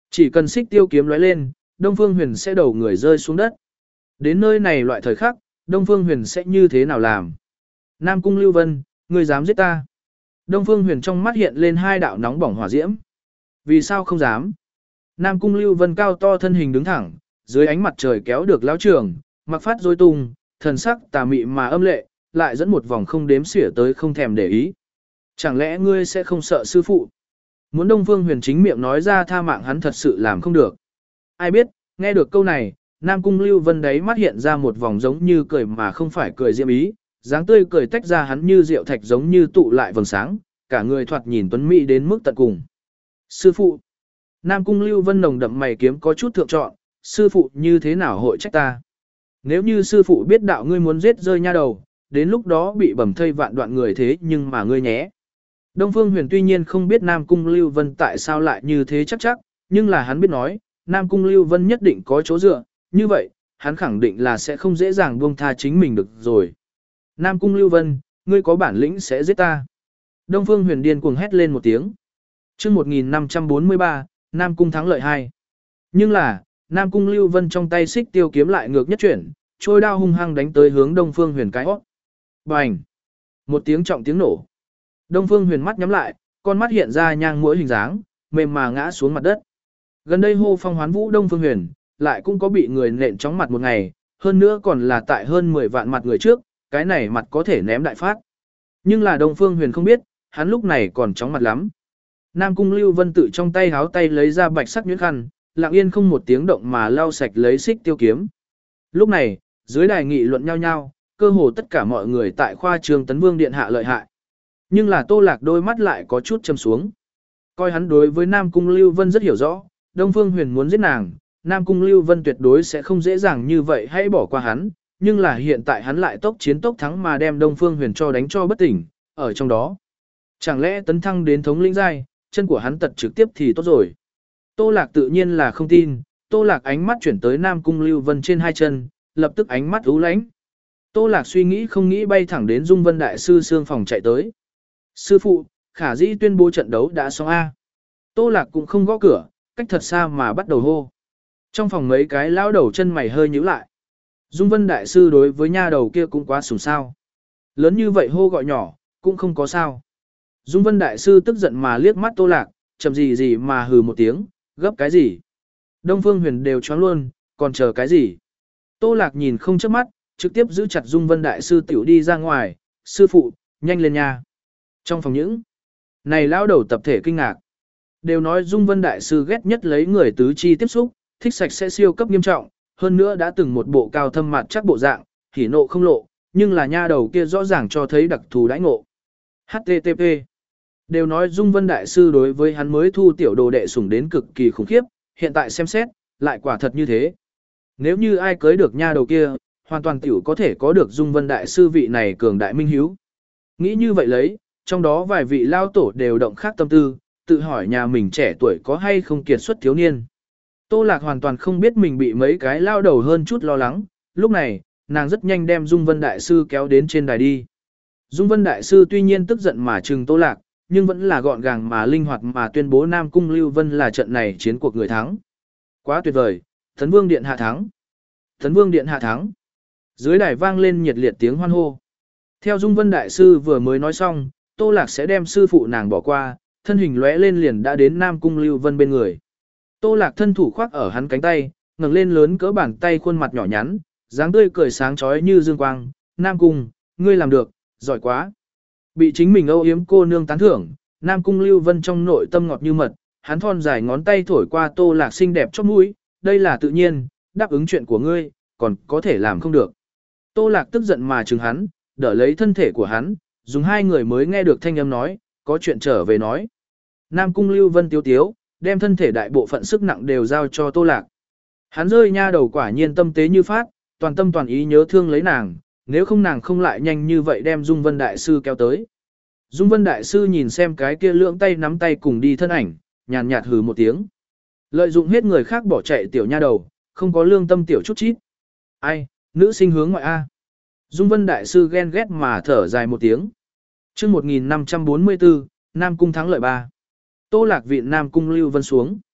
Chỉ cần xích tiêu kiếm lóe lên, Đông Phương Huyền sẽ đầu người rơi xuống đất. Đến nơi này loại thời khắc, Đông Phương Huyền sẽ như thế nào làm? Nam Cung Lưu Vân, ngươi dám giết ta? Đông Phương Huyền trong mắt hiện lên hai đạo nóng bỏng hỏa diễm. Vì sao không dám? Nam Cung Lưu Vân cao to thân hình đứng thẳng, dưới ánh mặt trời kéo được lão trưởng, mặc phát rối tung, thần sắc tà mị mà âm lệ, lại dẫn một vòng không đếm xỉa tới không thèm để ý. Chẳng lẽ ngươi sẽ không sợ sư phụ? Muốn Đông Phương Huyền chính miệng nói ra tha mạng hắn thật sự làm không được. Ai biết, nghe được câu này, Nam Cung Lưu Vân đấy mắt hiện ra một vòng giống như cười mà không phải cười diễm ý, dáng tươi cười tách ra hắn như rượu thạch giống như tụ lại vầng sáng, cả người thoạt nhìn tuấn mỹ đến mức tận cùng. Sư phụ. Nam Cung Lưu Vân nồng đậm mày kiếm có chút thượng trọn, sư phụ như thế nào hội trách ta? Nếu như sư phụ biết đạo ngươi muốn giết rơi nha đầu, đến lúc đó bị bầm thây vạn đoạn người thế nhưng mà ngươi nhé. Đông Phương Huyền tuy nhiên không biết Nam Cung Lưu Vân tại sao lại như thế chắc chắc, nhưng là hắn biết nói, Nam Cung Lưu Vân nhất định có chỗ dựa, như vậy, hắn khẳng định là sẽ không dễ dàng buông tha chính mình được rồi. Nam Cung Lưu Vân, ngươi có bản lĩnh sẽ giết ta. Đông Phương Huyền điên cuồng hét lên một tiếng. Chương một nghìn năm trăm bốn mươi ba, Nam Cung thắng lợi hai. Nhưng là, Nam Cung Lưu Vân trong tay xích tiêu kiếm lại ngược nhất chuyển, trôi đao hung hăng đánh tới hướng Đông Phương Huyền cái hót. Bành! Một tiếng trọng tiếng nổ. Đông Phương Huyền mắt nhắm lại, con mắt hiện ra nhang mũi hình dáng, mềm mà ngã xuống mặt đất. Gần đây hô phong hoán vũ Đông Phương Huyền, lại cũng có bị người nện chóng mặt một ngày, hơn nữa còn là tại hơn mười vạn mặt người trước, cái này mặt có thể ném đại phát. Nhưng là Đông Phương Huyền không biết, hắn lúc này còn chóng mặt lắm. Nam Cung Lưu Vân tự trong tay háo tay lấy ra bạch sắc nhuyễn khăn, lặng yên không một tiếng động mà lau sạch lấy xích tiêu kiếm. Lúc này, dưới đài nghị luận nhau nhau, cơ hồ tất cả mọi người tại khoa trường Tấn Vương điện hạ lợi hại. Nhưng là Tô Lạc đôi mắt lại có chút châm xuống. Coi hắn đối với Nam Cung Lưu Vân rất hiểu rõ, Đông Phương Huyền muốn giết nàng, Nam Cung Lưu Vân tuyệt đối sẽ không dễ dàng như vậy hãy bỏ qua hắn, nhưng là hiện tại hắn lại tốc chiến tốc thắng mà đem Đông Phương Huyền cho đánh cho bất tỉnh, ở trong đó. Chẳng lẽ tấn thăng đến thống lĩnh giai, chân của hắn tật trực tiếp thì tốt rồi. Tô Lạc tự nhiên là không tin, Tô Lạc ánh mắt chuyển tới Nam Cung Lưu Vân trên hai chân, lập tức ánh mắt u lãnh. Tô Lạc suy nghĩ không nghĩ bay thẳng đến Dung Vân Đại Sư Sương phòng chạy tới. Sư phụ, Khả Dĩ tuyên bố trận đấu đã xong A. Tô Lạc cũng không gõ cửa, cách thật xa mà bắt đầu hô. Trong phòng mấy cái lão đầu chân mày hơi nhíu lại. Dung Vân Đại Sư đối với nha đầu kia cũng quá sủng sao. Lớn như vậy hô gọi nhỏ, cũng không có sao. Dung Vân Đại Sư tức giận mà liếc mắt Tô Lạc, chậm gì gì mà hừ một tiếng, gấp cái gì. Đông Phương Huyền đều choáng luôn, còn chờ cái gì. Tô Lạc nhìn không chớp mắt, trực tiếp giữ chặt Dung Vân Đại Sư tiểu đi ra ngoài, sư phụ, nhanh lên nha. Trong phòng những này lão đầu tập thể kinh ngạc. Đều nói Dung Vân Đại Sư ghét nhất lấy người tứ chi tiếp xúc, thích sạch sẽ siêu cấp nghiêm trọng, hơn nữa đã từng một bộ cao thâm mặt chắc bộ dạng, hỉ nộ không lộ, nhưng là nha đầu kia rõ ràng cho thấy đặc thù đãi ngộ. hát tê tê pê Đều nói Dung Vân Đại Sư đối với hắn mới thu tiểu đồ đệ sủng đến cực kỳ khủng khiếp, hiện tại xem xét, lại quả thật như thế. Nếu như ai cưới được nha đầu kia, hoàn toàn tiểu có thể có được Dung Vân Đại Sư vị này cường đại minh hiếu. Nghĩ như vậy lấy, trong đó vài vị lao tổ đều động khác tâm tư, tự hỏi nhà mình trẻ tuổi có hay không kiệt xuất thiếu niên. Tô Lạc hoàn toàn không biết mình bị mấy cái lao đầu hơn chút lo lắng, lúc này, nàng rất nhanh đem Dung Vân Đại Sư kéo đến trên đài đi. Dung Vân Đại Sư tuy nhiên tức giận mà trừng Tô Lạc, nhưng vẫn là gọn gàng mà linh hoạt mà tuyên bố Nam Cung Lưu Vân là trận này chiến cuộc người thắng. Quá tuyệt vời, Tấn Vương Điện hạ thắng. Tấn Vương Điện hạ thắng. Dưới đài vang lên nhiệt liệt tiếng hoan hô. Theo Dung Vân Đại Sư vừa mới nói xong, Tô Lạc sẽ đem sư phụ nàng bỏ qua, thân hình lóe lên liền đã đến Nam Cung Lưu Vân bên người. Tô Lạc thân thủ khoác ở hắn cánh tay, ngẩng lên lớn cỡ bàn tay khuôn mặt nhỏ nhắn, dáng tươi cười sáng chói như dương quang, "Nam Cung, ngươi làm được, giỏi quá." Bị chính mình âu yếm cô nương tán thưởng, Nam Cung Lưu Vân trong nội tâm ngọt như mật, hắn thon dài ngón tay thổi qua Tô Lạc xinh đẹp chóp mũi, "Đây là tự nhiên, đáp ứng chuyện của ngươi, còn có thể làm không được." Tô Lạc tức giận mà trừng hắn, đỡ lấy thân thể của hắn, dùng hai người mới nghe được thanh âm nói, "Có chuyện trở về nói." Nam Cung Lưu Vân tiếu tiếu, đem thân thể đại bộ phận sức nặng đều giao cho Tô Lạc. Hắn rơi nha đầu quả nhiên tâm tế như phát, toàn tâm toàn ý nhớ thương lấy nàng, nếu không nàng không lại nhanh như vậy đem Dung Vân Đại Sư kéo tới. Dung Vân Đại Sư nhìn xem cái kia lưỡng tay nắm tay cùng đi thân ảnh, nhàn nhạt hừ một tiếng. Lợi dụng hết người khác bỏ chạy tiểu nha đầu, không có lương tâm tiểu chút chít. Ai, nữ sinh hướng ngoại A. Dung Vân Đại Sư ghen ghét mà thở dài một tiếng. Chương một nghìn năm trăm bốn mươi tư, Nam Cung thắng lợi ba. Tô Lạc viện Nam Cung Lưu Vân xuống.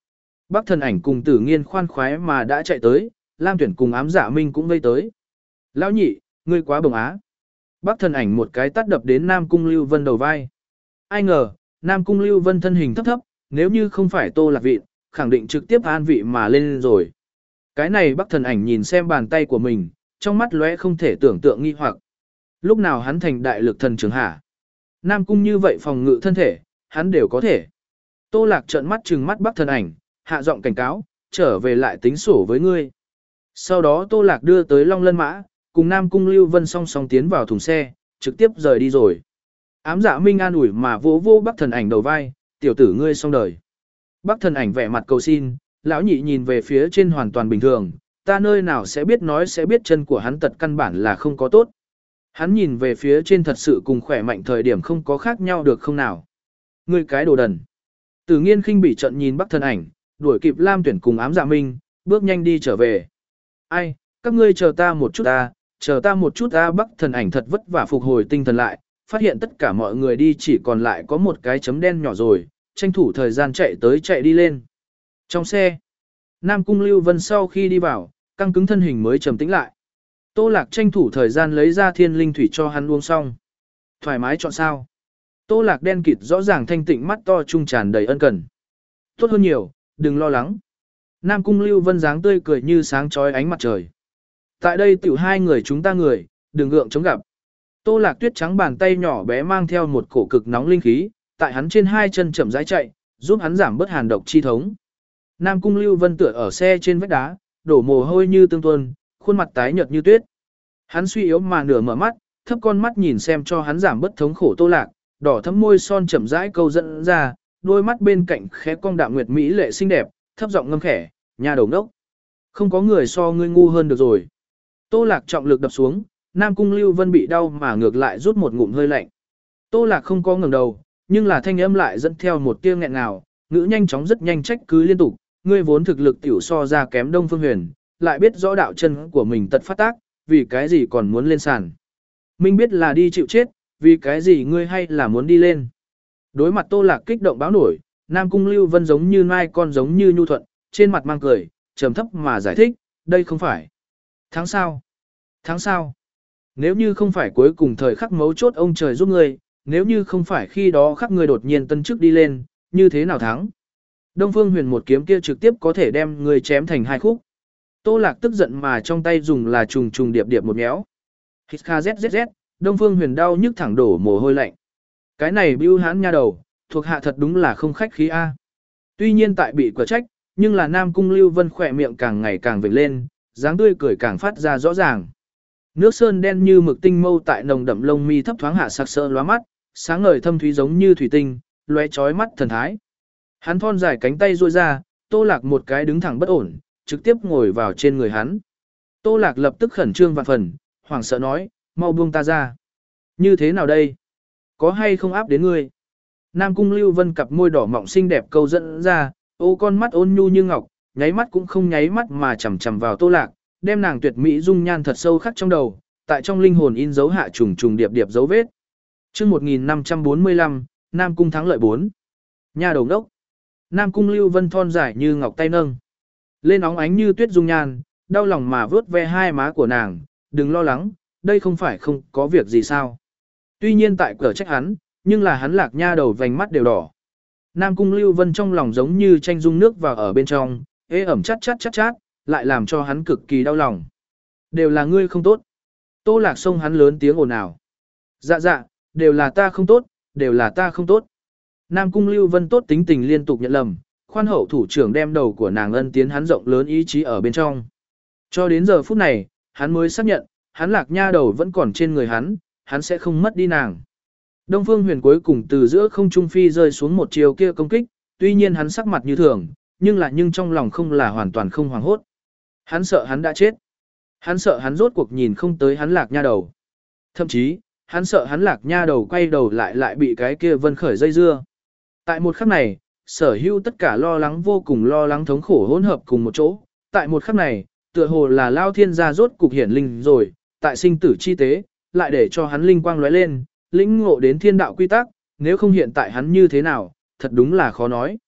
Bắc Thần Ảnh cùng Tử Nghiên khoan khoái mà đã chạy tới, Lam Tuyển cùng Ám Dạ Minh cũng vây tới. Lão nhị, ngươi quá bồng á. Bắc Thần Ảnh một cái tát đập đến Nam Cung Lưu Vân đầu vai. Ai ngờ, Nam Cung Lưu Vân thân hình thấp thấp, nếu như không phải Tô Lạc Vịn, khẳng định trực tiếp an vị mà lên rồi. Cái này Bắc Thần Ảnh nhìn xem bàn tay của mình, trong mắt lóe không thể tưởng tượng nghi hoặc. Lúc nào hắn thành đại lực thần trưởng hả? Nam Cung như vậy phòng ngự thân thể, hắn đều có thể. Tô Lạc trợn mắt trừng mắt Bắc Thần Ảnh, hạ giọng cảnh cáo, trở về lại tính sổ với ngươi. Sau đó Tô Lạc đưa tới Long Lân Mã, cùng Nam Cung Lưu Vân song song tiến vào thùng xe, trực tiếp rời đi rồi. Ám Dạ Minh an ủi mà vỗ vỗ Bắc Thần Ảnh đầu vai, tiểu tử ngươi xong đời. Bắc Thần Ảnh vẻ mặt cầu xin, lão nhị nhìn về phía trên hoàn toàn bình thường, ta nơi nào sẽ biết nói sẽ biết chân của hắn tật căn bản là không có tốt. Hắn nhìn về phía trên thật sự cùng khỏe mạnh thời điểm không có khác nhau được không nào. Ngươi cái đồ đần. Tử Nghiên khinh bỉ trận nhìn Bắc Thần Ảnh, đuổi kịp Lam Tuyển cùng Ám Dạ Minh, bước nhanh đi trở về. Ai, các ngươi chờ ta một chút ta, chờ ta một chút ta. Bắc Thần Ảnh thật vất vả phục hồi tinh thần lại, phát hiện tất cả mọi người đi chỉ còn lại có một cái chấm đen nhỏ rồi, tranh thủ thời gian chạy tới chạy đi lên. Trong xe, Nam Cung Lưu Vân sau khi đi vào, căng cứng thân hình mới trầm tĩnh lại. Tô Lạc tranh thủ thời gian lấy ra thiên linh thủy cho hắn uống xong. Thoải mái chọn sao. Tô Lạc đen kịt rõ ràng thanh tịnh mắt to trung tràn đầy ân cần. Tốt hơn nhiều, đừng lo lắng. Nam Cung Lưu Vân dáng tươi cười như sáng chói ánh mặt trời. Tại đây tiểu hai người chúng ta người, đừng gượng chống gặp. Tô Lạc tuyết trắng bàn tay nhỏ bé mang theo một cổ cực nóng linh khí, tại hắn trên hai chân chậm rãi chạy, giúp hắn giảm bớt hàn độc chi thống. Nam Cung Lưu Vân tựa ở xe trên vách đá, đổ mồ hôi như tương tuôn, khuôn mặt tái nhợt như tuyết. Hắn suy yếu mà nửa mở mắt, thấp con mắt nhìn xem cho hắn giảm bớt thống khổ Tô Lạc, đỏ thắm môi son chậm rãi câu dẫn ra, đôi mắt bên cạnh khẽ cong đạm nguyệt mỹ lệ xinh đẹp, thấp giọng ngâm khẽ, nhà đầu đốc. Không có người so ngươi ngu hơn được rồi. Tô Lạc trọng lực đập xuống, Nam Cung Lưu Vân bị đau mà ngược lại rút một ngụm hơi lạnh. Tô Lạc không có ngẩng đầu, nhưng là thanh âm lại dẫn theo một tia nghẹn ngào, ngữ nhanh chóng rất nhanh trách cứ liên tục, ngươi vốn thực lực tiểu so ra kém Đông Phương Huyền, lại biết rõ đạo chân của mình tật phát tác, vì cái gì còn muốn lên sàn. Minh biết là đi chịu chết, vì cái gì ngươi hay là muốn đi lên. Đối mặt Tô Lạc kích động báo nổi, Nam Cung Lưu Vân giống như mai con giống như nhu thuận, trên mặt mang cười, trầm thấp mà giải thích, đây không phải. Tháng sau? Tháng sau? Nếu như không phải cuối cùng thời khắc mấu chốt ông trời giúp ngươi, nếu như không phải khi đó khắc ngươi đột nhiên tân chức đi lên, như thế nào thắng? Đông Phương Huyền một kiếm kia trực tiếp có thể đem ngươi chém thành hai khúc. Tô Lạc tức giận mà trong tay dùng là trùng trùng điệp điệp một méo. Hít kha zzz, Đông Phương Huyền đau nhức thẳng đổ mồ hôi lạnh. Cái này bưu hãn nha đầu, thuộc hạ thật đúng là không khách khí a. Tuy nhiên tại bị quả trách, nhưng là Nam Cung Lưu Vân khỏe miệng càng ngày càng vểnh lên, dáng tươi cười càng phát ra rõ ràng. Nước sơn đen như mực tinh mâu tại nồng đậm lông mi thấp thoáng hạ sặc sỡ lóa mắt, sáng ngời thâm thúy giống như thủy tinh, lóe chói mắt thần thái. Hắn thon dài cánh tay duỗi ra, Tô Lạc một cái đứng thẳng bất ổn, trực tiếp ngồi vào trên người hắn. Tô Lạc lập tức khẩn trương vạn phần, hoảng sợ nói, mau buông ta ra. Như thế nào đây? Có hay không áp đến ngươi? Nam Cung Lưu Vân cặp môi đỏ mọng xinh đẹp câu dẫn ra, ô con mắt ôn nhu như ngọc, nháy mắt cũng không nháy mắt mà chằm chằm vào Tô Lạc, đem nàng tuyệt mỹ dung nhan thật sâu khắc trong đầu, tại trong linh hồn in dấu hạ trùng trùng điệp điệp dấu vết. Chương một nghìn năm trăm bốn mươi lăm, Nam Cung thắng lợi bốn. Nhà đầu đốc. Nam Cung Lưu Vân thon dài như ngọc tay nâng lên óng ánh như tuyết dung nhan, đau lòng mà vớt ve hai má của nàng, đừng lo lắng, đây không phải không có việc gì sao. Tuy nhiên tại cửa trách hắn, nhưng là hắn Lạc nha đầu vành mắt đều đỏ. Nam Cung Lưu Vân trong lòng giống như tranh dung nước vào ở bên trong, ê ẩm chát chát chát chát, lại làm cho hắn cực kỳ đau lòng. Đều là ngươi không tốt. Tô Lạc xông hắn lớn tiếng ồn ào. Dạ dạ, đều là ta không tốt, đều là ta không tốt. Nam Cung Lưu Vân tốt tính tình liên tục nhận lầm, khoan hậu thủ trưởng đem đầu của nàng ân tiến hắn rộng lớn ý chí ở bên trong. Cho đến giờ phút này, hắn mới xác nhận, hắn Lạc nha đầu vẫn còn trên người hắn, hắn sẽ không mất đi nàng. Đông Phương Huyền cuối cùng từ giữa không trung phi rơi xuống một chiều kia công kích, tuy nhiên hắn sắc mặt như thường, nhưng là nhưng trong lòng không là hoàn toàn không hoảng hốt. Hắn sợ hắn đã chết. Hắn sợ hắn rốt cuộc nhìn không tới hắn Lạc nha đầu. Thậm chí, hắn sợ hắn Lạc nha đầu quay đầu lại lại bị cái kia Vân Khởi dây dưa. Tại một khắc này, sở hữu tất cả lo lắng vô cùng lo lắng thống khổ hỗn hợp cùng một chỗ. Tại một khắc này, tựa hồ là Lao Thiên gia rốt cục hiển linh rồi, tại sinh tử chi tế, lại để cho hắn linh quang lóe lên, lĩnh ngộ đến thiên đạo quy tắc, nếu không hiện tại hắn như thế nào, thật đúng là khó nói.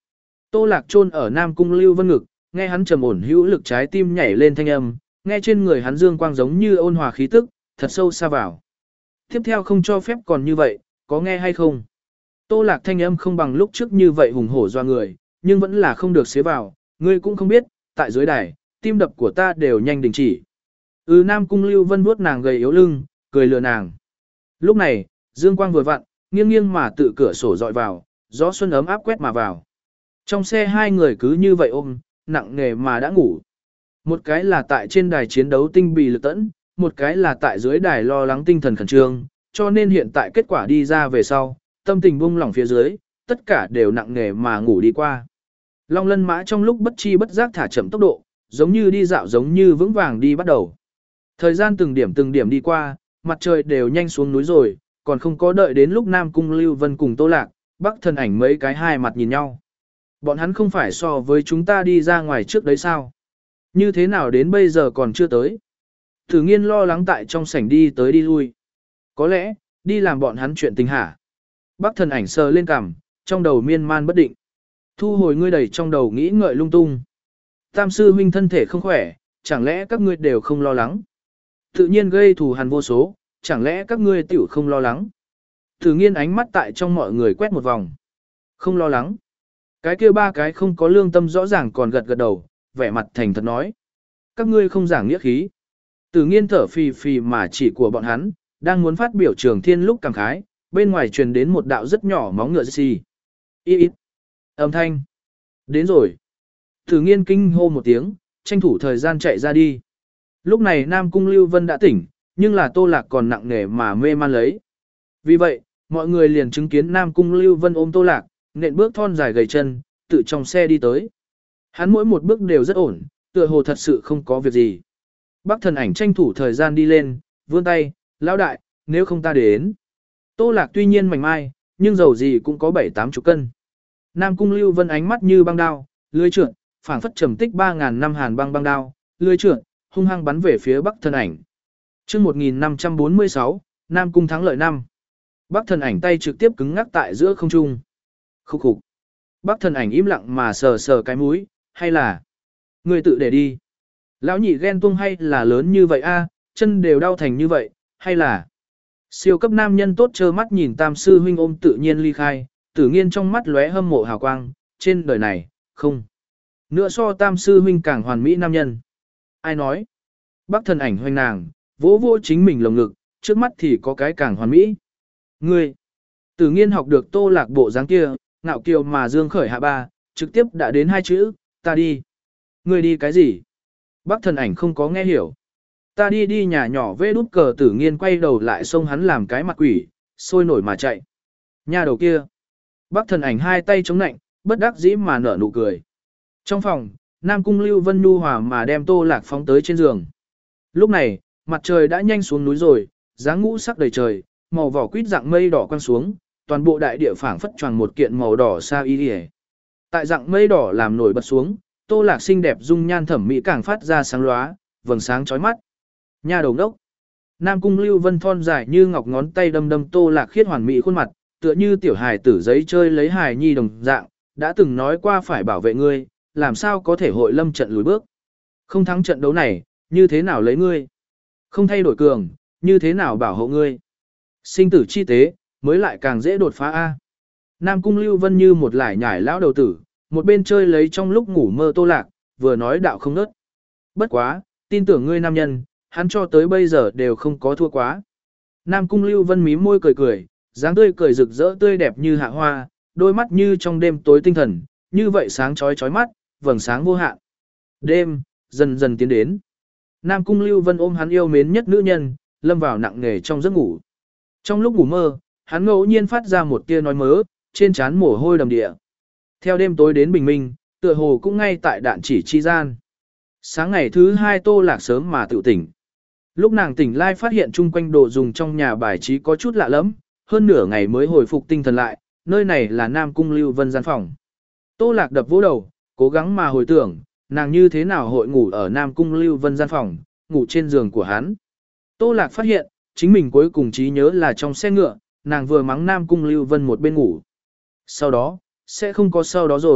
Tô Lạc chôn ở Nam Cung Lưu Vân ngực, nghe hắn trầm ổn hữu lực trái tim nhảy lên thanh âm, nghe trên người hắn dương quang giống như ôn hòa khí tức, thật sâu xa vào. Tiếp theo không cho phép còn như vậy, có nghe hay không? Tô Lạc thanh âm không bằng lúc trước như vậy hùng hổ doa người, nhưng vẫn là không được xế vào, ngươi cũng không biết, tại dưới đài, tim đập của ta đều nhanh đình chỉ. Ừ, Nam Cung Lưu Vân vuốt nàng gầy yếu lưng, cười lừa nàng. Lúc này, dương quang vừa vặn, nghiêng nghiêng mà tự cửa sổ dọi vào, gió xuân ấm áp quét mà vào. Trong xe hai người cứ như vậy ôm, nặng nề mà đã ngủ. Một cái là tại trên đài chiến đấu tinh bì lực tẫn, một cái là tại dưới đài lo lắng tinh thần khẩn trương, cho nên hiện tại kết quả đi ra về sau, tâm tình buông lỏng phía dưới, tất cả đều nặng nề mà ngủ đi qua. Long Lân mã trong lúc bất chi bất giác thả chậm tốc độ, giống như đi dạo giống như vững vàng đi bắt đầu. Thời gian từng điểm từng điểm đi qua, mặt trời đều nhanh xuống núi rồi, còn không có đợi đến lúc Nam Cung Lưu Vân cùng Tô Lạc, Bắc Thần Ảnh mấy cái hai mặt nhìn nhau. Bọn hắn không phải so với chúng ta đi ra ngoài trước đấy sao? Như thế nào đến bây giờ còn chưa tới? Thử Nghiên lo lắng tại trong sảnh đi tới đi lui. Có lẽ, đi làm bọn hắn chuyện tình hả? Bắc Thần Ảnh sờ lên cằm, trong đầu miên man bất định. Thu hồi ngươi đầy trong đầu nghĩ ngợi lung tung. Tam sư huynh thân thể không khỏe, chẳng lẽ các ngươi đều không lo lắng? Tự nhiên gây thù hằn vô số, chẳng lẽ các ngươi tiểu không lo lắng? Thử Nghiên ánh mắt tại trong mọi người quét một vòng. Không lo lắng. Cái kia ba cái không có lương tâm rõ ràng còn gật gật đầu, vẻ mặt thành thật nói. Các ngươi không giảng nghĩa khí. Tử Nghiên thở phì phì mà chỉ của bọn hắn, đang muốn phát biểu Trường Thiên lúc cảm khái, bên ngoài truyền đến một đạo rất nhỏ móng ngựa xì. Ít ít. Âm thanh. Đến rồi. Tử Nghiên kinh hô một tiếng, tranh thủ thời gian chạy ra đi. Lúc này Nam Cung Lưu Vân đã tỉnh, nhưng là Tô Lạc còn nặng nề mà mê man lấy. Vì vậy, mọi người liền chứng kiến Nam Cung Lưu Vân ôm Tô Lạc, nện bước thon dài gầy chân, tự trong xe đi tới. Hắn mỗi một bước đều rất ổn, tựa hồ thật sự không có việc gì. Bắc Thần Ảnh tranh thủ thời gian đi lên, vươn tay, lão đại, nếu không ta đến. Tô Lạc tuy nhiên mảnh mai, nhưng dầu gì cũng có bảy tám chục cân. Nam Cung Lưu Vân ánh mắt như băng đao, lưỡi trượt, phảng phất trầm tích ba ngàn năm hàn băng băng đao, lưỡi trượt, hung hăng bắn về phía Bắc Thần Ảnh. Chương một nghìn năm trăm bốn mươi sáu, Nam Cung thắng lợi năm. Bắc Thần Ảnh tay trực tiếp cứng ngắc tại giữa không trung. Khúc khục. Bắc Thần Ảnh im lặng mà sờ sờ cái mũi, hay là người tự để đi. Lão nhị ghen tuông hay là lớn như vậy a, chân đều đau thành như vậy, hay là siêu cấp nam nhân tốt trơ mắt nhìn Tam sư huynh ôm tự nhiên ly khai, Tử Nghiên trong mắt lóe hâm mộ hào quang, trên đời này, không. Nữa so Tam sư huynh càng hoàn mỹ nam nhân. Ai nói? Bắc Thần Ảnh hoành nàng, vỗ vỗ chính mình lồng ngực, trước mắt thì có cái càng hoàn mỹ. Ngươi. Tử Nghiên học được Tô Lạc bộ dáng kia, ngạo kiều mà dương khởi hạ ba, trực tiếp đã đến hai chữ, ta đi. Ngươi đi cái gì? Bắc Thần Ảnh không có nghe hiểu. Ta đi đi nhà nhỏ vê đút cờ. Tử Nghiên quay đầu lại xông hắn làm cái mặt quỷ, sôi nổi mà chạy. Nhà đầu kia. Bắc Thần Ảnh hai tay chống nạnh, bất đắc dĩ mà nở nụ cười. Trong phòng, Nam Cung Lưu Vân nhu hòa mà đem Tô Lạc phóng tới trên giường. Lúc này, mặt trời đã nhanh xuống núi rồi, dáng ngũ sắc đầy trời, màu vỏ quýt dạng mây đỏ quăng xuống, toàn bộ đại địa phảng phất choàng một kiện màu đỏ sa y liễu. Tại dạng mây đỏ làm nổi bật xuống, Tô Lạc xinh đẹp dung nhan thẩm mỹ càng phát ra sáng lóa, vầng sáng chói mắt. Nha đầu đốc. Nam Cung Lưu Vân thon dài như ngọc ngón tay đâm đâm Tô Lạc khiết hoàn mỹ khuôn mặt, tựa như tiểu hài tử giấy chơi lấy hài nhi đồng dạng, đã từng nói qua phải bảo vệ ngươi, làm sao có thể hội lâm trận lùi bước. Không thắng trận đấu này, như thế nào lấy ngươi? Không thay đổi cường, như thế nào bảo hộ ngươi? Sinh tử chi tế, mới lại càng dễ đột phá A. Nam Cung Lưu Vân như một lải nhải lão đầu tử, một bên chơi lấy trong lúc ngủ mơ Tô Lạc, vừa nói đạo không nớt. Bất quá, tin tưởng ngươi nam nhân, hắn cho tới bây giờ đều không có thua quá. Nam Cung Lưu Vân mím môi cười cười, dáng tươi cười rực rỡ tươi đẹp như hạ hoa, đôi mắt như trong đêm tối tinh thần, như vậy sáng chói chói mắt, vầng sáng vô hạn. Đêm, dần dần tiến đến. Nam Cung Lưu Vân ôm hắn yêu mến nhất nữ nhân, lâm vào nặng nề trong giấc ngủ. Trong lúc ngủ mơ, hắn ngẫu nhiên phát ra một tia nói mớ, trên trán mồ hôi đầm địa. Theo đêm tối đến bình minh, tựa hồ cũng ngay tại đạn chỉ chi gian. Sáng ngày thứ hai Tô Lạc sớm mà tự tỉnh. Lúc nàng tỉnh lai phát hiện chung quanh đồ dùng trong nhà bài trí có chút lạ lắm, hơn nửa ngày mới hồi phục tinh thần lại, nơi này là Nam Cung Lưu Vân gian phòng. Tô Lạc đập vỗ đầu, cố gắng mà hồi tưởng, nàng như thế nào hội ngủ ở Nam Cung Lưu Vân gian phòng, ngủ trên giường của hắn. Tô Lạc phát hiện, chính mình cuối cùng trí nhớ là trong xe ngựa, nàng vừa mắng Nam Cung Lưu Vân một bên ngủ. Sau đó, sẽ không có sau đó rồi,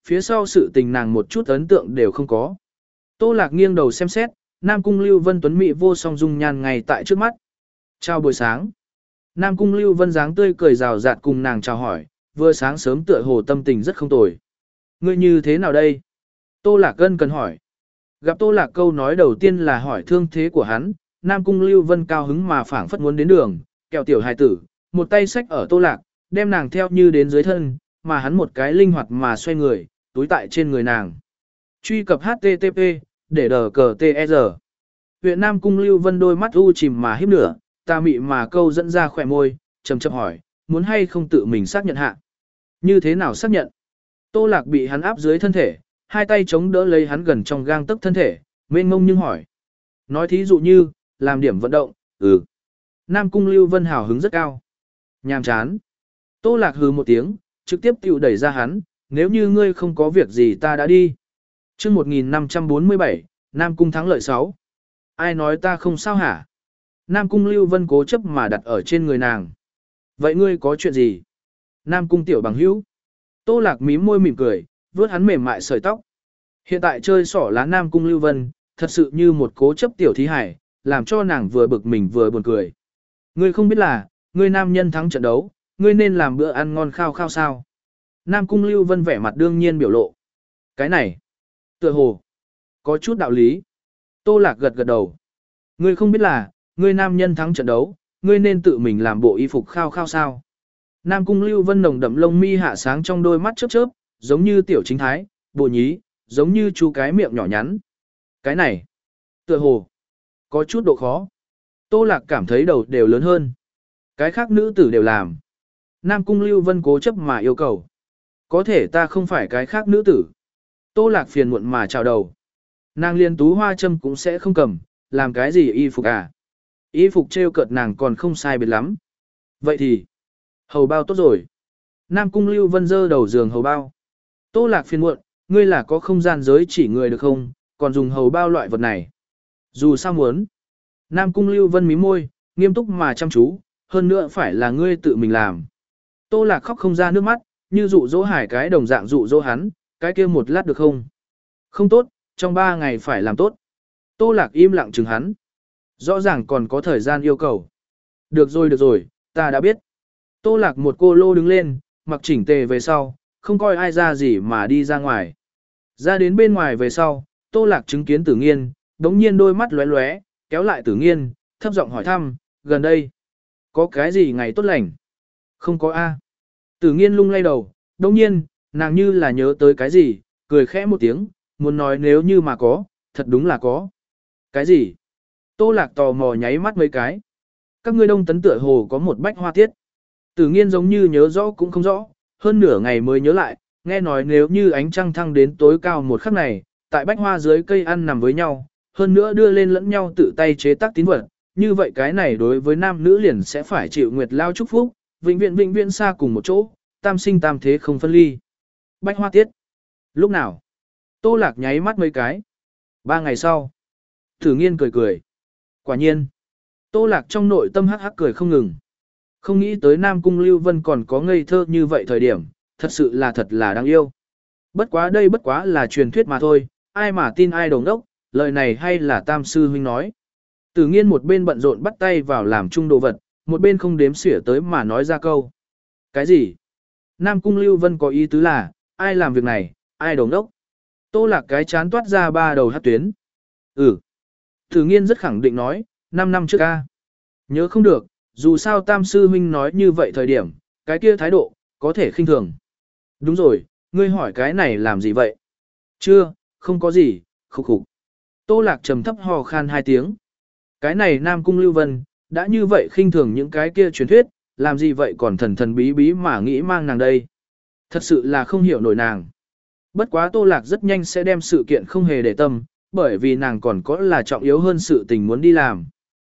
phía sau sự tình nàng một chút ấn tượng đều không có. Tô Lạc nghiêng đầu xem xét, Nam Cung Lưu Vân tuấn mỹ vô song dung nhan ngay tại trước mắt. Chào buổi sáng. Nam Cung Lưu Vân dáng tươi cười rào rạt cùng nàng chào hỏi, vừa sáng sớm tựa hồ tâm tình rất không tồi. Ngươi như thế nào đây? Tô Lạc Gân cần hỏi. Gặp Tô Lạc câu nói đầu tiên là hỏi thương thế của hắn, Nam Cung Lưu Vân cao hứng mà phảng phất muốn đến đường, kẹo tiểu hài tử, một tay xách ở Tô Lạc, đem nàng theo như đến dưới thân, mà hắn một cái linh hoạt mà xoay người, túi tại trên người nàng. Truy cập hát tê tê pê, để đờ cờ tê e rờ. Huyện Nam Cung Lưu Vân đôi mắt u chìm mà híp nửa, ta mị mà câu dẫn ra khỏe môi, trầm chậm hỏi, muốn hay không tự mình xác nhận hạ? Như thế nào xác nhận? Tô Lạc bị hắn áp dưới thân thể, hai tay chống đỡ lấy hắn gần trong gang tấc thân thể, mênh mông nhưng hỏi. Nói thí dụ như, làm điểm vận động, ừ. Nam Cung Lưu Vân hào hứng rất cao. Nhàm chán. Tô Lạc hừ một tiếng, trực tiếp tiểu đẩy ra hắn, nếu như ngươi không có việc gì ta đã đi. chương một nghìn năm trăm bốn mươi bảy, Nam Cung thắng lợi sáu. Ai nói ta không sao hả? Nam Cung Lưu Vân cố chấp mà đặt ở trên người nàng. Vậy ngươi có chuyện gì? Nam Cung tiểu bằng hữu. Tô Lạc mím môi mỉm cười, vuốt hắn mềm mại sợi tóc. Hiện tại chơi xỏ lá Nam Cung Lưu Vân, thật sự như một cố chấp tiểu thí hải, làm cho nàng vừa bực mình vừa buồn cười. Ngươi không biết là, ngươi nam nhân thắng trận đấu, ngươi nên làm bữa ăn ngon khao khao sao? Nam Cung Lưu Vân vẻ mặt đương nhiên biểu lộ. Cái này, tựa hồ, có chút đạo lý. Tô Lạc gật gật đầu. Ngươi không biết là, ngươi nam nhân thắng trận đấu, ngươi nên tự mình làm bộ y phục khao khao sao? Nam Cung Lưu Vân nồng đậm lông mi hạ sáng trong đôi mắt chớp chớp, giống như tiểu chính thái, bộ nhí, giống như chú cái miệng nhỏ nhắn. Cái này, tựa hồ, có chút độ khó. Tô Lạc cảm thấy đầu đều lớn hơn. Cái khác nữ tử đều làm. Nam Cung Lưu Vân cố chấp mà yêu cầu. Có thể ta không phải cái khác nữ tử. Tô Lạc phiền muộn mà chào đầu. Nàng liên tú hoa châm cũng sẽ không cầm, làm cái gì y phục à. Y phục treo cợt nàng còn không sai biệt lắm. Vậy thì, hầu bao tốt rồi. Nam Cung Lưu Vân dơ đầu giường hầu bao. Tô Lạc phiền muộn, ngươi là có không gian giới chỉ người được không, còn dùng hầu bao loại vật này. Dù sao muốn. Nam Cung Lưu Vân mím môi, nghiêm túc mà chăm chú, hơn nữa phải là ngươi tự mình làm. Tô Lạc khóc không ra nước mắt, như dụ dỗ hải cái đồng dạng dụ dỗ hắn, cái kia một lát được không? Không tốt, trong ba ngày phải làm tốt. Tô Lạc im lặng chừng hắn. Rõ ràng còn có thời gian yêu cầu. Được rồi được rồi, ta đã biết. Tô Lạc một cô lô đứng lên, mặc chỉnh tề về sau, không coi ai ra gì mà đi ra ngoài. Ra đến bên ngoài về sau, Tô Lạc chứng kiến Tử Nghiên, đống nhiên đôi mắt lóe lóe, kéo lại Tử Nghiên, thấp giọng hỏi thăm, gần đây, có cái gì ngày tốt lành? Không có A. Tử Nghiên lung lay đầu, đống nhiên, nàng như là nhớ tới cái gì, cười khẽ một tiếng, muốn nói nếu như mà có, thật đúng là có. Cái gì? Tô Lạc tò mò nháy mắt mấy cái. Các ngươi Đông Tấn tựa hồ có một bách hoa tiết. Tử Nghiên giống như nhớ rõ cũng không rõ, hơn nửa ngày mới nhớ lại, nghe nói nếu như ánh trăng thăng đến tối cao một khắc này, tại bách hoa dưới cây ăn nằm với nhau, hơn nữa đưa lên lẫn nhau tự tay chế tác tín vật, như vậy cái này đối với nam nữ liền sẽ phải chịu nguyệt lao chúc phúc, vĩnh viễn vĩnh viễn xa cùng một chỗ, tam sinh tam thế không phân ly. Bách hoa tiết. Lúc nào? Tô Lạc nháy mắt mấy cái. Ba ngày sau. Tử Nghiên cười cười. Quả nhiên. Tô Lạc trong nội tâm hắc hắc cười không ngừng. Không nghĩ tới Nam Cung Lưu Vân còn có ngây thơ như vậy thời điểm, thật sự là thật là đáng yêu. Bất quá đây bất quá là truyền thuyết mà thôi, ai mà tin ai đồng đốc, lời này hay là Tam Sư Huynh nói. Tử Nghiên một bên bận rộn bắt tay vào làm chung đồ vật, một bên không đếm xỉa tới mà nói ra câu. Cái gì? Nam Cung Lưu Vân có ý tứ là, ai làm việc này, ai đồng đốc. Tô Lạc cái chán toát ra ba đầu hát tuyến. Ừ. Tử Nghiên rất khẳng định nói, năm năm trước ca. Nhớ không được, dù sao Tam Sư Huynh nói như vậy thời điểm, cái kia thái độ, có thể khinh thường. Đúng rồi, ngươi hỏi cái này làm gì vậy? Chưa, không có gì, khục khục. Tô Lạc trầm thấp hò khan hai tiếng. Cái này Nam Cung Lưu Vân, đã như vậy khinh thường những cái kia truyền thuyết, làm gì vậy còn thần thần bí bí mà nghĩ mang nàng đây. Thật sự là không hiểu nổi nàng. Bất quá Tô Lạc rất nhanh sẽ đem sự kiện không hề để tâm, bởi vì nàng còn có là trọng yếu hơn sự tình muốn đi làm.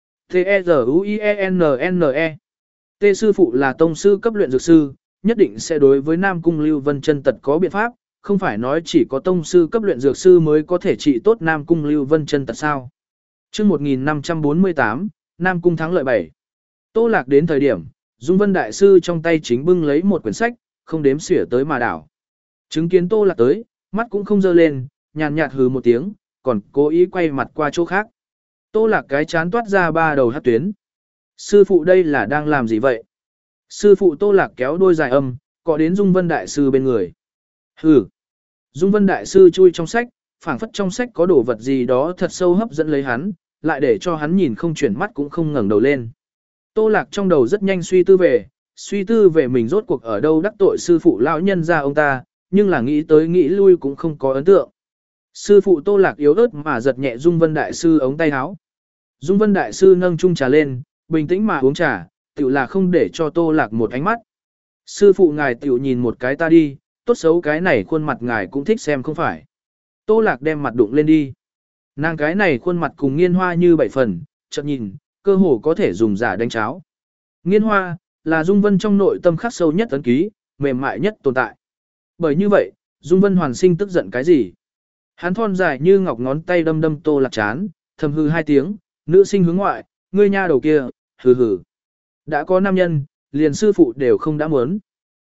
T-E-Z-U-I-E-N-N-E T sư phụ là tông sư cấp luyện dược sư, nhất định sẽ đối với Nam Cung Lưu Vân chân tật có biện pháp, không phải nói chỉ có tông sư cấp luyện dược sư mới có thể trị tốt Nam Cung Lưu Vân chân tật sao. Trước một nghìn năm trăm bốn mươi tám, Nam Cung thắng lợi bảy. Tô Lạc đến thời điểm, Dung Vân Đại Sư trong tay chính bưng lấy một quyển sách, không đếm xỉa tới mà đảo. Chứng kiến Tô Lạc tới, mắt cũng không dơ lên, nhàn nhạt hừ một tiếng, còn cố ý quay mặt qua chỗ khác. Tô Lạc cái chán toát ra ba đầu hát tuyến. Sư phụ đây là đang làm gì vậy? Sư phụ Tô Lạc kéo đôi dài âm, có đến Dung Vân Đại Sư bên người. Hừ. Dung Vân Đại Sư chui trong sách, phảng phất trong sách có đồ vật gì đó thật sâu hấp dẫn lấy hắn, lại để cho hắn nhìn không chuyển mắt cũng không ngẩng đầu lên. Tô Lạc trong đầu rất nhanh suy tư về, suy tư về mình rốt cuộc ở đâu đắc tội sư phụ lão nhân ra ông ta, nhưng là nghĩ tới nghĩ lui cũng không có ấn tượng. Sư phụ Tô Lạc yếu ớt mà giật nhẹ Dung Vân Đại Sư ống tay áo. Dung Vân Đại Sư nâng chung trà lên, bình tĩnh mà uống trà, tiểu là không để cho Tô Lạc một ánh mắt. Sư phụ ngài tiểu nhìn một cái ta đi, tốt xấu cái này khuôn mặt ngài cũng thích xem không phải. Tô Lạc đem mặt đụng lên đi. Nàng cái này khuôn mặt cùng Nghiên Hoa như bảy phần, chợt nhìn, cơ hồ có thể dùng giả đánh cháo. Nghiên Hoa, là Dung Vân trong nội tâm khắc sâu nhất ấn ký, mềm mại nhất tồn tại. Bởi như vậy, Dung Vân hoàn sinh tức giận cái gì? Hắn thon dài như ngọc ngón tay đâm đâm Tô Lạc chán, thầm hư hai tiếng, nữ sinh hướng ngoại, ngươi nha đầu kia, hừ hừ. Đã có nam nhân, liền sư phụ đều không đã muốn.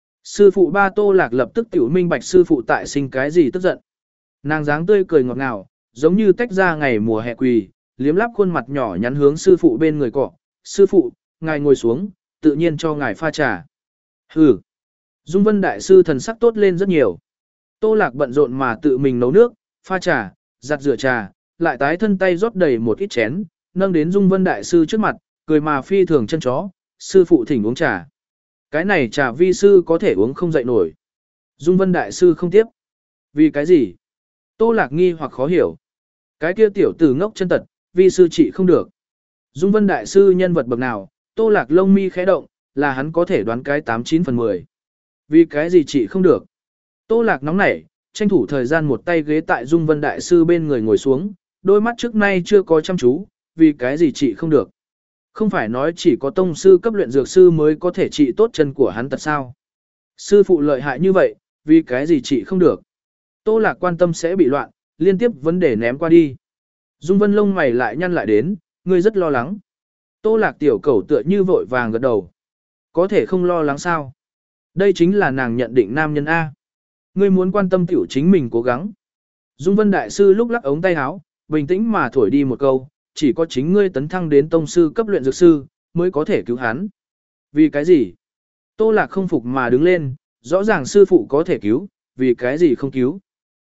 Sư phụ ba Tô Lạc lập tức tiểu minh bạch sư phụ tại sinh cái gì tức giận. Nàng dáng tươi cười ngọt ngào, giống như tách ra ngày mùa hè quỳ, liếm láp khuôn mặt nhỏ nhắn hướng sư phụ bên người cọ. Sư phụ, ngài ngồi xuống, tự nhiên cho ngài pha trà. Hừ. Dung Vân Đại Sư thần sắc tốt lên rất nhiều. Tô Lạc bận rộn mà tự mình nấu nước, pha trà, giặt rửa trà, lại tái thân tay rót đầy một ít chén, nâng đến Dung Vân Đại Sư trước mặt, cười mà phi thường chân chó, sư phụ thỉnh uống trà. Cái này trà vi sư có thể uống không dậy nổi. Dung Vân Đại Sư không tiếp. Vì cái gì? Tô Lạc nghi hoặc khó hiểu. Cái kia tiểu tử ngốc chân tật, vi sư trị không được. Dung Vân Đại Sư nhân vật bậc nào, Tô Lạc lông mi khẽ động, là hắn có thể đoán cái tám chín phần mười. Vì cái gì trị không được? Tô Lạc nóng nảy, tranh thủ thời gian một tay ghế tại Dung Vân Đại Sư bên người ngồi xuống, đôi mắt trước nay chưa có chăm chú, vì cái gì trị không được? Không phải nói chỉ có tông sư cấp luyện dược sư mới có thể trị tốt chân của hắn tật sao? Sư phụ lợi hại như vậy, vì cái gì trị không được? Tô Lạc quan tâm sẽ bị loạn, liên tiếp vấn đề ném qua đi. Dung Vân lông mày lại nhăn lại đến, ngươi rất lo lắng. Tô Lạc tiểu cẩu tựa như vội vàng gật đầu. Có thể không lo lắng sao? Đây chính là nàng nhận định nam nhân A. Ngươi muốn quan tâm tiểu chính mình cố gắng. Dung Vân Đại Sư lúc lắc ống tay áo, bình tĩnh mà thổi đi một câu, chỉ có chính ngươi tấn thăng đến tông sư cấp luyện dược sư, mới có thể cứu hắn. Vì cái gì? Tô Lạc không phục mà đứng lên, rõ ràng sư phụ có thể cứu, vì cái gì không cứu?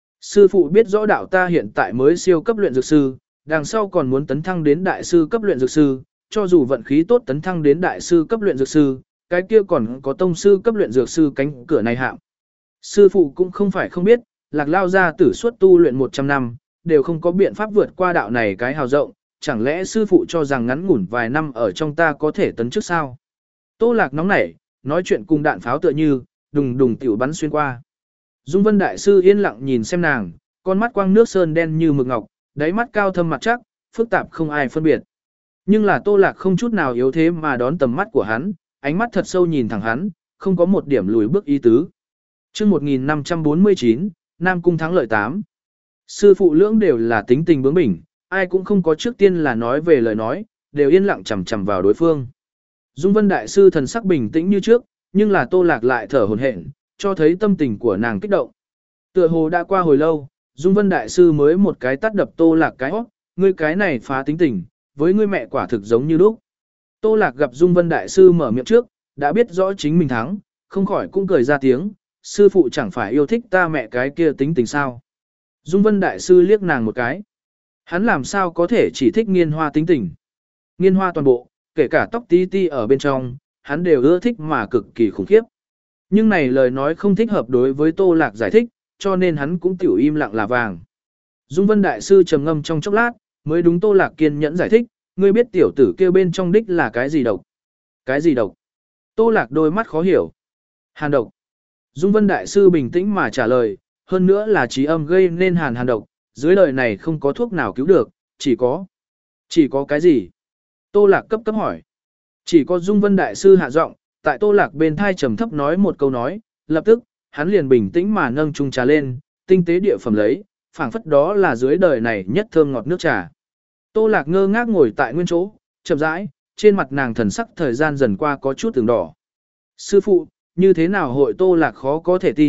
Sư phụ biết rõ đạo ta hiện tại mới siêu cấp luyện dược sư, đằng sau còn muốn tấn thăng đến đại sư cấp luyện dược sư, cho dù vận khí tốt tấn thăng đến đại sư cấp luyện dược sư, cái kia còn có tông sư cấp luyện dược sư cánh cửa này hạm. Sư phụ cũng không phải không biết, Lạc Lao gia tử suốt tu luyện một trăm năm, đều không có biện pháp vượt qua đạo này cái hào rộng, chẳng lẽ sư phụ cho rằng ngắn ngủn vài năm ở trong ta có thể tấn trước sao? Tô Lạc nóng nảy, nói chuyện cùng đạn pháo tựa như, đùng đùng tiểu bắn xuyên qua. Dung Vân Đại Sư yên lặng nhìn xem nàng, con mắt quang nước sơn đen như mực ngọc, đáy mắt cao thâm mặt chắc, phức tạp không ai phân biệt. Nhưng là Tô Lạc không chút nào yếu thế mà đón tầm mắt của hắn, ánh mắt thật sâu nhìn thẳng hắn, không có một điểm lùi bước ý tứ. Chương một nghìn năm trăm bốn mươi chín, Nam Cung thắng lợi tám. Sư phụ lưỡng đều là tính tình bướng bỉnh, ai cũng không có trước tiên là nói về lời nói, đều yên lặng chằm chằm vào đối phương. Dung Vân Đại Sư thần sắc bình tĩnh như trước, nhưng là Tô Lạc lại thở hổn hển, cho thấy tâm tình của nàng kích động. Tựa hồ đã qua hồi lâu, Dung Vân Đại Sư mới một cái tát đập Tô Lạc cái hót, ngươi cái này phá tính tình, với ngươi mẹ quả thực giống như lúc. Tô Lạc gặp Dung Vân Đại Sư mở miệng trước, đã biết rõ chính mình thắng, không khỏi cũng cười ra tiếng, sư phụ chẳng phải yêu thích ta mẹ cái kia tính tình sao. Dung Vân Đại Sư liếc nàng một cái. Hắn làm sao có thể chỉ thích Nghiên Hoa tính tình. Nghiên Hoa toàn bộ, kể cả tóc tí ti ở bên trong, hắn đều ưa thích mà cực kỳ khủng khiếp. Nhưng này lời nói không thích hợp đối với Tô Lạc giải thích, cho nên hắn cũng tiểu im lặng là vàng. Dung Vân Đại Sư trầm ngâm trong chốc lát, mới đúng Tô Lạc kiên nhẫn giải thích, ngươi biết tiểu tử kia bên trong đích là cái gì độc? Cái gì độc? Tô Lạc đôi mắt khó hiểu. Hàn độc. Dung Vân Đại Sư bình tĩnh mà trả lời, hơn nữa là trí âm gây nên hàn hàn độc, dưới đời này không có thuốc nào cứu được, chỉ có. Chỉ có cái gì? Tô Lạc cấp cấp hỏi. Chỉ có Dung Vân Đại Sư hạ giọng, tại Tô Lạc bên thai trầm thấp nói một câu nói, lập tức, hắn liền bình tĩnh mà nâng chung trà lên, tinh tế địa phẩm lấy, phảng phất đó là dưới đời này nhất thơm ngọt nước trà. Tô Lạc ngơ ngác ngồi tại nguyên chỗ, chậm rãi, trên mặt nàng thần sắc thời gian dần qua có chút từng đỏ. Sư phụ, như thế nào hội Tô Lạc khó có thể tin,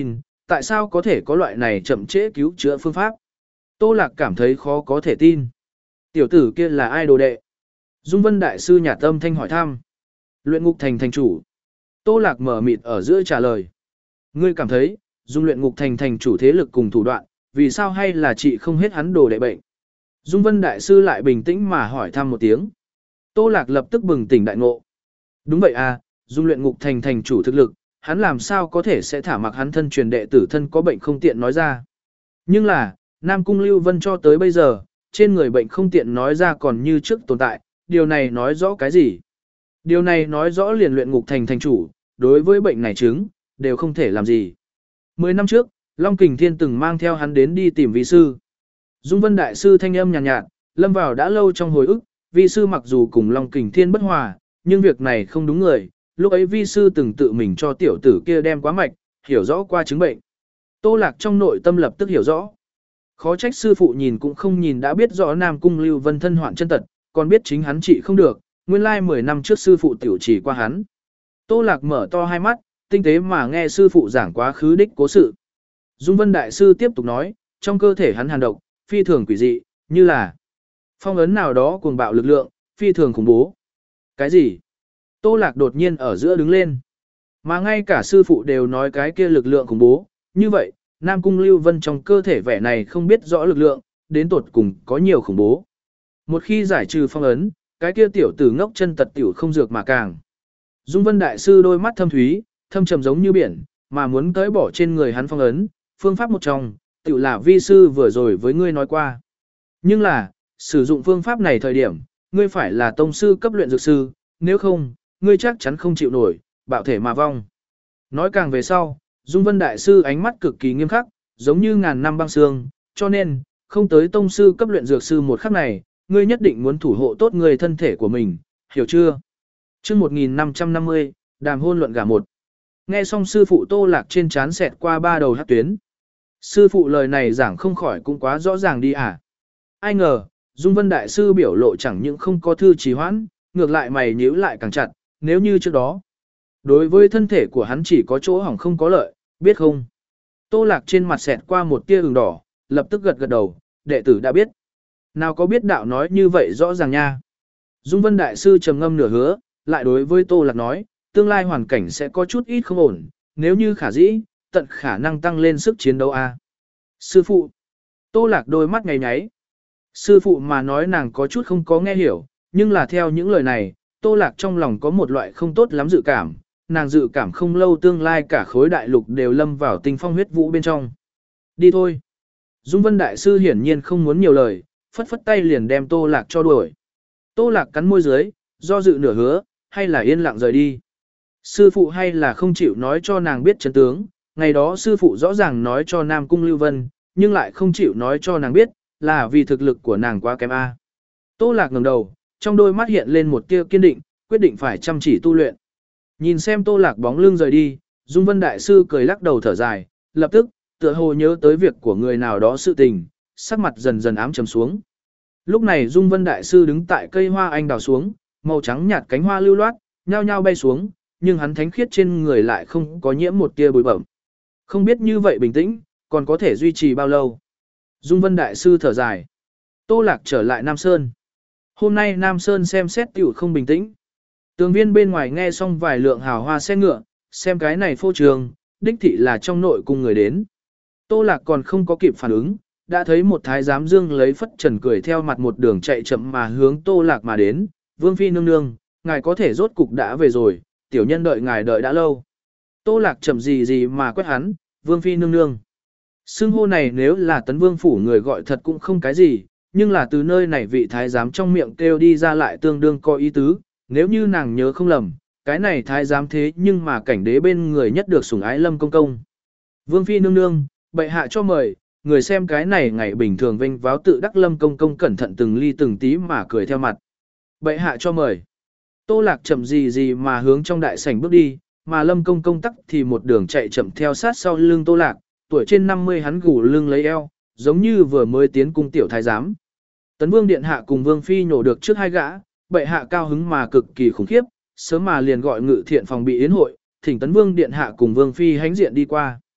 tại sao có thể có loại này chậm trễ cứu chữa phương pháp? Tô Lạc cảm thấy khó có thể tin. Tiểu tử kia là ai đồ đệ? Dung Vân Đại Sư nhà tâm thanh hỏi thăm. Luyện ngục thành thành chủ. Tô Lạc mở mịt ở giữa trả lời. Ngươi cảm thấy, Dung luyện ngục thành thành chủ thế lực cùng thủ đoạn, vì sao hay là chị không hết hắn đồ đệ bệnh? Dung Vân Đại Sư lại bình tĩnh mà hỏi thăm một tiếng. Tô Lạc lập tức bừng tỉnh đại ngộ. Đúng vậy à, Dung luyện ngục thành thành chủ thực lực, hắn làm sao có thể sẽ thả mặc hắn thân truyền đệ tử thân có bệnh không tiện nói ra. Nhưng là, Nam Cung Lưu Vân cho tới bây giờ, trên người bệnh không tiện nói ra còn như trước tồn tại, điều này nói rõ cái gì? Điều này nói rõ liền luyện ngục thành thành chủ, đối với bệnh này chứng, đều không thể làm gì. Mười năm trước, Long Kình Thiên từng mang theo hắn đến đi tìm vi sư. Dung Vân Đại Sư thanh âm nhàn nhạt, nhạt, lâm vào đã lâu trong hồi ức, vi sư mặc dù cùng Long Kình Thiên bất hòa, nhưng việc này không đúng người, lúc ấy vi sư từng tự mình cho tiểu tử kia đem quá mạch, hiểu rõ qua chứng bệnh. Tô Lạc trong nội tâm lập tức hiểu rõ. Khó trách sư phụ nhìn cũng không nhìn đã biết rõ Nam Cung Lưu Vân thân hoạn chân tật, còn biết chính hắn trị không được, nguyên lai mười năm trước sư phụ tiểu chỉ qua hắn. Tô Lạc mở to hai mắt, tinh tế mà nghe sư phụ giảng quá khứ đích cố sự. Dung Vân Đại Sư tiếp tục nói, trong cơ thể hắn hàn độc, phi thường quỷ dị, như là phong ấn nào đó cuồng bạo lực lượng, phi thường khủng bố. Cái gì? Tô Lạc đột nhiên ở giữa đứng lên. Mà ngay cả sư phụ đều nói cái kia lực lượng khủng bố, như vậy, Nam Cung Lưu Vân trong cơ thể vẻ này không biết rõ lực lượng, đến tột cùng có nhiều khủng bố. Một khi giải trừ phong ấn, cái kia tiểu tử ngốc chân tật tiểu không dược mà càng. Dung Vân Đại Sư đôi mắt thâm thúy, thâm trầm giống như biển, mà muốn tới bỏ trên người hắn phong ấn, phương pháp một trong, tiểu là vi sư vừa rồi với ngươi nói qua. Nhưng là, sử dụng phương pháp này thời điểm, ngươi phải là tông sư cấp luyện dược sư, nếu không, ngươi chắc chắn không chịu nổi, bạo thể mà vong. Nói càng về sau, Dung Vân Đại Sư ánh mắt cực kỳ nghiêm khắc, giống như ngàn năm băng xương, cho nên, không tới tông sư cấp luyện dược sư một khắc này, ngươi nhất định muốn thủ hộ tốt người thân thể của mình, hiểu chưa? Chương một nghìn năm trăm năm mươi, đàm hôn luận gả một. Nghe xong sư phụ Tô Lạc trên trán xẹt qua ba đầu hắc tuyến. Sư phụ lời này giảng không khỏi cũng quá rõ ràng đi à? Ai ngờ, Dung Vân Đại Sư biểu lộ chẳng những không có thư trì hoãn, ngược lại mày nhíu lại càng chặt, nếu như trước đó. Đối với thân thể của hắn chỉ có chỗ hỏng không có lợi, biết không? Tô Lạc trên mặt xẹt qua một tia ửng đỏ, lập tức gật gật đầu, đệ tử đã biết. Nào có biết đạo nói như vậy rõ ràng nha. Dung Vân Đại Sư trầm ngâm nửa hứa, lại đối với Tô Lạc nói, tương lai hoàn cảnh sẽ có chút ít không ổn, nếu như khả dĩ, tận khả năng tăng lên sức chiến đấu a. Sư phụ. Tô Lạc đôi mắt ngày nháy. Sư phụ mà nói nàng có chút không có nghe hiểu, nhưng là theo những lời này, Tô Lạc trong lòng có một loại không tốt lắm dự cảm, nàng dự cảm không lâu tương lai cả khối đại lục đều lâm vào tinh phong huyết vũ bên trong. Đi thôi. Dung Vân Đại Sư hiển nhiên không muốn nhiều lời, phất phất tay liền đem Tô Lạc cho đuổi. Tô Lạc cắn môi dưới, do dự nửa hứa, hay là yên lặng rời đi. Sư phụ hay là không chịu nói cho nàng biết chân tướng, ngày đó sư phụ rõ ràng nói cho Nam Cung Lưu Vân, nhưng lại không chịu nói cho nàng biết, là vì thực lực của nàng quá kém a. Tô Lạc ngẩng đầu, trong đôi mắt hiện lên một tia kiên định, quyết định phải chăm chỉ tu luyện. Nhìn xem Tô Lạc bóng lưng rời đi, Dung Vân Đại Sư cười lắc đầu thở dài, lập tức, tựa hồ nhớ tới việc của người nào đó sự tình, sắc mặt dần dần ám trầm xuống. Lúc này Dung Vân Đại Sư đứng tại cây hoa anh đào xuống, màu trắng nhạt cánh hoa lưu loát, nhao nhao bay xuống, nhưng hắn thánh khiết trên người lại không có nhiễm một tia bụi bẩm. Không biết như vậy bình tĩnh, còn có thể duy trì bao lâu. Dung Vân Đại Sư thở dài. Tô Lạc trở lại Nam Sơn. Hôm nay Nam Sơn xem xét tiểu không bình tĩnh. Tường viên bên ngoài nghe xong vài lượng hào hoa xe ngựa, xem cái này phô trường, đích thị là trong nội cung người đến. Tô Lạc còn không có kịp phản ứng, đã thấy một thái giám dương lấy phất trần cười theo mặt một đường chạy chậm mà hướng Tô Lạc mà đến. Vương Phi nương nương, ngài có thể rốt cục đã về rồi, tiểu nhân đợi ngài đợi đã lâu. Tô Lạc chậm gì gì mà quét hắn, Vương Phi nương nương. Xưng hô này nếu là tấn vương phủ người gọi thật cũng không cái gì, nhưng là từ nơi này vị thái giám trong miệng kêu đi ra lại tương đương có ý tứ, nếu như nàng nhớ không lầm, cái này thái giám thế nhưng mà cảnh đế bên người nhất được sủng ái Lâm công công. Vương Phi nương nương, bệ hạ cho mời, người xem cái này ngày bình thường vinh váo tự đắc Lâm công công cẩn thận từng ly từng tí mà cười theo mặt. Bệ hạ cho mời. Tô Lạc chậm gì gì mà hướng trong đại sảnh bước đi, mà Lâm công công tắc thì một đường chạy chậm theo sát sau lưng Tô Lạc, tuổi trên năm mươi hắn gù lưng lấy eo, giống như vừa mới tiến cung tiểu thái giám. Tấn Vương điện hạ cùng Vương Phi nhổ được trước hai gã, bệ hạ cao hứng mà cực kỳ khủng khiếp, sớm mà liền gọi ngự thiện phòng bị yến hội, thỉnh Tấn Vương điện hạ cùng Vương Phi hãnh diện đi qua.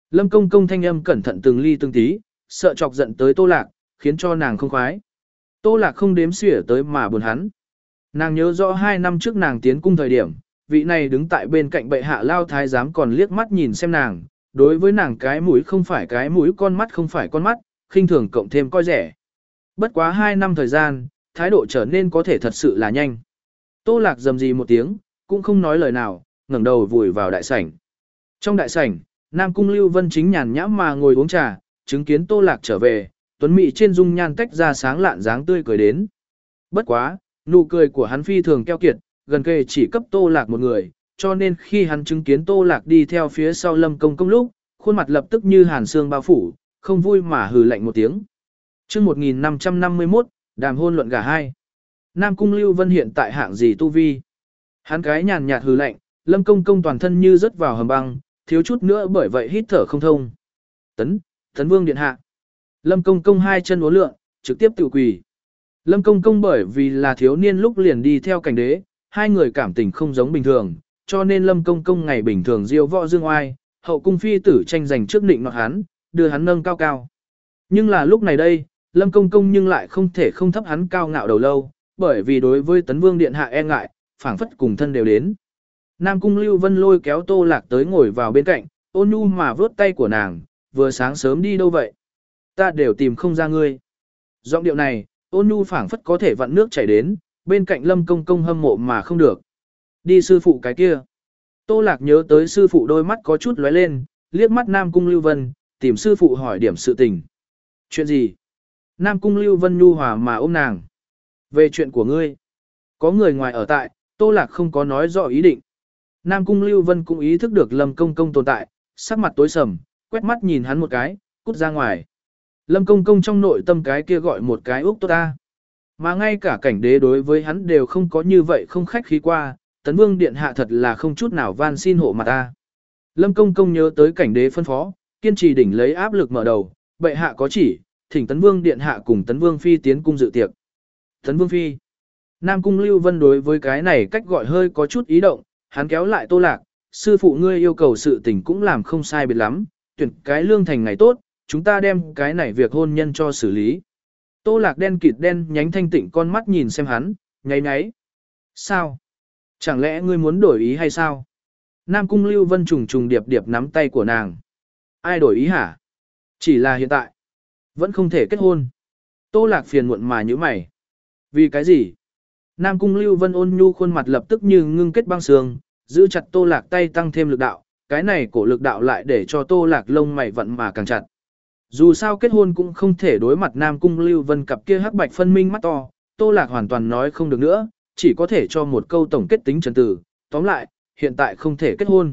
Lâm Công Công thanh âm cẩn thận từng ly từng tí, sợ chọc giận tới Tô Lạc, khiến cho nàng không khoái. Tô Lạc không đếm xỉa tới mà buồn hắn. Nàng nhớ rõ hai năm trước nàng tiến cung thời điểm, vị này đứng tại bên cạnh bệ hạ lao thái giám còn liếc mắt nhìn xem nàng, đối với nàng cái mũi không phải cái mũi, con mắt không phải con mắt, khinh thường cộng thêm coi rẻ. Bất quá hai năm thời gian, thái độ trở nên có thể thật sự là nhanh. Tô Lạc rầm rì một tiếng, cũng không nói lời nào, ngẩng đầu vùi vào đại sảnh. Trong đại sảnh, Nam Cung Lưu Vân chính nhàn nhã mà ngồi uống trà, chứng kiến Tô Lạc trở về, tuấn mỹ trên dung nhan tách ra sáng lạn dáng tươi cười đến. Bất quá, nụ cười của hắn phi thường keo kiệt, gần kề chỉ cấp Tô Lạc một người, cho nên khi hắn chứng kiến Tô Lạc đi theo phía sau Lâm Công Công lúc, khuôn mặt lập tức như hàn xương bao phủ, không vui mà hừ lạnh một tiếng. Chương một nghìn năm trăm năm mươi mốt, đàm hôn luận gả hai. Nam Cung Lưu Vân hiện tại hạng gì tu vi? Hắn cái nhàn nhạt hừ lạnh, Lâm Công Công toàn thân như rớt vào hầm băng, thiếu chút nữa bởi vậy hít thở không thông. Tấn, Tấn Vương điện hạ. Lâm Công Công hai chân uốn lượn, trực tiếp tự quỳ. Lâm Công Công bởi vì là thiếu niên lúc liền đi theo cảnh đế, hai người cảm tình không giống bình thường, cho nên Lâm Công Công ngày bình thường diêu võ dương oai, hậu cung phi tử tranh giành trước định nọt hắn, đưa hắn nâng cao cao. Nhưng là lúc này đây, Lâm Công Công nhưng lại không thể không thấp hắn cao ngạo đầu lâu, bởi vì đối với Tấn Vương điện hạ e ngại, phảng phất cùng thân đều đến. Nam Cung Lưu Vân lôi kéo Tô Lạc tới ngồi vào bên cạnh, ôn nhu mà vớt tay của nàng, vừa sáng sớm đi đâu vậy? Ta đều tìm không ra ngươi. Giọng điệu này, ôn nhu phảng phất có thể vặn nước chảy đến, bên cạnh Lâm Công Công hâm mộ mà không được. Đi sư phụ cái kia. Tô Lạc nhớ tới sư phụ, đôi mắt có chút lóe lên, liếc mắt Nam Cung Lưu Vân, tìm sư phụ hỏi điểm sự tình. Chuyện gì? Nam Cung Lưu Vân nhu hòa mà ôm nàng. Về chuyện của ngươi. Có người ngoài ở tại, Tô Lạc không có nói rõ ý định. Nam Cung Lưu Vân cũng ý thức được Lâm Công Công tồn tại, sắc mặt tối sầm, quét mắt nhìn hắn một cái, cút ra ngoài. Lâm Công Công trong nội tâm cái kia gọi một cái úc tốt ta. Mà ngay cả cảnh đế đối với hắn đều không có như vậy không khách khí qua, Tấn Vương điện hạ thật là không chút nào van xin hộ mà ta. Lâm Công Công nhớ tới cảnh đế phân phó, kiên trì đỉnh lấy áp lực mở đầu, bệ hạ có chỉ, thỉnh Tấn Vương điện hạ cùng Tấn Vương phi tiến cung dự tiệc. Tấn Vương phi. Nam Cung Lưu Vân đối với cái này cách gọi hơi có chút ý động, hắn kéo lại Tô Lạc, sư phụ ngươi yêu cầu sự tình cũng làm không sai biệt lắm, tuyển cái lương thành ngày tốt, chúng ta đem cái này việc hôn nhân cho xử lý. Tô Lạc đen kịt đen nhánh thanh tịnh con mắt nhìn xem hắn, nháy nháy. Sao? Chẳng lẽ ngươi muốn đổi ý hay sao? Nam Cung Lưu Vân trùng trùng điệp điệp nắm tay của nàng. Ai đổi ý hả? Chỉ là hiện tại. Vẫn không thể kết hôn. Tô Lạc phiền muộn mà như mày. Vì cái gì? Nam Cung Lưu Vân ôn nhu khuôn mặt lập tức như ngưng kết băng sương, giữ chặt Tô Lạc tay tăng thêm lực đạo. Cái này cổ lực đạo lại để cho Tô Lạc lông mày vặn mà càng chặt. Dù sao kết hôn cũng không thể đối mặt Nam Cung Lưu Vân cặp kia hắc bạch phân minh mắt to, Tô Lạc hoàn toàn nói không được nữa, chỉ có thể cho một câu tổng kết tính trần tử, tóm lại, hiện tại không thể kết hôn.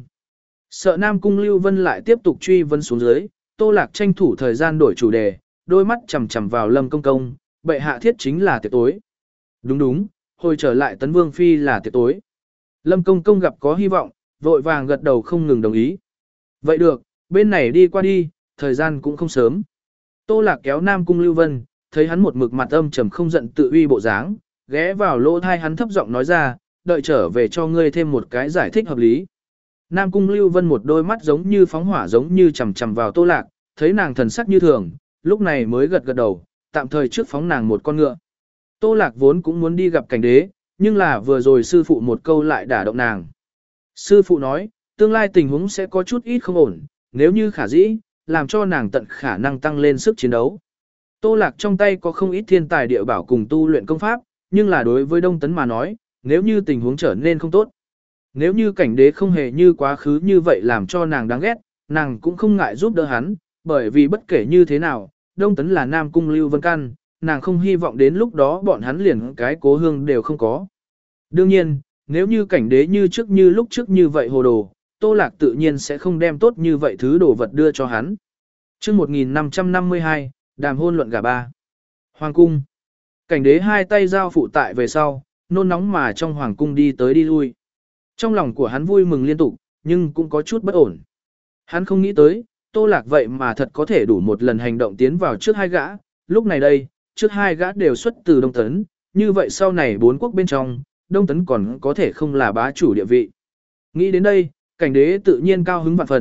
Sợ Nam Cung Lưu Vân lại tiếp tục truy vấn xuống dưới, Tô Lạc tranh thủ thời gian đổi chủ đề, đôi mắt chằm chằm vào Lâm Công Công, bệ hạ thiết chính là tiệc tối. Đúng đúng, hồi trở lại Tấn Vương phi là tiệc tối. Lâm Công Công gặp có hy vọng, vội vàng gật đầu không ngừng đồng ý. Vậy được, bên này đi qua đi, thời gian cũng không sớm. Tô Lạc kéo Nam Cung Lưu Vân, thấy hắn một mực mặt âm trầm không giận tự uy bộ dáng, ghé vào lỗ thai hắn thấp giọng nói ra, đợi trở về cho ngươi thêm một cái giải thích hợp lý. Nam Cung Lưu Vân một đôi mắt giống như phóng hỏa giống như chằm chằm vào Tô Lạc, thấy nàng thần sắc như thường, lúc này mới gật gật đầu, tạm thời trước phóng nàng một con ngựa. Tô Lạc vốn cũng muốn đi gặp cảnh đế, nhưng là vừa rồi sư phụ một câu lại đả động nàng. Sư phụ nói, tương lai tình huống sẽ có chút ít không ổn, nếu như khả dĩ, làm cho nàng tận khả năng tăng lên sức chiến đấu. Tô Lạc trong tay có không ít thiên tài địa bảo cùng tu luyện công pháp, nhưng là đối với Đông Tấn mà nói, nếu như tình huống trở nên không tốt, nếu như cảnh đế không hề như quá khứ như vậy làm cho nàng đáng ghét, nàng cũng không ngại giúp đỡ hắn, bởi vì bất kể như thế nào, Đông Tấn là Nam Cung Lưu Vân căn, nàng không hy vọng đến lúc đó bọn hắn liền cái cố hương đều không có. Đương nhiên, nếu như cảnh đế như trước như lúc trước như vậy hồ đồ, Tô Lạc tự nhiên sẽ không đem tốt như vậy thứ đồ vật đưa cho hắn. Chương một nghìn năm trăm năm mươi hai, đàm hôn luận gả ba. Hoàng cung. Cảnh đế hai tay giao phụ tại về sau, nôn nóng mà trong hoàng cung đi tới đi lui. Trong lòng của hắn vui mừng liên tục, nhưng cũng có chút bất ổn. Hắn không nghĩ tới, Tô Lạc vậy mà thật có thể đủ một lần hành động tiến vào trước hai gã, lúc này đây, trước hai gã đều xuất từ Đông Tấn, như vậy sau này bốn quốc bên trong, Đông Tấn còn có thể không là bá chủ địa vị. Nghĩ đến đây, cảnh đế tự nhiên cao hứng vạn phần,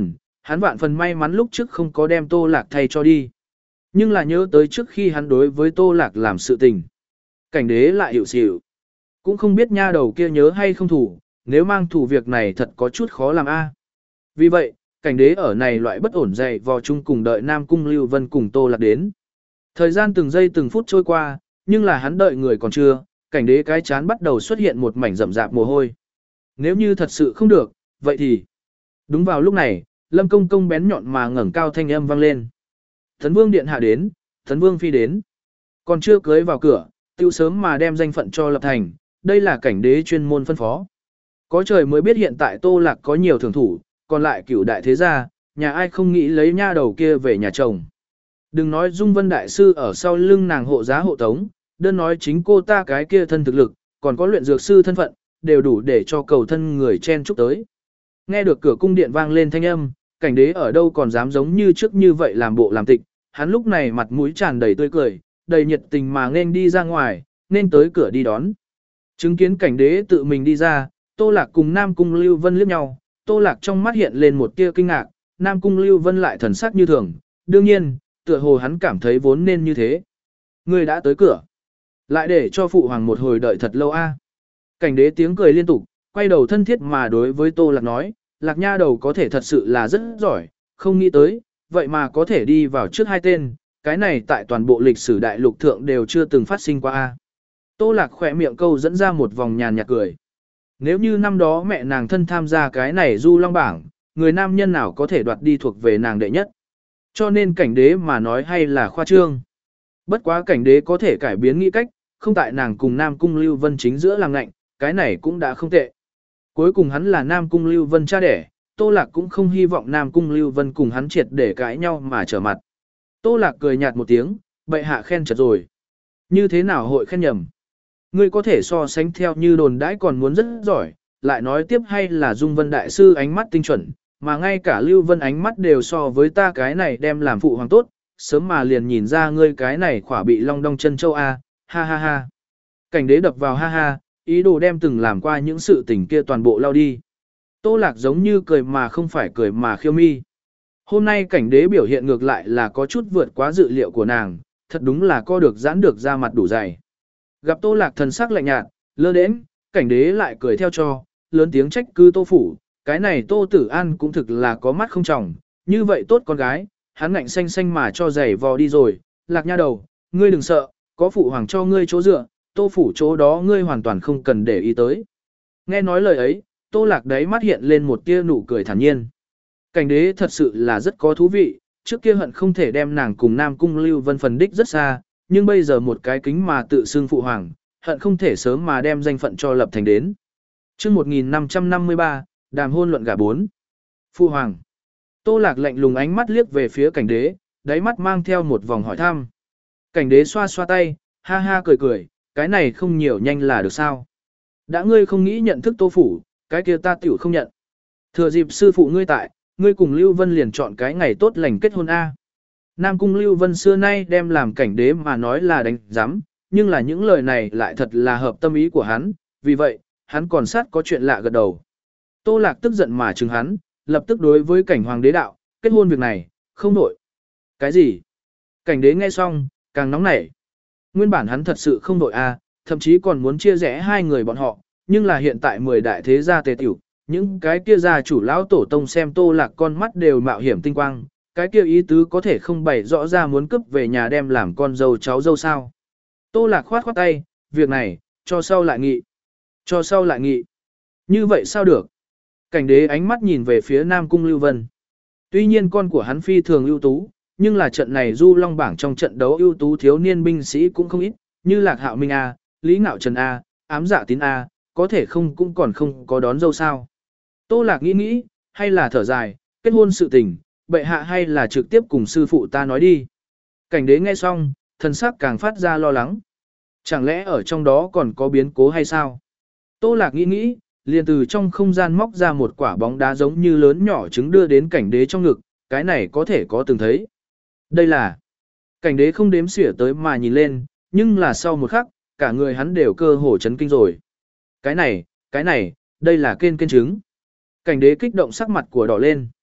hắn vạn phần may mắn lúc trước không có đem Tô Lạc thay cho đi. Nhưng là nhớ tới trước khi hắn đối với Tô Lạc làm sự tình. Cảnh đế lại hiểu xỉu. Cũng không biết nha đầu kia nhớ hay không thủ, nếu mang thủ việc này thật có chút khó làm a. Vì vậy, cảnh đế ở này loại bất ổn dày vò chung cùng đợi Nam Cung Lưu Vân cùng Tô Lạc đến. Thời gian từng giây từng phút trôi qua, nhưng là hắn đợi người còn chưa, cảnh đế cái chán bắt đầu xuất hiện một mảnh rậm rạp mồ hôi. Nếu như thật sự không được, vậy thì... Đúng vào lúc này, Lâm Công Công bén nhọn mà ngẩng cao thanh âm vang lên. Tấn Vương điện hạ đến, Tấn Vương phi đến. Còn chưa cưới vào cửa, tiêu sớm mà đem danh phận cho lập thành, đây là cảnh đế chuyên môn phân phó. Có trời mới biết hiện tại Tô Lạc có nhiều thưởng thủ, còn lại cửu đại thế gia, nhà ai không nghĩ lấy nha đầu kia về nhà chồng. Đừng nói Dung Vân Đại Sư ở sau lưng nàng hộ giá hộ tống, đơn nói chính cô ta cái kia thân thực lực, còn có luyện dược sư thân phận, đều đủ để cho cầu thân người chen chúc tới. Nghe được cửa cung điện vang lên thanh âm, cảnh đế ở đâu còn dám giống như trước như vậy làm bộ làm tịch, hắn lúc này mặt mũi tràn đầy tươi cười, đầy nhiệt tình mà nên đi ra ngoài, nên tới cửa đi đón. Chứng kiến cảnh đế tự mình đi ra, Tô Lạc cùng Nam Cung Lưu Vân liếc nhau, Tô Lạc trong mắt hiện lên một tia kinh ngạc, Nam Cung Lưu Vân lại thần sắc như thường, đương nhiên, tựa hồ hắn cảm thấy vốn nên như thế. Người đã tới cửa, lại để cho phụ hoàng một hồi đợi thật lâu a. Cảnh đế tiếng cười liên tục, quay đầu thân thiết mà đối với Tô Lạc nói, Lạc nha đầu có thể thật sự là rất giỏi, không nghĩ tới, vậy mà có thể đi vào trước hai tên, cái này tại toàn bộ lịch sử đại lục thượng đều chưa từng phát sinh qua a. Tô Lạc khỏe miệng câu dẫn ra một vòng nhàn nhạt cười. Nếu như năm đó mẹ nàng thân tham gia cái này du long bảng, người nam nhân nào có thể đoạt đi thuộc về nàng đệ nhất. Cho nên cảnh đế mà nói hay là khoa trương. Bất quá cảnh đế có thể cải biến nghĩ cách, không tại nàng cùng Nam Cung Lưu Vân chính giữa làm ngạnh, cái này cũng đã không tệ. Cuối cùng hắn là Nam Cung Lưu Vân cha đẻ, Tô Lạc cũng không hy vọng Nam Cung Lưu Vân cùng hắn triệt để cãi nhau mà trở mặt. Tô Lạc cười nhạt một tiếng, bệ hạ khen chật rồi. Như thế nào hội khen nhầm? Ngươi có thể so sánh theo như đồn đãi còn muốn rất giỏi, lại nói tiếp hay là Dung Vân Đại Sư ánh mắt tinh chuẩn, mà ngay cả Lưu Vân ánh mắt đều so với ta cái này đem làm phụ hoàng tốt, sớm mà liền nhìn ra ngươi cái này khỏa bị long đong chân châu A, ha ha ha. Cảnh đế đập vào ha ha, ý đồ đem từng làm qua những sự tình kia toàn bộ lao đi. Tô Lạc giống như cười mà không phải cười mà khiêu mi. Hôm nay cảnh đế biểu hiện ngược lại là có chút vượt quá dự liệu của nàng, thật đúng là co được giãn được ra mặt đủ dày. Gặp Tô Lạc thần sắc lạnh nhạt, lơ đễnh, cảnh đế lại cười theo cho, lớn tiếng trách cứ Tô phủ, cái này Tô Tử An cũng thực là có mắt không tròng, như vậy tốt con gái, hắn ngạnh xanh xanh mà cho giày vò đi rồi, Lạc nha đầu, ngươi đừng sợ, có phụ hoàng cho ngươi chỗ dựa, Tô phủ chỗ đó ngươi hoàn toàn không cần để ý tới. Nghe nói lời ấy, Tô Lạc đấy mắt hiện lên một tia nụ cười thản nhiên. Cảnh đế thật sự là rất có thú vị, trước kia hận không thể đem nàng cùng Nam Cung Lưu Vân phần đích rất xa, nhưng bây giờ một cái kính mà tự xưng phụ hoàng, hận không thể sớm mà đem danh phận cho lập thành đến. Chương một nghìn năm trăm năm mươi ba, đàm hôn luận gả bốn. Phụ hoàng. Tô Lạc lạnh lùng ánh mắt liếc về phía cảnh đế, đáy mắt mang theo một vòng hỏi thăm. Cảnh đế xoa xoa tay, ha ha cười cười, cái này không nhiều nhanh là được sao? Đã ngươi không nghĩ nhận thức Tô phủ, cái kia ta tiểu không nhận. Thừa dịp sư phụ ngươi tại, ngươi cùng Lưu Vân liền chọn cái ngày tốt lành kết hôn A. Nam Cung Lưu Vân xưa nay đem làm cảnh đế mà nói là đánh giám, nhưng là những lời này lại thật là hợp tâm ý của hắn, vì vậy, hắn còn sát có chuyện lạ gật đầu. Tô Lạc tức giận mà chừng hắn, lập tức đối với cảnh hoàng đế đạo, kết hôn việc này, không nổi. Cái gì? Cảnh đế nghe xong, càng nóng nảy. Nguyên bản hắn thật sự không nổi a, thậm chí còn muốn chia rẽ hai người bọn họ, nhưng là hiện tại mười đại thế gia tề tiểu, những cái kia gia chủ lão tổ tông xem Tô Lạc con mắt đều mạo hiểm tinh quang, cái kia ý tứ có thể không bày rõ ra muốn cướp về nhà đem làm con dâu cháu dâu sao. Tô Lạc khoát khoát tay, việc này, cho sau lại nghị. Cho sau lại nghị. Như vậy sao được? Cảnh đế ánh mắt nhìn về phía Nam Cung Lưu Vân. Tuy nhiên con của hắn phi thường ưu tú, nhưng là trận này du long bảng trong trận đấu ưu tú thiếu niên binh sĩ cũng không ít, như Lạc Hạo Minh A, Lý Ngạo Trần A, Ám Dạ Tín A, có thể không cũng còn không có đón dâu sao. Tô Lạc nghĩ nghĩ, hay là thở dài, kết hôn sự tình, bệ hạ hay là trực tiếp cùng sư phụ ta nói đi. Cảnh đế nghe xong, thần sắc càng phát ra lo lắng. Chẳng lẽ ở trong đó còn có biến cố hay sao? Tô Lạc nghĩ nghĩ, liền từ trong không gian móc ra một quả bóng đá giống như lớn nhỏ trứng đưa đến cảnh đế trong ngực, cái này có thể có từng thấy. Đây là... Cảnh đế không đếm xỉa tới mà nhìn lên, nhưng là sau một khắc, cả người hắn đều cơ hồ chấn kinh rồi. Cái này, cái này, đây là kên kên trứng. Cảnh đế kích động sắc mặt của đỏ lên.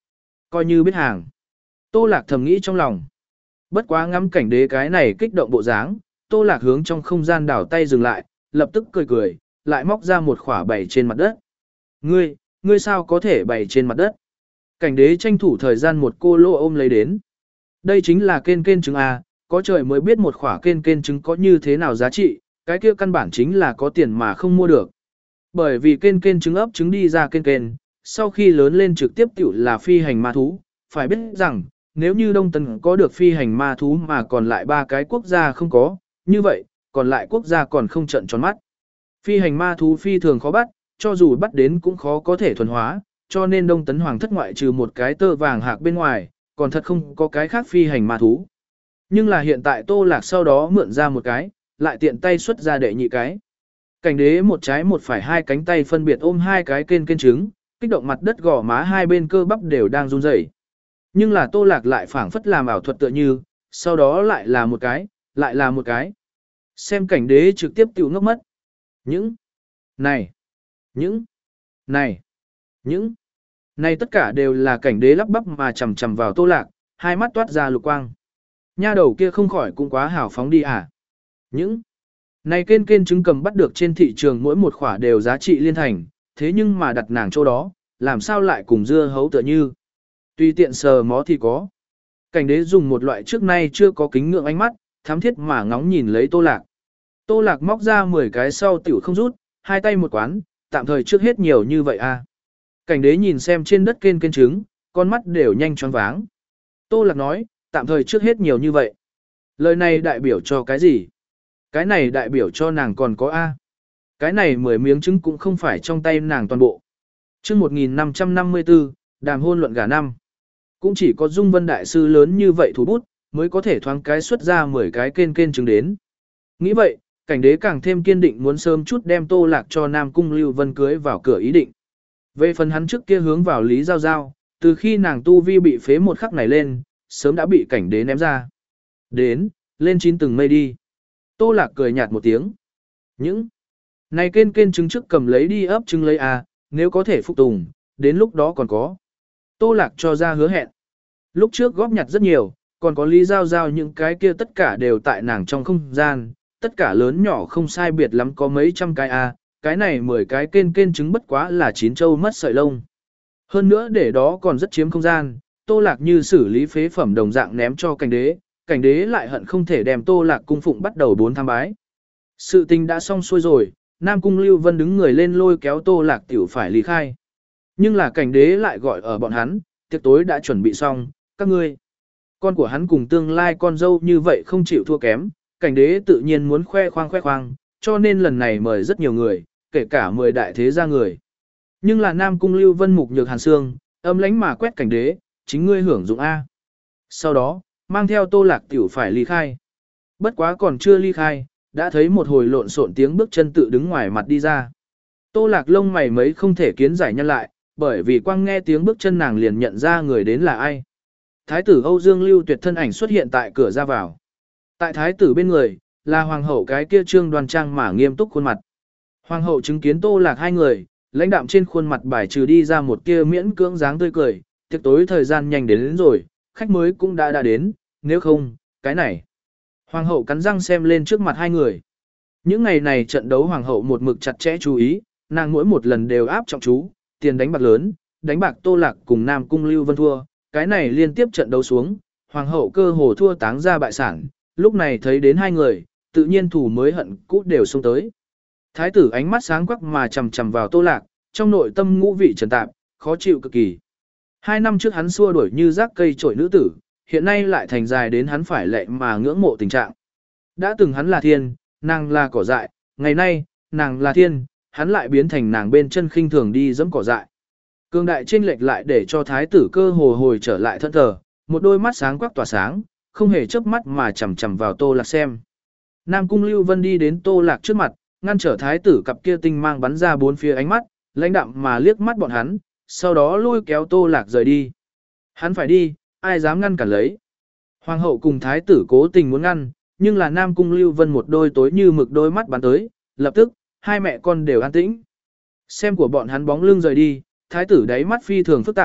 Coi như biết hàng. Tô Lạc thầm nghĩ trong lòng. Bất quá ngắm cảnh đế cái này kích động bộ dáng, Tô Lạc hướng trong không gian đảo tay dừng lại, lập tức cười cười, lại móc ra một khỏa bày trên mặt đất. Ngươi, ngươi sao có thể bày trên mặt đất? Cảnh đế tranh thủ thời gian một cô lô ôm lấy đến. Đây chính là kên kên trứng A, có trời mới biết một khỏa kên kên trứng có như thế nào giá trị, cái kia căn bản chính là có tiền mà không mua được. Bởi vì kên kên trứng ấp trứng đi ra kên kên, sau khi lớn lên trực tiếp tiểu là phi hành ma thú, phải biết rằng, nếu như Đông Tấn có được phi hành ma thú mà còn lại ba cái quốc gia không có, như vậy, còn lại quốc gia còn không trận tròn mắt. Phi hành ma thú phi thường khó bắt, cho dù bắt đến cũng khó có thể thuần hóa, cho nên Đông Tấn Hoàng thất ngoại trừ một cái tơ vàng hạc bên ngoài, còn thật không có cái khác phi hành ma thú. Nhưng là hiện tại Tô Lạc sau đó mượn ra một cái, lại tiện tay xuất ra đệ nhị cái. Cảnh đế một trái một phải hai cánh tay phân biệt ôm hai cái kên kên trứng, kích động mặt đất gò má hai bên cơ bắp đều đang run rẩy. Nhưng là Tô Lạc lại phảng phất làm ảo thuật tựa như, sau đó lại là một cái, lại là một cái. Xem cảnh đế trực tiếp tiểu ngốc mất. Những này, những này, những này tất cả đều là cảnh đế lắp bắp mà chầm chầm vào Tô Lạc, hai mắt toát ra lục quang. Nha đầu kia không khỏi cũng quá hào phóng đi à. Những này kên kên trứng cầm bắt được trên thị trường mỗi một khỏa đều giá trị liên thành, thế nhưng mà đặt nàng chỗ đó, làm sao lại cùng dưa hấu tựa như. Tùy tiện sờ mó thì có. Cảnh đế dùng một loại trước nay chưa có kính ngưỡng ánh mắt, thám thiết mà ngóng nhìn lấy Tô Lạc. Tô Lạc móc ra mười cái sau tiểu không rút, hai tay một quán, tạm thời trước hết nhiều như vậy à. Cảnh đế nhìn xem trên đất kên kên trứng, con mắt đều nhanh choáng váng. Tô Lạc nói, tạm thời trước hết nhiều như vậy. Lời này đại biểu cho cái gì? Cái này đại biểu cho nàng còn có A. Cái này mười miếng trứng cũng không phải trong tay nàng toàn bộ. Trước một nghìn năm trăm năm mươi tư, đàm hôn luận gả năm. Cũng chỉ có Dung Vân Đại Sư lớn như vậy thủ bút, mới có thể thoáng cái xuất ra mười cái kên kên trứng đến. Nghĩ vậy, cảnh đế càng thêm kiên định muốn sớm chút đem Tô Lạc cho Nam Cung Lưu Vân cưới vào cửa ý định. Về phần hắn trước kia hướng vào Lý Giao Giao, từ khi nàng tu vi bị phế một khắc này lên, sớm đã bị cảnh đế ném ra. Đến, lên chín từng mây đi. Tô Lạc cười nhạt một tiếng. Những này kên kên trứng trước cầm lấy đi ấp trứng lấy à, nếu có thể phục tùng, đến lúc đó còn có. Tô Lạc cho ra hứa hẹn. Lúc trước góp nhặt rất nhiều, còn có Lý Giao Giao những cái kia tất cả đều tại nàng trong không gian, tất cả lớn nhỏ không sai biệt lắm có mấy trăm cái à, cái này mười cái kên kên trứng bất quá là chín châu mất sợi lông. Hơn nữa để đó còn rất chiếm không gian, Tô Lạc như xử lý phế phẩm đồng dạng ném cho cảnh đế, cảnh đế lại hận không thể đem Tô Lạc cung phụng bắt đầu bốn tham bái. Sự tình đã xong xuôi rồi, Nam Cung Lưu Vân đứng người lên lôi kéo Tô Lạc tiểu phải ly khai. Nhưng là cảnh đế lại gọi ở bọn hắn, tiệc tối đã chuẩn bị xong, các ngươi. Con của hắn cùng tương lai con dâu như vậy không chịu thua kém, cảnh đế tự nhiên muốn khoe khoang khoe khoang, cho nên lần này mời rất nhiều người, kể cả mười đại thế gia người. Nhưng là Nam Cung Lưu Vân mục nhược hàn xương, âm lánh mà quét cảnh đế, chính ngươi hưởng dụng A. Sau đó, mang theo Tô Lạc tiểu phải ly khai. Bất quá còn chưa ly khai, đã thấy một hồi lộn xộn tiếng bước chân tự đứng ngoài mặt đi ra. Tô Lạc lông mày mấy không thể kiến giải nhân lại, bởi vì quang nghe tiếng bước chân nàng liền nhận ra người đến là ai. Thái tử Âu Dương Lưu Tuyệt thân ảnh xuất hiện tại cửa ra vào. Tại thái tử bên người, là hoàng hậu cái kia trương đoan trang mà nghiêm túc khuôn mặt. Hoàng hậu chứng kiến Tô Lạc hai người, lãnh đạm trên khuôn mặt bài trừ đi ra một tia miễn cưỡng dáng tươi cười, tiệc tối thời gian nhanh đến, đến rồi, khách mới cũng đã đã đến, nếu không, cái này. Hoàng hậu cắn răng xem lên trước mặt hai người. Những ngày này trận đấu hoàng hậu một mực chặt chẽ chú ý, nàng mỗi một lần đều áp trọng chú, tiền đánh bạc lớn, đánh bạc Tô Lạc cùng Nam Cung Lưu Vân thua, cái này liên tiếp trận đấu xuống, hoàng hậu cơ hồ thua táng ra bại sản, lúc này thấy đến hai người, tự nhiên thủ mới hận cũ đều xông tới. Thái tử ánh mắt sáng quắc mà chầm chầm vào Tô Lạc, trong nội tâm ngũ vị trần tạp, khó chịu cực kỳ. Hai năm trước hắn xua đuổi như rác cây trổi nữ tử, hiện nay lại thành dài đến hắn phải lệ mà ngưỡng mộ tình trạng. Đã từng hắn là thiên, nàng là cỏ dại, ngày nay, nàng là thiên, hắn lại biến thành nàng bên chân khinh thường đi dẫm cỏ dại. Cương đại chênh lệch lại để cho thái tử cơ hồ hồi trở lại thân thờ, một đôi mắt sáng quắc tỏa sáng, không hề chớp mắt mà chầm chầm vào Tô Lạc xem. Nam Cung Lưu Vân đi đến Tô Lạc trước mặt, ngăn trở thái tử cặp kia tinh mang bắn ra bốn phía ánh mắt, lãnh đạm mà liếc mắt bọn hắn, sau đó lôi kéo Tô Lạc rời đi. Hắn phải đi, ai dám ngăn cản lấy. Hoàng hậu cùng thái tử cố tình muốn ngăn, nhưng là Nam Cung Lưu Vân một đôi tối như mực đôi mắt bắn tới, lập tức, hai mẹ con đều an tĩnh. Xem của bọn hắn bóng lưng rời đi, thái tử đáy mắt phi thường phức tạp,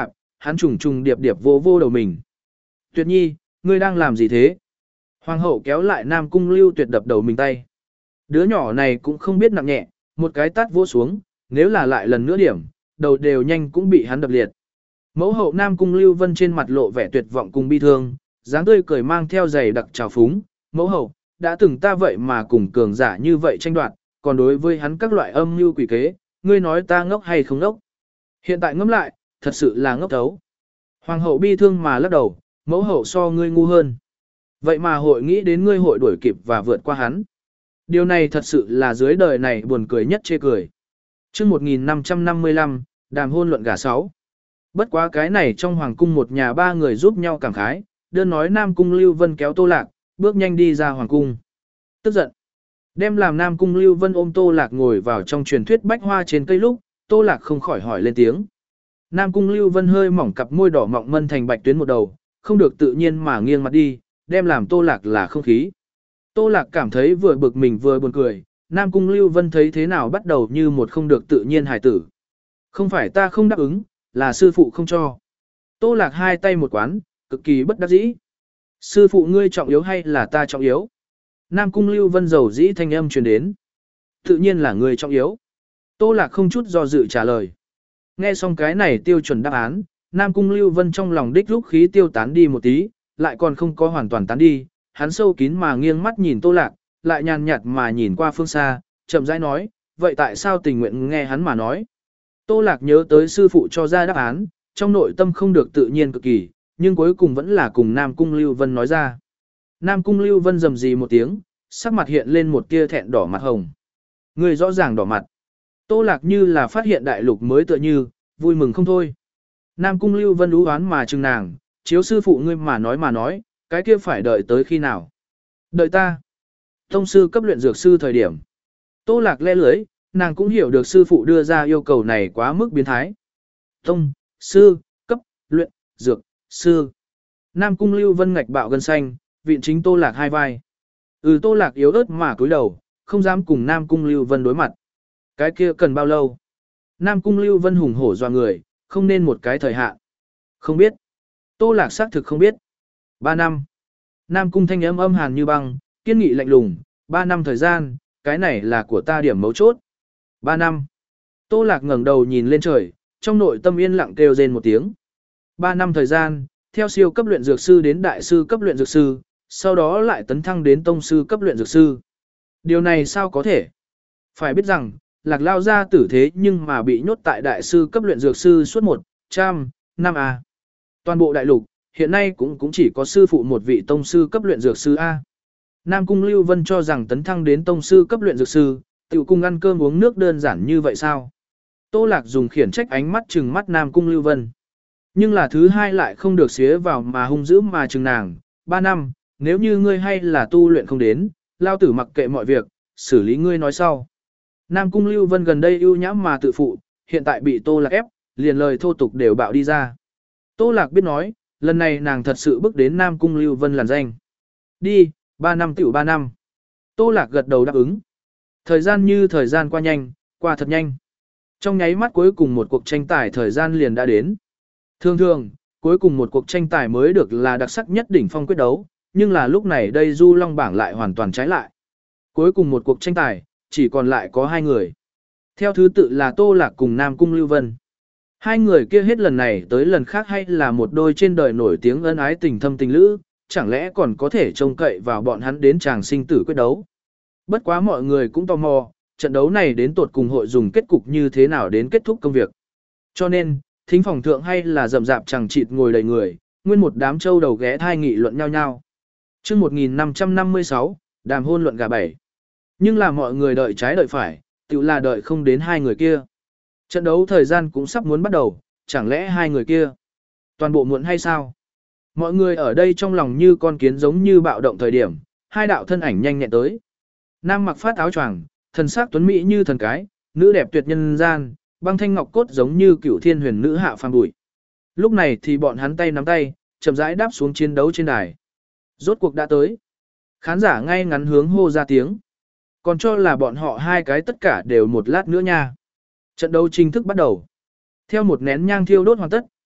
hắn trùng trùng điệp điệp vô vô đầu mình. Tuyệt nhi, ngươi đang làm gì thế? Hoàng hậu kéo lại Nam Cung Lưu Tuyệt đập đầu mình tay. Đứa nhỏ này cũng không biết nặng nhẹ, một cái tát vỗ xuống, nếu là lại lần nữa điểm, đầu đều nhanh cũng bị hắn đập liệt. Mẫu hậu Nam Cung Lưu Vân trên mặt lộ vẻ tuyệt vọng cùng bi thương, dáng tươi cười mang theo giày đặc trào phúng. Mẫu hậu, đã từng ta vậy mà cùng cường giả như vậy tranh đoạt, còn đối với hắn các loại âm mưu quỷ kế, ngươi nói ta ngốc hay không ngốc? Hiện tại ngẫm lại, thật sự là ngốc thấu. Hoàng hậu bi thương mà lắc đầu, mẫu hậu so ngươi ngu hơn. Vậy mà hội nghĩ đến ngươi hội đuổi kịp và vượt qua hắn. Điều này thật sự là dưới đời này buồn cười nhất chê cười. Chương một nghìn năm trăm năm mươi lăm, đàm hôn luận gả sáu. Bất quá cái này trong hoàng cung một nhà ba người giúp nhau cảm khái, đơn nói Nam Cung Lưu Vân kéo Tô Lạc, bước nhanh đi ra hoàng cung. Tức giận. Đem làm Nam Cung Lưu Vân ôm Tô Lạc ngồi vào trong truyền thuyết bách hoa trên cây lúc, Tô Lạc không khỏi hỏi lên tiếng. Nam Cung Lưu Vân hơi mỏng cặp môi đỏ mọng mân thành bạch tuyến một đầu, không được tự nhiên mà nghiêng mặt đi, đem làm Tô Lạc là không khí. Tô Lạc cảm thấy vừa bực mình vừa buồn cười, Nam Cung Lưu Vân thấy thế nào bắt đầu như một không được tự nhiên hài tử. Không phải ta không đáp ứng, là sư phụ không cho. Tô Lạc hai tay một quán, cực kỳ bất đắc dĩ. Sư phụ ngươi trọng yếu hay là ta trọng yếu? Nam Cung Lưu Vân dầu dĩ thanh âm truyền đến. Tự nhiên là ngươi trọng yếu. Tô Lạc không chút do dự trả lời. Nghe xong cái này tiêu chuẩn đáp án, Nam Cung Lưu Vân trong lòng đích lúc khí tiêu tán đi một tí, lại còn không có hoàn toàn tán đi, hắn sâu kín mà nghiêng mắt nhìn Tô Lạc, lại nhàn nhạt mà nhìn qua phương xa, chậm rãi nói, vậy tại sao tình nguyện nghe hắn mà nói? Tô Lạc nhớ tới sư phụ cho ra đáp án, trong nội tâm không được tự nhiên cực kỳ, nhưng cuối cùng vẫn là cùng Nam Cung Lưu Vân nói ra. Nam Cung Lưu Vân rầm rì một tiếng, sắc mặt hiện lên một tia thẹn đỏ mặt hồng. Người rõ ràng đỏ mặt. Tô Lạc như là phát hiện đại lục mới tựa như, vui mừng không thôi. Nam Cung Lưu Vân ú oán mà chừng nàng, chiếu sư phụ ngươi mà nói mà nói, cái kia phải đợi tới khi nào? Đợi ta. Tông sư cấp luyện dược sư thời điểm. Tô Lạc le lưới, nàng cũng hiểu được sư phụ đưa ra yêu cầu này quá mức biến thái. Tông, sư, cấp, luyện, dược, sư. Nam Cung Lưu Vân ngạch bạo gân xanh, vịn chính Tô Lạc hai vai. Ừ Tô Lạc yếu ớt mà cúi đầu, không dám cùng Nam Cung Lưu Vân đối mặt. Cái kia cần bao lâu? Nam Cung Lưu Vân hùng hổ doa người, không nên một cái thời hạn. Không biết. Tô Lạc xác thực không biết. Ba năm. Nam Cung thanh âm âm hàn như băng, kiên nghị lạnh lùng. Ba năm thời gian, cái này là của ta điểm mấu chốt. Ba năm. Tô Lạc ngẩng đầu nhìn lên trời, trong nội tâm yên lặng kêu rên một tiếng. Ba năm thời gian, theo siêu cấp luyện dược sư đến đại sư cấp luyện dược sư, sau đó lại tấn thăng đến tông sư cấp luyện dược sư. Điều này sao có thể? Phải biết rằng, Lạc lao ra tử thế nhưng mà bị nhốt tại đại sư cấp luyện dược sư suốt một trăm năm A. Toàn bộ đại lục, hiện nay cũng cũng chỉ có sư phụ một vị tông sư cấp luyện dược sư A. Nam Cung Lưu Vân cho rằng tấn thăng đến tông sư cấp luyện dược sư, tiểu cung ăn cơm uống nước đơn giản như vậy sao? Tô Lạc dùng khiển trách ánh mắt trừng mắt Nam Cung Lưu Vân. Nhưng là thứ hai lại không được xía vào mà hung dữ mà trừng nàng. Ba năm, nếu như ngươi hay là tu luyện không đến, lao tử mặc kệ mọi việc, xử lý ngươi nói sau. Nam Cung Lưu Vân gần đây ưu nhãm mà tự phụ, hiện tại bị Tô Lạc ép, liền lời thô tục đều bạo đi ra. Tô Lạc biết nói, lần này nàng thật sự bước đến Nam Cung Lưu Vân làn danh. Đi, ba năm tiểu ba năm. Tô Lạc gật đầu đáp ứng. Thời gian như thời gian qua nhanh, qua thật nhanh. Trong nháy mắt cuối cùng một cuộc tranh tài thời gian liền đã đến. Thường thường, cuối cùng một cuộc tranh tài mới được là đặc sắc nhất đỉnh phong quyết đấu, nhưng là lúc này đây Du Long bảng lại hoàn toàn trái lại. Cuối cùng một cuộc tranh tài, chỉ còn lại có hai người. Theo thứ tự là Tô Lạc cùng Nam Cung Lưu Vân. Hai người kia hết lần này tới lần khác hay là một đôi trên đời nổi tiếng ân ái tình thâm tình lữ, chẳng lẽ còn có thể trông cậy vào bọn hắn đến chàng sinh tử quyết đấu. Bất quá mọi người cũng tò mò, trận đấu này đến tột cùng hội dùng kết cục như thế nào đến kết thúc công việc. Cho nên, thính phòng thượng hay là rậm rạp chẳng chịt ngồi đầy người, nguyên một đám châu đầu ghé thai nghị luận nhau nhau. Chương một nghìn năm trăm năm mươi sáu, đàm hôn luận gà bảy. Nhưng là mọi người đợi trái đợi phải, tự là đợi không đến hai người kia. Trận đấu thời gian cũng sắp muốn bắt đầu, chẳng lẽ hai người kia toàn bộ muộn hay sao? Mọi người ở đây trong lòng như con kiến giống như bạo động thời điểm, hai đạo thân ảnh nhanh nhẹn tới. Nam mặc phát áo choàng, thần sắc tuấn mỹ như thần cái, nữ đẹp tuyệt nhân gian, băng thanh ngọc cốt giống như cửu thiên huyền nữ hạ phàm bụi. Lúc này thì bọn hắn tay nắm tay, chậm rãi đáp xuống chiến đấu trên đài. Rốt cuộc đã tới. Khán giả ngay ngắn hướng hô ra tiếng. Còn cho là bọn họ hai cái tất cả đều một lát nữa nha. Trận đấu chính thức bắt đầu. Theo một nén nhang thiêu đốt hoàn tất,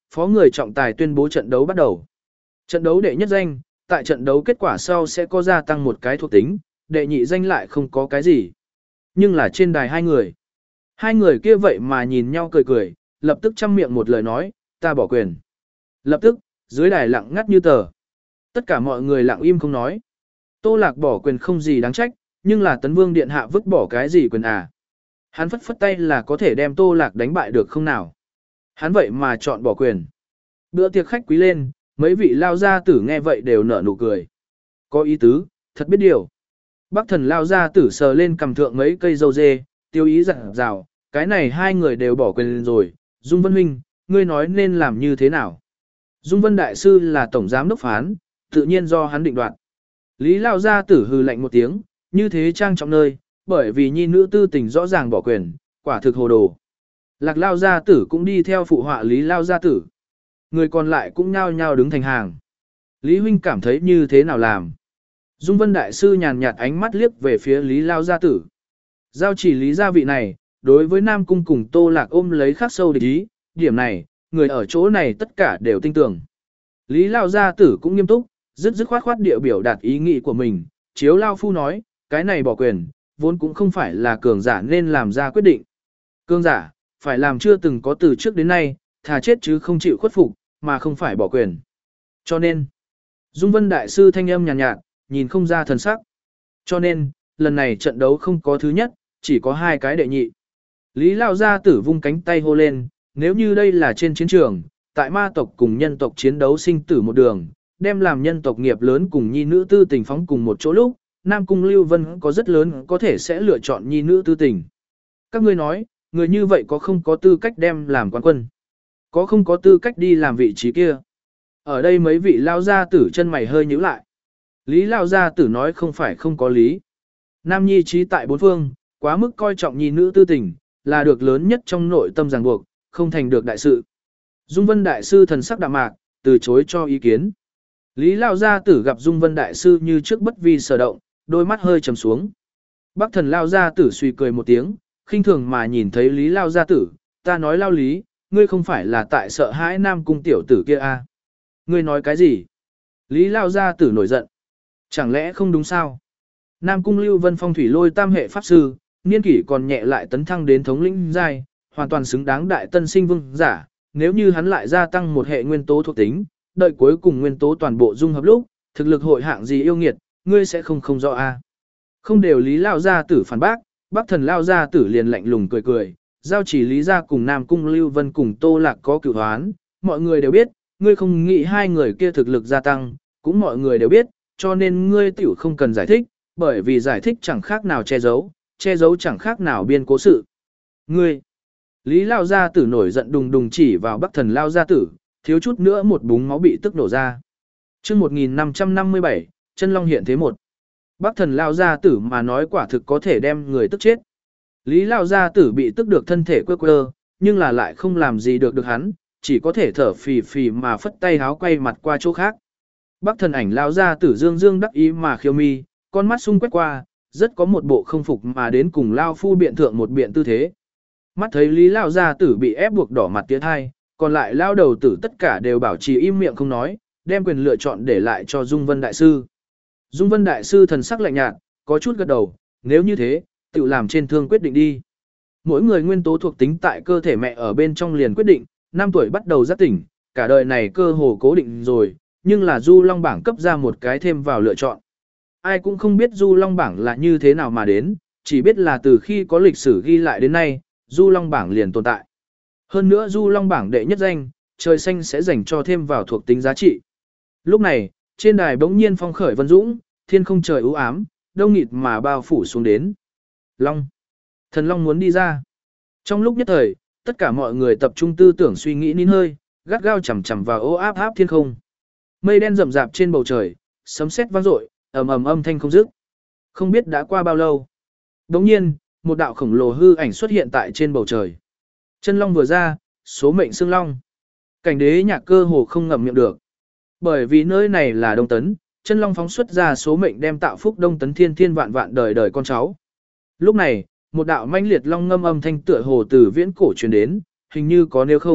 phó người trọng tài tuyên bố trận đấu bắt đầu. Trận đấu đệ nhất danh, tại trận đấu kết quả sau sẽ có gia tăng một cái thuộc tính, đệ nhị danh lại không có cái gì. Nhưng là trên đài hai người. Hai người kia vậy mà nhìn nhau cười cười, lập tức chăm miệng một lời nói, ta bỏ quyền. Lập tức, dưới đài lặng ngắt như tờ. Tất cả mọi người lặng im không nói. Tô Lạc bỏ quyền không gì đáng trách, nhưng là Tấn Vương Điện Hạ vứt bỏ cái gì quyền à. Hắn phất phất tay là có thể đem Tô Lạc đánh bại được không nào. Hắn vậy mà chọn bỏ quyền. Bữa tiệc khách quý lên, mấy vị lao gia tử nghe vậy đều nở nụ cười. Có ý tứ, thật biết điều. Bắc Thần lao gia tử sờ lên cầm thượng mấy cây dâu dê, tiêu ý dặn dào, cái này hai người đều bỏ quyền lên rồi. Dung Vân Huynh, ngươi nói nên làm như thế nào? Dung Vân Đại Sư là tổng giám đốc phán, tự nhiên do hắn định đoạt. Lý lao gia tử hừ lạnh một tiếng, như thế trang trọng nơi, bởi vì nhi nữ tư tình rõ ràng bỏ quyền, quả thực hồ đồ. Lạc lao gia tử cũng đi theo phụ họa Lý lao gia tử. Người còn lại cũng nhao nhao đứng thành hàng. Lý huynh cảm thấy như thế nào làm? Dung Vân Đại Sư nhàn nhạt ánh mắt liếc về phía Lý lao gia tử. Giao chỉ Lý gia vị này, đối với Nam Cung cùng Tô Lạc ôm lấy khắc sâu địch ý, điểm này, người ở chỗ này tất cả đều tin tưởng. Lý lao gia tử cũng nghiêm túc, dứt dứt khoát khoát địa biểu đạt ý nghĩ của mình, chiếu lao phu nói, cái này bỏ quyền, vốn cũng không phải là cường giả nên làm ra quyết định. Cường giả, phải làm chưa từng có từ trước đến nay, thà chết chứ không chịu khuất phục, mà không phải bỏ quyền. Cho nên, Dung Vân Đại Sư thanh âm nhàn nhạt, nhạt, nhìn không ra thần sắc. Cho nên, lần này trận đấu không có thứ nhất, chỉ có hai cái đệ nhị. Lý lao gia tử vung cánh tay hô lên, nếu như đây là trên chiến trường, tại ma tộc cùng nhân tộc chiến đấu sinh tử một đường, đem làm nhân tộc nghiệp lớn cùng nhi nữ tư tình phóng cùng một chỗ lúc, Nam Cung Lưu Vân có rất lớn có thể sẽ lựa chọn nhi nữ tư tình. Các ngươi nói, người như vậy có không có tư cách đem làm quán quân? Có không có tư cách đi làm vị trí kia? Ở đây mấy vị lao gia tử chân mày hơi nhíu lại. Lý lao gia tử nói không phải không có lý. Nam nhi trí tại bốn phương, quá mức coi trọng nhi nữ tư tình, là được lớn nhất trong nội tâm ràng buộc, không thành được đại sự. Dung Vân Đại Sư thần sắc đạm mạc, từ chối cho ý kiến. Lý lao gia tử gặp Dung Vân Đại Sư như trước bất vi sở động, đôi mắt hơi trầm xuống. Bắc Thần lao gia tử suy cười một tiếng, khinh thường mà nhìn thấy Lý lao gia tử, ta nói lao lý, ngươi không phải là tại sợ hãi Nam Cung tiểu tử kia à? Ngươi nói cái gì? Lý lao gia tử nổi giận. Chẳng lẽ không đúng sao? Nam Cung Lưu Vân phong thủy lôi tam hệ pháp sư, niên kỷ còn nhẹ lại tấn thăng đến thống lĩnh giai, hoàn toàn xứng đáng đại tân sinh vương giả, nếu như hắn lại gia tăng một hệ nguyên tố thuộc tính, đợi cuối cùng nguyên tố toàn bộ dung hợp lúc, thực lực hội hạng gì yêu nghiệt, ngươi sẽ không không rõ a. À? Không đều Lý lao gia tử phản bác, Bắc Thần lao gia tử liền lạnh lùng cười cười, giao chỉ Lý gia cùng Nam Cung Lưu Vân cùng Tô Lạc có cửu hoán, mọi người đều biết, ngươi không nghĩ hai người kia thực lực gia tăng, cũng mọi người đều biết, cho nên ngươi tiểu không cần giải thích, bởi vì giải thích chẳng khác nào che giấu, che giấu chẳng khác nào biên cố sự. Ngươi, Lý lao gia tử nổi giận đùng đùng chỉ vào Bắc Thần lao gia tử, thiếu chút nữa một búng máu bị tức nổ ra. Chương một nghìn năm trăm năm mươi bảy, chân long hiện thế một. Bắc Thần lao gia tử mà nói quả thực có thể đem người tức chết. Lý lao gia tử bị tức được thân thể quơ quơ, nhưng là lại không làm gì được được hắn, chỉ có thể thở phì phì mà phất tay háo quay mặt qua chỗ khác. Bắc Thần ảnh lao gia tử dương dương đắc ý mà khiêu mi, con mắt xung quét qua, rất có một bộ không phục mà đến cùng lao phu biện thượng một biện tư thế. Mắt thấy Lý lao gia tử bị ép buộc đỏ mặt tiến hai, còn lại lao đầu tử tất cả đều bảo trì im miệng không nói, đem quyền lựa chọn để lại cho Dung Vân Đại Sư. Dung Vân Đại Sư thần sắc lạnh nhạt, có chút gật đầu, nếu như thế, tự làm trên thương quyết định đi. Mỗi người nguyên tố thuộc tính tại cơ thể mẹ ở bên trong liền quyết định, năm tuổi bắt đầu giác tỉnh, cả đời này cơ hồ cố định rồi, nhưng là Du Long bảng cấp ra một cái thêm vào lựa chọn. Ai cũng không biết Du Long bảng là như thế nào mà đến, chỉ biết là từ khi có lịch sử ghi lại đến nay, Du Long bảng liền tồn tại. Hơn nữa Du Long bảng đệ nhất danh, trời xanh sẽ dành cho thêm vào thuộc tính giá trị. Lúc này, trên đài bỗng nhiên phong khởi vân dũng, thiên không trời u ám, đông nghịt mà bao phủ xuống đến. Long. Thần Long muốn đi ra. Trong lúc nhất thời, tất cả mọi người tập trung tư tưởng suy nghĩ nín hơi, gắt gao chằm chằm vào ô áp áp thiên không. Mây đen rậm rạp trên bầu trời, sấm sét vang dội, ầm ầm âm thanh không dứt. Không biết đã qua bao lâu. Đống nhiên, một đạo khổng lồ hư ảnh xuất hiện tại trên bầu trời. Chân long vừa ra, số mệnh xương long. Cảnh đế nhạc cơ hồ không ngậm miệng được. Bởi vì nơi này là Đông Tấn, chân long phóng xuất ra số mệnh đem tạo phúc Đông Tấn thiên thiên vạn vạn đời đời con cháu. Lúc này, một đạo manh liệt long ngâm âm thanh tựa hồ từ viễn cổ truyền đến, hình như có nếu không,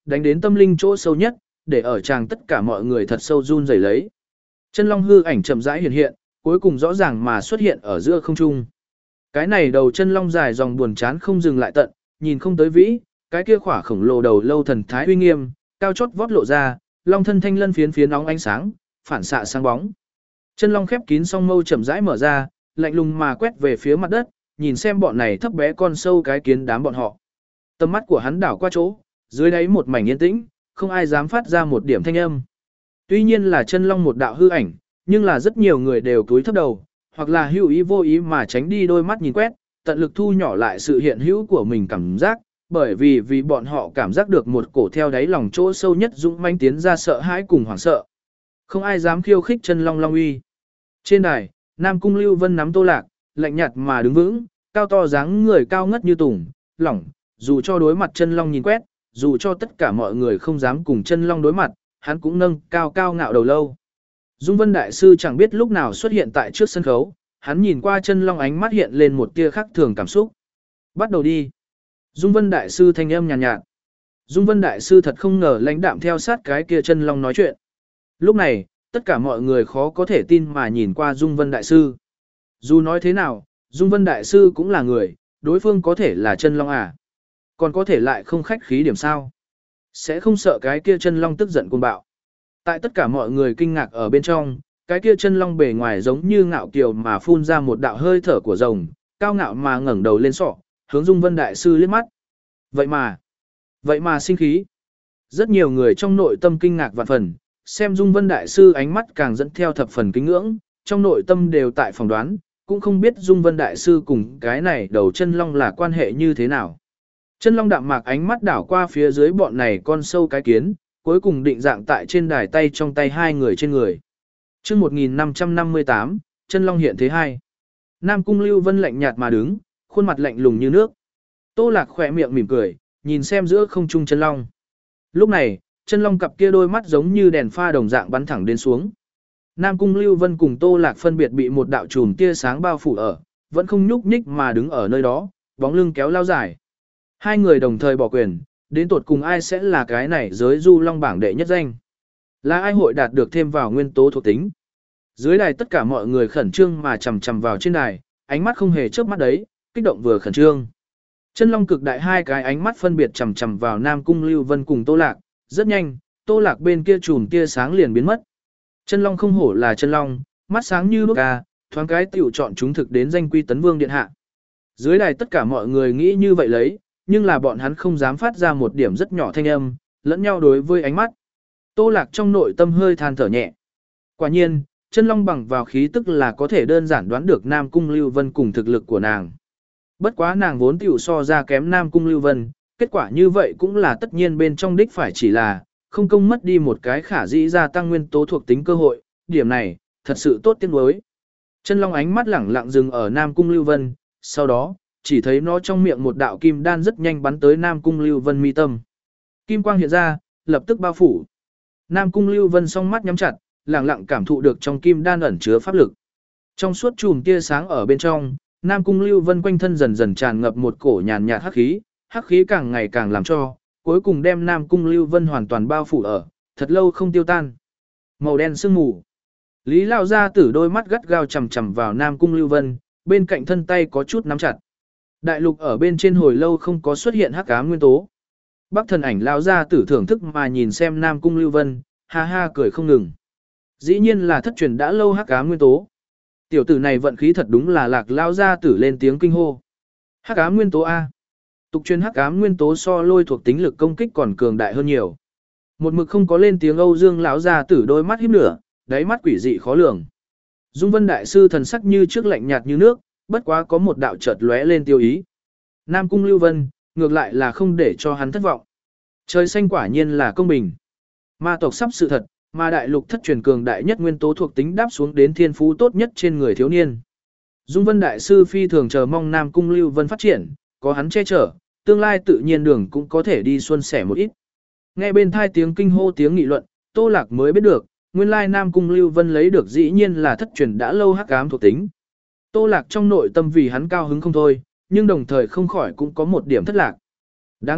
đánh đến tâm linh chỗ sâu nhất, để ở chàng tất cả mọi người thật sâu run rẩy lấy. Chân long hư ảnh chậm rãi hiện hiện, cuối cùng rõ ràng mà xuất hiện ở giữa không trung. Cái này đầu chân long dài dòng buồn chán không dừng lại tận, nhìn không tới vĩ, cái kia khỏa khổng lồ đầu lâu thần thái uy nghiêm, cao chót vót lộ ra, long thân thanh lân phiến phiến nóng ánh sáng, phản xạ sáng bóng. Chân long khép kín song mâu chậm rãi mở ra, lạnh lùng mà quét về phía mặt đất, nhìn xem bọn này thấp bé con sâu cái kiến đám bọn họ. Tầm mắt của hắn đảo qua chỗ, dưới đáy một mảnh yên tĩnh, không ai dám phát ra một điểm thanh âm. Tuy nhiên là chân long một đạo hư ảnh, nhưng là rất nhiều người đều cúi thấp đầu, hoặc là hữu ý vô ý mà tránh đi đôi mắt nhìn quét, tận lực thu nhỏ lại sự hiện hữu của mình cảm giác, bởi vì vì bọn họ cảm giác được một cổ theo đáy lòng chỗ sâu nhất dũng mãnh tiến ra sợ hãi cùng hoảng sợ. Không ai dám khiêu khích chân long long uy. Trên đài, Nam Cung Lưu Vân nắm Tô Lạc, lạnh nhạt mà đứng vững, cao to dáng người cao ngất như tùng, lỏng, dù cho đối mặt chân long nhìn quét, dù cho tất cả mọi người không dám cùng chân long đối mặt, hắn cũng nâng cao cao ngạo đầu lâu. Dung Vân Đại Sư chẳng biết lúc nào xuất hiện tại trước sân khấu, hắn nhìn qua chân long ánh mắt hiện lên một tia khác thường cảm xúc. Bắt đầu đi. Dung Vân Đại Sư thanh âm nhàn nhạt, nhạt. Dung Vân Đại Sư thật không ngờ lãnh đạm theo sát cái kia chân long nói chuyện. Lúc này, tất cả mọi người khó có thể tin mà nhìn qua Dung Vân Đại Sư. Dù nói thế nào, Dung Vân Đại Sư cũng là người, đối phương có thể là chân long à. Còn có thể lại không khách khí điểm sao. Sẽ không sợ cái kia chân long tức giận cuồng bạo. Tại tất cả mọi người kinh ngạc ở bên trong, cái kia chân long bề ngoài giống như ngạo kiều mà phun ra một đạo hơi thở của rồng, cao ngạo mà ngẩng đầu lên sọ, hướng Dung Vân Đại Sư liếc mắt. Vậy mà, vậy mà sinh khí. Rất nhiều người trong nội tâm kinh ngạc vạn phần, xem Dung Vân Đại Sư ánh mắt càng dẫn theo thập phần kính ngưỡng, trong nội tâm đều tại phỏng đoán, cũng không biết Dung Vân Đại Sư cùng cái này đầu chân long là quan hệ như thế nào. Chân long đạm mạc ánh mắt đảo qua phía dưới bọn này con sâu cái kiến, cuối cùng định dạng tại trên đài tay trong tay hai người trên người. Trước một nghìn năm trăm năm mươi tám, chân long hiện thế hai. Nam Cung Lưu Vân lạnh nhạt mà đứng, khuôn mặt lạnh lùng như nước. Tô Lạc khỏe miệng mỉm cười, nhìn xem giữa không trung chân long. Lúc này, chân long cặp kia đôi mắt giống như đèn pha đồng dạng bắn thẳng đến xuống. Nam Cung Lưu Vân cùng Tô Lạc phân biệt bị một đạo chùm tia sáng bao phủ ở, vẫn không nhúc nhích mà đứng ở nơi đó, bóng lưng kéo lao dài. Hai người đồng thời bỏ quyền, đến tột cùng ai sẽ là cái này giới du long bảng đệ nhất danh. Là ai hội đạt được thêm vào nguyên tố thuộc tính. Dưới đài tất cả mọi người khẩn trương mà chầm chầm vào trên đài, ánh mắt không hề chớp mắt đấy, kích động vừa khẩn trương. Chân long cực đại hai cái ánh mắt phân biệt chầm chầm vào Nam Cung Lưu Vân cùng Tô Lạc, rất nhanh, Tô Lạc bên kia chùm tia sáng liền biến mất. Chân long không hổ là chân long, mắt sáng như đuốc ca, thoáng cái tiểu chọn chúng thực đến danh quy tấn vương điện hạ. Dưới đài tất cả mọi người nghĩ như vậy lấy, nhưng là bọn hắn không dám phát ra một điểm rất nhỏ thanh âm, lẫn nhau đối với ánh mắt. Tô Lạc trong nội tâm hơi than thở nhẹ. Quả nhiên, chân long bằng vào khí tức là có thể đơn giản đoán được Nam Cung Lưu Vân cùng thực lực của nàng. Bất quá nàng vốn tiểu so ra kém Nam Cung Lưu Vân, kết quả như vậy cũng là tất nhiên bên trong đích phải chỉ là không công mất đi một cái khả dĩ gia tăng nguyên tố thuộc tính cơ hội, điểm này, thật sự tốt tiếc nuối. Chân long ánh mắt lẳng lặng dừng ở Nam Cung Lưu Vân, sau đó, chỉ thấy nó trong miệng một đạo kim đan rất nhanh bắn tới Nam Cung Lưu Vân mi tâm. Kim quang hiện ra, lập tức bao phủ. Nam Cung Lưu Vân song mắt nhắm chặt, lẳng lặng cảm thụ được trong kim đan ẩn chứa pháp lực. Trong suốt chùm tia sáng ở bên trong, Nam Cung Lưu Vân quanh thân dần dần tràn ngập một cổ nhàn nhạt hắc khí, hắc khí càng ngày càng làm cho, cuối cùng đem Nam Cung Lưu Vân hoàn toàn bao phủ ở, thật lâu không tiêu tan. Màu đen sương mù. Lý Lão gia tử đôi mắt gắt gao chằm chằm vào Nam Cung Lưu Vân, bên cạnh thân tay có chút nắm chặt. Đại lục ở bên trên hồi lâu không có xuất hiện hắc ám nguyên tố. Bắc Thần Ảnh lão gia tử thưởng thức mà nhìn xem Nam Cung Lưu Vân, ha ha cười không ngừng. Dĩ nhiên là thất truyền đã lâu hắc ám nguyên tố. Tiểu tử này vận khí thật đúng là Lạc lão gia tử lên tiếng kinh hô. Hắc ám nguyên tố a. Tục truyền hắc ám nguyên tố so lôi thuộc tính lực công kích còn cường đại hơn nhiều. Một mực không có lên tiếng Âu Dương lão gia tử đôi mắt híp nửa, đáy mắt quỷ dị khó lường. Dung Vân đại sư thần sắc như trước lạnh nhạt như nước, bất quá có một đạo chợt lóe lên tiêu ý. Nam Cung Lưu Vân, ngược lại là không để cho hắn thất vọng. Trời xanh quả nhiên là công bình. Ma tộc sắp sự thật, mà đại lục thất truyền cường đại nhất nguyên tố thuộc tính đáp xuống đến thiên phú tốt nhất trên người thiếu niên. Dung Vân đại sư phi thường chờ mong Nam Cung Lưu Vân phát triển, có hắn che chở, tương lai tự nhiên đường cũng có thể đi xuân sẻ một ít. Nghe bên thai tiếng kinh hô tiếng nghị luận, Tô Lạc mới biết được, nguyên lai Nam Cung Lưu Vân lấy được dĩ nhiên là thất truyền đã lâu hắc ám thuộc tính. Tô Lạc trong nội tâm vì hắn cao hứng không thôi, nhưng đồng thời không khỏi cũng có một điểm thất lạc. Đáng tiếc,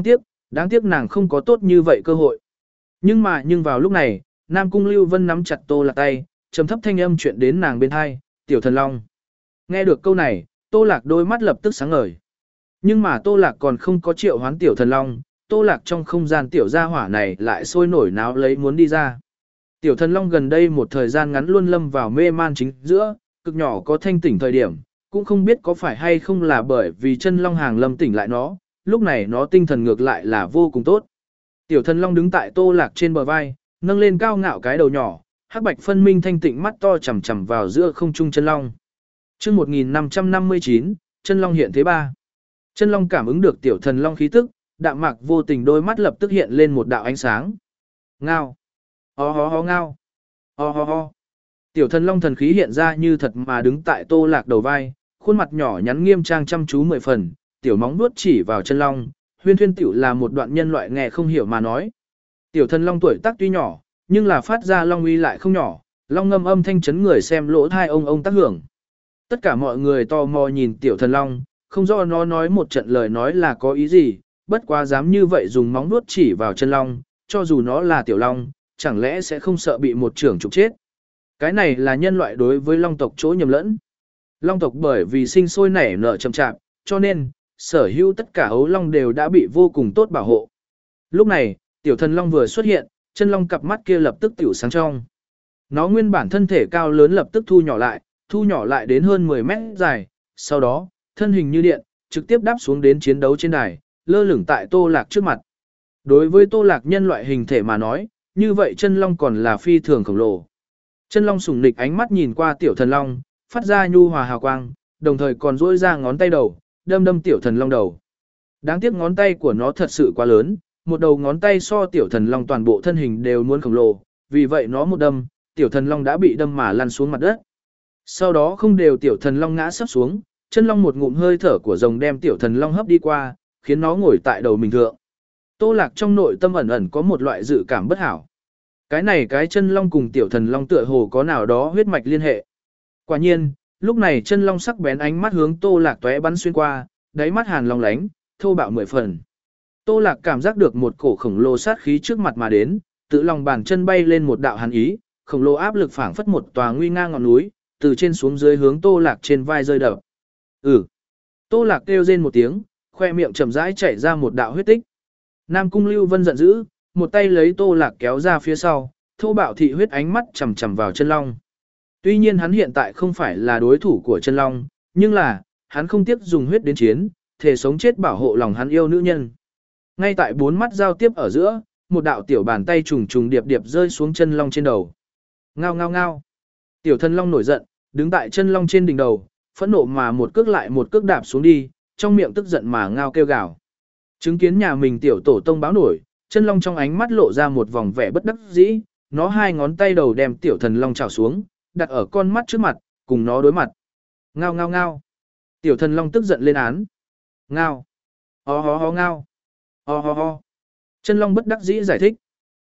Đáng tiếc nàng không có tốt như vậy cơ hội. Nhưng mà nhưng vào lúc này, Nam Cung Lưu Vân nắm chặt Tô Lạc tay, trầm thấp thanh âm chuyện đến nàng bên tai, "Tiểu thần long." Nghe được câu này, Tô Lạc đôi mắt lập tức sáng ngời. Nhưng mà Tô Lạc còn không có triệu hoán tiểu thần long, Tô Lạc trong không gian tiểu gia hỏa này lại sôi nổi náo lấy muốn đi ra. Tiểu thần long gần đây một thời gian ngắn luôn lâm vào mê man chính giữa, cực nhỏ có thanh tỉnh thời điểm, cũng không biết có phải hay không là bởi vì chân long hàng lâm tỉnh lại nó, lúc này nó tinh thần ngược lại là vô cùng tốt. Tiểu thần long đứng tại Tô Lạc trên bờ vai, nâng lên cao ngạo cái đầu nhỏ, hắc bạch phân minh thanh tịnh mắt to chằm chằm vào giữa không trung chân long. Chương một nghìn năm trăm năm mươi chín, chân long hiện thế ba. Chân long cảm ứng được tiểu thần long khí tức, đạm mạc vô tình đôi mắt lập tức hiện lên một đạo ánh sáng. Ngao. Ho ho ho ngao. Ho ho ho. Tiểu thần long thần khí hiện ra như thật mà đứng tại Tô Lạc đầu vai, khuôn mặt nhỏ nhắn nghiêm trang chăm chú mười phần, tiểu móng vuốt chỉ vào chân long, huyên thuyên tiểu là một đoạn nhân loại nghe không hiểu mà nói. Tiểu thần long tuổi tác tuy nhỏ, nhưng là phát ra long uy lại không nhỏ, long ngâm âm thanh chấn người xem lỗ thai ông ông tác hưởng. Tất cả mọi người tò mò nhìn tiểu thần long, không rõ nó nói một trận lời nói là có ý gì, bất quá dám như vậy dùng móng vuốt chỉ vào chân long, cho dù nó là tiểu long, chẳng lẽ sẽ không sợ bị một trưởng trục chết. Cái này là nhân loại đối với long tộc chỗ nhầm lẫn. Long tộc bởi vì sinh sôi nảy nở chậm chạp, cho nên, sở hữu tất cả ấu long đều đã bị vô cùng tốt bảo hộ. Lúc này, tiểu thần long vừa xuất hiện, chân long cặp mắt kia lập tức tiểu sáng trong. Nó nguyên bản thân thể cao lớn lập tức thu nhỏ lại, thu nhỏ lại đến hơn mười mét dài, sau đó, thân hình như điện, trực tiếp đáp xuống đến chiến đấu trên đài, lơ lửng tại Tô Lạc trước mặt. Đối với Tô Lạc nhân loại hình thể mà nói, như vậy chân long còn là phi thường khổng lồ. Chân long sủng nịch ánh mắt nhìn qua tiểu thần long, phát ra nhu hòa hào quang, đồng thời còn duỗi ra ngón tay đầu, đâm đâm tiểu thần long đầu. Đáng tiếc ngón tay của nó thật sự quá lớn, một đầu ngón tay so tiểu thần long toàn bộ thân hình đều muốn khổng lồ, vì vậy nó một đâm, tiểu thần long đã bị đâm mà lăn xuống mặt đất. Sau đó không đều tiểu thần long ngã sấp xuống, chân long một ngụm hơi thở của rồng đem tiểu thần long hấp đi qua, khiến nó ngồi tại đầu mình thượng. Tô Lạc trong nội tâm ẩn ẩn có một loại dự cảm bất hảo. Cái này cái chân long cùng tiểu thần long tựa hồ có nào đó huyết mạch liên hệ. Quả nhiên, lúc này chân long sắc bén ánh mắt hướng Tô Lạc tóe bắn xuyên qua, đáy mắt hàn long lánh, thô bạo mười phần. Tô Lạc cảm giác được một cổ khổng lồ sát khí trước mặt mà đến, tự lòng bàn chân bay lên một đạo hàn ý, khổng lồ áp lực phảng phất một tòa nguy nga ngọn núi, từ trên xuống dưới hướng Tô Lạc trên vai rơi đập. Ừ. Tô Lạc kêu rên một tiếng, khoe miệng chậm rãi chảy ra một đạo huyết tích. Nam Cung Lưu Vân giận dữ, một tay lấy Tô Lạc kéo ra phía sau, thô bạo thị huyết ánh mắt chằm chằm vào chân long. Tuy nhiên hắn hiện tại không phải là đối thủ của chân long, nhưng là, hắn không tiếc dùng huyết đến chiến, thể sống chết bảo hộ lòng hắn yêu nữ nhân. Ngay tại bốn mắt giao tiếp ở giữa, một đạo tiểu bàn tay trùng trùng điệp điệp rơi xuống chân long trên đầu. Ngao ngao ngao. Tiểu thân long nổi giận, đứng tại chân long trên đỉnh đầu, phẫn nộ mà một cước lại một cước đạp xuống đi, trong miệng tức giận mà ngao kêu gào. Chứng kiến nhà mình tiểu tổ tông báo nổi, chân long trong ánh mắt lộ ra một vòng vẻ bất đắc dĩ, nó hai ngón tay đầu đem tiểu thần long trào xuống, đặt ở con mắt trước mặt, cùng nó đối mặt. Ngao ngao ngao. Tiểu thần long tức giận lên án. Ngao. Ho ho ho ngao. Ho ho ho. Chân long bất đắc dĩ giải thích.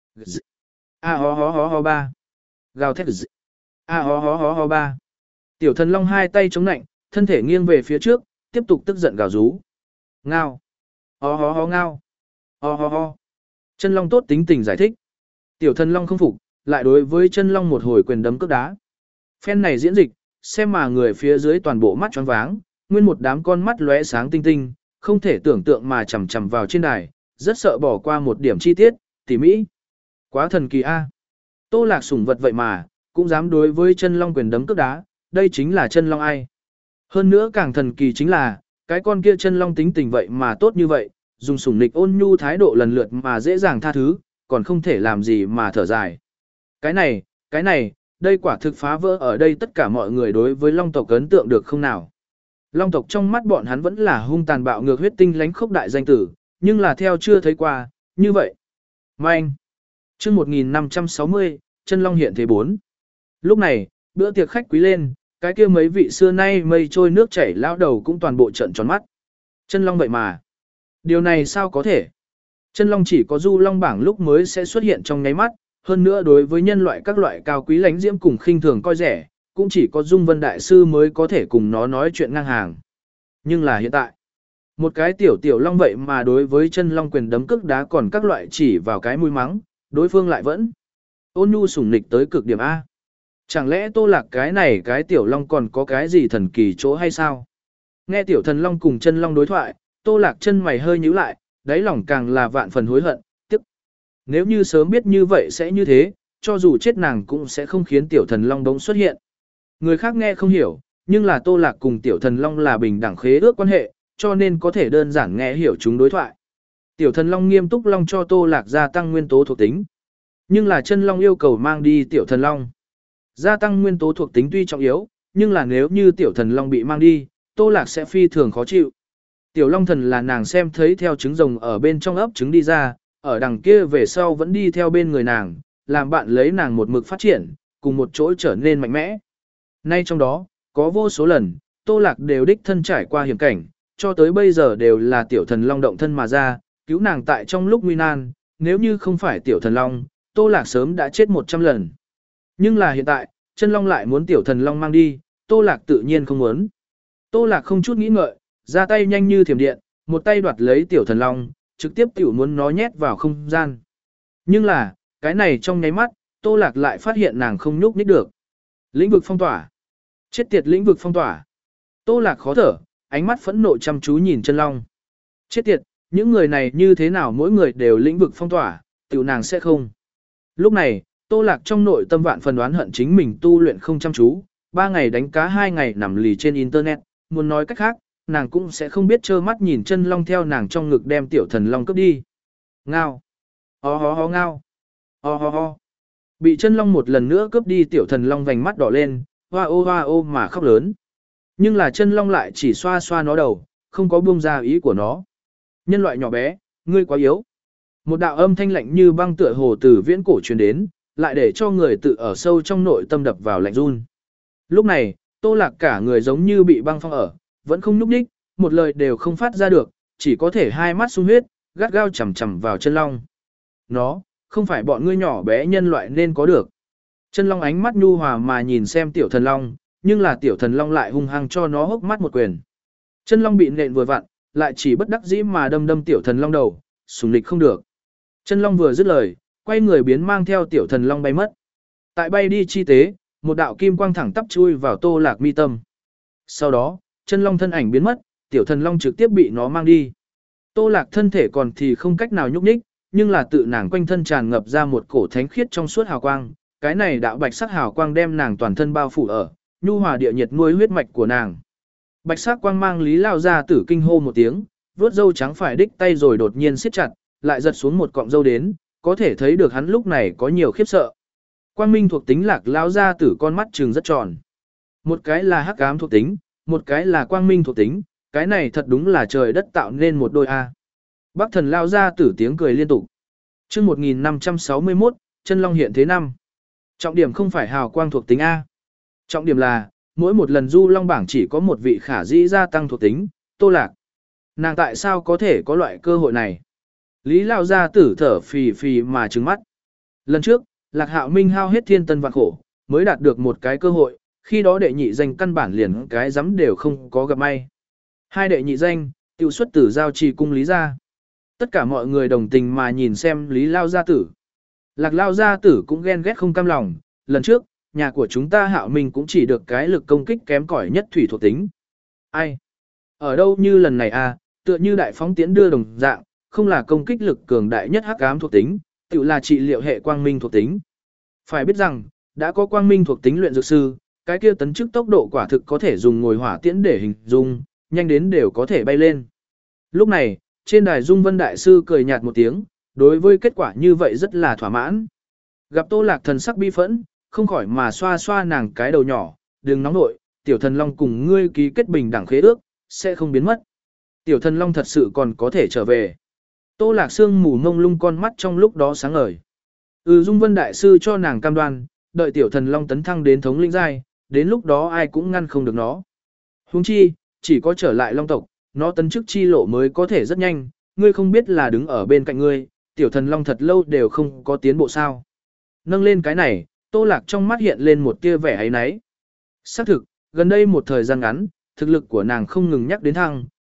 A ho ho ho ho ba. Gào thét. A ho ho ho ho ba. Tiểu thần long hai tay chống nạnh, thân thể nghiêng về phía trước, tiếp tục tức giận gào rú. Ngao. Ho ho ho ngao. Ho ho ho. Chân long tốt tính tình giải thích. Tiểu thần long không phục, lại đối với chân long một hồi quyền đấm cước đá. Phen này diễn dịch, xem mà người phía dưới toàn bộ mắt choáng váng, nguyên một đám con mắt lóe sáng tinh tinh, không thể tưởng tượng mà chằm chằm vào trên đài, rất sợ bỏ qua một điểm chi tiết, tỉ mỹ. Quá thần kỳ a. Tô Lạc sủng vật vậy mà, cũng dám đối với chân long quyền đấm cước đá, đây chính là chân long ai. Hơn nữa càng thần kỳ chính là, cái con kia chân long tính tình vậy mà tốt như vậy, dùng sủng nịch ôn nhu thái độ lần lượt mà dễ dàng tha thứ, còn không thể làm gì mà thở dài. Cái này, cái này, đây quả thực phá vỡ ở đây tất cả mọi người đối với long tộc ấn tượng được không nào. Long tộc trong mắt bọn hắn vẫn là hung tàn bạo ngược huyết tinh lánh khốc đại danh tử, nhưng là theo chưa thấy qua, như vậy. Manh. Chương một nghìn năm trăm sáu mươi, chân long hiện thế bốn. Lúc này, bữa tiệc khách quý lên, cái kia mấy vị xưa nay mây trôi nước chảy lão đầu cũng toàn bộ trợn tròn mắt. Chân long vậy mà. Điều này sao có thể? Chân long chỉ có du long bảng lúc mới sẽ xuất hiện trong nháy mắt, hơn nữa đối với nhân loại các loại cao quý lánh diễm cùng khinh thường coi rẻ, cũng chỉ có Dung Vân Đại Sư mới có thể cùng nó nói chuyện ngang hàng. Nhưng là hiện tại, Một cái tiểu tiểu long vậy mà đối với chân long quyền đấm cước đá còn các loại chỉ vào cái mũi mắng, đối phương lại vẫn ôn nhu sủng nịch tới cực điểm A. Chẳng lẽ Tô Lạc cái này cái tiểu long còn có cái gì thần kỳ chỗ hay sao? Nghe tiểu thần long cùng chân long đối thoại, Tô Lạc chân mày hơi nhíu lại, đáy lòng càng là vạn phần hối hận, tức. Nếu như sớm biết như vậy sẽ như thế, cho dù chết nàng cũng sẽ không khiến tiểu thần long đống xuất hiện. Người khác nghe không hiểu, nhưng là Tô Lạc cùng tiểu thần long là bình đẳng khế ước quan hệ, cho nên có thể đơn giản nghe hiểu chúng đối thoại. Tiểu thần long nghiêm túc long cho Tô Lạc gia tăng nguyên tố thuộc tính. Nhưng là chân long yêu cầu mang đi tiểu thần long. Gia tăng nguyên tố thuộc tính tuy trọng yếu, nhưng là nếu như tiểu thần long bị mang đi, Tô Lạc sẽ phi thường khó chịu. Tiểu long thần là nàng xem thấy theo trứng rồng ở bên trong ấp trứng đi ra, ở đằng kia về sau vẫn đi theo bên người nàng, làm bạn lấy nàng một mực phát triển, cùng một chỗ trở nên mạnh mẽ. Nay trong đó, có vô số lần, Tô Lạc đều đích thân trải qua hiểm cảnh, cho tới bây giờ đều là tiểu thần long động thân mà ra, cứu nàng tại trong lúc nguy nan, nếu như không phải tiểu thần long, Tô Lạc sớm đã chết một trăm lần. Nhưng là hiện tại, chân long lại muốn tiểu thần long mang đi, Tô Lạc tự nhiên không muốn. Tô Lạc không chút nghĩ ngợi, ra tay nhanh như thiểm điện, một tay đoạt lấy tiểu thần long, trực tiếp tiểu muốn nó nhét vào không gian. Nhưng là, cái này trong nháy mắt, Tô Lạc lại phát hiện nàng không nhúc nhích được. Lĩnh vực phong tỏa. Chết tiệt lĩnh vực phong tỏa. Tô Lạc khó thở, ánh mắt phẫn nộ chăm chú nhìn chân long. Chết tiệt, những người này như thế nào mỗi người đều lĩnh vực phong tỏa, tiểu nàng sẽ không. Lúc này, Tô Lạc trong nội tâm vạn phần đoán hận chính mình tu luyện không chăm chú, ba ngày đánh cá hai ngày nằm lì trên internet, muốn nói cách khác, nàng cũng sẽ không biết trơ mắt nhìn chân long theo nàng trong ngực đem tiểu thần long cướp đi. Ngao. Ho ho ho ngao. Ho ho ho. Bị chân long một lần nữa cướp đi tiểu thần long vành mắt đỏ lên, hoa ô hoa ô mà khóc lớn. Nhưng là chân long lại chỉ xoa xoa nó đầu, không có buông ra ý của nó. Nhân loại nhỏ bé, ngươi quá yếu. Một đạo âm thanh lạnh như băng tựa hồ từ viễn cổ truyền đến, lại để cho người tự ở sâu trong nội tâm đập vào lạnh run. Lúc này, Tô Lạc cả người giống như bị băng phong ở, vẫn không nhúc nhích, một lời đều không phát ra được, chỉ có thể hai mắt sung huyết, gắt gao chằm chằm vào chân long. Nó, không phải bọn ngươi nhỏ bé nhân loại nên có được. Chân long ánh mắt nhu hòa mà nhìn xem tiểu thần long, nhưng là tiểu thần long lại hung hăng cho nó hốc mắt một quyền. Chân long bị nện vừa vặn, lại chỉ bất đắc dĩ mà đâm đâm tiểu thần long đầu, sủng lịch không được. Chân long vừa dứt lời, quay người biến mang theo tiểu thần long bay mất. Tại bay đi chi tế, một đạo kim quang thẳng tắp chui vào Tô Lạc mi tâm. Sau đó, chân long thân ảnh biến mất, tiểu thần long trực tiếp bị nó mang đi. Tô Lạc thân thể còn thì không cách nào nhúc nhích, nhưng là tự nàng quanh thân tràn ngập ra một cổ thánh khiết trong suốt hào quang, cái này đạo bạch sắc hào quang đem nàng toàn thân bao phủ ở, nhu hòa địa nhiệt nuôi huyết mạch của nàng. Bạch sắc quang mang Lý lao ra tử kinh hô một tiếng, vuốt râu trắng phải đích tay rồi đột nhiên siết chặt, lại giật xuống một cọng râu đến, có thể thấy được hắn lúc này có nhiều khiếp sợ. Quang minh thuộc tính Lạc lao ra tử con mắt trừng rất tròn. Một cái là hắc ám thuộc tính, một cái là quang minh thuộc tính, cái này thật đúng là trời đất tạo nên một đôi A. Bắc thần lao ra tử tiếng cười liên tục. Chương một nghìn năm trăm sáu mươi mốt, chân long hiện thế năm. Trọng điểm không phải hào quang thuộc tính A. Trọng điểm là, mỗi một lần du long bảng chỉ có một vị khả dĩ gia tăng thuộc tính, Tô Lạc. Nàng tại sao có thể có loại cơ hội này? Lý lao gia tử thở phì phì mà trừng mắt. Lần trước, Lạc Hạo Minh hao hết thiên tân vạn khổ, mới đạt được một cái cơ hội, khi đó đệ nhị danh căn bản liền cái giấm đều không có gặp may. Hai đệ nhị danh, tiêu xuất tử giao trì cung Lý gia. Tất cả mọi người đồng tình mà nhìn xem Lý lao gia tử. Lạc lao gia tử cũng ghen ghét không cam lòng, lần trước, nhà của chúng ta Hạo Minh cũng chỉ được cái lực công kích kém cỏi nhất thủy thuộc tính. Ai? Ở đâu như lần này à, tựa như đại phóng tiễn đưa đồng dạng, không là công kích lực cường đại nhất hắc ám thuộc tính, tự là trị liệu hệ quang minh thuộc tính. Phải biết rằng, đã có quang minh thuộc tính luyện dược sư, cái kia tấn chức tốc độ quả thực có thể dùng ngồi hỏa tiễn để hình dung, nhanh đến đều có thể bay lên. Lúc này, trên đài Dung Vân Đại Sư cười nhạt một tiếng, đối với kết quả như vậy rất là thỏa mãn. Gặp Tô Lạc thần sắc bi phẫn, không khỏi mà xoa xoa nàng cái đầu nhỏ, đừng nóng nội, tiểu thần long cùng ngươi ký kết bình đẳng khế ước, sẽ không biến mất. Tiểu thần long thật sự còn có thể trở về. Tô Lạc Sương mù ngông lung con mắt trong lúc đó sáng ngời. Ừ Dung Vân Đại Sư cho nàng cam đoan, đợi tiểu thần long tấn thăng đến thống lĩnh giai, đến lúc đó ai cũng ngăn không được nó. Huống chi, chỉ có trở lại long tộc, nó tấn chức chi lộ mới có thể rất nhanh, ngươi không biết là đứng ở bên cạnh ngươi, tiểu thần long thật lâu đều không có tiến bộ sao. Nâng lên cái này, Tô Lạc trong mắt hiện lên một tia vẻ ấy náy. Xác thực, gần đây một thời gian ngắn, thực lực của nàng không ngừng nhắc đến thăng,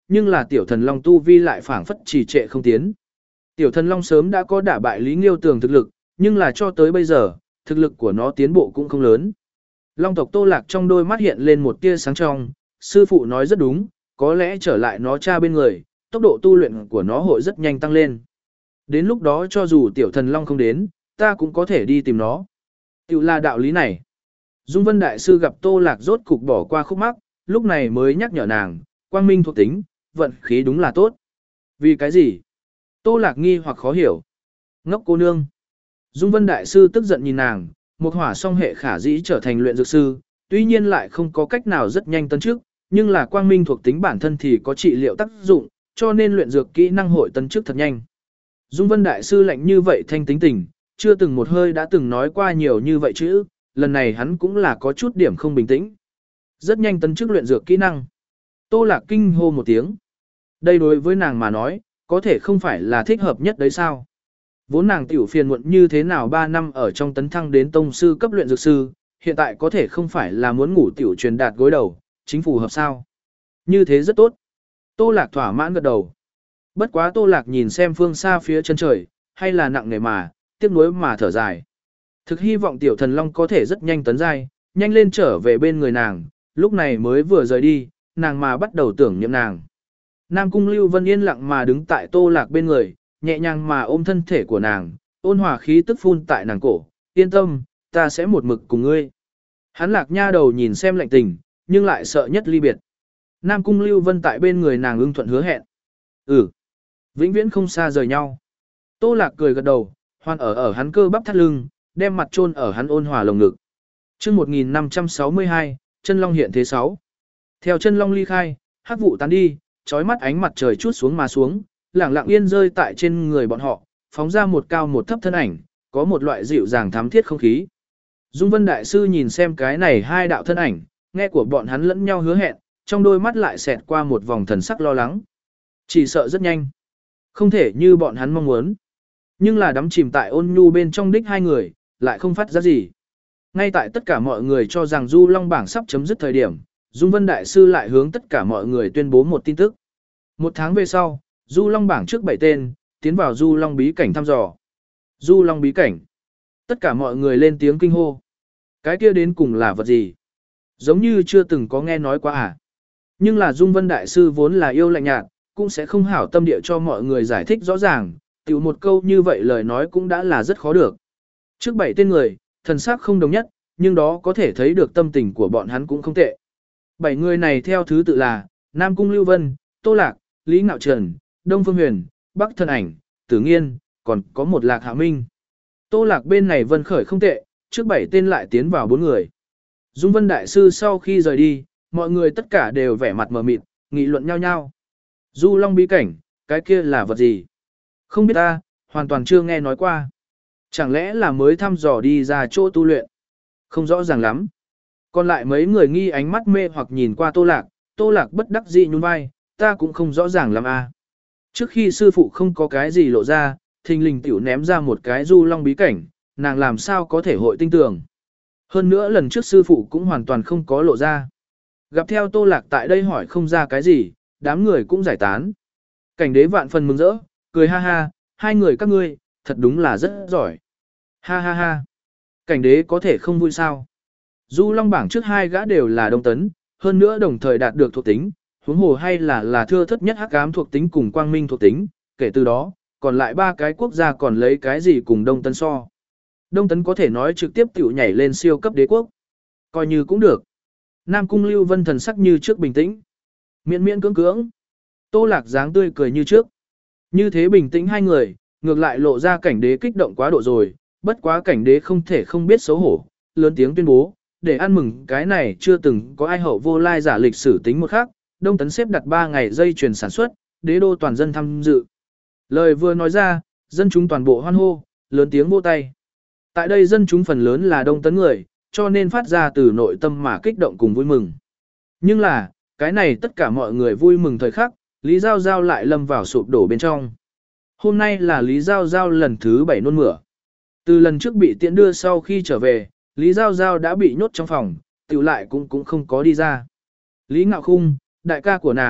nhưng là tiểu thần long tu vi lại phảng phất trì trệ không tiến. Tiểu thần long sớm đã có đả bại Lý Nghiêu Tường thực lực, nhưng là cho tới bây giờ, thực lực của nó tiến bộ cũng không lớn. Long tộc Tô Lạc trong đôi mắt hiện lên một tia sáng trong, sư phụ nói rất đúng, có lẽ trở lại nó cha bên người, tốc độ tu luyện của nó hội rất nhanh tăng lên. Đến lúc đó cho dù tiểu thần long không đến, ta cũng có thể đi tìm nó. Tiểu là đạo lý này. Dung Vân Đại Sư gặp Tô Lạc rốt cục bỏ qua khúc mắc, lúc này mới nhắc nhở nàng, quang minh thuộc tính, vận khí đúng là tốt. Vì cái gì? Tô Lạc nghi hoặc khó hiểu. Ngốc cô nương. Dung Vân Đại Sư tức giận nhìn nàng, một hỏa song hệ khả dĩ trở thành luyện dược sư, tuy nhiên lại không có cách nào rất nhanh tấn trước, nhưng là quang minh thuộc tính bản thân thì có trị liệu tác dụng, cho nên luyện dược kỹ năng hội tấn trước thật nhanh. Dung Vân Đại Sư lạnh như vậy thanh tính tình, chưa từng một hơi đã từng nói qua nhiều như vậy chứ, lần này hắn cũng là có chút điểm không bình tĩnh. Rất nhanh tấn chức luyện dược kỹ năng. Tô Lạc kinh hô một tiếng. Đây đối với nàng mà nói, có thể không phải là thích hợp nhất đấy sao? Vốn nàng tiểu phiền muộn như thế nào ba năm ở trong tấn thăng đến tông sư cấp luyện dược sư, hiện tại có thể không phải là muốn ngủ tiểu truyền đạt gối đầu, chính phù hợp sao? Như thế rất tốt. Tô Lạc thỏa mãn gật đầu. Bất quá Tô Lạc nhìn xem phương xa phía chân trời, hay là nặng nề mà, tiếc nuối mà thở dài. Thực hy vọng tiểu thần long có thể rất nhanh tấn giai, nhanh lên trở về bên người nàng, lúc này mới vừa rời đi, nàng mà bắt đầu tưởng niệm nàng. Nam Cung Lưu Vân yên lặng mà đứng tại Tô Lạc bên người, nhẹ nhàng mà ôm thân thể của nàng, ôn hòa khí tức phun tại nàng cổ, yên tâm, ta sẽ một mực cùng ngươi. Hắn Lạc nha đầu nhìn xem lạnh tình, nhưng lại sợ nhất ly biệt. Nam Cung Lưu Vân tại bên người nàng ưng thuận hứa hẹn. Ừ, vĩnh viễn không xa rời nhau. Tô Lạc cười gật đầu, hoan ở ở hắn cơ bắp thắt lưng, đem mặt chôn ở hắn ôn hòa lồng ngực. Chương một nghìn năm trăm sáu mươi hai, chân long hiện thế sáu. Theo chân long ly khai, hắc vụ tán đi, chói mắt ánh mặt trời chút xuống mà xuống, lẳng lặng yên rơi tại trên người bọn họ, phóng ra một cao một thấp thân ảnh, có một loại dịu dàng thám thiết không khí. Dung Vân Đại Sư nhìn xem cái này hai đạo thân ảnh, nghe của bọn hắn lẫn nhau hứa hẹn, trong đôi mắt lại xẹt qua một vòng thần sắc lo lắng. Chỉ sợ rất nhanh, không thể như bọn hắn mong muốn. Nhưng là đắm chìm tại ôn nhu bên trong đích hai người, lại không phát ra gì. Ngay tại tất cả mọi người cho rằng Du Long bảng sắp chấm dứt thời điểm, Dung Vân Đại Sư lại hướng tất cả mọi người tuyên bố một tin tức. Một tháng về sau, Du Long bảng trước bảy tên, tiến vào Du Long bí cảnh thăm dò. Du Long bí cảnh. Tất cả mọi người lên tiếng kinh hô. Cái kia đến cùng là vật gì? Giống như chưa từng có nghe nói qua à. Nhưng là Dung Vân Đại Sư vốn là yêu lạnh nhạt, cũng sẽ không hảo tâm địa cho mọi người giải thích rõ ràng, tiểu một câu như vậy lời nói cũng đã là rất khó được. Trước bảy tên người, thần sắc không đồng nhất, nhưng đó có thể thấy được tâm tình của bọn hắn cũng không tệ. Bảy người này theo thứ tự là Nam Cung Lưu Vân, Tô Lạc, Lý Ngạo Trần, Đông Phương Huyền, Bắc Thân Ảnh, Tử Nghiên, còn có một Lạc Hạ Minh. Tô Lạc bên này Vân khởi không tệ, trước bảy tên lại tiến vào bốn người. Dung Vân Đại Sư sau khi rời đi, mọi người tất cả đều vẻ mặt mờ mịt, nghị luận nhau nhau. Du Long bí cảnh, cái kia là vật gì? Không biết ta, hoàn toàn chưa nghe nói qua. Chẳng lẽ là mới thăm dò đi ra chỗ tu luyện? Không rõ ràng lắm. Còn lại mấy người nghi ánh mắt mê hoặc nhìn qua Tô Lạc, Tô Lạc bất đắc dĩ nhún vai, ta cũng không rõ ràng lắm à. Trước khi sư phụ không có cái gì lộ ra, thình lình tiểu ném ra một cái Du Long bí cảnh, nàng làm sao có thể hội tinh tường. Hơn nữa lần trước sư phụ cũng hoàn toàn không có lộ ra. Gặp theo Tô Lạc tại đây hỏi không ra cái gì, đám người cũng giải tán. Cảnh đế vạn phần mừng rỡ, cười ha ha, hai người các ngươi, thật đúng là rất giỏi. Ha ha ha. Cảnh đế có thể không vui sao. Du Long bảng trước hai gã đều là đông tấn, hơn nữa đồng thời đạt được thuộc tính, huống hồ hay là là thưa thất nhất hắc ám thuộc tính cùng quang minh thuộc tính, kể từ đó, còn lại ba cái quốc gia còn lấy cái gì cùng đông tấn so. Đông tấn có thể nói trực tiếp tiểu nhảy lên siêu cấp đế quốc. Coi như cũng được. Nam Cung Lưu Vân thần sắc như trước bình tĩnh. Miễn miễn cưỡng cưỡng. Tô Lạc dáng tươi cười như trước. Như thế bình tĩnh hai người, ngược lại lộ ra cảnh đế kích động quá độ rồi, bất quá cảnh đế không thể không biết xấu hổ, lớn tiếng tuyên bố, để ăn mừng cái này chưa từng có ai hậu vô lai giả lịch sử tính một khác, Đông Tấn xếp đặt ba ngày dây chuyền sản xuất, đế đô toàn dân tham dự. Lời vừa nói ra, dân chúng toàn bộ hoan hô, lớn tiếng vỗ tay. Tại đây dân chúng phần lớn là Đông Tấn người, cho nên phát ra từ nội tâm mà kích động cùng vui mừng. Nhưng là, cái này tất cả mọi người vui mừng thời khắc, Lý Giao Giao lại lâm vào sụp đổ bên trong. Hôm nay là Lý Giao Giao lần thứ bảy nôn mửa. Từ lần trước bị tiễn đưa sau khi trở về, Lý Giao Giao đã bị nhốt trong phòng, tiểu lại cũng cũng không có đi ra. Lý Ngạo Khung, đại ca của nàng,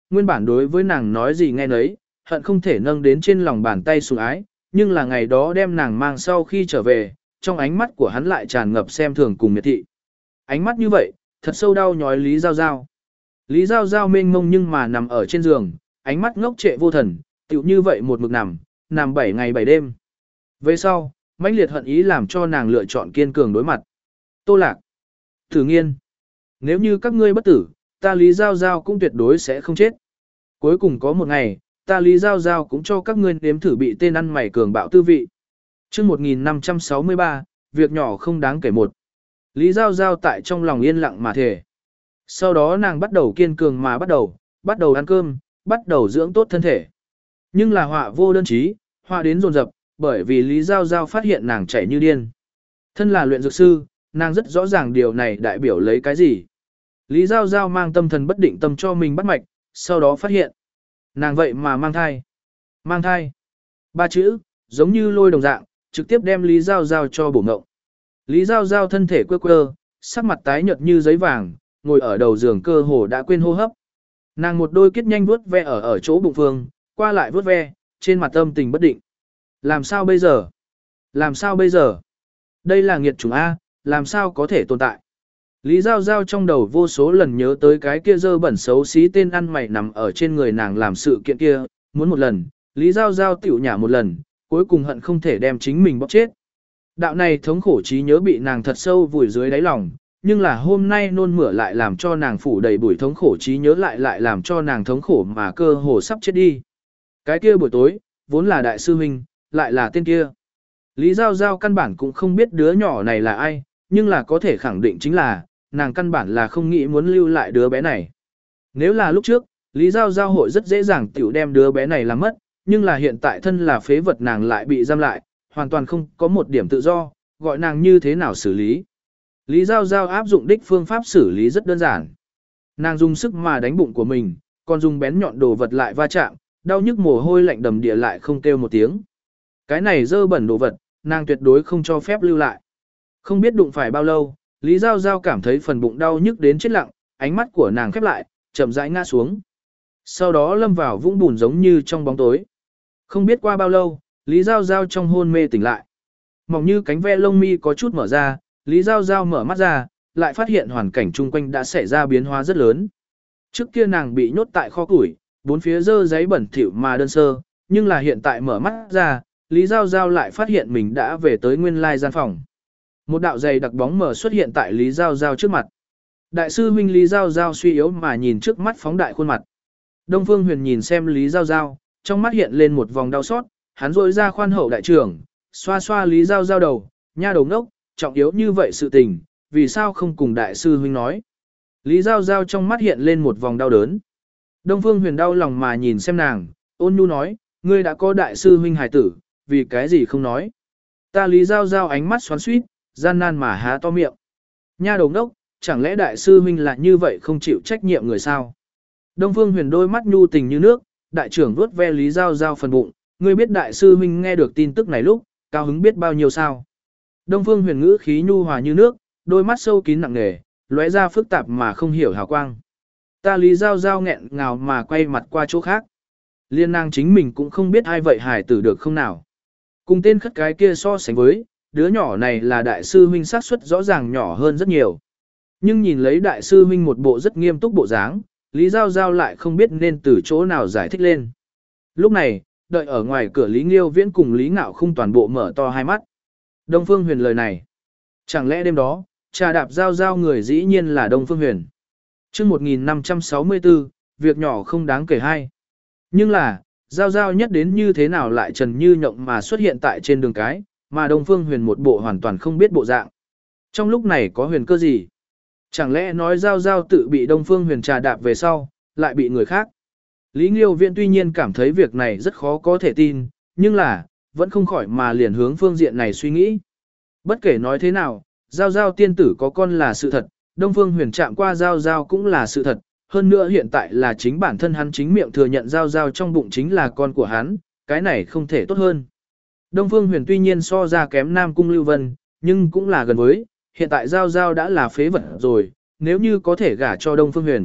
nguyên bản đối với nàng nói gì nghe nấy, hận không thể nâng đến trên lòng bàn tay sủng ái, nhưng là ngày đó đem nàng mang sau khi trở về, trong ánh mắt của hắn lại tràn ngập xem thường cùng miệt thị. Ánh mắt như vậy, thật sâu đau nhói Lý Giao Giao. Lý Giao Giao mênh mông nhưng mà nằm ở trên giường, ánh mắt ngốc trệ vô thần, tựu như vậy một mực nằm, nằm bảy ngày bảy đêm. Về sau, mãnh liệt hận ý làm cho nàng lựa chọn kiên cường đối mặt. Tô Lạc, Thử Nghiên, nếu như các ngươi bất tử, ta Lý Giao Giao cũng tuyệt đối sẽ không chết. Cuối cùng có một ngày, ta Lý Giao Giao cũng cho các ngươi nếm thử bị tên ăn mày cường bạo tư vị. Chương một nghìn năm trăm sáu mươi ba, việc nhỏ không đáng kể một. Lý Giao Giao tại trong lòng yên lặng mà thề. Sau đó nàng bắt đầu kiên cường mà bắt đầu, bắt đầu ăn cơm, bắt đầu dưỡng tốt thân thể. Nhưng là họa vô đơn chí, họa đến dồn dập, bởi vì Lý Giao Giao phát hiện nàng chảy như điên. Thân là luyện dược sư, nàng rất rõ ràng điều này đại biểu lấy cái gì. Lý Giao Giao mang tâm thần bất định tâm cho mình bắt mạch, sau đó phát hiện. Nàng vậy mà mang thai. Mang thai. Ba chữ, giống như lôi đồng dạng, trực tiếp đem Lý Giao Giao cho bổ ngộng. Lý Giao Giao thân thể quơ quơ, sắc mặt tái nhợt như giấy vàng, ngồi ở đầu giường cơ hồ đã quên hô hấp. Nàng một đôi kết nhanh vuốt ve ở ở chỗ bụng phương, qua lại vuốt ve, trên mặt tâm tình bất định. Làm sao bây giờ? Làm sao bây giờ? Đây là nghiệt chủng A, làm sao có thể tồn tại? Lý Giao Giao trong đầu vô số lần nhớ tới cái kia dơ bẩn xấu xí tên ăn mày nằm ở trên người nàng làm sự kiện kia, muốn một lần, Lý Giao Giao tiểu nhả một lần, cuối cùng hận không thể đem chính mình bóp chết. Đạo này thống khổ trí nhớ bị nàng thật sâu vùi dưới đáy lòng, nhưng là hôm nay nôn mửa lại làm cho nàng phủ đầy bụi thống khổ trí nhớ lại lại làm cho nàng thống khổ mà cơ hồ sắp chết đi. Cái kia buổi tối, vốn là đại sư huynh, lại là tên kia. Lý Giao Giao căn bản cũng không biết đứa nhỏ này là ai, nhưng là có thể khẳng định chính là, nàng căn bản là không nghĩ muốn lưu lại đứa bé này. Nếu là lúc trước, Lý Giao Giao hội rất dễ dàng tiểu đem đứa bé này làm mất, nhưng là hiện tại thân là phế vật nàng lại bị giam lại, hoàn toàn không có một điểm tự do, gọi nàng như thế nào xử lý. Lý Giao Giao áp dụng đích phương pháp xử lý rất đơn giản. Nàng dùng sức mà đánh bụng của mình, còn dùng bén nhọn đồ vật lại va chạm, đau nhức mồ hôi lạnh đầm địa lại không kêu một tiếng. Cái này dơ bẩn đồ vật, nàng tuyệt đối không cho phép lưu lại. Không biết đụng phải bao lâu, Lý Giao Giao cảm thấy phần bụng đau nhức đến chết lặng, ánh mắt của nàng khép lại, chậm rãi ngã xuống. Sau đó lâm vào vũng bùn giống như trong bóng tối. Không biết qua bao lâu, Lý Giao Giao trong hôn mê tỉnh lại. Mỏng như cánh ve lông mi có chút mở ra, Lý Giao Giao mở mắt ra, lại phát hiện hoàn cảnh chung quanh đã xảy ra biến hóa rất lớn. Trước kia nàng bị nhốt tại kho củi, bốn phía dơ giấy bẩn thỉu mà đơn sơ, nhưng là hiện tại mở mắt ra, Lý Giao Giao lại phát hiện mình đã về tới nguyên lai gian phòng. Một đạo dày đặc bóng mờ xuất hiện tại Lý Giao Giao trước mặt. Đại sư huynh Lý Giao Giao suy yếu mà nhìn trước mắt phóng đại khuôn mặt. Đông Phương Huyền nhìn xem Lý Giao Giao, trong mắt hiện lên một vòng đau xót, hắn rôi ra khoan hậu đại trưởng, xoa xoa Lý Giao Giao đầu, nha đầu ngốc, trọng yếu như vậy sự tình, vì sao không cùng đại sư huynh nói. Lý Giao Giao trong mắt hiện lên một vòng đau đớn. Đông Phương Huyền đau lòng mà nhìn xem nàng, ôn nhu nói, ngươi đã có đại sư huynh hài tử, vì cái gì không nói. Ta Lý Giao Giao ánh mắt xoắn xuýt, gian nan mà há to miệng. Nha đầu ngốc, chẳng lẽ đại sư huynh là như vậy không chịu trách nhiệm người sao? Đông Phương Huyền đôi mắt nhu tình như nước, đại trưởng vuốt ve Lý Giao Giao phần bụng, ngươi biết đại sư huynh nghe được tin tức này lúc, cao hứng biết bao nhiêu sao? Đông Phương Huyền ngữ khí nhu hòa như nước, đôi mắt sâu kín nặng nề, lóe ra phức tạp mà không hiểu hào quang. Ta Lý Giao Giao nghẹn ngào mà quay mặt qua chỗ khác. Liên nàng chính mình cũng không biết ai vậy hài tử được không nào. Cùng tên khất cái kia so sánh với, đứa nhỏ này là đại sư huynh xác suất rõ ràng nhỏ hơn rất nhiều. Nhưng nhìn lấy đại sư huynh một bộ rất nghiêm túc bộ dáng, Lý Giao Giao lại không biết nên từ chỗ nào giải thích lên. Lúc này, đợi ở ngoài cửa Lý Nghiêu Viễn cùng Lý Ngạo Khung toàn bộ mở to hai mắt. Đông Phương Huyền lời này. Chẳng lẽ đêm đó, trà đạp Giao Giao người dĩ nhiên là Đông Phương Huyền. Chương một nghìn năm trăm sáu mươi tư, việc nhỏ không đáng kể hay. Nhưng là, Giao Giao nhất đến như thế nào lại trần như nhộng mà xuất hiện tại trên đường cái, mà Đông Phương Huyền một bộ hoàn toàn không biết bộ dạng. Trong lúc này có huyền cơ gì? Chẳng lẽ nói Giao Giao tự bị Đông Phương Huyền trà đạp về sau, lại bị người khác? Lý Nghiêu Viễn tuy nhiên cảm thấy việc này rất khó có thể tin, nhưng là, vẫn không khỏi mà liền hướng phương diện này suy nghĩ. Bất kể nói thế nào, Giao Giao tiên tử có con là sự thật, Đông Phương Huyền chạm qua Giao Giao cũng là sự thật, hơn nữa hiện tại là chính bản thân hắn chính miệng thừa nhận Giao Giao trong bụng chính là con của hắn, cái này không thể tốt hơn. Đông Phương Huyền tuy nhiên so ra kém Nam Cung Lưu Vân, nhưng cũng là gần với, hiện tại Giao Giao đã là phế vật rồi, nếu như có thể gả cho Đông Phương Huyền,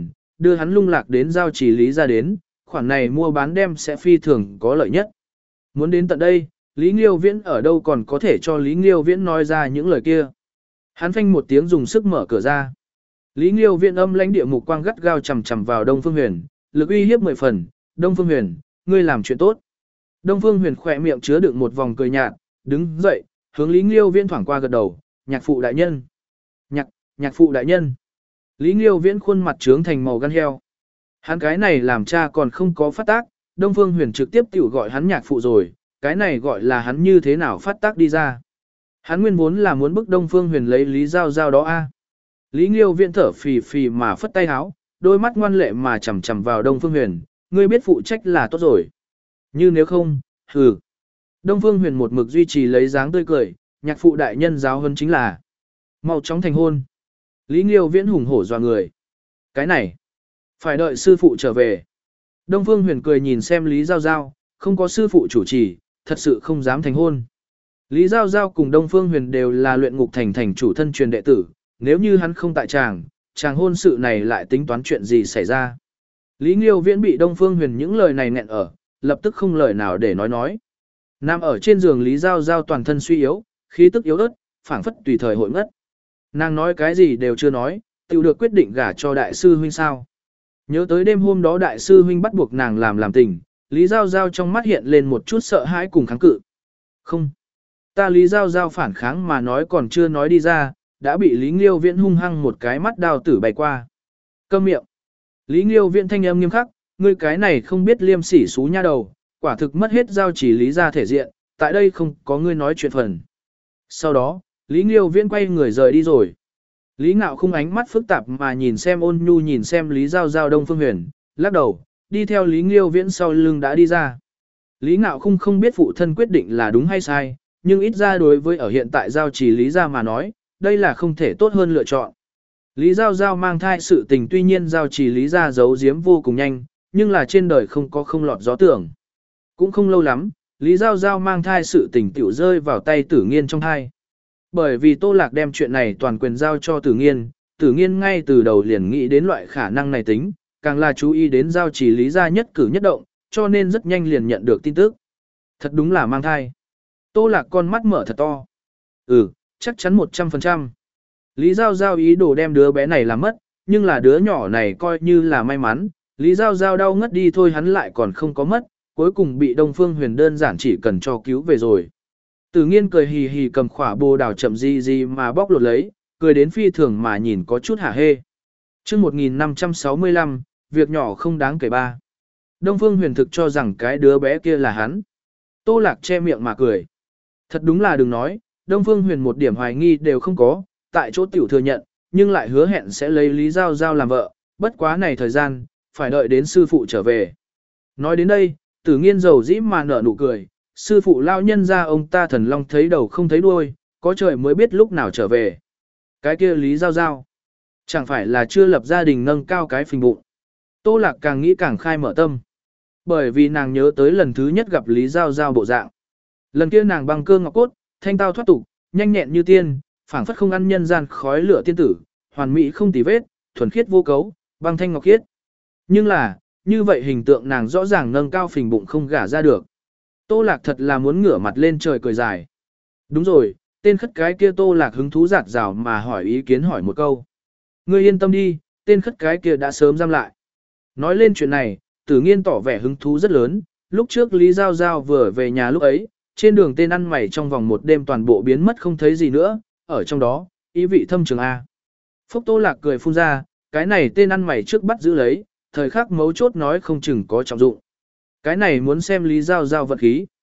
đưa hắn lung lạc đến giao chỉ Lý ra đến, khoản này mua bán đem sẽ phi thường có lợi nhất. Muốn đến tận đây, Lý Nghiêu Viễn ở đâu còn có thể cho Lý Nghiêu Viễn nói ra những lời kia. Hắn phanh một tiếng dùng sức mở cửa ra. Lý Nghiêu Viễn âm lãnh địa mục quang gắt gao chằm chằm vào Đông Phương Huyền, lực uy hiếp mười phần, "Đông Phương Huyền, ngươi làm chuyện tốt." Đông Phương Huyền khỏe miệng chứa đựng một vòng cười nhạt, đứng dậy, hướng Lý Nghiêu Viễn thoảng qua gật đầu, "Nhạc phụ đại nhân." "Nhạc, nhạc phụ đại nhân." Lý Nghiêu Viễn khuôn mặt trướng thành màu gan heo. Hắn cái này làm cha còn không có phát tác, Đông Phương Huyền trực tiếp tiểu gọi hắn nhạc phụ rồi, cái này gọi là hắn như thế nào phát tác đi ra. Hắn nguyên vốn là muốn bức Đông Phương Huyền lấy Lý Giao Giao đó a. Lý Nghiêu Viễn thở phì phì mà phất tay háo, đôi mắt ngoan lệ mà chằm chằm vào Đông Phương Huyền, "Ngươi biết phụ trách là tốt rồi. Như nếu không, hừ." Đông Phương Huyền một mực duy trì lấy dáng tươi cười, "Nhạc phụ đại nhân giáo huấn chính là mau chóng thành hôn." Lý Nghiêu Viễn hùng hổ dọa người. "Cái này, phải đợi sư phụ trở về." Đông Phương Huyền cười nhìn xem Lý Giao Giao, không có sư phụ chủ trì, thật sự không dám thành hôn. Lý Giao Giao cùng Đông Phương Huyền đều là luyện ngục thành thành chủ thân truyền đệ tử, nếu như hắn không tại chàng, chàng hôn sự này lại tính toán chuyện gì xảy ra. Lý Nghiêu Viễn bị Đông Phương Huyền những lời này nghẹn ở, lập tức không lời nào để nói nói. Nằm ở trên giường Lý Giao Giao toàn thân suy yếu, khí tức yếu ớt, phảng phất tùy thời hội ngất. Nàng nói cái gì đều chưa nói, tự được quyết định gả cho đại sư huynh sao. Nhớ tới đêm hôm đó đại sư huynh bắt buộc nàng làm làm tình, Lý Giao Giao trong mắt hiện lên một chút sợ hãi cùng kháng cự. "Không, ta." Lý Giao Giao phản kháng mà nói còn chưa nói đi ra, đã bị Lý Nghiêu Viễn hung hăng một cái mắt đao tử bay qua. "Câm miệng." Lý Nghiêu Viễn thanh âm nghiêm khắc, "Ngươi cái này không biết liêm sỉ xú nha đầu, quả thực mất hết giao chỉ Lý ra thể diện, tại đây không có ngươi nói chuyện phần." Sau đó, Lý Nghiêu Viễn quay người rời đi rồi. Lý Ngạo Khung ánh mắt phức tạp mà nhìn xem Ôn Nhu nhìn xem Lý Giao Giao Đông Phương Huyền, lắc đầu, đi theo Lý Nghiêu Viễn sau lưng đã đi ra. Lý Ngạo Khung không biết phụ thân quyết định là đúng hay sai, nhưng ít ra đối với ở hiện tại giao trì Lý gia mà nói, đây là không thể tốt hơn lựa chọn. Lý Giao Giao mang thai sự tình tuy nhiên giao trì Lý gia giấu giếm vô cùng nhanh, nhưng là trên đời không có không lọt gió tưởng. Cũng không lâu lắm, Lý Giao Giao mang thai sự tình tiểu rơi vào tay Tử Nghiên trong thai. Bởi vì Tô Lạc đem chuyện này toàn quyền giao cho Tử Nghiên, Tử Nghiên ngay từ đầu liền nghĩ đến loại khả năng này tính, càng là chú ý đến giao trì Lý gia nhất cử nhất động, cho nên rất nhanh liền nhận được tin tức. Thật đúng là mang thai. Tô Lạc con mắt mở thật to. Ừ, chắc chắn một trăm phần trăm. Lý Giao Giao ý đồ đem đứa bé này làm mất, nhưng là đứa nhỏ này coi như là may mắn, Lý Giao Giao đau ngất đi thôi hắn lại còn không có mất, cuối cùng bị Đông Phương Huyền đơn giản chỉ cần cho cứu về rồi. Tử Nghiên cười hì hì cầm khỏa bồ đào chậm gì gì mà bóc lột lấy, cười đến phi thường mà nhìn có chút hả hê. Chương một nghìn năm trăm sáu mươi lăm, việc nhỏ không đáng kể ba. Đông Phương Huyền thực cho rằng cái đứa bé kia là hắn. Tô Lạc che miệng mà cười. Thật đúng là đừng nói, Đông Phương Huyền một điểm hoài nghi đều không có, tại chỗ tiểu thừa nhận, nhưng lại hứa hẹn sẽ lấy Lý Giao Giao làm vợ, bất quá này thời gian, phải đợi đến sư phụ trở về. Nói đến đây, Tử Nghiên dầu dĩ mà nở nụ cười, sư phụ lao nhân ra ông ta thần long thấy đầu không thấy đuôi, có trời mới biết lúc nào trở về. Cái kia Lý Giao Giao, chẳng phải là chưa lập gia đình nâng cao cái phình bụng. Tô Lạc càng nghĩ càng khai mở tâm. Bởi vì nàng nhớ tới lần thứ nhất gặp Lý Giao Giao bộ dạng. Lần kia nàng băng cơ ngọc cốt, thanh tao thoát tục, nhanh nhẹn như tiên, phảng phất không ăn nhân gian khói lửa tiên tử, hoàn mỹ không tì vết, thuần khiết vô cấu, băng thanh ngọc khiết. Nhưng là, như vậy hình tượng nàng rõ ràng nâng cao phình bụng không gả ra được. Tô Lạc thật là muốn ngửa mặt lên trời cười dài. Đúng rồi, tên khất cái kia Tô Lạc hứng thú giạt rào mà hỏi ý kiến hỏi một câu. Ngươi yên tâm đi, tên khất cái kia đã sớm giam lại. Nói lên chuyện này, Tử Nghiên tỏ vẻ hứng thú rất lớn, lúc trước Lý Giao Giao vừa về nhà lúc ấy, trên đường tên ăn mày trong vòng một đêm toàn bộ biến mất không thấy gì nữa, ở trong đó, ý vị thâm trường A. Phúc Tô Lạc cười phun ra, cái này tên ăn mày trước bắt giữ lấy, thời khắc mấu chốt nói không chừng có trọng dụng. Cái này muốn xem Lý Giao Giao vật khí.